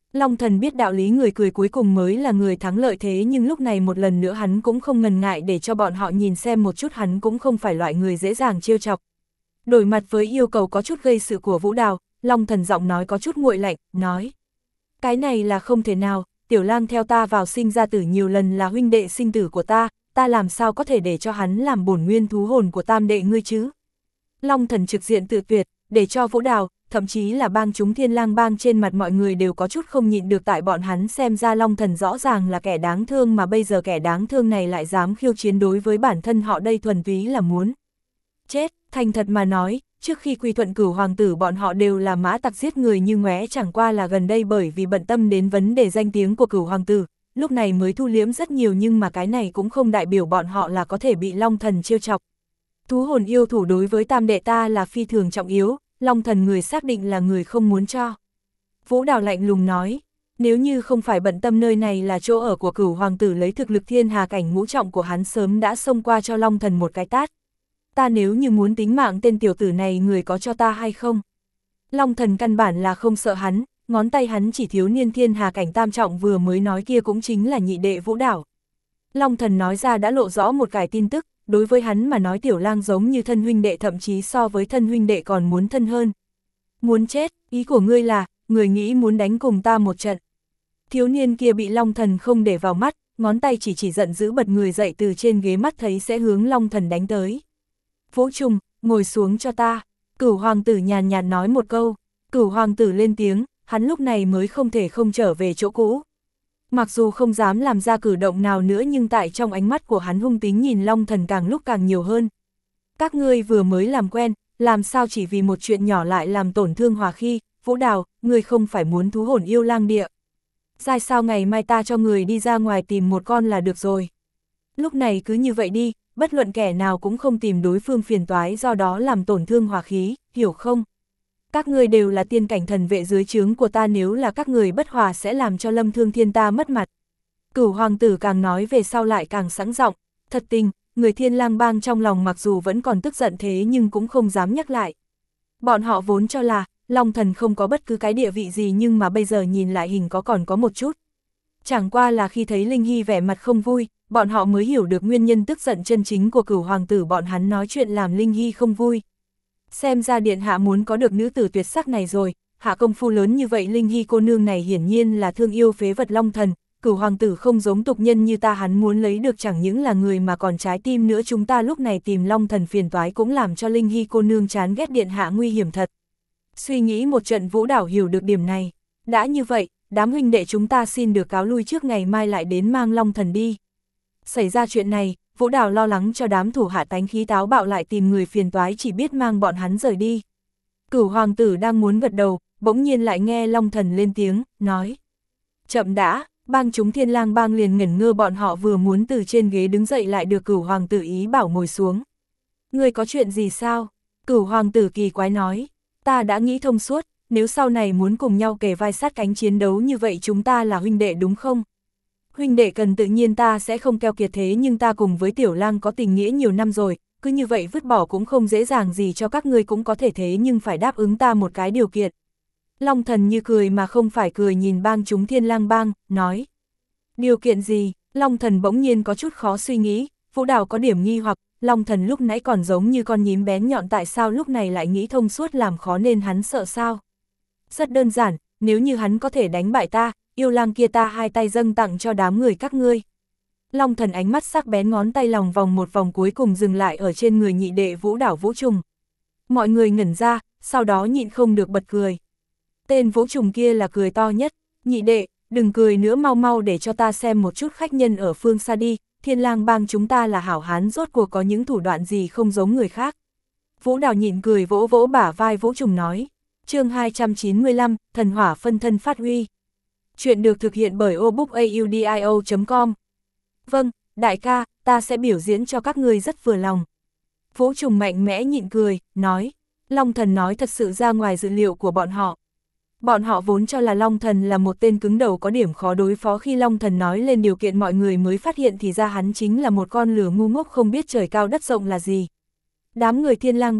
Speaker 1: Long Thần biết đạo lý người cười cuối cùng mới là người thắng lợi, thế nhưng lúc này một lần nữa hắn cũng không ngần ngại để cho bọn họ nhìn xem một chút hắn cũng không phải loại người dễ dàng trêu chọc. Đổi mặt với yêu cầu có chút gây sự của Vũ Đào, Long Thần giọng nói có chút nguội lạnh, nói. Cái này là không thể nào, Tiểu Lang theo ta vào sinh ra tử nhiều lần là huynh đệ sinh tử của ta, ta làm sao có thể để cho hắn làm bổn nguyên thú hồn của tam đệ ngươi chứ? Long Thần trực diện tự tuyệt, để cho Vũ Đào, thậm chí là bang chúng Thiên Lang bang trên mặt mọi người đều có chút không nhịn được, tại bọn hắn xem ra Long Thần rõ ràng là kẻ đáng thương mà bây giờ kẻ đáng thương này lại dám khiêu chiến đối với bản thân họ, đây thuần túy là muốn chết. Thành thật mà nói, trước khi quy thuận Cửu hoàng tử bọn họ đều là mã tặc giết người như ngoé, chẳng qua là gần đây bởi vì bận tâm đến vấn đề danh tiếng của Cửu hoàng tử, lúc này mới thu liếm rất nhiều, nhưng mà cái này cũng không đại biểu bọn họ là có thể bị Long Thần trêu chọc. Thú hồn yêu thủ đối với tam đệ ta là phi thường trọng yếu, Long Thần người xác định là người không muốn cho. Vũ Đào lạnh lùng nói, nếu như không phải bận tâm nơi này là chỗ ở của Cửu hoàng tử, lấy thực lực thiên hà cảnh ngũ trọng của hắn sớm đã xông qua cho Long Thần một cái tát. Ta nếu như muốn tính mạng tên tiểu tử này, người có cho ta hay không? Long Thần căn bản là không sợ hắn, ngón tay hắn chỉ thiếu niên thiên hà cảnh tam trọng vừa mới nói kia cũng chính là nhị đệ Vũ Đào. Long Thần nói ra đã lộ rõ một cái tin tức, đối với hắn mà nói Tiểu Lang giống như thân huynh đệ, thậm chí so với thân huynh đệ còn muốn thân hơn. Muốn chết, ý của ngươi là, người nghĩ muốn đánh cùng ta một trận. Thiếu niên kia bị Long Thần không để vào mắt, ngón tay chỉ chỉ giận dữ bật người dậy từ trên ghế, mắt thấy sẽ hướng Long Thần đánh tới. Vũ Trùng, ngồi xuống cho ta. Cửu hoàng tử nhàn nhạt nói một câu. Cửu hoàng tử lên tiếng, hắn lúc này mới không thể không trở về chỗ cũ. Mặc dù không dám làm ra cử động nào nữa, nhưng tại trong ánh mắt của hắn hung tính nhìn Long Thần càng lúc càng nhiều hơn. Các ngươi vừa mới làm quen, làm sao chỉ vì một chuyện nhỏ lại làm tổn thương hòa khí? Vũ Đào, ngươi không phải muốn thú hồn yêu lang địa. Dài sao ngày mai ta cho người đi ra ngoài tìm một con là được rồi. Lúc này cứ như vậy đi, bất luận kẻ nào cũng không tìm đối phương phiền toái do đó làm tổn thương hòa khí, hiểu không? Các ngươi đều là tiên cảnh thần vệ dưới trướng của ta, nếu là các người bất hòa sẽ làm cho Lâm Thương Thiên ta mất mặt. Cửu hoàng tử càng nói về sau lại càng sẵn giọng, thật tình, người Thiên Lang bang trong lòng mặc dù vẫn còn tức giận thế nhưng cũng không dám nhắc lại. Bọn họ vốn cho là, Long Thần không có bất cứ cái địa vị gì, nhưng mà bây giờ nhìn lại hình có còn có một chút. Chẳng qua là khi thấy Linh Hy vẻ mặt không vui, bọn họ mới hiểu được nguyên nhân tức giận chân chính của Cửu hoàng tử, bọn hắn nói chuyện làm Linh Hy không vui. Xem ra điện hạ muốn có được nữ tử tuyệt sắc này rồi, hạ công phu lớn như vậy. Linh Hy cô nương này hiển nhiên là thương yêu phế vật Long Thần, Cửu hoàng tử không giống tục nhân như ta, hắn muốn lấy được chẳng những là người mà còn trái tim nữa. Chúng ta lúc này tìm Long Thần phiền toái cũng làm cho Linh Hy cô nương chán ghét điện hạ, nguy hiểm thật. Suy nghĩ một trận, Vũ Đào hiểu được điểm này. Đã như vậy, đám huynh đệ chúng ta xin được cáo lui trước, ngày mai lại đến mang Long Thần đi. Xảy ra chuyện này, Vũ Đào lo lắng cho đám thủ hạ tánh khí táo bạo lại tìm người phiền toái, chỉ biết mang bọn hắn rời đi. Cửu hoàng tử đang muốn gật đầu, bỗng nhiên lại nghe Long Thần lên tiếng, nói. Chậm đã, bang chúng Thiên Lang bang liền ngẩn ngơ, bọn họ vừa muốn từ trên ghế đứng dậy lại được Cửu hoàng tử ý bảo ngồi xuống. Ngươi có chuyện gì sao? Cửu hoàng tử kỳ quái nói, ta đã nghĩ thông suốt, nếu sau này muốn cùng nhau kề vai sát cánh chiến đấu như vậy chúng ta là huynh đệ đúng không? Huynh đệ cần tự nhiên ta sẽ không keo kiệt, thế nhưng ta cùng với Tiểu Lang có tình nghĩa nhiều năm rồi, cứ như vậy vứt bỏ cũng không dễ dàng gì cho các ngươi cũng có thể, thế nhưng phải đáp ứng ta một cái điều kiện. Long Thần như cười mà không phải cười nhìn bang chúng Thiên Lang bang, nói. Điều kiện gì? Long Thần bỗng nhiên có chút khó suy nghĩ, Vũ Đào có điểm nghi hoặc, Long Thần lúc nãy còn giống như con nhím bén nhọn, tại sao lúc này lại nghĩ thông suốt, làm khó nên hắn sợ sao? Rất đơn giản, nếu như hắn có thể đánh bại ta, yêu lang kia ta hai tay dâng tặng cho đám người các ngươi. Long Thần ánh mắt sắc bén, ngón tay lòng vòng một vòng cuối cùng dừng lại ở trên người nhị đệ Vũ Đào Vũ Trùng. Mọi người ngẩn ra, sau đó nhịn không được bật cười. Tên Vũ Trùng kia là cười to nhất, nhị đệ, đừng cười nữa, mau mau để cho ta xem một chút khách nhân ở phương xa đi, Thiên Lang bang chúng ta là hảo hán, rốt cuộc có những thủ đoạn gì không giống người khác. Vũ Đào nhịn cười vỗ vỗ bả vai Vũ Trùng nói. Chương hai trăm chín mươi lăm, thần hỏa phân thân phát huy. Chuyện được thực hiện bởi obookaudio chấm com. Vâng, đại ca, ta sẽ biểu diễn cho các ngươi rất vừa lòng. Vũ Trùng mạnh mẽ nhịn cười, nói. Long Thần nói thật sự ra ngoài dự liệu của bọn họ. Bọn họ vốn cho là Long Thần là một tên cứng đầu có điểm khó đối phó, khi Long Thần nói lên điều kiện mọi người mới phát hiện thì ra hắn chính là một con lừa ngu ngốc không biết trời cao đất rộng là gì. Đám người Thiên Lang bang,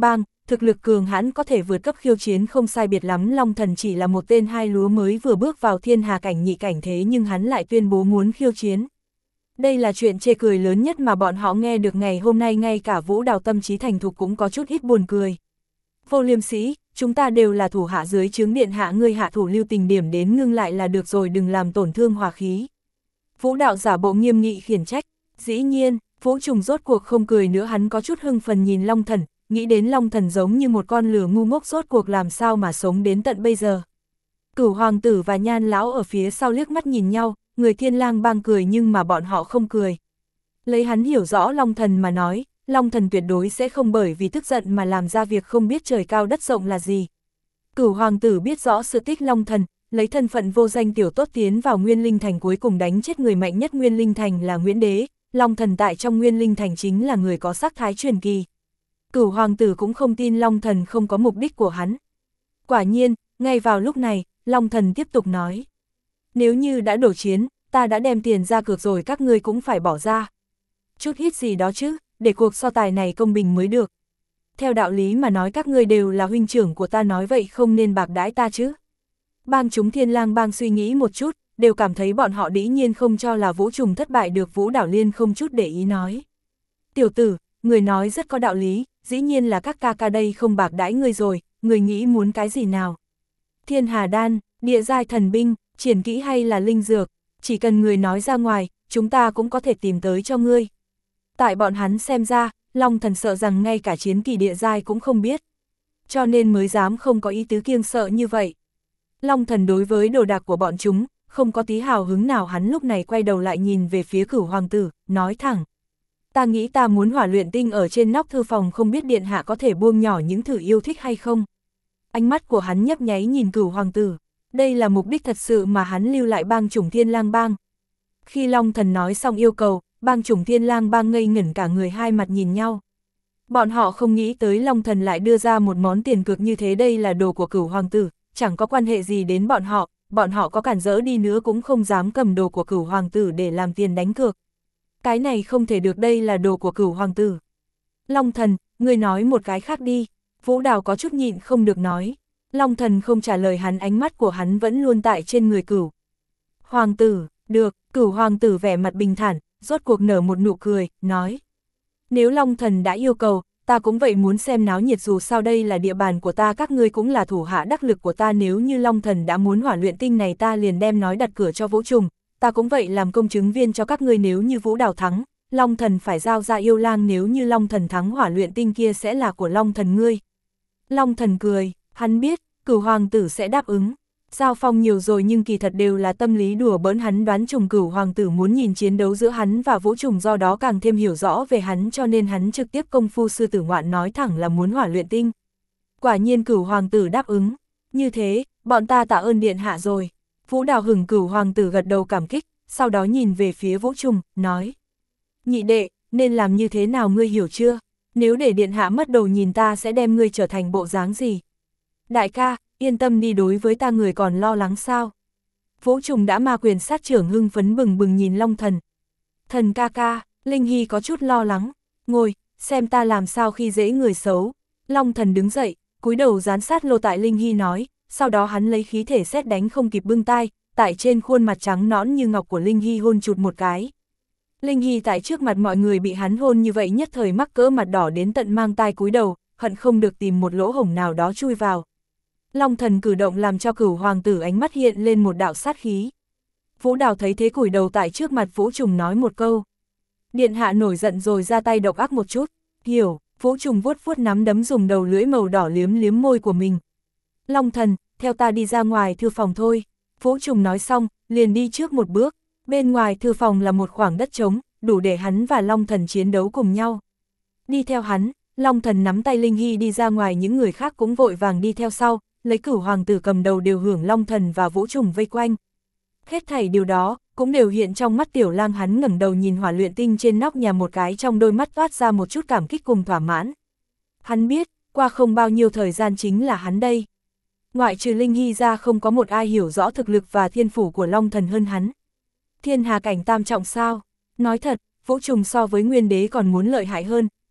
Speaker 1: thực lực cường hãn có thể vượt cấp khiêu chiến không sai biệt lắm. Long Thần chỉ là một tên hai lúa mới vừa bước vào thiên hà cảnh nhị cảnh, thế nhưng hắn lại tuyên bố muốn khiêu chiến. Đây là chuyện chê cười lớn nhất mà bọn họ nghe được ngày hôm nay, ngay cả Vũ Đào tâm trí thành thục cũng có chút ít buồn cười. Vô Liêm Sĩ, chúng ta đều là thủ hạ dưới trướng điện hạ, ngươi hạ thủ lưu tình, điểm đến ngưng lại là được rồi, đừng làm tổn thương hòa khí. Vũ Đạo giả bộ nghiêm nghị khiển trách. Dĩ nhiên, Vũ Trùng rốt cuộc không cười nữa, hắn có chút hưng phần nhìn Long Thần, nghĩ đến Long Thần giống như một con lừa ngu ngốc, rốt cuộc làm sao mà sống đến tận bây giờ. Cửu hoàng tử và Nhan lão ở phía sau liếc mắt nhìn nhau, người Thiên Lang Bang cười nhưng mà bọn họ không cười. Lấy hắn hiểu rõ Long Thần mà nói, Long Thần tuyệt đối sẽ không bởi vì tức giận mà làm ra việc không biết trời cao đất rộng là gì. Cửu hoàng tử biết rõ sự tích Long Thần, lấy thân phận vô danh tiểu tốt tiến vào Nguyên Linh Thành, cuối cùng đánh chết người mạnh nhất Nguyên Linh Thành là Nguyễn Đế. Long Thần tại trong Nguyên Linh Thành chính là người có sắc thái truyền kỳ. Cửu hoàng tử cũng không tin Long Thần không có mục đích của hắn. Quả nhiên, ngay vào lúc này, Long Thần tiếp tục nói. Nếu như đã đổ chiến, ta đã đem tiền ra cược rồi, các ngươi cũng phải bỏ ra chút ít gì đó chứ, để cuộc so tài này công bình mới được. Theo đạo lý mà nói các ngươi đều là huynh trưởng của ta, nói vậy không nên bạc đãi ta chứ. Bang chúng Thiên Lang Bang suy nghĩ một chút, đều cảm thấy bọn họ dĩ nhiên không cho là Vũ Trùng thất bại được. Vũ Đảo Liên không chút để ý nói. Tiểu tử, người nói rất có đạo lý, dĩ nhiên là các ca ca đây không bạc đãi ngươi rồi, người nghĩ muốn cái gì nào? Thiên Hà Đan, địa giai thần binh, triển kỹ hay là linh dược, chỉ cần người nói ra ngoài, chúng ta cũng có thể tìm tới cho ngươi. Tại bọn hắn xem ra, Long Thần sợ rằng ngay cả chiến kỳ địa giai cũng không biết, cho nên mới dám không có ý tứ kiêng sợ như vậy. Long Thần đối với đồ đạc của bọn chúng, không có tí hào hứng nào, hắn lúc này quay đầu lại nhìn về phía Cửu hoàng tử, nói thẳng. Ta nghĩ ta muốn hỏa luyện tinh ở trên nóc thư phòng, không biết điện hạ có thể buông nhỏ những thử yêu thích hay không? Ánh mắt của hắn nhấp nháy nhìn Cửu hoàng tử, đây là mục đích thật sự mà hắn lưu lại bang chủng Thiên Lang Bang. Khi Long Thần nói xong yêu cầu, bang chủng Thiên Lang Bang ngây ngẩn cả người, hai mặt nhìn nhau. Bọn họ không nghĩ tới Long Thần lại đưa ra một món tiền cược như thế, đây là đồ của Cửu hoàng tử, chẳng có quan hệ gì đến bọn họ, bọn họ có cản rỡ đi nữa cũng không dám cầm đồ của Cửu hoàng tử để làm tiền đánh cược. Cái này không thể được, đây là đồ của Cửu hoàng tử. Long Thần, ngươi nói một cái khác đi. Vũ Đào có chút nhịn không được nói. Long Thần không trả lời hắn, ánh mắt của hắn vẫn luôn tại trên người Cửu hoàng tử. Được, Cửu hoàng tử vẻ mặt bình thản, rốt cuộc nở một nụ cười, nói. Nếu Long Thần đã yêu cầu, ta cũng vậy muốn xem náo nhiệt, dù sao đây là địa bàn của ta, các ngươi cũng là thủ hạ đắc lực của ta. Nếu như Long Thần đã muốn hỏa luyện tinh này, ta liền đem nói đặt cửa cho Vũ Trùng, ta cũng vậy làm công chứng viên cho các ngươi. Nếu như Vũ Đào thắng, Long Thần phải giao ra yêu lang, nếu như Long Thần thắng, hỏa luyện tinh kia sẽ là của Long Thần ngươi. Long Thần cười, hắn biết, Cửu hoàng tử sẽ đáp ứng. Giao phong nhiều rồi nhưng kỳ thật đều là tâm lý đùa bỡn, hắn đoán chừng Cửu hoàng tử muốn nhìn chiến đấu giữa hắn và Vũ Trùng, do đó càng thêm hiểu rõ về hắn, cho nên hắn trực tiếp công phu sư tử ngoạn nói thẳng là muốn hỏa luyện tinh. Quả nhiên Cửu hoàng tử đáp ứng. Như thế, bọn ta tạ ơn điện hạ rồi. Vũ Đào hừng. Cửu hoàng tử gật đầu cảm kích, sau đó nhìn về phía Vũ Trùng, nói. Nhị đệ, nên làm như thế nào ngươi hiểu chưa? Nếu để điện hạ mất đầu nhìn ta sẽ đem ngươi trở thành bộ dáng gì? Đại ca, yên tâm đi, đối với ta người còn lo lắng sao? Vũ Trùng đã ma quyền sát trưởng, hưng phấn bừng bừng nhìn Long Thần. Thần ca ca, Linh Hy có chút lo lắng. Ngồi, xem ta làm sao khi dễ người xấu. Long Thần đứng dậy, cúi đầu dán sát lô tại Linh Hy nói, sau đó hắn lấy khí thể sét đánh không kịp bưng tai, tại trên khuôn mặt trắng nõn như ngọc của Linh Hy hôn chụt một cái. Linh Hy tại trước mặt mọi người bị hắn hôn như vậy, nhất thời mắc cỡ, mặt đỏ đến tận mang tai, cúi đầu, hận không được tìm một lỗ hổng nào đó chui vào. Long Thần cử động làm cho Cửu hoàng tử ánh mắt hiện lên một đạo sát khí. Vũ Đào thấy thế cúi đầu tại trước mặt Vũ Trùng nói một câu. Điện hạ nổi giận rồi ra tay độc ác một chút. Hiểu. Vũ Trùng vuốt vuốt nắm đấm, dùng đầu lưỡi màu đỏ liếm liếm môi của mình. Long Thần, theo ta đi ra ngoài thư phòng thôi. Vũ Trùng nói xong, liền đi trước một bước. Bên ngoài thư phòng là một khoảng đất trống, đủ để hắn và Long Thần chiến đấu cùng nhau. Đi theo hắn, Long Thần nắm tay Linh Hy đi ra ngoài, những người khác cũng vội vàng đi theo sau, lấy Cửu hoàng tử cầm đầu đều hưởng Long Thần và Vũ Trùng vây quanh. Hết thảy điều đó, cũng đều hiện trong mắt Tiểu Lang, hắn ngẩng đầu nhìn hỏa luyện tinh trên nóc nhà một cái, trong đôi mắt toát ra một chút cảm kích cùng thỏa mãn. Hắn biết, qua không bao nhiêu thời gian chính là hắn đây. Ngoại trừ Linh Hy ra không có một ai hiểu rõ thực lực và thiên phủ của Long Thần hơn hắn. Thiên hà cảnh tam trọng sao? Nói thật, Vũ Trùng so với Nguyên Đế còn muốn lợi hại hơn,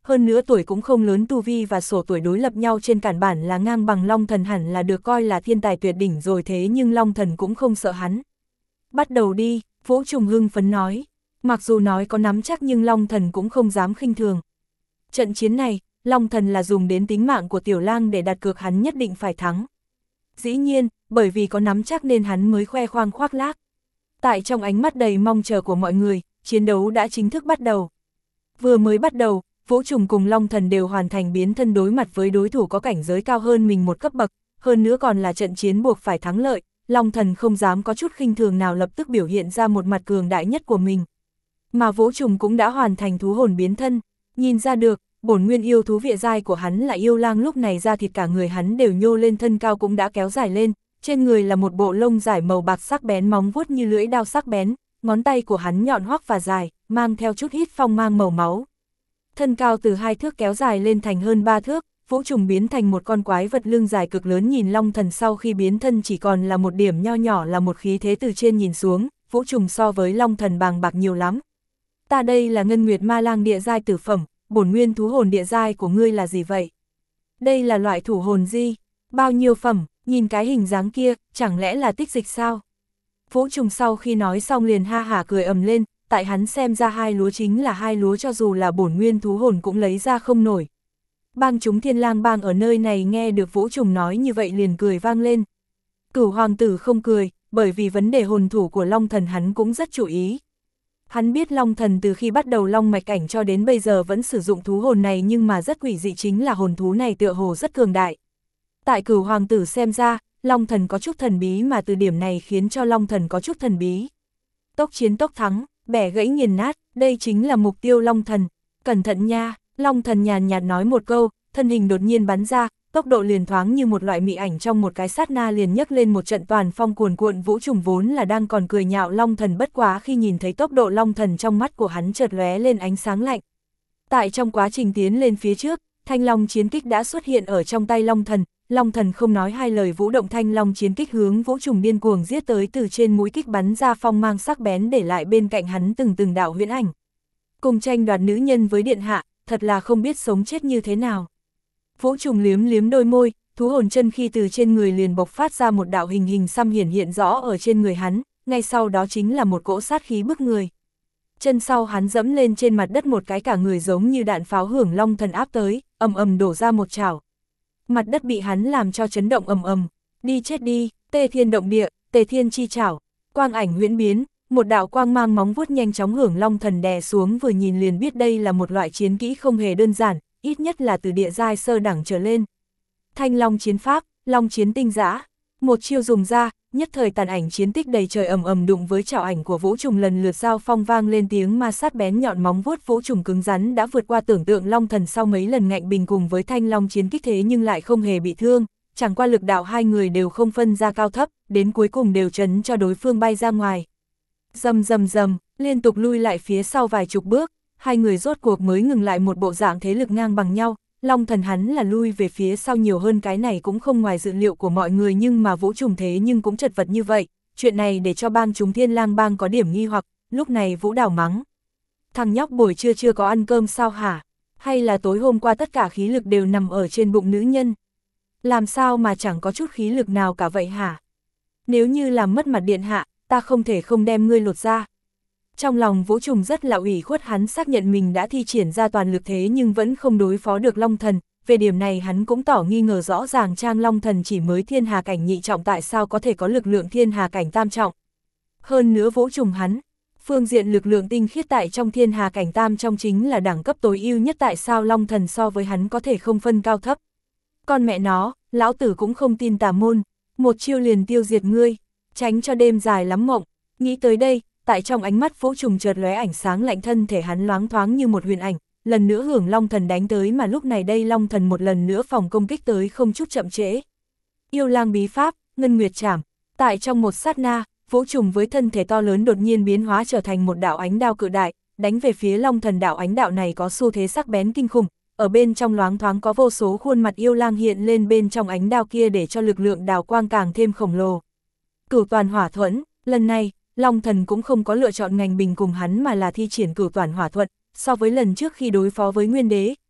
Speaker 1: hơn nữa tuổi cũng không lớn, tu vi và sổ tuổi đối lập nhau trên căn bản là ngang bằng Long Thần, hẳn là được coi là thiên tài tuyệt đỉnh rồi, thế nhưng Long Thần cũng không sợ hắn. Bắt đầu đi, Vũ Trùng hưng phấn nói. Mặc dù nói có nắm chắc nhưng Long Thần cũng không dám khinh thường. Trận chiến này, Long Thần là dùng đến tính mạng của Tiểu Lang để đặt cược hắn nhất định phải thắng. Dĩ nhiên, bởi vì có nắm chắc nên hắn mới khoe khoang khoác lác. Tại trong ánh mắt đầy mong chờ của mọi người, chiến đấu đã chính thức bắt đầu. Vừa mới bắt đầu, Vũ Trùng cùng Long Thần đều hoàn thành biến thân đối mặt với đối thủ có cảnh giới cao hơn mình một cấp bậc, hơn nữa còn là trận chiến buộc phải thắng lợi. Long Thần không dám có chút khinh thường nào, lập tức biểu hiện ra một mặt cường đại nhất của mình. Mà Vũ Trùng cũng đã hoàn thành thú hồn biến thân, nhìn ra được, bổn nguyên yêu thú địa giai của hắn là yêu lang, lúc này da thịt cả người hắn đều nhô lên, thân cao cũng đã kéo dài lên, trên người là một bộ lông dài màu bạc sắc bén, móng vuốt như lưỡi dao sắc bén, ngón tay của hắn nhọn hoắc và dài, mang theo chút hít phong mang màu máu. Thân cao từ hai thước kéo dài lên thành hơn ba thước, Vũ Trùng biến thành một con quái vật lưng dài cực lớn, nhìn Long Thần sau khi biến thân chỉ còn là một điểm nho nhỏ, là một khí thế từ trên nhìn xuống, Vũ Trùng so với Long Thần bàng bạc nhiều lắm. Ta đây là Ngân Nguyệt Ma Lang địa giai tử phẩm, bổn nguyên thú hồn địa giai của ngươi là gì vậy? Đây là loại thủ hồn gì? Bao nhiêu phẩm? Nhìn cái hình dáng kia, chẳng lẽ là tích dịch sao? Vũ Trùng sau khi nói xong liền ha hả cười ầm lên, tại hắn xem ra hai lúa chính là hai lúa, cho dù là bổn nguyên thú hồn cũng lấy ra không nổi. Bang chúng Thiên Lang bang ở nơi này nghe được Vũ Trùng nói như vậy liền cười vang lên. Cửu hoàng tử không cười, bởi vì vấn đề hồn thủ của Long Thần hắn cũng rất chú ý. Hắn biết Long Thần từ khi bắt đầu Long mạch cảnh cho đến bây giờ vẫn sử dụng thú hồn này, nhưng mà rất quỷ dị chính là hồn thú này tựa hồ rất cường đại. Tại Cửu hoàng tử xem ra, Long Thần có chút thần bí, mà từ điểm này khiến cho Long Thần có chút thần bí. Tốc chiến tốc thắng, bẻ gãy nghiền nát, đây chính là mục tiêu Long Thần. Cẩn thận nha, Long Thần nhàn nhạt nói một câu, thân hình đột nhiên bắn ra, tốc độ liền thoáng như một loại mị ảnh, trong một cái sát na liền nhấc lên một trận toàn phong cuồn cuộn. Vũ Trùng vốn là đang còn cười nhạo Long Thần, bất quá khi nhìn thấy tốc độ Long Thần trong mắt của hắn chợt lóe lên ánh sáng lạnh. Tại trong quá trình tiến lên phía trước, Thanh Long chiến kích đã xuất hiện ở trong tay Long Thần, Long Thần không nói hai lời vũ động Thanh Long chiến kích hướng Vũ Trùng điên cuồng giết tới, từ trên mũi kích bắn ra phong mang sắc bén, để lại bên cạnh hắn từng từng đạo huyễn ảnh. Cùng tranh đoạt nữ nhân với điện hạ, thật là không biết sống chết như thế nào. Vũ Trùng liếm liếm đôi môi, thú hồn chân khi từ trên người liền bộc phát ra một đạo hình hình xăm hiển hiện rõ ở trên người hắn, ngay sau đó chính là một cỗ sát khí bức người. Chân sau hắn dẫm lên trên mặt đất một cái, cả người giống như đạn pháo hưởng Long Thần áp tới, ầm ầm đổ ra một chảo. Mặt đất bị hắn làm cho chấn động ầm ầm. Đi chết đi, Tê Thiên động địa, Tề Thiên chi chảo. Quang ảnh huyễn biến, một đạo quang mang móng vuốt nhanh chóng hưởng Long Thần đè xuống, vừa nhìn liền biết đây là một loại chiến kỹ không hề đơn giản, ít nhất là từ địa giai sơ đẳng trở lên. Thanh Long chiến pháp, Long chiến tinh dã, một chiêu dùng ra, nhất thời tàn ảnh chiến tích đầy trời ầm ầm đụng với chảo ảnh của Vũ Trùng, lần lượt giao phong vang lên tiếng ma sát bén nhọn, móng vuốt Vũ Trùng cứng rắn đã vượt qua tưởng tượng Long Thần sau mấy lần ngạnh bình cùng với Thanh Long chiến kích, thế nhưng lại không hề bị thương, chẳng qua lực đạo hai người đều không phân ra cao thấp, đến cuối cùng đều chấn cho đối phương bay ra ngoài. Rầm rầm rầm, liên tục lui lại phía sau vài chục bước, hai người rốt cuộc mới ngừng lại một bộ dạng thế lực ngang bằng nhau. Long Thần hắn là lui về phía sau nhiều hơn, cái này cũng không ngoài dự liệu của mọi người, nhưng mà Vũ Trùng thế nhưng cũng chật vật như vậy, chuyện này để cho bang chúng Thiên Lang bang có điểm nghi hoặc. Lúc này Vũ Đào mắng: thằng nhóc buổi trưa chưa có ăn cơm sao hả? Hay là tối hôm qua tất cả khí lực đều nằm ở trên bụng nữ nhân? Làm sao mà chẳng có chút khí lực nào cả vậy hả? Nếu như làm mất mặt điện hạ, ta không thể không đem ngươi lột ra. Trong lòng Vũ Trùng rất là ủy khuất, hắn xác nhận mình đã thi triển ra toàn lực thế nhưng vẫn không đối phó được Long Thần, về điểm này hắn cũng tỏ nghi ngờ, rõ ràng Trang Long Thần chỉ mới thiên hà cảnh nhị trọng, tại sao có thể có lực lượng thiên hà cảnh tam trọng. Hơn nữa Vũ Trùng hắn, phương diện lực lượng tinh khiết tại trong thiên hà cảnh tam trọng chính là đẳng cấp tối ưu nhất, tại sao Long Thần so với hắn có thể không phân cao thấp. Con mẹ nó, lão tử cũng không tin tà môn, một chiêu liền tiêu diệt ngươi, tránh cho đêm dài lắm mộng. Nghĩ tới đây, tại trong ánh mắt Vũ Trùng chợt lóe ánh sáng lạnh, thân thể hắn loáng thoáng như một huyền ảnh, lần nữa hưởng Long Thần đánh tới, mà lúc này đây Long Thần một lần nữa phòng công kích tới không chút chậm trễ. Yêu lang bí pháp, Ngân Nguyệt Trảm. Tại trong một sát na, Vũ Trùng với thân thể to lớn đột nhiên biến hóa trở thành một đạo ánh đao cự đại, đánh về phía Long Thần. Đạo ánh đạo này có xu thế sắc bén kinh khủng, ở bên trong loáng thoáng có vô số khuôn mặt yêu lang hiện lên bên trong ánh đao kia, để cho lực lượng đào quang càng thêm khổng lồ. Cửu Toàn Hỏa Thuẫn, lần này Long Thần cũng không có lựa chọn ngành bình cùng hắn mà là thi triển Cửu Toàn Hỏa Thuẫn. So với lần trước khi đối phó với Nguyên Đế,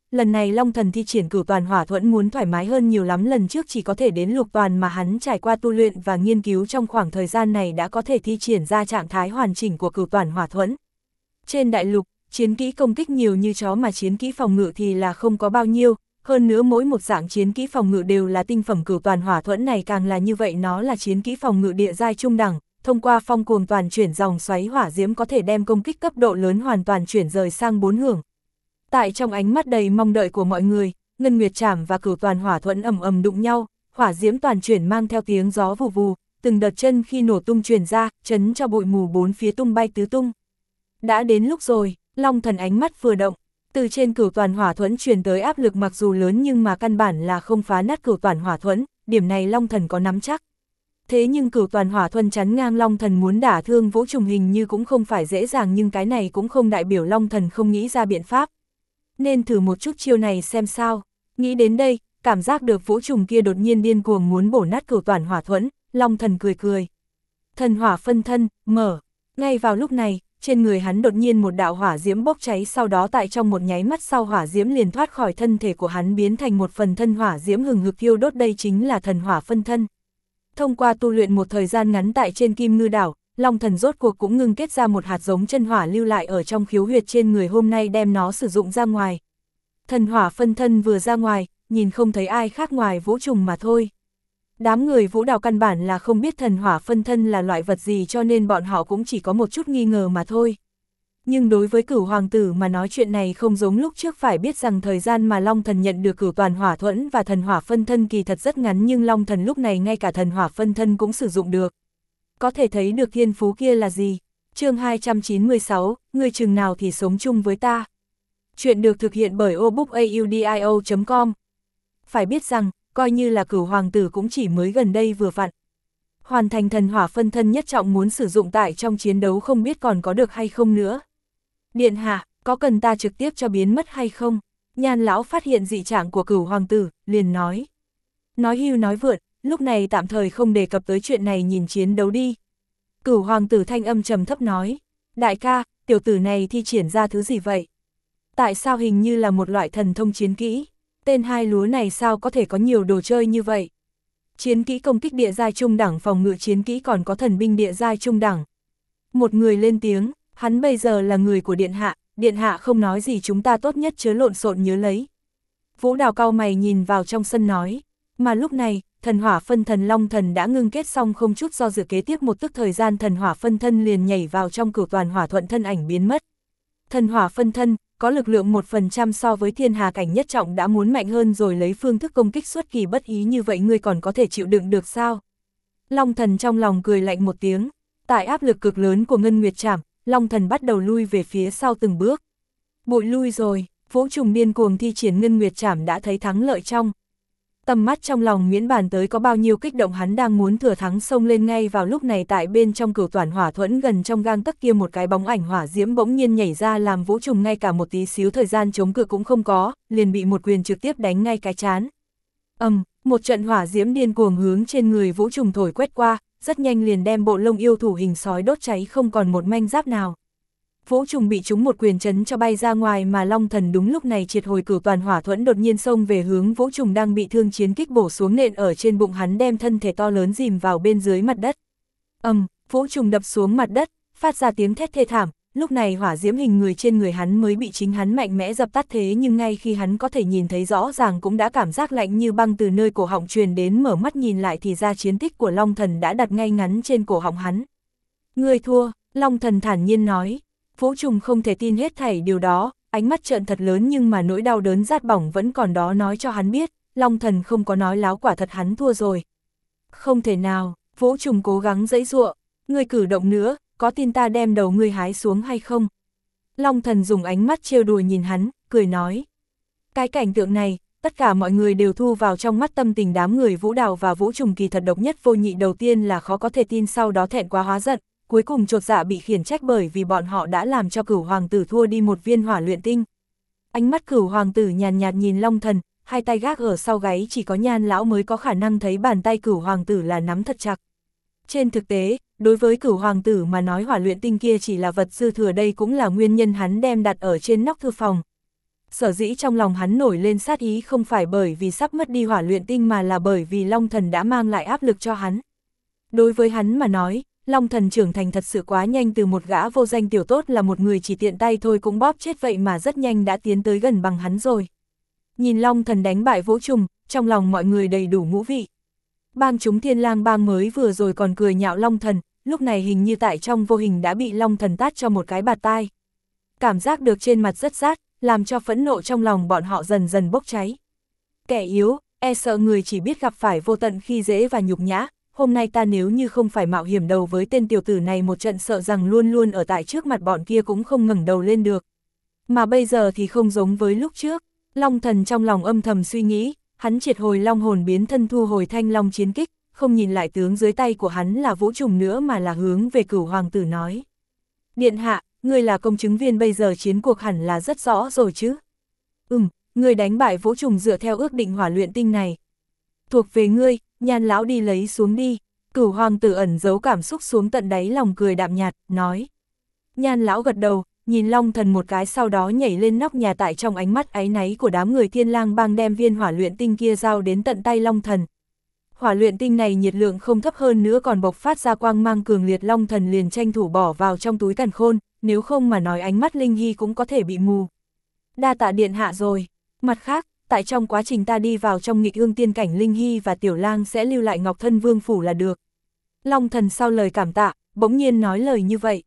Speaker 1: lần này Long Thần thi triển cửu toàn hỏa thuẫn muốn thoải mái hơn nhiều lắm, lần trước chỉ có thể đến lục toàn mà hắn trải qua tu luyện và nghiên cứu trong khoảng thời gian này đã có thể thi triển ra trạng thái hoàn chỉnh của cửu toàn hỏa thuẫn. Trên đại lục, chiến kỹ công kích nhiều như chó mà chiến kỹ phòng ngự thì là không có bao nhiêu, hơn nữa mỗi một dạng chiến kỹ phòng ngự đều là tinh phẩm, cửu toàn hỏa thuẫn này càng là như vậy, nó là chiến kỹ phòng ngự địa giai trung đẳng, thông qua phong cuồng toàn chuyển dòng xoáy hỏa diễm có thể đem công kích cấp độ lớn hoàn toàn chuyển rời sang bốn hướng. Tại trong ánh mắt đầy mong đợi của mọi người, Ngân Nguyệt Trảm và cửu toàn hỏa thuẫn ầm ầm đụng nhau, hỏa diễm toàn chuyển mang theo tiếng gió vù vù, từng đợt chân khi nổ tung truyền ra, chấn cho bụi mù bốn phía tung bay tứ tung. Đã đến lúc rồi, Long Thần ánh mắt vừa động, từ trên cửu toàn hỏa thuẫn truyền tới áp lực mặc dù lớn nhưng mà căn bản là không phá nát cửu toàn hỏa thuẫn, điểm này Long Thần có nắm chắc. Thế nhưng cửu toàn hỏa thuẫn chắn ngang Long Thần muốn đả thương Vũ Trùng hình như cũng không phải dễ dàng, nhưng cái này cũng không đại biểu Long Thần không nghĩ ra biện pháp. Nên thử một chút chiêu này xem sao. Nghĩ đến đây, cảm giác được Vũ Trùng kia đột nhiên điên cuồng muốn bổ nát cửu toàn hỏa thuẫn, Long Thần cười cười. Thần hỏa phân thân, mở. Ngay vào lúc này, trên người hắn đột nhiên một đạo hỏa diễm bốc cháy, sau đó tại trong một nháy mắt sau hỏa diễm liền thoát khỏi thân thể của hắn biến thành một phần thân hỏa diễm hừng hực thiêu đốt, đây chính là thần hỏa phân thân. Thông qua tu luyện một thời gian ngắn tại trên Kim Ngư đảo, Long Thần rốt cuộc cũng ngưng kết ra một hạt giống chân hỏa lưu lại ở trong khiếu huyệt trên người, hôm nay đem nó sử dụng ra ngoài. Thần hỏa phân thân vừa ra ngoài, nhìn không thấy ai khác ngoài Vũ Trùng mà thôi. Đám người Vũ Đào căn bản là không biết thần hỏa phân thân là loại vật gì, cho nên bọn họ cũng chỉ có một chút nghi ngờ mà thôi. Nhưng đối với Cửu Hoàng tử mà nói chuyện này không giống lúc trước, phải biết rằng thời gian mà Long Thần nhận được cửu toàn hỏa thuẫn và thần hỏa phân thân kỳ thật rất ngắn, nhưng Long Thần lúc này ngay cả thần hỏa phân thân cũng sử dụng được. Có thể thấy được thiên phú kia là gì. Chương hai trăm chín mươi sáu, người chừng nào thì sống chung với ta. Chuyện được thực hiện bởi obookaudio chấm com. Phải biết rằng, coi như là Cửu Hoàng tử cũng chỉ mới gần đây vừa vặn hoàn thành thần hỏa phân thân nhất trọng, muốn sử dụng tại trong chiến đấu không biết còn có được hay không nữa. Điện hạ, có cần ta trực tiếp cho biến mất hay không? Nhan lão phát hiện dị trạng của Cửu Hoàng tử, liền nói. Nói hưu nói vượn, lúc này tạm thời không đề cập tới chuyện này, nhìn chiến đấu đi. Cửu Hoàng tử thanh âm trầm thấp nói. Đại ca, tiểu tử này thi triển ra thứ gì vậy? Tại sao hình như là một loại thần thông chiến kỹ? Tên hai lúa này sao có thể có nhiều đồ chơi như vậy? Chiến kỹ công kích địa giai trung đẳng, phòng ngự chiến kỹ, còn có thần binh địa giai trung đẳng. Một người lên tiếng, hắn bây giờ là người của điện hạ, điện hạ không nói gì chúng ta tốt nhất chớ lộn xộn nhớ lấy. Vũ Đào cau mày nhìn vào trong sân nói, mà lúc này, thần hỏa phân thần Long Thần đã ngưng kết xong, không chút do dự kế tiếp một tức thời gian thần hỏa phân thân liền nhảy vào trong cửu toàn hỏa thuận, thân ảnh biến mất. Thần hỏa phân thân có lực lượng một phần trăm so với thiên hà cảnh nhất trọng đã muốn mạnh hơn rồi, lấy phương thức công kích xuất kỳ bất ý như vậy ngươi còn có thể chịu đựng được sao? Long Thần trong lòng cười lạnh một tiếng, tại áp lực cực lớn của Ngân Nguyệt Trảm, Long Thần bắt đầu lui về phía sau từng bước. Bụi lui rồi, Vũ Trùng điên cuồng thi triển Ngân Nguyệt Trảm đã thấy thắng lợi trong tầm mắt, trong lòng miễn bàn tới có bao nhiêu kích động, hắn đang muốn thừa thắng xông lên. Ngay vào lúc này tại bên trong cửu toàn hỏa thuẫn gần trong gang tấc kia, một cái bóng ảnh hỏa diễm bỗng nhiên nhảy ra, làm Vũ Trùng ngay cả một tí xíu thời gian chống cự cũng không có, liền bị một quyền trực tiếp đánh ngay cái trán. Ầm, um, một trận hỏa diễm điên cuồng hướng trên người Vũ Trùng thổi quét qua, rất nhanh liền đem bộ lông yêu thủ hình sói đốt cháy không còn một manh giáp nào. Vũ Trùng bị trúng một quyền chấn cho bay ra ngoài, mà Long Thần đúng lúc này triệt hồi cửu toàn hỏa thuẫn, đột nhiên xông về hướng Vũ Trùng đang bị thương, chiến kích bổ xuống nện ở trên bụng hắn, đem thân thể to lớn dìm vào bên dưới mặt đất. Ầm, um, Vũ Trùng đập xuống mặt đất, phát ra tiếng thét thê thảm, lúc này hỏa diễm hình người trên người hắn mới bị chính hắn mạnh mẽ dập tắt, thế nhưng ngay khi hắn có thể nhìn thấy rõ ràng cũng đã cảm giác lạnh như băng từ nơi cổ họng truyền đến, mở mắt nhìn lại thì ra chiến tích của Long Thần đã đặt ngay ngắn trên cổ họng hắn. Ngươi thua, Long Thần thản nhiên nói. Vũ Trùng không thể tin hết thảy điều đó, ánh mắt trợn thật lớn, nhưng mà nỗi đau đớn rát bỏng vẫn còn đó nói cho hắn biết, Long Thần không có nói láo, quả thật hắn thua rồi. Không thể nào, Vũ Trùng cố gắng giãy giụa, ngươi cử động nữa, có tin ta đem đầu ngươi hái xuống hay không? Long Thần dùng ánh mắt trêu đùa nhìn hắn, cười nói. Cái cảnh tượng này, tất cả mọi người đều thu vào trong mắt, tâm tình đám người Vũ Đào và Vũ Trùng kỳ thật độc nhất vô nhị, đầu tiên là khó có thể tin, sau đó thẹn quá hóa giận, cuối cùng chột dạ bị khiển trách bởi vì bọn họ đã làm cho Cửu Hoàng tử thua đi một viên hỏa luyện tinh. Ánh mắt Cửu Hoàng tử nhàn nhạt nhìn Long Thần, hai tay gác ở sau gáy, chỉ có Nhan lão mới có khả năng thấy bàn tay Cửu Hoàng tử là nắm thật chặt. Trên thực tế, đối với Cửu Hoàng tử mà nói hỏa luyện tinh kia chỉ là vật dư thừa, đây cũng là nguyên nhân hắn đem đặt ở trên nóc thư phòng. Sở dĩ trong lòng hắn nổi lên sát ý không phải bởi vì sắp mất đi hỏa luyện tinh mà là bởi vì Long Thần đã mang lại áp lực cho hắn. Đối với hắn mà nói, Long Thần trưởng thành thật sự quá nhanh, từ một gã vô danh tiểu tốt là một người chỉ tiện tay thôi cũng bóp chết vậy mà rất nhanh đã tiến tới gần bằng hắn rồi. Nhìn Long Thần đánh bại Vũ Trùng, trong lòng mọi người đầy đủ ngũ vị. Bang chúng Thiên Lang bang mới vừa rồi còn cười nhạo Long Thần, lúc này hình như tại trong vô hình đã bị Long Thần tát cho một cái bạt tai. Cảm giác được trên mặt rất rát, làm cho phẫn nộ trong lòng bọn họ dần dần bốc cháy. Kẻ yếu, e sợ người chỉ biết gặp phải vô tận khi dễ và nhục nhã, hôm nay ta nếu như không phải mạo hiểm đầu với tên tiểu tử này một trận sợ rằng luôn luôn ở tại trước mặt bọn kia cũng không ngẩng đầu lên được. Mà bây giờ thì không giống với lúc trước, Long Thần trong lòng âm thầm suy nghĩ, hắn triệt hồi long hồn biến thân thu hồi thanh long chiến kích, không nhìn lại tướng dưới tay của hắn là Vũ Trùng nữa mà là hướng về Cửu Hoàng tử nói. Điện hạ, ngươi là công chứng viên, bây giờ chiến cuộc hẳn là rất rõ rồi chứ. Ừm, ngươi đánh bại Vũ Trùng dựa theo ước định hỏa luyện tinh này. Thuộc về ngươi, Nhan lão đi lấy xuống đi. Cửu Hoàng tử ẩn giấu cảm xúc xuống tận đáy lòng cười đạm nhạt, nói. Nhan lão gật đầu, nhìn Long Thần một cái sau đó nhảy lên nóc nhà, tại trong ánh mắt áy náy của đám người Thiên Lang bang đem viên hỏa luyện tinh kia giao đến tận tay Long Thần. Hỏa luyện tinh này nhiệt lượng không thấp hơn nữa còn bộc phát ra quang mang cường liệt, Long Thần liền tranh thủ bỏ vào trong túi càn khôn, nếu không mà nói ánh mắt Linh Hy cũng có thể bị mù. Đa tạ điện hạ rồi. Mặt khác, tại trong quá trình ta đi vào trong nghịch ương tiên cảnh, Linh Hy và Tiểu Lang sẽ lưu lại Ngọc Thân Vương phủ là được. Long Thần sau lời cảm tạ, bỗng nhiên nói lời như vậy.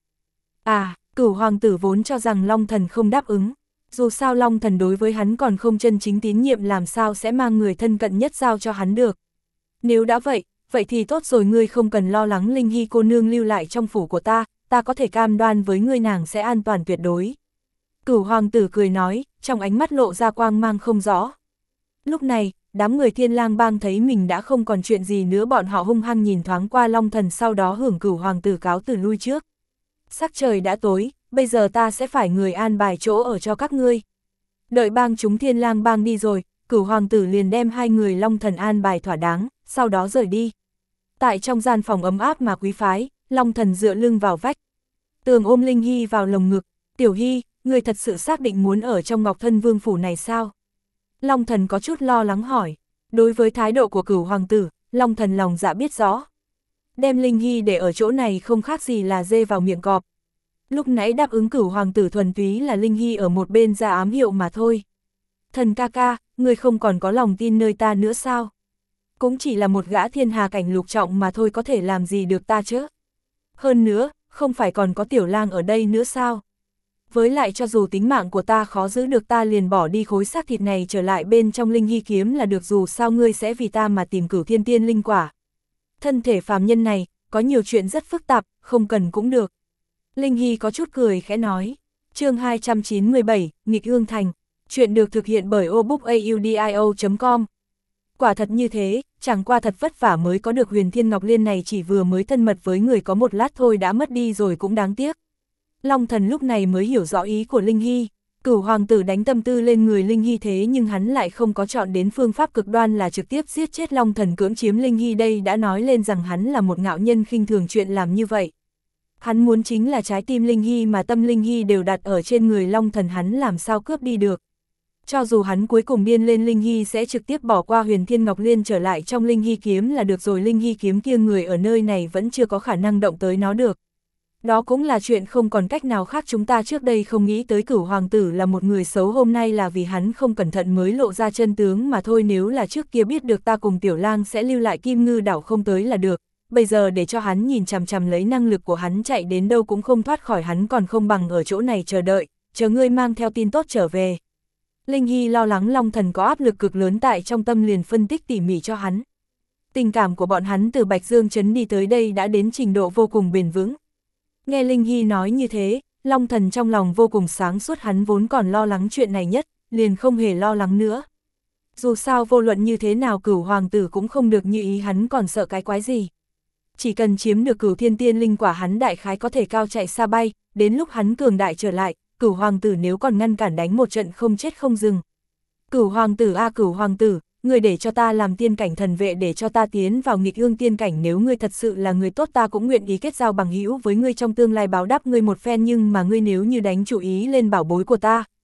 Speaker 1: À, Cửu Hoàng tử vốn cho rằng Long Thần không đáp ứng. Dù sao Long Thần đối với hắn còn không chân chính tín nhiệm, làm sao sẽ mang người thân cận nhất giao cho hắn được. Nếu đã vậy, vậy thì tốt rồi, ngươi không cần lo lắng, Linh Hy cô nương lưu lại trong phủ của ta, ta có thể cam đoan với ngươi nàng sẽ an toàn tuyệt đối. Cửu Hoàng tử cười nói, trong ánh mắt lộ ra quang mang không rõ. Lúc này, đám người Thiên Lang bang thấy mình đã không còn chuyện gì nữa, bọn họ hung hăng nhìn thoáng qua Long Thần, sau đó hưởng Cửu Hoàng tử cáo từ lui trước. Sắc trời đã tối, bây giờ ta sẽ phải người an bài chỗ ở cho các ngươi. Đợi bang chúng Thiên Lang bang đi rồi, Cửu Hoàng tử liền đem hai người Long Thần an bài thỏa đáng, sau đó rời đi. Tại trong gian phòng ấm áp mà quý phái, Long Thần dựa lưng vào vách. Tường ôm Linh Hy vào lồng ngực. Tiểu Hy, người thật sự xác định muốn ở trong Ngọc Thân Vương phủ này sao? Long Thần có chút lo lắng hỏi. Đối với thái độ của Cửu Hoàng tử, Long Thần lòng dạ biết rõ. Đem Linh Hy để ở chỗ này không khác gì là dê vào miệng cọp. Lúc nãy đáp ứng Cửu Hoàng tử thuần túy là Linh Hy ở một bên ra ám hiệu mà thôi. Thần ca ca, người không còn có lòng tin nơi ta nữa sao? Cũng chỉ là một gã thiên hà cảnh lục trọng mà thôi, có thể làm gì được ta chứ? Hơn nữa, không phải còn có Tiểu Lang ở đây nữa sao? Với lại cho dù tính mạng của ta khó giữ được, ta liền bỏ đi khối xác thịt này trở lại bên trong Linh Hy kiếm là được, dù sao ngươi sẽ vì ta mà tìm Cửu Thiên Tiên linh quả. Thân thể phàm nhân này, có nhiều chuyện rất phức tạp, không cần cũng được. Linh Hy có chút cười khẽ nói. Chương hai trăm chín mươi bảy, Nghịch Ương Thành. Chuyện được thực hiện bởi obookaudio chấm com. Quả thật như thế, chẳng qua thật vất vả mới có được Huyền Thiên Ngọc Liên này, chỉ vừa mới thân mật với người có một lát thôi đã mất đi rồi cũng đáng tiếc. Long Thần lúc này mới hiểu rõ ý của Linh Hy. Cửu Hoàng tử đánh tâm tư lên người Linh Hy, thế nhưng hắn lại không có chọn đến phương pháp cực đoan là trực tiếp giết chết Long Thần, cưỡng chiếm Linh Hy. Đây đã nói lên rằng hắn là một ngạo nhân khinh thường chuyện làm như vậy. Hắn muốn chính là trái tim Linh Hy, mà tâm Linh Hy đều đặt ở trên người Long Thần, hắn làm sao cướp đi được. Cho dù hắn cuối cùng điên lên, Linh Hy sẽ trực tiếp bỏ qua Huyền Thiên Ngọc Liên trở lại trong Linh Hy kiếm là được rồi. Linh Hy kiếm kia người ở nơi này vẫn chưa có khả năng động tới nó được. Đó cũng là chuyện không còn cách nào khác, chúng ta trước đây không nghĩ tới Cửu Hoàng tử là một người xấu, hôm nay là vì hắn không cẩn thận mới lộ ra chân tướng mà thôi. Nếu là trước kia biết được ta cùng Tiểu Lang sẽ lưu lại Kim Ngư đảo không tới là được, bây giờ để cho hắn nhìn chằm chằm lấy năng lực của hắn chạy đến đâu cũng không thoát khỏi hắn, còn không bằng ở chỗ này chờ đợi, chờ ngươi mang theo tin tốt trở về. Linh Hy lo lắng Long Thần có áp lực cực lớn tại trong tâm, liền phân tích tỉ mỉ cho hắn. Tình cảm của bọn hắn từ Bạch Dương Trấn đi tới đây đã đến trình độ vô cùng bền vững. Nghe Linh Hy nói như thế, Long Thần trong lòng vô cùng sáng suốt, hắn vốn còn lo lắng chuyện này nhất, liền không hề lo lắng nữa. Dù sao vô luận như thế nào Cửu Hoàng tử cũng không được như ý, hắn còn sợ cái quái gì. Chỉ cần chiếm được Cửu Thiên Tiên linh quả, hắn đại khái có thể cao chạy xa bay, đến lúc hắn cường đại trở lại, Cửu Hoàng tử nếu còn ngăn cản đánh một trận không chết không dừng. Cửu Hoàng tử a à, Cửu Hoàng tử, ngươi để cho ta làm tiên cảnh thần vệ, để cho ta tiến vào nghịch ương tiên cảnh, nếu ngươi thật sự là người tốt ta cũng nguyện ý kết giao bằng hữu với ngươi trong tương lai, báo đáp ngươi một phen, nhưng mà ngươi nếu như đánh chủ ý lên bảo bối của ta,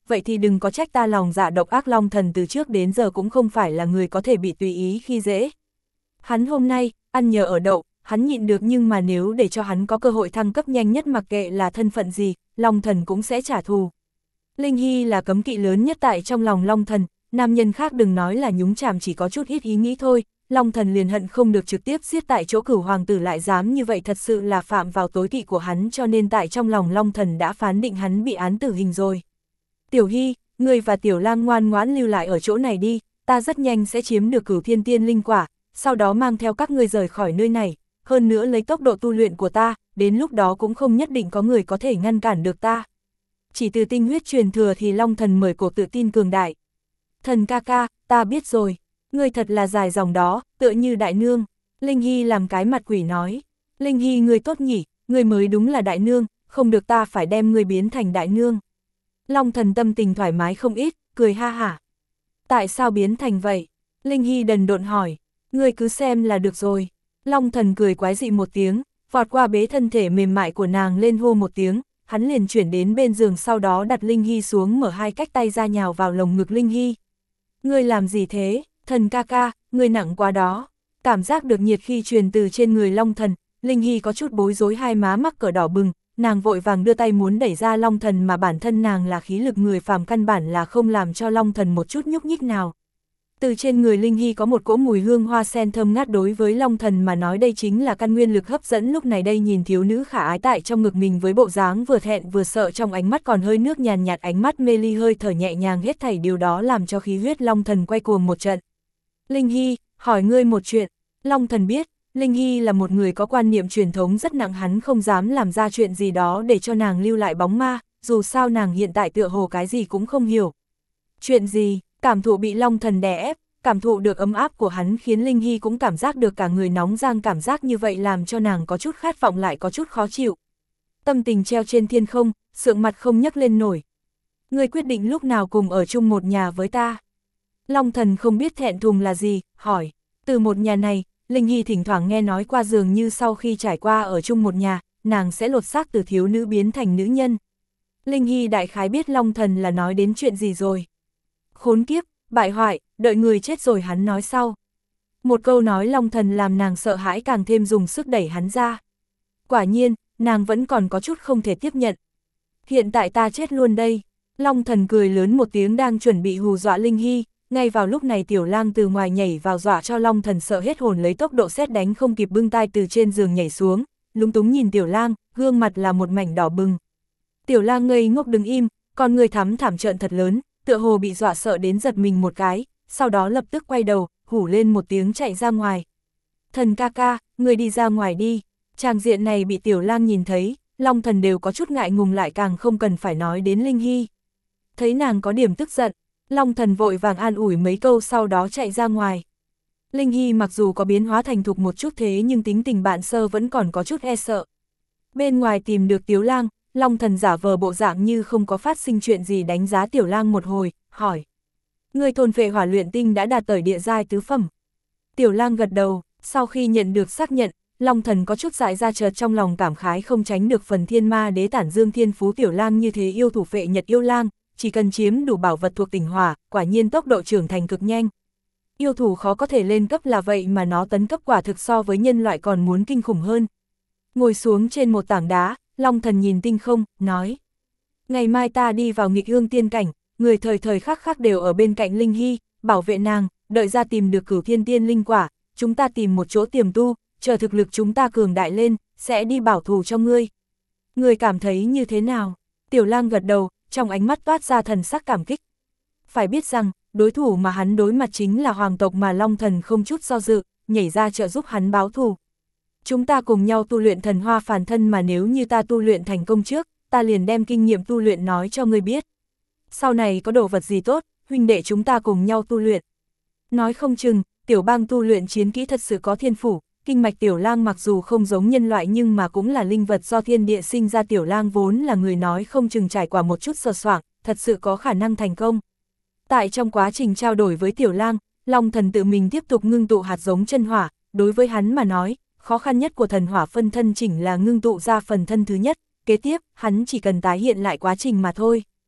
Speaker 1: vậy thì đừng có trách ta lòng dạ độc ác. Long Thần từ trước đến giờ cũng không phải là người có thể bị tùy ý khi dễ. Hắn hôm nay, ăn nhờ ở đậu, hắn nhịn được, nhưng mà nếu để cho hắn có cơ hội thăng cấp nhanh nhất, mặc kệ là thân phận gì, Long Thần cũng sẽ trả thù. Linh Hy là cấm kỵ lớn nhất tại trong lòng Long Thần, nam nhân khác đừng nói là nhúng chàm, chỉ có chút ít ý nghĩ thôi, Long Thần liền hận không được trực tiếp giết tại chỗ. Cửu hoàng tử lại dám như vậy thật sự là phạm vào tối kỵ của hắn, cho nên tại trong lòng Long Thần đã phán định hắn bị án tử hình rồi. Tiểu Hy, ngươi và Tiểu Lang ngoan ngoãn lưu lại ở chỗ này đi, ta rất nhanh sẽ chiếm được Cửu Thiên Tiên linh quả, sau đó mang theo các ngươi rời khỏi nơi này, hơn nữa lấy tốc độ tu luyện của ta, đến lúc đó cũng không nhất định có người có thể ngăn cản được ta. Chỉ từ tinh huyết truyền thừa thì Long Thần mời cổ tự tin cường đại. Thần ca ca, ta biết rồi, ngươi thật là dài dòng đó, tựa như đại nương. Linh Hy làm cái mặt quỷ nói, Linh Hy ngươi tốt nhỉ, ngươi mới đúng là đại nương, không được ta phải đem ngươi biến thành đại nương. Long Thần tâm tình thoải mái không ít, cười ha hả. Tại sao biến thành vậy? Linh Hy đần độn hỏi, ngươi cứ xem là được rồi. Long Thần cười quái dị một tiếng, vọt qua bế thân thể mềm mại của nàng lên, hô một tiếng, hắn liền chuyển đến bên giường, sau đó đặt Linh Hy xuống, mở hai cách tay ra nhào vào lồng ngực Linh Hy. Ngươi làm gì thế, thần ca ca, ngươi nặng quá đó. Cảm giác được nhiệt khi truyền từ trên người Long Thần, Linh Hy có chút bối rối, hai má mắc cỡ đỏ bừng, nàng vội vàng đưa tay muốn đẩy ra Long Thần, mà bản thân nàng là khí lực người phàm, căn bản là không làm cho Long Thần một chút nhúc nhích nào. Từ trên người Linh Hy có một cỗ mùi hương hoa sen thơm ngát, đối với Long Thần mà nói đây chính là căn nguyên lực hấp dẫn. Lúc này đây nhìn thiếu nữ khả ái tại trong ngực mình với bộ dáng vừa thẹn vừa sợ, trong ánh mắt còn hơi nước nhàn nhạt, ánh mắt mê ly, hơi thở nhẹ nhàng, hết thảy điều đó làm cho khí huyết Long Thần quay cuồng một trận. Linh Hy, hỏi ngươi một chuyện. Long Thần biết, Linh Hy là một người có quan niệm truyền thống rất nặng, hắn không dám làm ra chuyện gì đó để cho nàng lưu lại bóng ma, dù sao nàng hiện tại tựa hồ cái gì cũng không hiểu. Chuyện gì? Cảm thụ bị Long Thần đè ép, cảm thụ được ấm áp của hắn khiến Linh Hy cũng cảm giác được cả người nóng rang, cảm giác như vậy làm cho nàng có chút khát vọng lại có chút khó chịu. Tâm tình treo trên thiên không, sượng mặt không nhấc lên nổi. Ngươi quyết định lúc nào cùng ở chung một nhà với ta? Long Thần không biết thẹn thùng là gì, hỏi. Từ một nhà này, Linh Hy thỉnh thoảng nghe nói qua, dường như sau khi trải qua ở chung một nhà, nàng sẽ lột xác từ thiếu nữ biến thành nữ nhân. Linh Hy đại khái biết Long Thần là nói đến chuyện gì rồi. Khốn kiếp, bại hoại, đợi người chết rồi hắn nói sau. Một câu nói Long Thần làm nàng sợ hãi, càng thêm dùng sức đẩy hắn ra. Quả nhiên, nàng vẫn còn có chút không thể tiếp nhận. Hiện tại ta chết luôn đây. Long Thần cười lớn một tiếng, đang chuẩn bị hù dọa Linh Hy. Ngay vào lúc này Tiểu Lang từ ngoài nhảy vào, dọa cho Long Thần sợ hết hồn, lấy tốc độ sét đánh không kịp bưng tay từ trên giường nhảy xuống, lúng túng nhìn Tiểu Lang, gương mặt là một mảnh đỏ bừng. Tiểu Lang ngây ngốc đứng im, con người thắm thảm trợn thật lớn, tựa hồ bị dọa sợ đến giật mình một cái, sau đó lập tức quay đầu, hủ lên một tiếng chạy ra ngoài. Thần ca ca, người đi ra ngoài đi. Tràng diện này bị Tiểu Lang nhìn thấy, Long Thần đều có chút ngại ngùng, lại càng không cần phải nói đến Linh Hy. Thấy nàng có điểm tức giận, Long Thần vội vàng an ủi mấy câu, sau đó chạy ra ngoài. Linh Hy mặc dù có biến hóa thành thục một chút, thế nhưng tính tình bạn sơ vẫn còn có chút e sợ. Bên ngoài tìm được Tiểu Lang, Long Thần giả vờ bộ dạng như không có phát sinh chuyện gì, đánh giá Tiểu Lang một hồi, hỏi. Người thôn phệ hỏa luyện tinh đã đạt tới địa giai tứ phẩm. Tiểu Lang gật đầu, sau khi nhận được xác nhận, Long Thần có chút dại ra, chợt trong lòng cảm khái không tránh được phần thiên ma đế tản dương thiên phú. Tiểu Lang như thế yêu thủ phệ nhật yêu lang, chỉ cần chiếm đủ bảo vật thuộc tỉnh hỏa, quả nhiên tốc độ trưởng thành cực nhanh. Yêu thủ khó có thể lên cấp là vậy, mà nó tấn cấp quả thực so với nhân loại còn muốn kinh khủng hơn. Ngồi xuống trên một tảng đá, Long Thần nhìn tinh không, nói. Ngày mai ta đi vào nghịch hương tiên cảnh, người thời thời khắc khắc đều ở bên cạnh Linh Hy, bảo vệ nàng, đợi ra tìm được Cửu Thiên Tiên linh quả, chúng ta tìm một chỗ tiềm tu, chờ thực lực chúng ta cường đại lên, sẽ đi bảo thủ cho ngươi. Ngươi cảm thấy như thế nào? Tiểu Lang gật đầu, trong ánh mắt toát ra thần sắc cảm kích. Phải biết rằng, đối thủ mà hắn đối mặt chính là hoàng tộc, mà Long Thần không chút do dự, nhảy ra trợ giúp hắn báo thù. Chúng ta cùng nhau tu luyện thần hoa phản thân, mà nếu như ta tu luyện thành công trước, ta liền đem kinh nghiệm tu luyện nói cho ngươi biết. Sau này có đồ vật gì tốt, huynh đệ chúng ta cùng nhau tu luyện. Nói không chừng, Tiểu Bang tu luyện chiến kỹ thật sự có thiên phủ, kinh mạch Tiểu Lang mặc dù không giống nhân loại nhưng mà cũng là linh vật do thiên địa sinh ra. Tiểu Lang vốn là người nói không chừng trải qua một chút sờ soạng, thật sự có khả năng thành công. Tại trong quá trình trao đổi với Tiểu Lang, Long Thần tự mình tiếp tục ngưng tụ hạt giống chân hỏa, đối với hắn mà nói, khó khăn nhất của thần hỏa phân thân chỉnh là ngưng tụ ra phần thân thứ nhất, kế tiếp, hắn chỉ cần tái hiện lại quá trình mà thôi.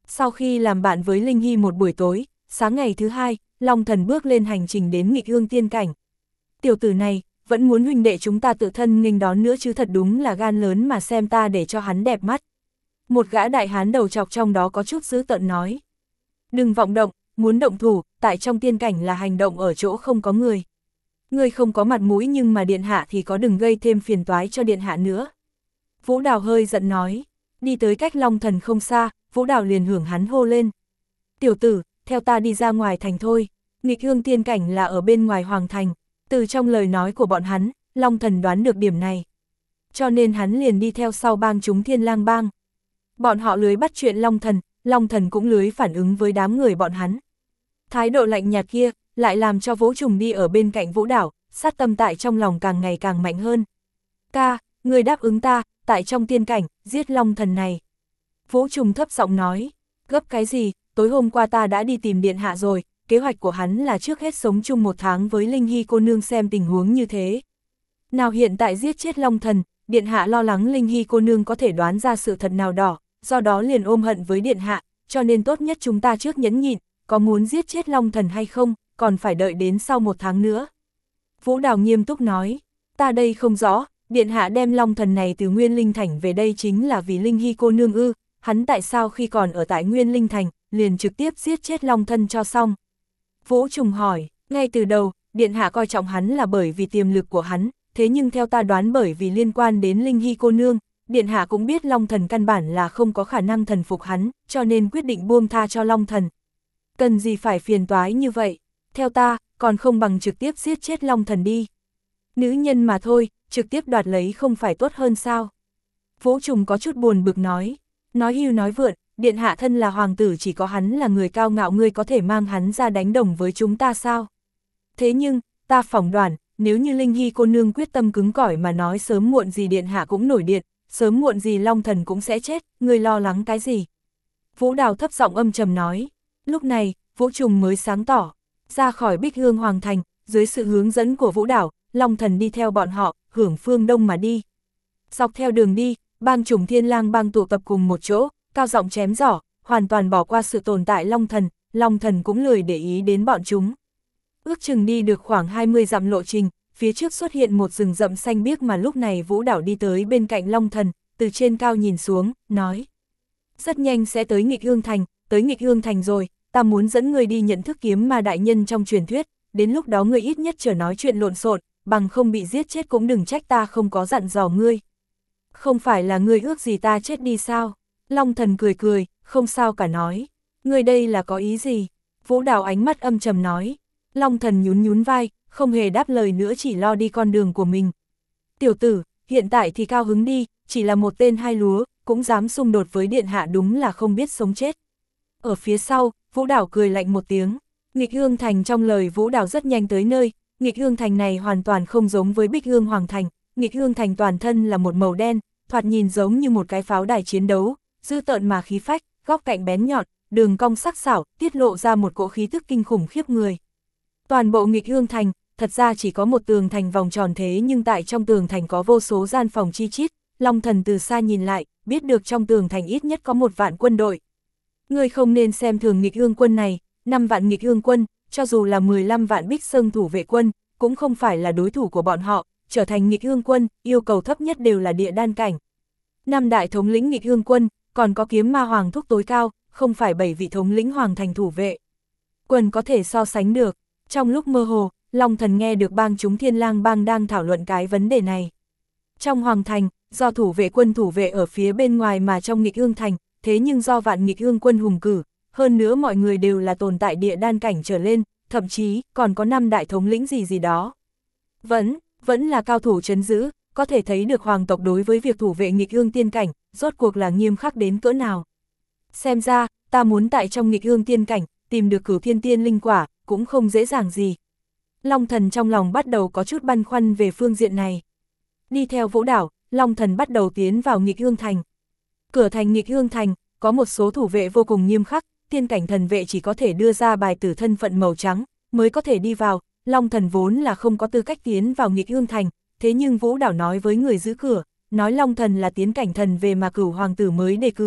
Speaker 1: Sau khi làm bạn với Linh Hy một buổi tối, sáng ngày thứ hai, Long Thần bước lên hành trình đến Nghịch Ương tiên cảnh. Tiểu tử này, vẫn muốn huynh đệ chúng ta tự thân nghênh đón nữa chứ, thật đúng là gan lớn mà xem ta để cho hắn đẹp mắt. Một gã đại hán đầu trọc trong đó có chút dữ tợn nói. Đừng vọng động, muốn động thủ, tại trong tiên cảnh là hành động ở chỗ không có người. Ngươi không có mặt mũi nhưng mà điện hạ thì có, đừng gây thêm phiền toái cho điện hạ nữa. Vũ Đào hơi giận nói. Đi tới cách Long Thần không xa, Vũ Đào liền hưởng hắn hô lên. Tiểu tử, theo ta đi ra ngoài thành thôi. Nghịch Ương tiên cảnh là ở bên ngoài hoàng thành. Từ trong lời nói của bọn hắn, Long Thần đoán được điểm này. Cho nên hắn liền đi theo sau bang chúng Thiên Lang bang. Bọn họ lưới bắt chuyện Long Thần, Long Thần cũng lưới phản ứng với đám người bọn hắn. Thái độ lạnh nhạt kia, lại làm cho Vũ Trùng đi ở bên cạnh Vũ Đảo, sát tâm tại trong lòng càng ngày càng mạnh hơn. Ca, người đáp ứng ta, tại trong tiên cảnh, giết Long Thần này. Vũ Trùng thấp giọng nói, gấp cái gì, tối hôm qua ta đã đi tìm điện hạ rồi, kế hoạch của hắn là trước hết sống chung một tháng với Linh Hy cô nương xem tình huống như thế. Nào hiện tại giết chết Long Thần, điện hạ lo lắng Linh Hy cô nương có thể đoán ra sự thật nào đó, do đó liền ôm hận với điện hạ, cho nên tốt nhất chúng ta trước nhẫn nhịn, có muốn giết chết Long Thần hay không, còn phải đợi đến sau một tháng nữa. Vũ Đào nghiêm túc nói, ta đây không rõ, điện hạ đem Long Thần này từ Nguyên Linh Thành về đây chính là vì Linh Hy cô nương ư, hắn tại sao khi còn ở tại Nguyên Linh Thành, liền trực tiếp giết chết Long Thân cho xong. Vũ Trùng hỏi, ngay từ đầu, điện hạ coi trọng hắn là bởi vì tiềm lực của hắn, thế nhưng theo ta đoán bởi vì liên quan đến Linh Hy cô nương, điện hạ cũng biết Long Thần căn bản là không có khả năng thần phục hắn, cho nên quyết định buông tha cho Long Thần. Cần gì phải phiền toái như vậy, theo ta, còn không bằng trực tiếp giết chết Long Thần đi. Nữ nhân mà thôi, trực tiếp đoạt lấy không phải tốt hơn sao? Vũ Trùng có chút buồn bực nói, nói hưu nói vượn, điện hạ thân là hoàng tử, chỉ có hắn là người cao ngạo, ngươi có thể mang hắn ra đánh đồng với chúng ta sao? Thế nhưng, ta phỏng đoán, nếu như Linh Hy cô nương quyết tâm cứng cỏi mà nói, sớm muộn gì điện hạ cũng nổi điện, sớm muộn gì Long Thần cũng sẽ chết, ngươi lo lắng cái gì? Vũ Đào thấp giọng âm trầm nói. Lúc này, Vũ Trùng mới sáng tỏ, ra khỏi Bích Hương Hoàng Thành, dưới sự hướng dẫn của Vũ Đảo, Long Thần đi theo bọn họ, hưởng phương đông mà đi. Dọc theo đường đi, bang chủng Thiên Lang bang tụ tập cùng một chỗ, cao giọng chém giỏ, hoàn toàn bỏ qua sự tồn tại Long Thần, Long Thần cũng lười để ý đến bọn chúng. Ước chừng đi được khoảng hai mươi dặm lộ trình, phía trước xuất hiện một rừng rậm xanh biếc mà lúc này Vũ Đảo đi tới bên cạnh Long Thần, từ trên cao nhìn xuống, nói. Rất nhanh sẽ tới Nghịch Ương Thành, tới Nghịch Ương Thành rồi, ta muốn dẫn người đi nhận thức kiếm ma đại nhân trong truyền thuyết, đến lúc đó ngươi ít nhất chờ nói chuyện lộn xộn, bằng không bị giết chết cũng đừng trách ta không có dặn dò ngươi. Không phải là ngươi ước gì ta chết đi sao? Long Thần cười cười, không sao cả nói. Ngươi đây là có ý gì? Vũ Đào ánh mắt âm trầm nói. Long Thần nhún nhún vai, không hề đáp lời nữa, chỉ lo đi con đường của mình. Tiểu tử, hiện tại thì cao hứng đi, chỉ là một tên hai lúa, cũng dám xung đột với điện hạ, đúng là không biết sống chết. Ở phía sau, Vũ Đào cười lạnh một tiếng. Nghịch Ương Thành trong lời Vũ Đào rất nhanh tới nơi. Nghịch Ương Thành này hoàn toàn không giống với Bích Hương Hoàng Thành. Nghịch Ương Thành toàn thân là một màu đen, thoạt nhìn giống như một cái pháo đài chiến đấu, dữ tợn mà khí phách, góc cạnh bén nhọn, đường cong sắc sảo, tiết lộ ra một cỗ khí tức kinh khủng khiếp người. Toàn bộ Nghịch Ương Thành, thật ra chỉ có một tường thành vòng tròn, thế nhưng tại trong tường thành có vô số gian phòng chi chít. Long Thần từ xa nhìn lại, biết được trong tường thành ít nhất có một vạn quân đội. Ngươi không nên xem thường Nghịch Ương quân này, năm vạn Nghịch Ương quân, cho dù là mười lăm vạn Bích Sơn thủ vệ quân, cũng không phải là đối thủ của bọn họ, trở thành Nghịch Ương quân, yêu cầu thấp nhất đều là địa đan cảnh. Năm đại thống lĩnh Nghịch Ương quân, còn có kiếm ma hoàng thúc tối cao, không phải bảy vị thống lĩnh hoàng thành thủ vệ. Quân có thể so sánh được. Trong lúc mơ hồ, Long Thần nghe được bang chúng Thiên Lang bang đang thảo luận cái vấn đề này. Trong hoàng thành, do thủ vệ quân thủ vệ ở phía bên ngoài mà trong Nghịch Ương thành, thế nhưng do vạn Nghịch Ương quân hùng cử, hơn nữa mọi người đều là tồn tại địa đan cảnh trở lên, thậm chí còn có năm đại thống lĩnh gì gì đó. Vẫn, vẫn là cao thủ trấn giữ, có thể thấy được hoàng tộc đối với việc thủ vệ Nghịch Ương tiên cảnh, rốt cuộc là nghiêm khắc đến cỡ nào. Xem ra, ta muốn tại trong Nghịch Ương tiên cảnh, tìm được Cửu Thiên Tiên linh quả, cũng không dễ dàng gì. Long Thần trong lòng bắt đầu có chút băn khoăn về phương diện này. Đi theo Vũ Đảo, Long Thần bắt đầu tiến vào Nghịch Ương thành. Cửa thành Nghịch Ương thành, có một số thủ vệ vô cùng nghiêm khắc, tiên cảnh thần vệ chỉ có thể đưa ra bài tử thân phận màu trắng, mới có thể đi vào. Long Thần vốn là không có tư cách tiến vào Nghịch Ương thành, thế nhưng Vũ Đảo nói với người giữ cửa, nói Long Thần là tiến cảnh thần về mà Cửu hoàng tử mới đề cử,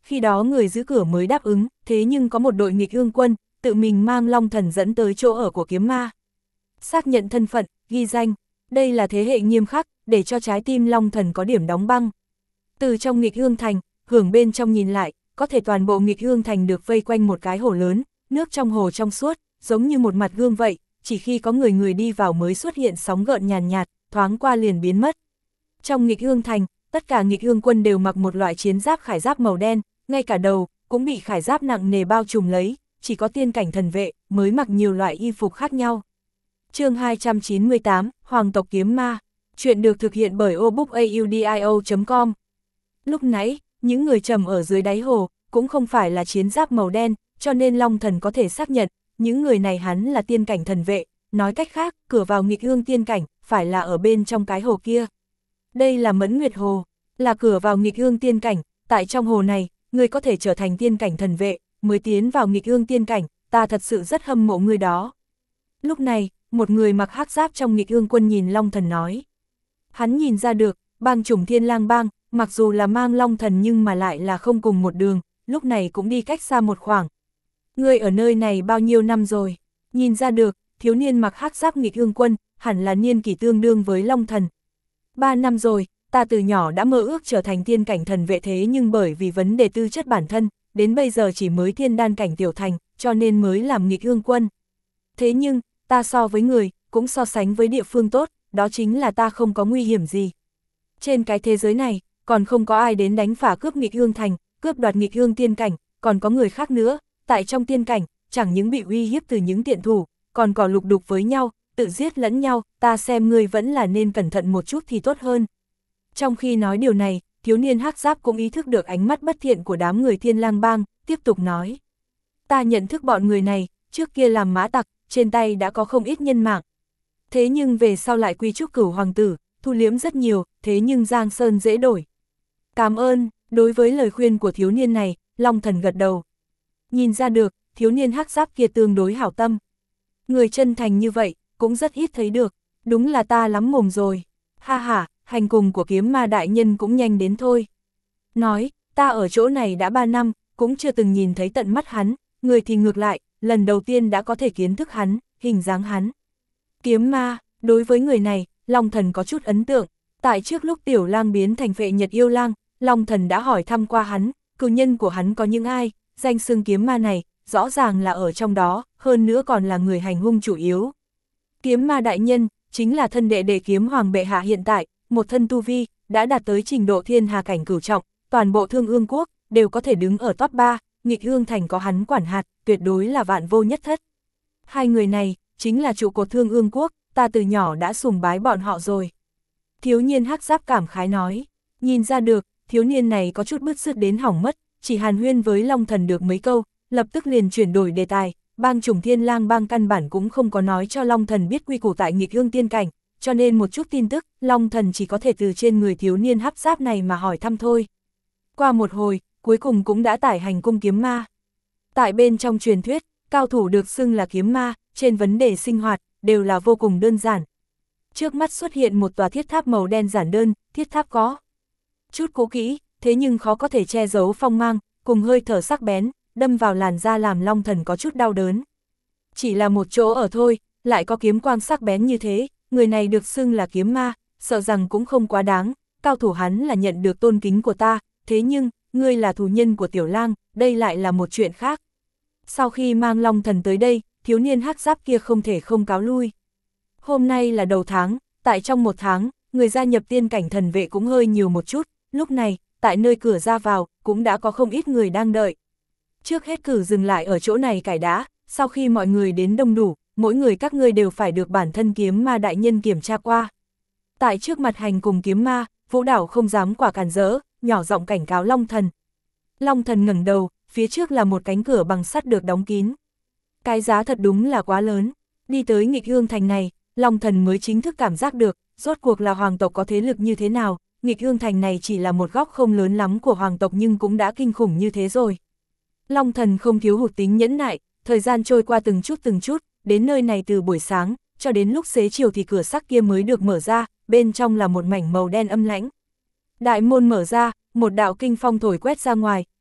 Speaker 1: khi đó người giữ cửa mới đáp ứng, thế nhưng có một đội nghịch ương quân, tự mình mang Long Thần dẫn tới chỗ ở của kiếm ma. Xác nhận thân phận, ghi danh, đây là thế hệ nghiêm khắc, để cho trái tim Long Thần có điểm đóng băng. Từ trong nghịch ương thành, hưởng bên trong nhìn lại, có thể toàn bộ nghịch ương thành được vây quanh một cái hồ lớn, nước trong hồ trong suốt, giống như một mặt gương vậy, chỉ khi có người người đi vào mới xuất hiện sóng gợn nhàn nhạt, thoáng qua liền biến mất. Trong nghịch ương thành, tất cả nghịch ương quân đều mặc một loại chiến giáp khải giáp màu đen, ngay cả đầu cũng bị khải giáp nặng nề bao trùm lấy, chỉ có tiên cảnh thần vệ mới mặc nhiều loại y phục khác nhau. Chương hai trăm chín mươi tám, Hoàng tộc kiếm ma. Chuyện được thực hiện bởi obookaudio chấm com. Lúc nãy, những người trầm ở dưới đáy hồ cũng không phải là chiến giáp màu đen, cho nên Long Thần có thể xác nhận, những người này hắn là tiên cảnh thần vệ, nói cách khác, cửa vào nghịch ương tiên cảnh phải là ở bên trong cái hồ kia. Đây là Mẫn Nguyệt Hồ, là cửa vào nghịch ương tiên cảnh, tại trong hồ này, người có thể trở thành tiên cảnh thần vệ, mới tiến vào nghịch ương tiên cảnh, ta thật sự rất hâm mộ người đó. Lúc này, một người mặc hắc giáp trong nghịch ương quân nhìn Long Thần nói. Hắn nhìn ra được, bang chủng Thiên Lang bang, mặc dù là mang Long Thần nhưng mà lại là không cùng một đường, lúc này cũng đi cách xa một khoảng. Người ở nơi này bao nhiêu năm rồi? Nhìn ra được, thiếu niên mặc hắc giáp nghịch ương quân, hẳn là niên kỷ tương đương với Long Thần. Ba năm rồi, ta từ nhỏ đã mơ ước trở thành tiên cảnh thần vệ, thế nhưng bởi vì vấn đề tư chất bản thân, đến bây giờ chỉ mới thiên đan cảnh tiểu thành, cho nên mới làm nghịch ương quân. Thế nhưng, ta so với người, cũng so sánh với địa phương tốt, đó chính là ta không có nguy hiểm gì. Trên cái thế giới này, còn không có ai đến đánh phá cướp nghịch ương thành, cướp đoạt nghịch ương tiên cảnh, còn có người khác nữa, tại trong tiên cảnh, chẳng những bị uy hiếp từ những tiện thủ, còn có lục đục với nhau, tự giết lẫn nhau, ta xem ngươi vẫn là nên cẩn thận một chút thì tốt hơn. Trong khi nói điều này, thiếu niên hắc giáp cũng ý thức được ánh mắt bất thiện của đám người Thiên Lang bang, tiếp tục nói. Ta nhận thức bọn người này, trước kia làm mã tặc, trên tay đã có không ít nhân mạng. Thế nhưng về sau lại quy trúc cửu hoàng tử, thu liếm rất nhiều, thế nhưng Giang Sơn dễ đổi. Cảm ơn, đối với lời khuyên của thiếu niên này, Long Thần gật đầu. Nhìn ra được, thiếu niên hắc giáp kia tương đối hảo tâm. Người chân thành như vậy, cũng rất ít thấy được, đúng là ta lắm mồm rồi. Ha ha, hành cùng của kiếm ma đại nhân cũng nhanh đến thôi. Nói, ta ở chỗ này đã ba năm, cũng chưa từng nhìn thấy tận mắt hắn, người thì ngược lại, lần đầu tiên đã có thể kiến thức hắn, hình dáng hắn. Kiếm ma, đối với người này, Long Thần có chút ấn tượng. Tại trước lúc Tiểu Lang biến thành Phệ Nhật Yêu Lang, Long Thần đã hỏi thăm qua hắn, cừu nhân của hắn có những ai, danh xưng kiếm ma này, rõ ràng là ở trong đó, hơn nữa còn là người hành hung chủ yếu. Kiếm ma đại nhân, chính là thân đệ đệ kiếm hoàng bệ hạ hiện tại, một thân tu vi, đã đạt tới trình độ thiên hà cảnh cửu trọng, toàn bộ Thương Ương quốc, đều có thể đứng ở top ba, nghịch ương thành có hắn quản hạt, tuyệt đối là vạn vô nhất thất. Hai người này, chính là trụ cột Thương Ương quốc, ta từ nhỏ đã sùng bái bọn họ rồi. Thiếu niên hắc giáp cảm khái nói, nhìn ra được, thiếu niên này có chút bứt rứt đến hỏng mất, chỉ hàn huyên với Long Thần được mấy câu, lập tức liền chuyển đổi đề tài, bang chủng Thiên Lang bang căn bản cũng không có nói cho Long Thần biết quy củ tại nghịch ương tiên cảnh, cho nên một chút tin tức, Long Thần chỉ có thể từ trên người thiếu niên hắc giáp này mà hỏi thăm thôi. Qua một hồi, cuối cùng cũng đã tải hành cung kiếm ma. Tại bên trong truyền thuyết, cao thủ được xưng là kiếm ma, trên vấn đề sinh hoạt, đều là vô cùng đơn giản. Trước mắt xuất hiện một tòa thiết tháp màu đen giản đơn, thiết tháp có chút cũ kỹ, thế nhưng khó có thể che giấu phong mang, cùng hơi thở sắc bén, đâm vào làn da làm Long Thần có chút đau đớn. Chỉ là một chỗ ở thôi, lại có kiếm quang sắc bén như thế, người này được xưng là kiếm ma, sợ rằng cũng không quá đáng, cao thủ hắn là nhận được tôn kính của ta, thế nhưng, ngươi là thù nhân của Tiểu Lang, đây lại là một chuyện khác. Sau khi mang Long Thần tới đây, thiếu niên hắc giáp kia không thể không cáo lui. Hôm nay là đầu tháng, tại trong một tháng, người gia nhập tiên cảnh thần vệ cũng hơi nhiều một chút, lúc này, tại nơi cửa ra vào, cũng đã có không ít người đang đợi. Trước hết cử dừng lại ở chỗ này cải đã, sau khi mọi người đến đông đủ, mỗi người các ngươi đều phải được bản thân kiếm ma đại nhân kiểm tra qua. Tại trước mặt hành cùng kiếm ma, Vũ Đảo không dám quả cản rỡ, nhỏ giọng cảnh cáo Long Thần. Long Thần ngẩng đầu, phía trước là một cánh cửa bằng sắt được đóng kín. Cái giá thật đúng là quá lớn, đi tới nghịch ương thành này, Long Thần mới chính thức cảm giác được, rốt cuộc là hoàng tộc có thế lực như thế nào, nghịch ương thành này chỉ là một góc không lớn lắm của hoàng tộc nhưng cũng đã kinh khủng như thế rồi. Long Thần không thiếu hụt tính nhẫn nại, thời gian trôi qua từng chút từng chút, đến nơi này từ buổi sáng, cho đến lúc xế chiều thì cửa sắt kia mới được mở ra, bên trong là một mảnh màu đen âm lãnh. Đại môn mở ra, một đạo kinh phong thổi quét ra ngoài,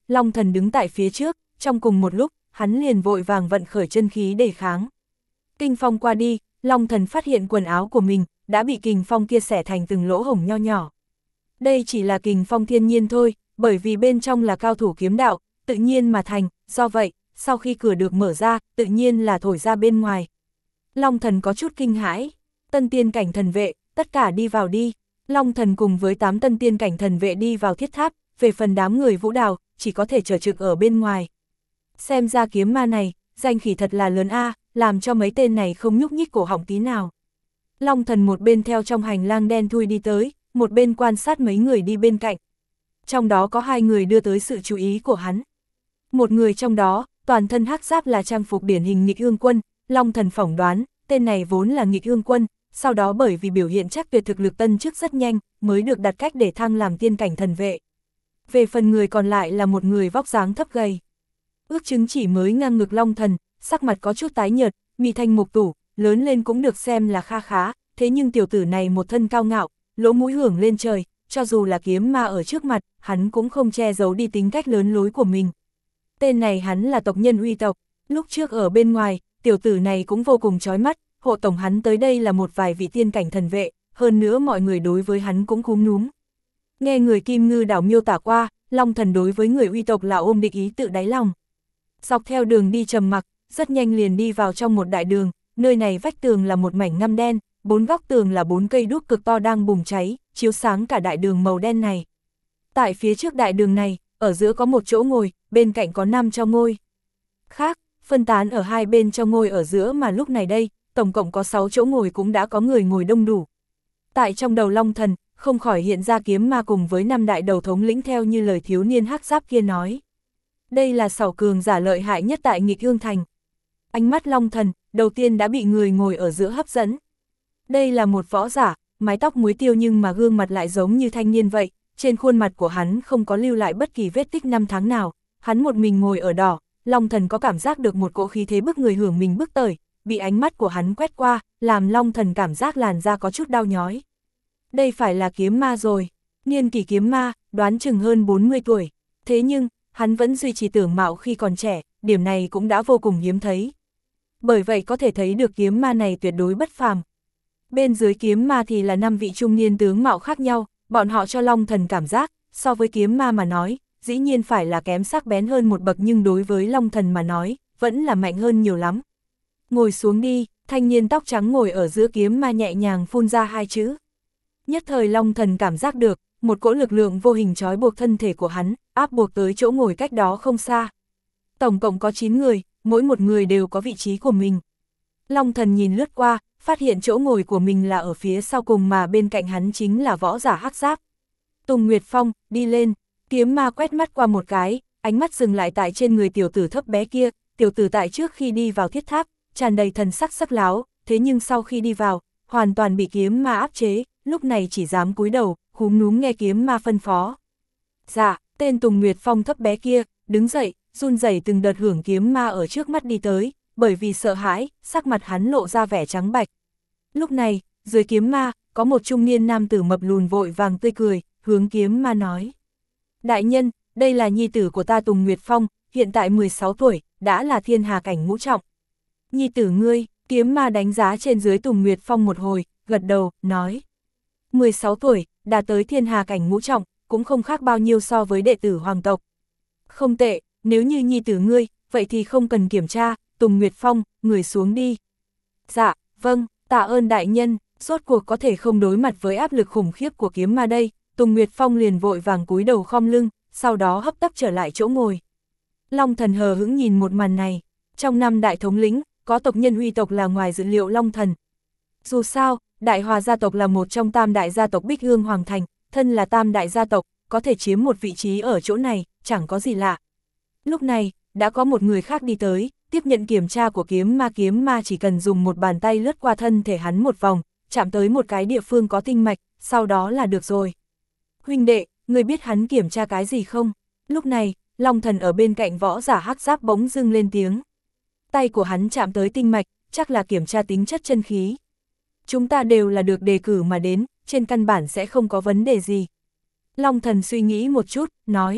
Speaker 1: Long Thần đứng tại phía trước, trong cùng một lúc, hắn liền vội vàng vận khởi chân khí để kháng. Kinh phong qua đi, Long Thần phát hiện quần áo của mình đã bị kình phong kia xẻ thành từng lỗ hổng nho nhỏ. Đây chỉ là kình phong thiên nhiên thôi, bởi vì bên trong là cao thủ kiếm đạo, tự nhiên mà thành, do vậy, sau khi cửa được mở ra, tự nhiên là thổi ra bên ngoài. Long Thần có chút kinh hãi, tân tiên cảnh thần vệ, tất cả đi vào đi. Long Thần cùng với tám tân tiên cảnh thần vệ đi vào thiết tháp, về phần đám người Vũ Đào, chỉ có thể chờ trực ở bên ngoài. Xem ra kiếm ma này, danh khí thật là lớn a, làm cho mấy tên này không nhúc nhích cổ họng tí nào. Long Thần một bên theo trong hành lang đen thui đi tới, một bên quan sát mấy người đi bên cạnh. Trong đó có hai người đưa tới sự chú ý của hắn. Một người trong đó, toàn thân hắc giáp là trang phục điển hình nghịch ương quân, Long Thần phỏng đoán, tên này vốn là nghịch ương quân, sau đó bởi vì biểu hiện chắc tuyệt thực lực tân chức rất nhanh, mới được đặt cách để thăng làm tiên cảnh thần vệ. Về phần người còn lại là một người vóc dáng thấp gầy. Ước chứng chỉ mới ngang ngực Long Thần, sắc mặt có chút tái nhợt, mì thanh mục tủ, lớn lên cũng được xem là kha khá, thế nhưng tiểu tử này một thân cao ngạo, lỗ mũi hưởng lên trời, cho dù là kiếm ma ở trước mặt, hắn cũng không che giấu đi tính cách lớn lối của mình. Tên này hắn là tộc nhân Uy tộc, lúc trước ở bên ngoài, tiểu tử này cũng vô cùng chói mắt, hộ tổng hắn tới đây là một vài vị tiên cảnh thần vệ, hơn nữa mọi người đối với hắn cũng cúm núm. Nghe người Kim Ngư đảo miêu tả qua, Long Thần đối với người Uy tộc là ôm địch ý tự đáy lòng. Dọc theo đường đi trầm mặc, rất nhanh liền đi vào trong một đại đường, nơi này vách tường là một mảnh ngăm đen, bốn góc tường là bốn cây đuốc cực to đang bùng cháy, chiếu sáng cả đại đường màu đen này. Tại phía trước đại đường này, ở giữa có một chỗ ngồi, bên cạnh có năm cho ngôi. Khác, phân tán ở hai bên cho ngôi ở giữa mà lúc này đây, tổng cộng có sáu chỗ ngồi cũng đã có người ngồi đông đủ. Tại trong đầu Long Thần, không khỏi hiện ra kiếm ma cùng với năm đại đầu thống lĩnh theo như lời thiếu niên hắc giáp kia nói. Đây là sẩu cường giả lợi hại nhất tại Nghịch Ương Thành. Ánh mắt Long Thần, đầu tiên đã bị người ngồi ở giữa hấp dẫn. Đây là một võ giả, mái tóc muối tiêu nhưng mà gương mặt lại giống như thanh niên vậy, trên khuôn mặt của hắn không có lưu lại bất kỳ vết tích năm tháng nào, hắn một mình ngồi ở đỏ, Long Thần có cảm giác được một cỗ khí thế bức người hưởng mình bức tởi, bị ánh mắt của hắn quét qua, làm Long Thần cảm giác làn da có chút đau nhói. Đây phải là kiếm ma rồi, niên kỷ kiếm ma, đoán chừng hơn bốn mươi tuổi, thế nhưng, hắn vẫn duy trì tưởng mạo khi còn trẻ, điểm này cũng đã vô cùng hiếm thấy. Bởi vậy có thể thấy được kiếm ma này tuyệt đối bất phàm. Bên dưới kiếm ma thì là năm vị trung niên tướng mạo khác nhau, bọn họ cho Long Thần cảm giác, so với kiếm ma mà nói, dĩ nhiên phải là kém sắc bén hơn một bậc nhưng đối với Long Thần mà nói, vẫn là mạnh hơn nhiều lắm. Ngồi xuống đi, thanh niên tóc trắng ngồi ở giữa kiếm ma nhẹ nhàng phun ra hai chữ. Nhất thời Long Thần cảm giác được, một cỗ lực lượng vô hình trói buộc thân thể của hắn, áp buộc tới chỗ ngồi cách đó không xa. Tổng cộng có chín người, mỗi một người đều có vị trí của mình. Long Thần nhìn lướt qua, phát hiện chỗ ngồi của mình là ở phía sau cùng mà bên cạnh hắn chính là võ giả hắc giáp. Tùng Nguyệt Phong, đi lên, kiếm ma quét mắt qua một cái, ánh mắt dừng lại tại trên người tiểu tử thấp bé kia, tiểu tử tại trước khi đi vào thiết tháp, tràn đầy thần sắc sắc láo, thế nhưng sau khi đi vào, hoàn toàn bị kiếm ma áp chế, lúc này chỉ dám cúi đầu, húm núm nghe kiếm ma phân phó. Dạ, tên Tùng Nguyệt Phong thấp bé kia, đứng dậy, run rẩy từng đợt hưởng kiếm ma ở trước mắt đi tới, bởi vì sợ hãi, sắc mặt hắn lộ ra vẻ trắng bạch. Lúc này, dưới kiếm ma, có một trung niên nam tử mập lùn vội vàng tươi cười, hướng kiếm ma nói. Đại nhân, đây là nhi tử của ta Tùng Nguyệt Phong, hiện tại mười sáu tuổi, đã là thiên hà cảnh ngũ trọng. Nhi tử ngươi, kiếm ma đánh giá trên dưới Tùng Nguyệt Phong một hồi, gật đầu, nói. mười sáu tuổi, đã tới thiên hà cảnh ngũ trọng, cũng không khác bao nhiêu so với đệ tử hoàng tộc. Không tệ, nếu như nhi tử ngươi, vậy thì không cần kiểm tra, Tùng Nguyệt Phong, người xuống đi. Dạ, vâng, tạ ơn đại nhân, rốt cuộc có thể không đối mặt với áp lực khủng khiếp của kiếm ma đây, Tùng Nguyệt Phong liền vội vàng cúi đầu khom lưng, sau đó hấp tấp trở lại chỗ ngồi. Long Thần hờ hững nhìn một màn này, trong năm đại thống lĩnh, có tộc nhân Uy tộc là ngoài dự liệu Long Thần. Dù sao, Đại Hòa gia tộc là một trong tam đại gia tộc Bích Hương Hoàng Thành, thân là tam đại gia tộc, có thể chiếm một vị trí ở chỗ này, chẳng có gì lạ. Lúc này, đã có một người khác đi tới, tiếp nhận kiểm tra của kiếm ma kiếm ma chỉ cần dùng một bàn tay lướt qua thân thể hắn một vòng, chạm tới một cái địa phương có tinh mạch, sau đó là được rồi. Huynh đệ, người biết hắn kiểm tra cái gì không? Lúc này, Long Thần ở bên cạnh võ giả hắc giáp bỗng dưng lên tiếng. Tay của hắn chạm tới tinh mạch, chắc là kiểm tra tính chất chân khí. Chúng ta đều là được đề cử mà đến, trên căn bản sẽ không có vấn đề gì. Long Thần suy nghĩ một chút, nói.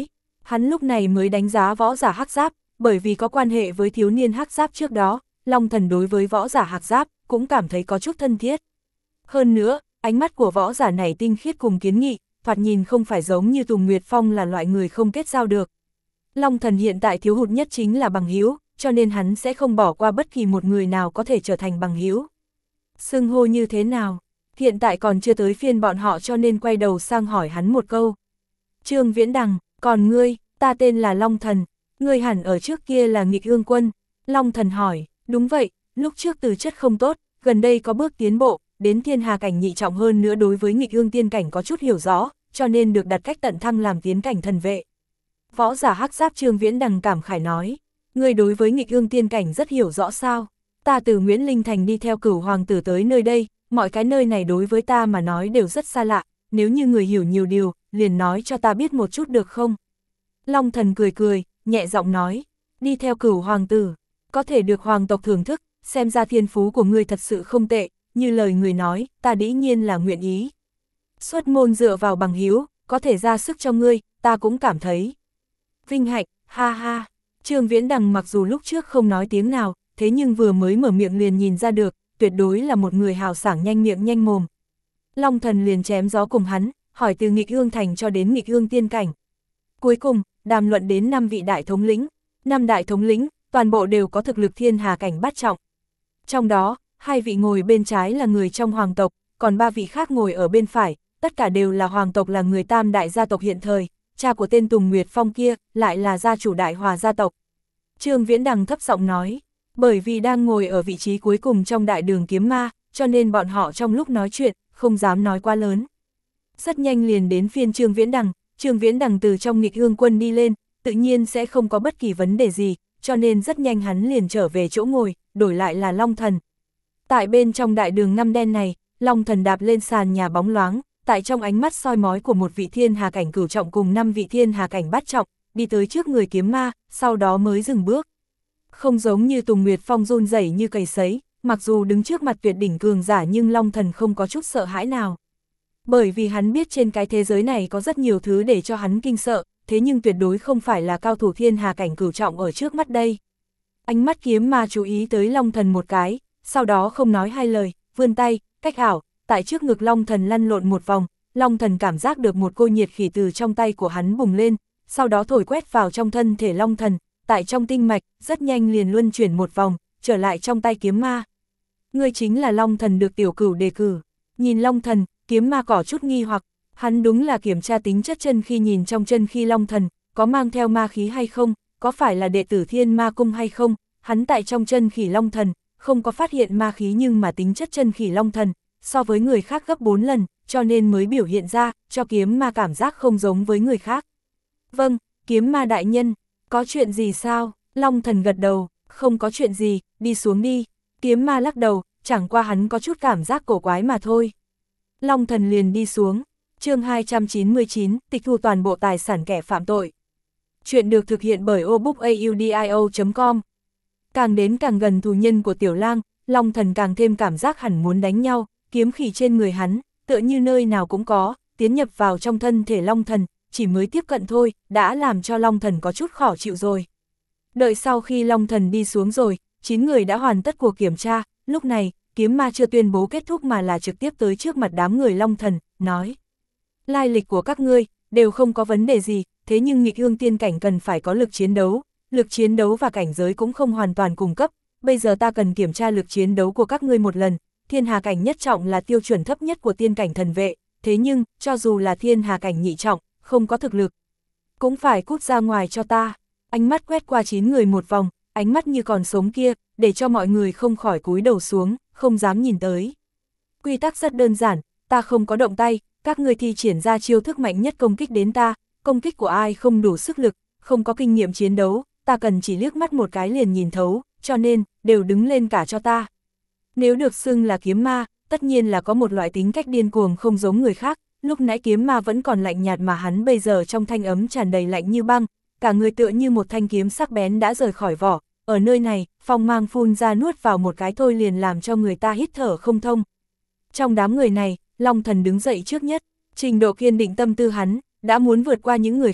Speaker 1: Hắn lúc này mới đánh giá võ giả hắc giáp, bởi vì có quan hệ với thiếu niên hắc giáp trước đó, Long Thần đối với võ giả hắc giáp cũng cảm thấy có chút thân thiết. Hơn nữa, ánh mắt của võ giả này tinh khiết cùng kiến nghị, thoạt nhìn không phải giống như Tùng Nguyệt Phong là loại người không kết giao được. Long Thần hiện tại thiếu hụt nhất chính là bằng hữu, cho nên hắn sẽ không bỏ qua bất kỳ một người nào có thể trở thành bằng hữu. Xưng hô như thế nào? Hiện tại còn chưa tới phiên bọn họ cho nên quay đầu sang hỏi hắn một câu. Trương Viễn Đằng, còn ngươi, ta tên là Long Thần, ngươi hẳn ở trước kia là Nghịch Ương Quân. Long Thần hỏi, đúng vậy, lúc trước từ chất không tốt, gần đây có bước tiến bộ, đến thiên hà cảnh nhị trọng hơn nữa đối với Nghịch Ương tiên cảnh có chút hiểu rõ, cho nên được đặt cách tận thăng làm tiến cảnh thần vệ. Võ giả hắc giáp Trương Viễn Đằng cảm khải nói, ngươi đối với Nghịch Ương tiên cảnh rất hiểu rõ sao? Ta từ Nguyễn Linh Thành đi theo Cửu Hoàng tử tới nơi đây, mọi cái nơi này đối với ta mà nói đều rất xa lạ, nếu như người hiểu nhiều điều, liền nói cho ta biết một chút được không? Long Thần cười cười, nhẹ giọng nói, đi theo Cửu Hoàng tử, có thể được hoàng tộc thưởng thức, xem ra thiên phú của ngươi thật sự không tệ, như lời người nói, ta dĩ nhiên là nguyện ý. Xuất môn dựa vào bằng hữu, có thể ra sức cho ngươi, ta cũng cảm thấy vinh hạnh, ha ha. Trương Viễn Đằng mặc dù lúc trước không nói tiếng nào, thế nhưng vừa mới mở miệng liền nhìn ra được, tuyệt đối là một người hào sảng nhanh miệng nhanh mồm. Long Thần liền chém gió cùng hắn, hỏi từ Nghịch Ương Thành cho đến Nghịch Ương tiên cảnh. Cuối cùng, đàm luận đến năm vị đại thống lĩnh, năm đại thống lĩnh, toàn bộ đều có thực lực thiên hà cảnh bát trọng. Trong đó, hai vị ngồi bên trái là người trong hoàng tộc, còn ba vị khác ngồi ở bên phải, tất cả đều là hoàng tộc, là người tam đại gia tộc hiện thời, cha của tên Tùng Nguyệt Phong kia lại là gia chủ Đại Hòa gia tộc. Trương Viễn Đằng thấp giọng nói, bởi vì đang ngồi ở vị trí cuối cùng trong đại đường kiếm ma, cho nên bọn họ trong lúc nói chuyện, không dám nói quá lớn. Rất nhanh liền đến phiên Trương Viễn Đằng, Trương Viễn Đằng từ trong Nghịch Ương Quân đi lên, tự nhiên sẽ không có bất kỳ vấn đề gì, cho nên rất nhanh hắn liền trở về chỗ ngồi, đổi lại là Long Thần. Tại bên trong đại đường ngăm đen này, Long Thần đạp lên sàn nhà bóng loáng, tại trong ánh mắt soi mói của một vị thiên hà cảnh cửu trọng cùng năm vị thiên hà cảnh bát trọng, đi tới trước người kiếm ma, sau đó mới dừng bước. Không giống như Tùng Nguyệt Phong run rẩy như cầy sấy, mặc dù đứng trước mặt tuyệt đỉnh cường giả nhưng Long Thần không có chút sợ hãi nào. Bởi vì hắn biết trên cái thế giới này có rất nhiều thứ để cho hắn kinh sợ, thế nhưng tuyệt đối không phải là cao thủ thiên hà cảnh cửu trọng ở trước mắt đây. Ánh mắt kiếm ma chú ý tới Long Thần một cái, sau đó không nói hai lời, vươn tay, cách ảo, tại trước ngực Long Thần lăn lộn một vòng, Long Thần cảm giác được một cô nhiệt khí từ trong tay của hắn bùng lên, sau đó thổi quét vào trong thân thể Long Thần, tại trong tinh mạch, rất nhanh liền luân chuyển một vòng, trở lại trong tay kiếm ma. Ngươi chính là Long Thần được tiểu cửu đề cử. Nhìn Long Thần, kiếm ma có chút nghi hoặc, hắn đúng là kiểm tra tính chất chân khi, nhìn trong chân khi Long Thần, có mang theo ma khí hay không, có phải là đệ tử Thiên Ma Cung hay không, hắn tại trong chân khỉ Long Thần, không có phát hiện ma khí nhưng mà tính chất chân khỉ Long Thần, so với người khác gấp bốn lần, cho nên mới biểu hiện ra, cho kiếm ma cảm giác không giống với người khác. Vâng, kiếm ma đại nhân, có chuyện gì sao? Long Thần gật đầu, không có chuyện gì, đi xuống đi. Kiếm ma lắc đầu, chẳng qua hắn có chút cảm giác cổ quái mà thôi. Long Thần liền đi xuống. Chương hai trăm chín mươi chín, tịch thu toàn bộ tài sản kẻ phạm tội. Chuyện được thực hiện bởi obookaudio chấm com. Càng đến càng gần thù nhân của Tiểu Lang, Long Thần càng thêm cảm giác hẳn muốn đánh nhau, kiếm khí trên người hắn, tựa như nơi nào cũng có, tiến nhập vào trong thân thể Long Thần, chỉ mới tiếp cận thôi, đã làm cho Long Thần có chút khó chịu rồi. Đợi sau khi Long Thần đi xuống rồi, chín người đã hoàn tất cuộc kiểm tra, lúc này, kiếm ma chưa tuyên bố kết thúc mà là trực tiếp tới trước mặt đám người Long Thần, nói. Lai lịch của các ngươi, đều không có vấn đề gì, thế nhưng Nghịch Ương tiên cảnh cần phải có lực chiến đấu, lực chiến đấu và cảnh giới cũng không hoàn toàn cùng cấp, bây giờ ta cần kiểm tra lực chiến đấu của các ngươi một lần, thiên hà cảnh nhất trọng là tiêu chuẩn thấp nhất của tiên cảnh thần vệ, thế nhưng, cho dù là thiên hà cảnh nhị trọng, không có thực lực, cũng phải cút ra ngoài cho ta. Ánh mắt quét qua chín người một vòng, ánh mắt như còn sống kia, để cho mọi người không khỏi cúi đầu xuống, không dám nhìn tới. Quy tắc rất đơn giản, ta không có động tay, các ngươi thi triển ra chiêu thức mạnh nhất công kích đến ta, công kích của ai không đủ sức lực, không có kinh nghiệm chiến đấu, ta cần chỉ liếc mắt một cái liền nhìn thấu, cho nên, đều đứng lên cả cho ta. Nếu được xưng là kiếm ma, tất nhiên là có một loại tính cách điên cuồng không giống người khác, lúc nãy kiếm ma vẫn còn lạnh nhạt mà hắn bây giờ trong thanh ấm tràn đầy lạnh như băng, cả người tựa như một thanh kiếm sắc bén đã rời khỏi vỏ, ở nơi này, phong mang phun ra nuốt vào một cái thôi liền làm cho người ta hít thở không thông. Trong đám người này, Long Thần đứng dậy trước nhất, trình độ kiên định tâm tư hắn, đã muốn vượt qua những người khác,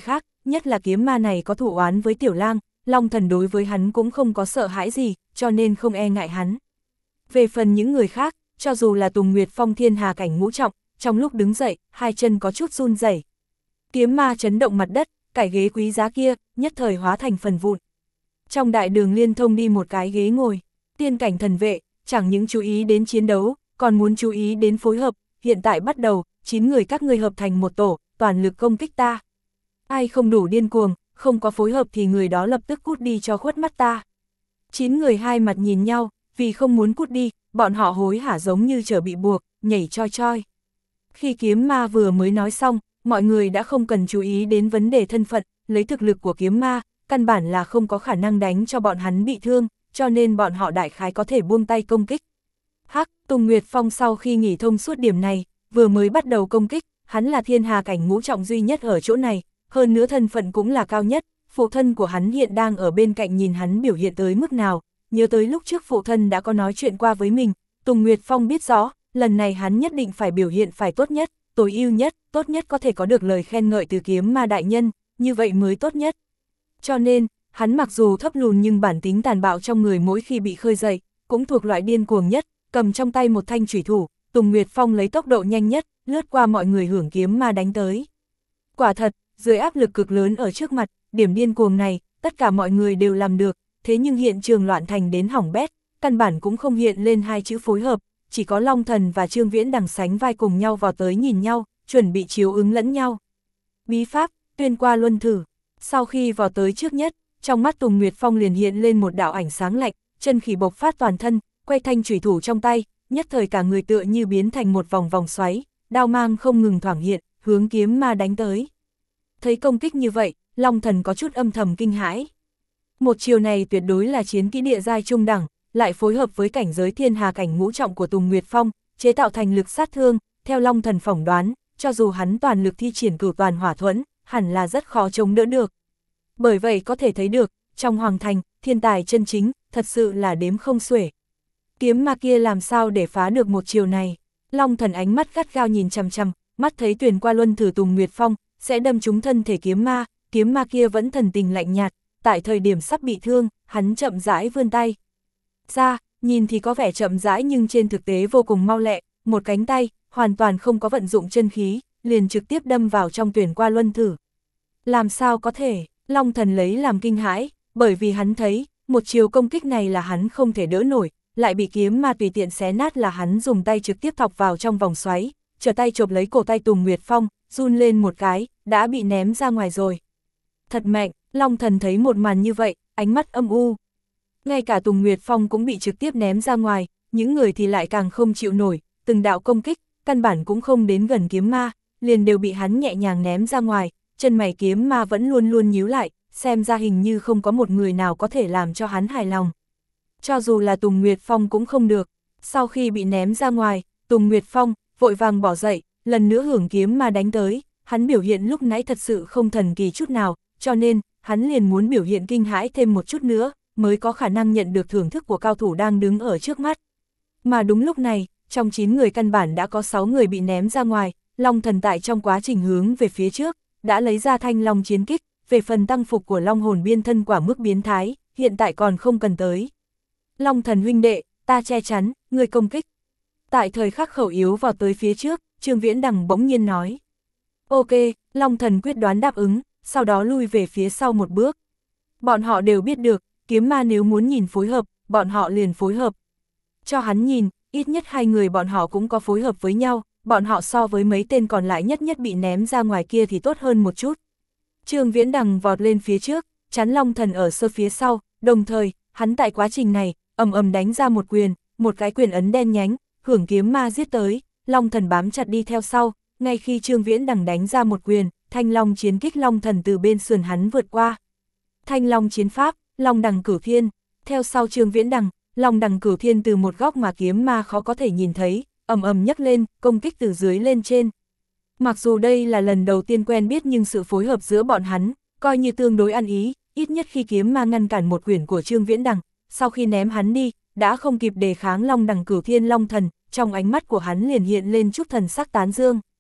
Speaker 1: nhất là kiếm ma này có thù oán với Tiểu Lang, Long Thần đối với hắn cũng không có sợ hãi gì, cho nên không e ngại hắn. Về phần những người khác, cho dù là Tùng Nguyệt Phong thiên hà cảnh ngũ trọng, trong lúc đứng dậy, hai chân có chút run rẩy. Kiếm ma chấn động mặt đất, cải ghế quý giá kia, nhất thời hóa thành phần vụn. Trong đại đường liên thông đi một cái ghế ngồi, tiên cảnh thần vệ, chẳng những chú ý đến chiến đấu, còn muốn chú ý đến phối hợp, hiện tại bắt đầu, chín người các ngươi hợp thành một tổ, toàn lực công kích ta. Ai không đủ điên cuồng, không có phối hợp thì người đó lập tức cút đi cho khuất mắt ta. Chín người hai mặt nhìn nhau, vì không muốn cút đi, bọn họ hối hả giống như trở bị buộc, nhảy choi choi. Khi kiếm ma vừa mới nói xong, mọi người đã không cần chú ý đến vấn đề thân phận, lấy thực lực của kiếm ma, căn bản là không có khả năng đánh cho bọn hắn bị thương, cho nên bọn họ đại khái có thể buông tay công kích. Hắc, Tùng Nguyệt Phong sau khi nghỉ thông suốt điểm này, vừa mới bắt đầu công kích, hắn là thiên hà cảnh ngũ trọng duy nhất ở chỗ này, hơn nữa thân phận cũng là cao nhất, phụ thân của hắn hiện đang ở bên cạnh nhìn hắn biểu hiện tới mức nào, nhớ tới lúc trước phụ thân đã có nói chuyện qua với mình, Tùng Nguyệt Phong biết rõ, lần này hắn nhất định phải biểu hiện phải tốt nhất, tối ưu nhất, tốt nhất có thể có được lời khen ngợi từ kiếm ma đại nhân, như vậy mới tốt nhất. Cho nên, hắn mặc dù thấp lùn nhưng bản tính tàn bạo trong người mỗi khi bị khơi dậy, cũng thuộc loại điên cuồng nhất, cầm trong tay một thanh chủy thủ, Tùng Nguyệt Phong lấy tốc độ nhanh nhất, lướt qua mọi người hưởng kiếm ma đánh tới. Quả thật, dưới áp lực cực lớn ở trước mặt, điểm điên cuồng này, tất cả mọi người đều làm được, thế nhưng hiện trường loạn thành đến hỏng bét, căn bản cũng không hiện lên hai chữ phối hợp, chỉ có Long Thần và Trương Viễn đằng sánh vai cùng nhau vào tới nhìn nhau, chuẩn bị chiếu ứng lẫn nhau. Bí pháp, tuyên qua luân thử, sau khi vào tới trước nhất, trong mắt Tùng Nguyệt Phong liền hiện lên một đạo ảnh sáng lạnh, chân khí bộc phát toàn thân, quay thanh chủy thủ trong tay, nhất thời cả người tựa như biến thành một vòng vòng xoáy, đao mang không ngừng thoảng hiện, hướng kiếm ma đánh tới. Thấy công kích như vậy, Long Thần có chút âm thầm kinh hãi. Một chiều này tuyệt đối là chiến kỹ địa giai trung đẳng, lại phối hợp với cảnh giới thiên hà cảnh ngũ trọng của Tùng Nguyệt Phong, chế tạo thành lực sát thương, theo Long Thần phỏng đoán, cho dù hắn toàn lực thi triển cửu toàn hỏa thuẫn, hẳn là rất khó chống đỡ được. Bởi vậy có thể thấy được, trong hoàng thành, thiên tài chân chính, thật sự là đếm không xuể. Kiếm ma kia làm sao để phá được một chiều này? Long Thần ánh mắt gắt gao nhìn chằm chằm, mắt thấy tuyển qua luân thử Tùng Nguyệt Phong, sẽ đâm trúng thân thể kiếm ma, kiếm ma kia vẫn thần tình lạnh nhạt, tại thời điểm sắp bị thương, hắn chậm rãi vươn tay. Ra, nhìn thì có vẻ chậm rãi nhưng trên thực tế vô cùng mau lẹ, một cánh tay, hoàn toàn không có vận dụng chân khí, liền trực tiếp đâm vào trong tuyển qua luân thử. Làm sao có thể? Long Thần lấy làm kinh hãi, bởi vì hắn thấy, một chiều công kích này là hắn không thể đỡ nổi, lại bị kiếm ma tùy tiện xé nát là hắn dùng tay trực tiếp thọc vào trong vòng xoáy, trở tay chộp lấy cổ tay Tùng Nguyệt Phong, run lên một cái, đã bị ném ra ngoài rồi. Thật mạnh, Long Thần thấy một màn như vậy, ánh mắt âm u. Ngay cả Tùng Nguyệt Phong cũng bị trực tiếp ném ra ngoài, những người thì lại càng không chịu nổi, từng đạo công kích, căn bản cũng không đến gần kiếm ma, liền đều bị hắn nhẹ nhàng ném ra ngoài, chân mày kiếm ma vẫn luôn luôn nhíu lại, xem ra hình như không có một người nào có thể làm cho hắn hài lòng. Cho dù là Tùng Nguyệt Phong cũng không được, sau khi bị ném ra ngoài, Tùng Nguyệt Phong vội vàng bỏ dậy, lần nữa hưởng kiếm ma đánh tới, hắn biểu hiện lúc nãy thật sự không thần kỳ chút nào, cho nên, hắn liền muốn biểu hiện kinh hãi thêm một chút nữa, mới có khả năng nhận được thưởng thức của cao thủ đang đứng ở trước mắt. Mà đúng lúc này, trong chín người căn bản đã có sáu người bị ném ra ngoài, Long Thần tại trong quá trình hướng về phía trước, đã lấy ra thanh long chiến kích, về phần tăng phục của long hồn biên thân quả mức biến thái, hiện tại còn không cần tới. Long Thần huynh đệ, ta che chắn, người công kích. Tại thời khắc khẩu yếu vào tới phía trước, Trương Viễn Đằng bỗng nhiên nói. Ok, Long Thần quyết đoán đáp ứng, sau đó lui về phía sau một bước. Bọn họ đều biết được, kiếm ma nếu muốn nhìn phối hợp, bọn họ liền phối hợp. Cho hắn nhìn, ít nhất hai người bọn họ cũng có phối hợp với nhau, bọn họ so với mấy tên còn lại nhất nhất bị ném ra ngoài kia thì tốt hơn một chút. Trương Viễn Đằng vọt lên phía trước, chắn Long Thần ở sơ phía sau, đồng thời, hắn tại quá trình này, ầm ầm đánh ra một quyền, một cái quyền ấn đen nhánh, hưởng kiếm ma giết tới, Long Thần bám chặt đi theo sau, ngay khi Trương Viễn Đằng đánh ra một quyền, thanh long chiến kích Long Thần từ bên sườn hắn vượt qua. Thanh long chiến pháp, Long Đằng Cửu Thiên, theo sau Trương Viễn Đằng, Long Đằng Cửu Thiên từ một góc mà kiếm ma khó có thể nhìn thấy, ầm ầm nhấc lên, công kích từ dưới lên trên. Mặc dù đây là lần đầu tiên quen biết nhưng sự phối hợp giữa bọn hắn, coi như tương đối ăn ý, ít nhất khi kiếm ma ngăn cản một quyển của Trương Viễn Đằng, sau khi ném hắn đi, đã không kịp đề kháng Long Đằng Cửu Thiên Long Thần, trong ánh mắt của hắn liền hiện lên chút thần sắc tán dương.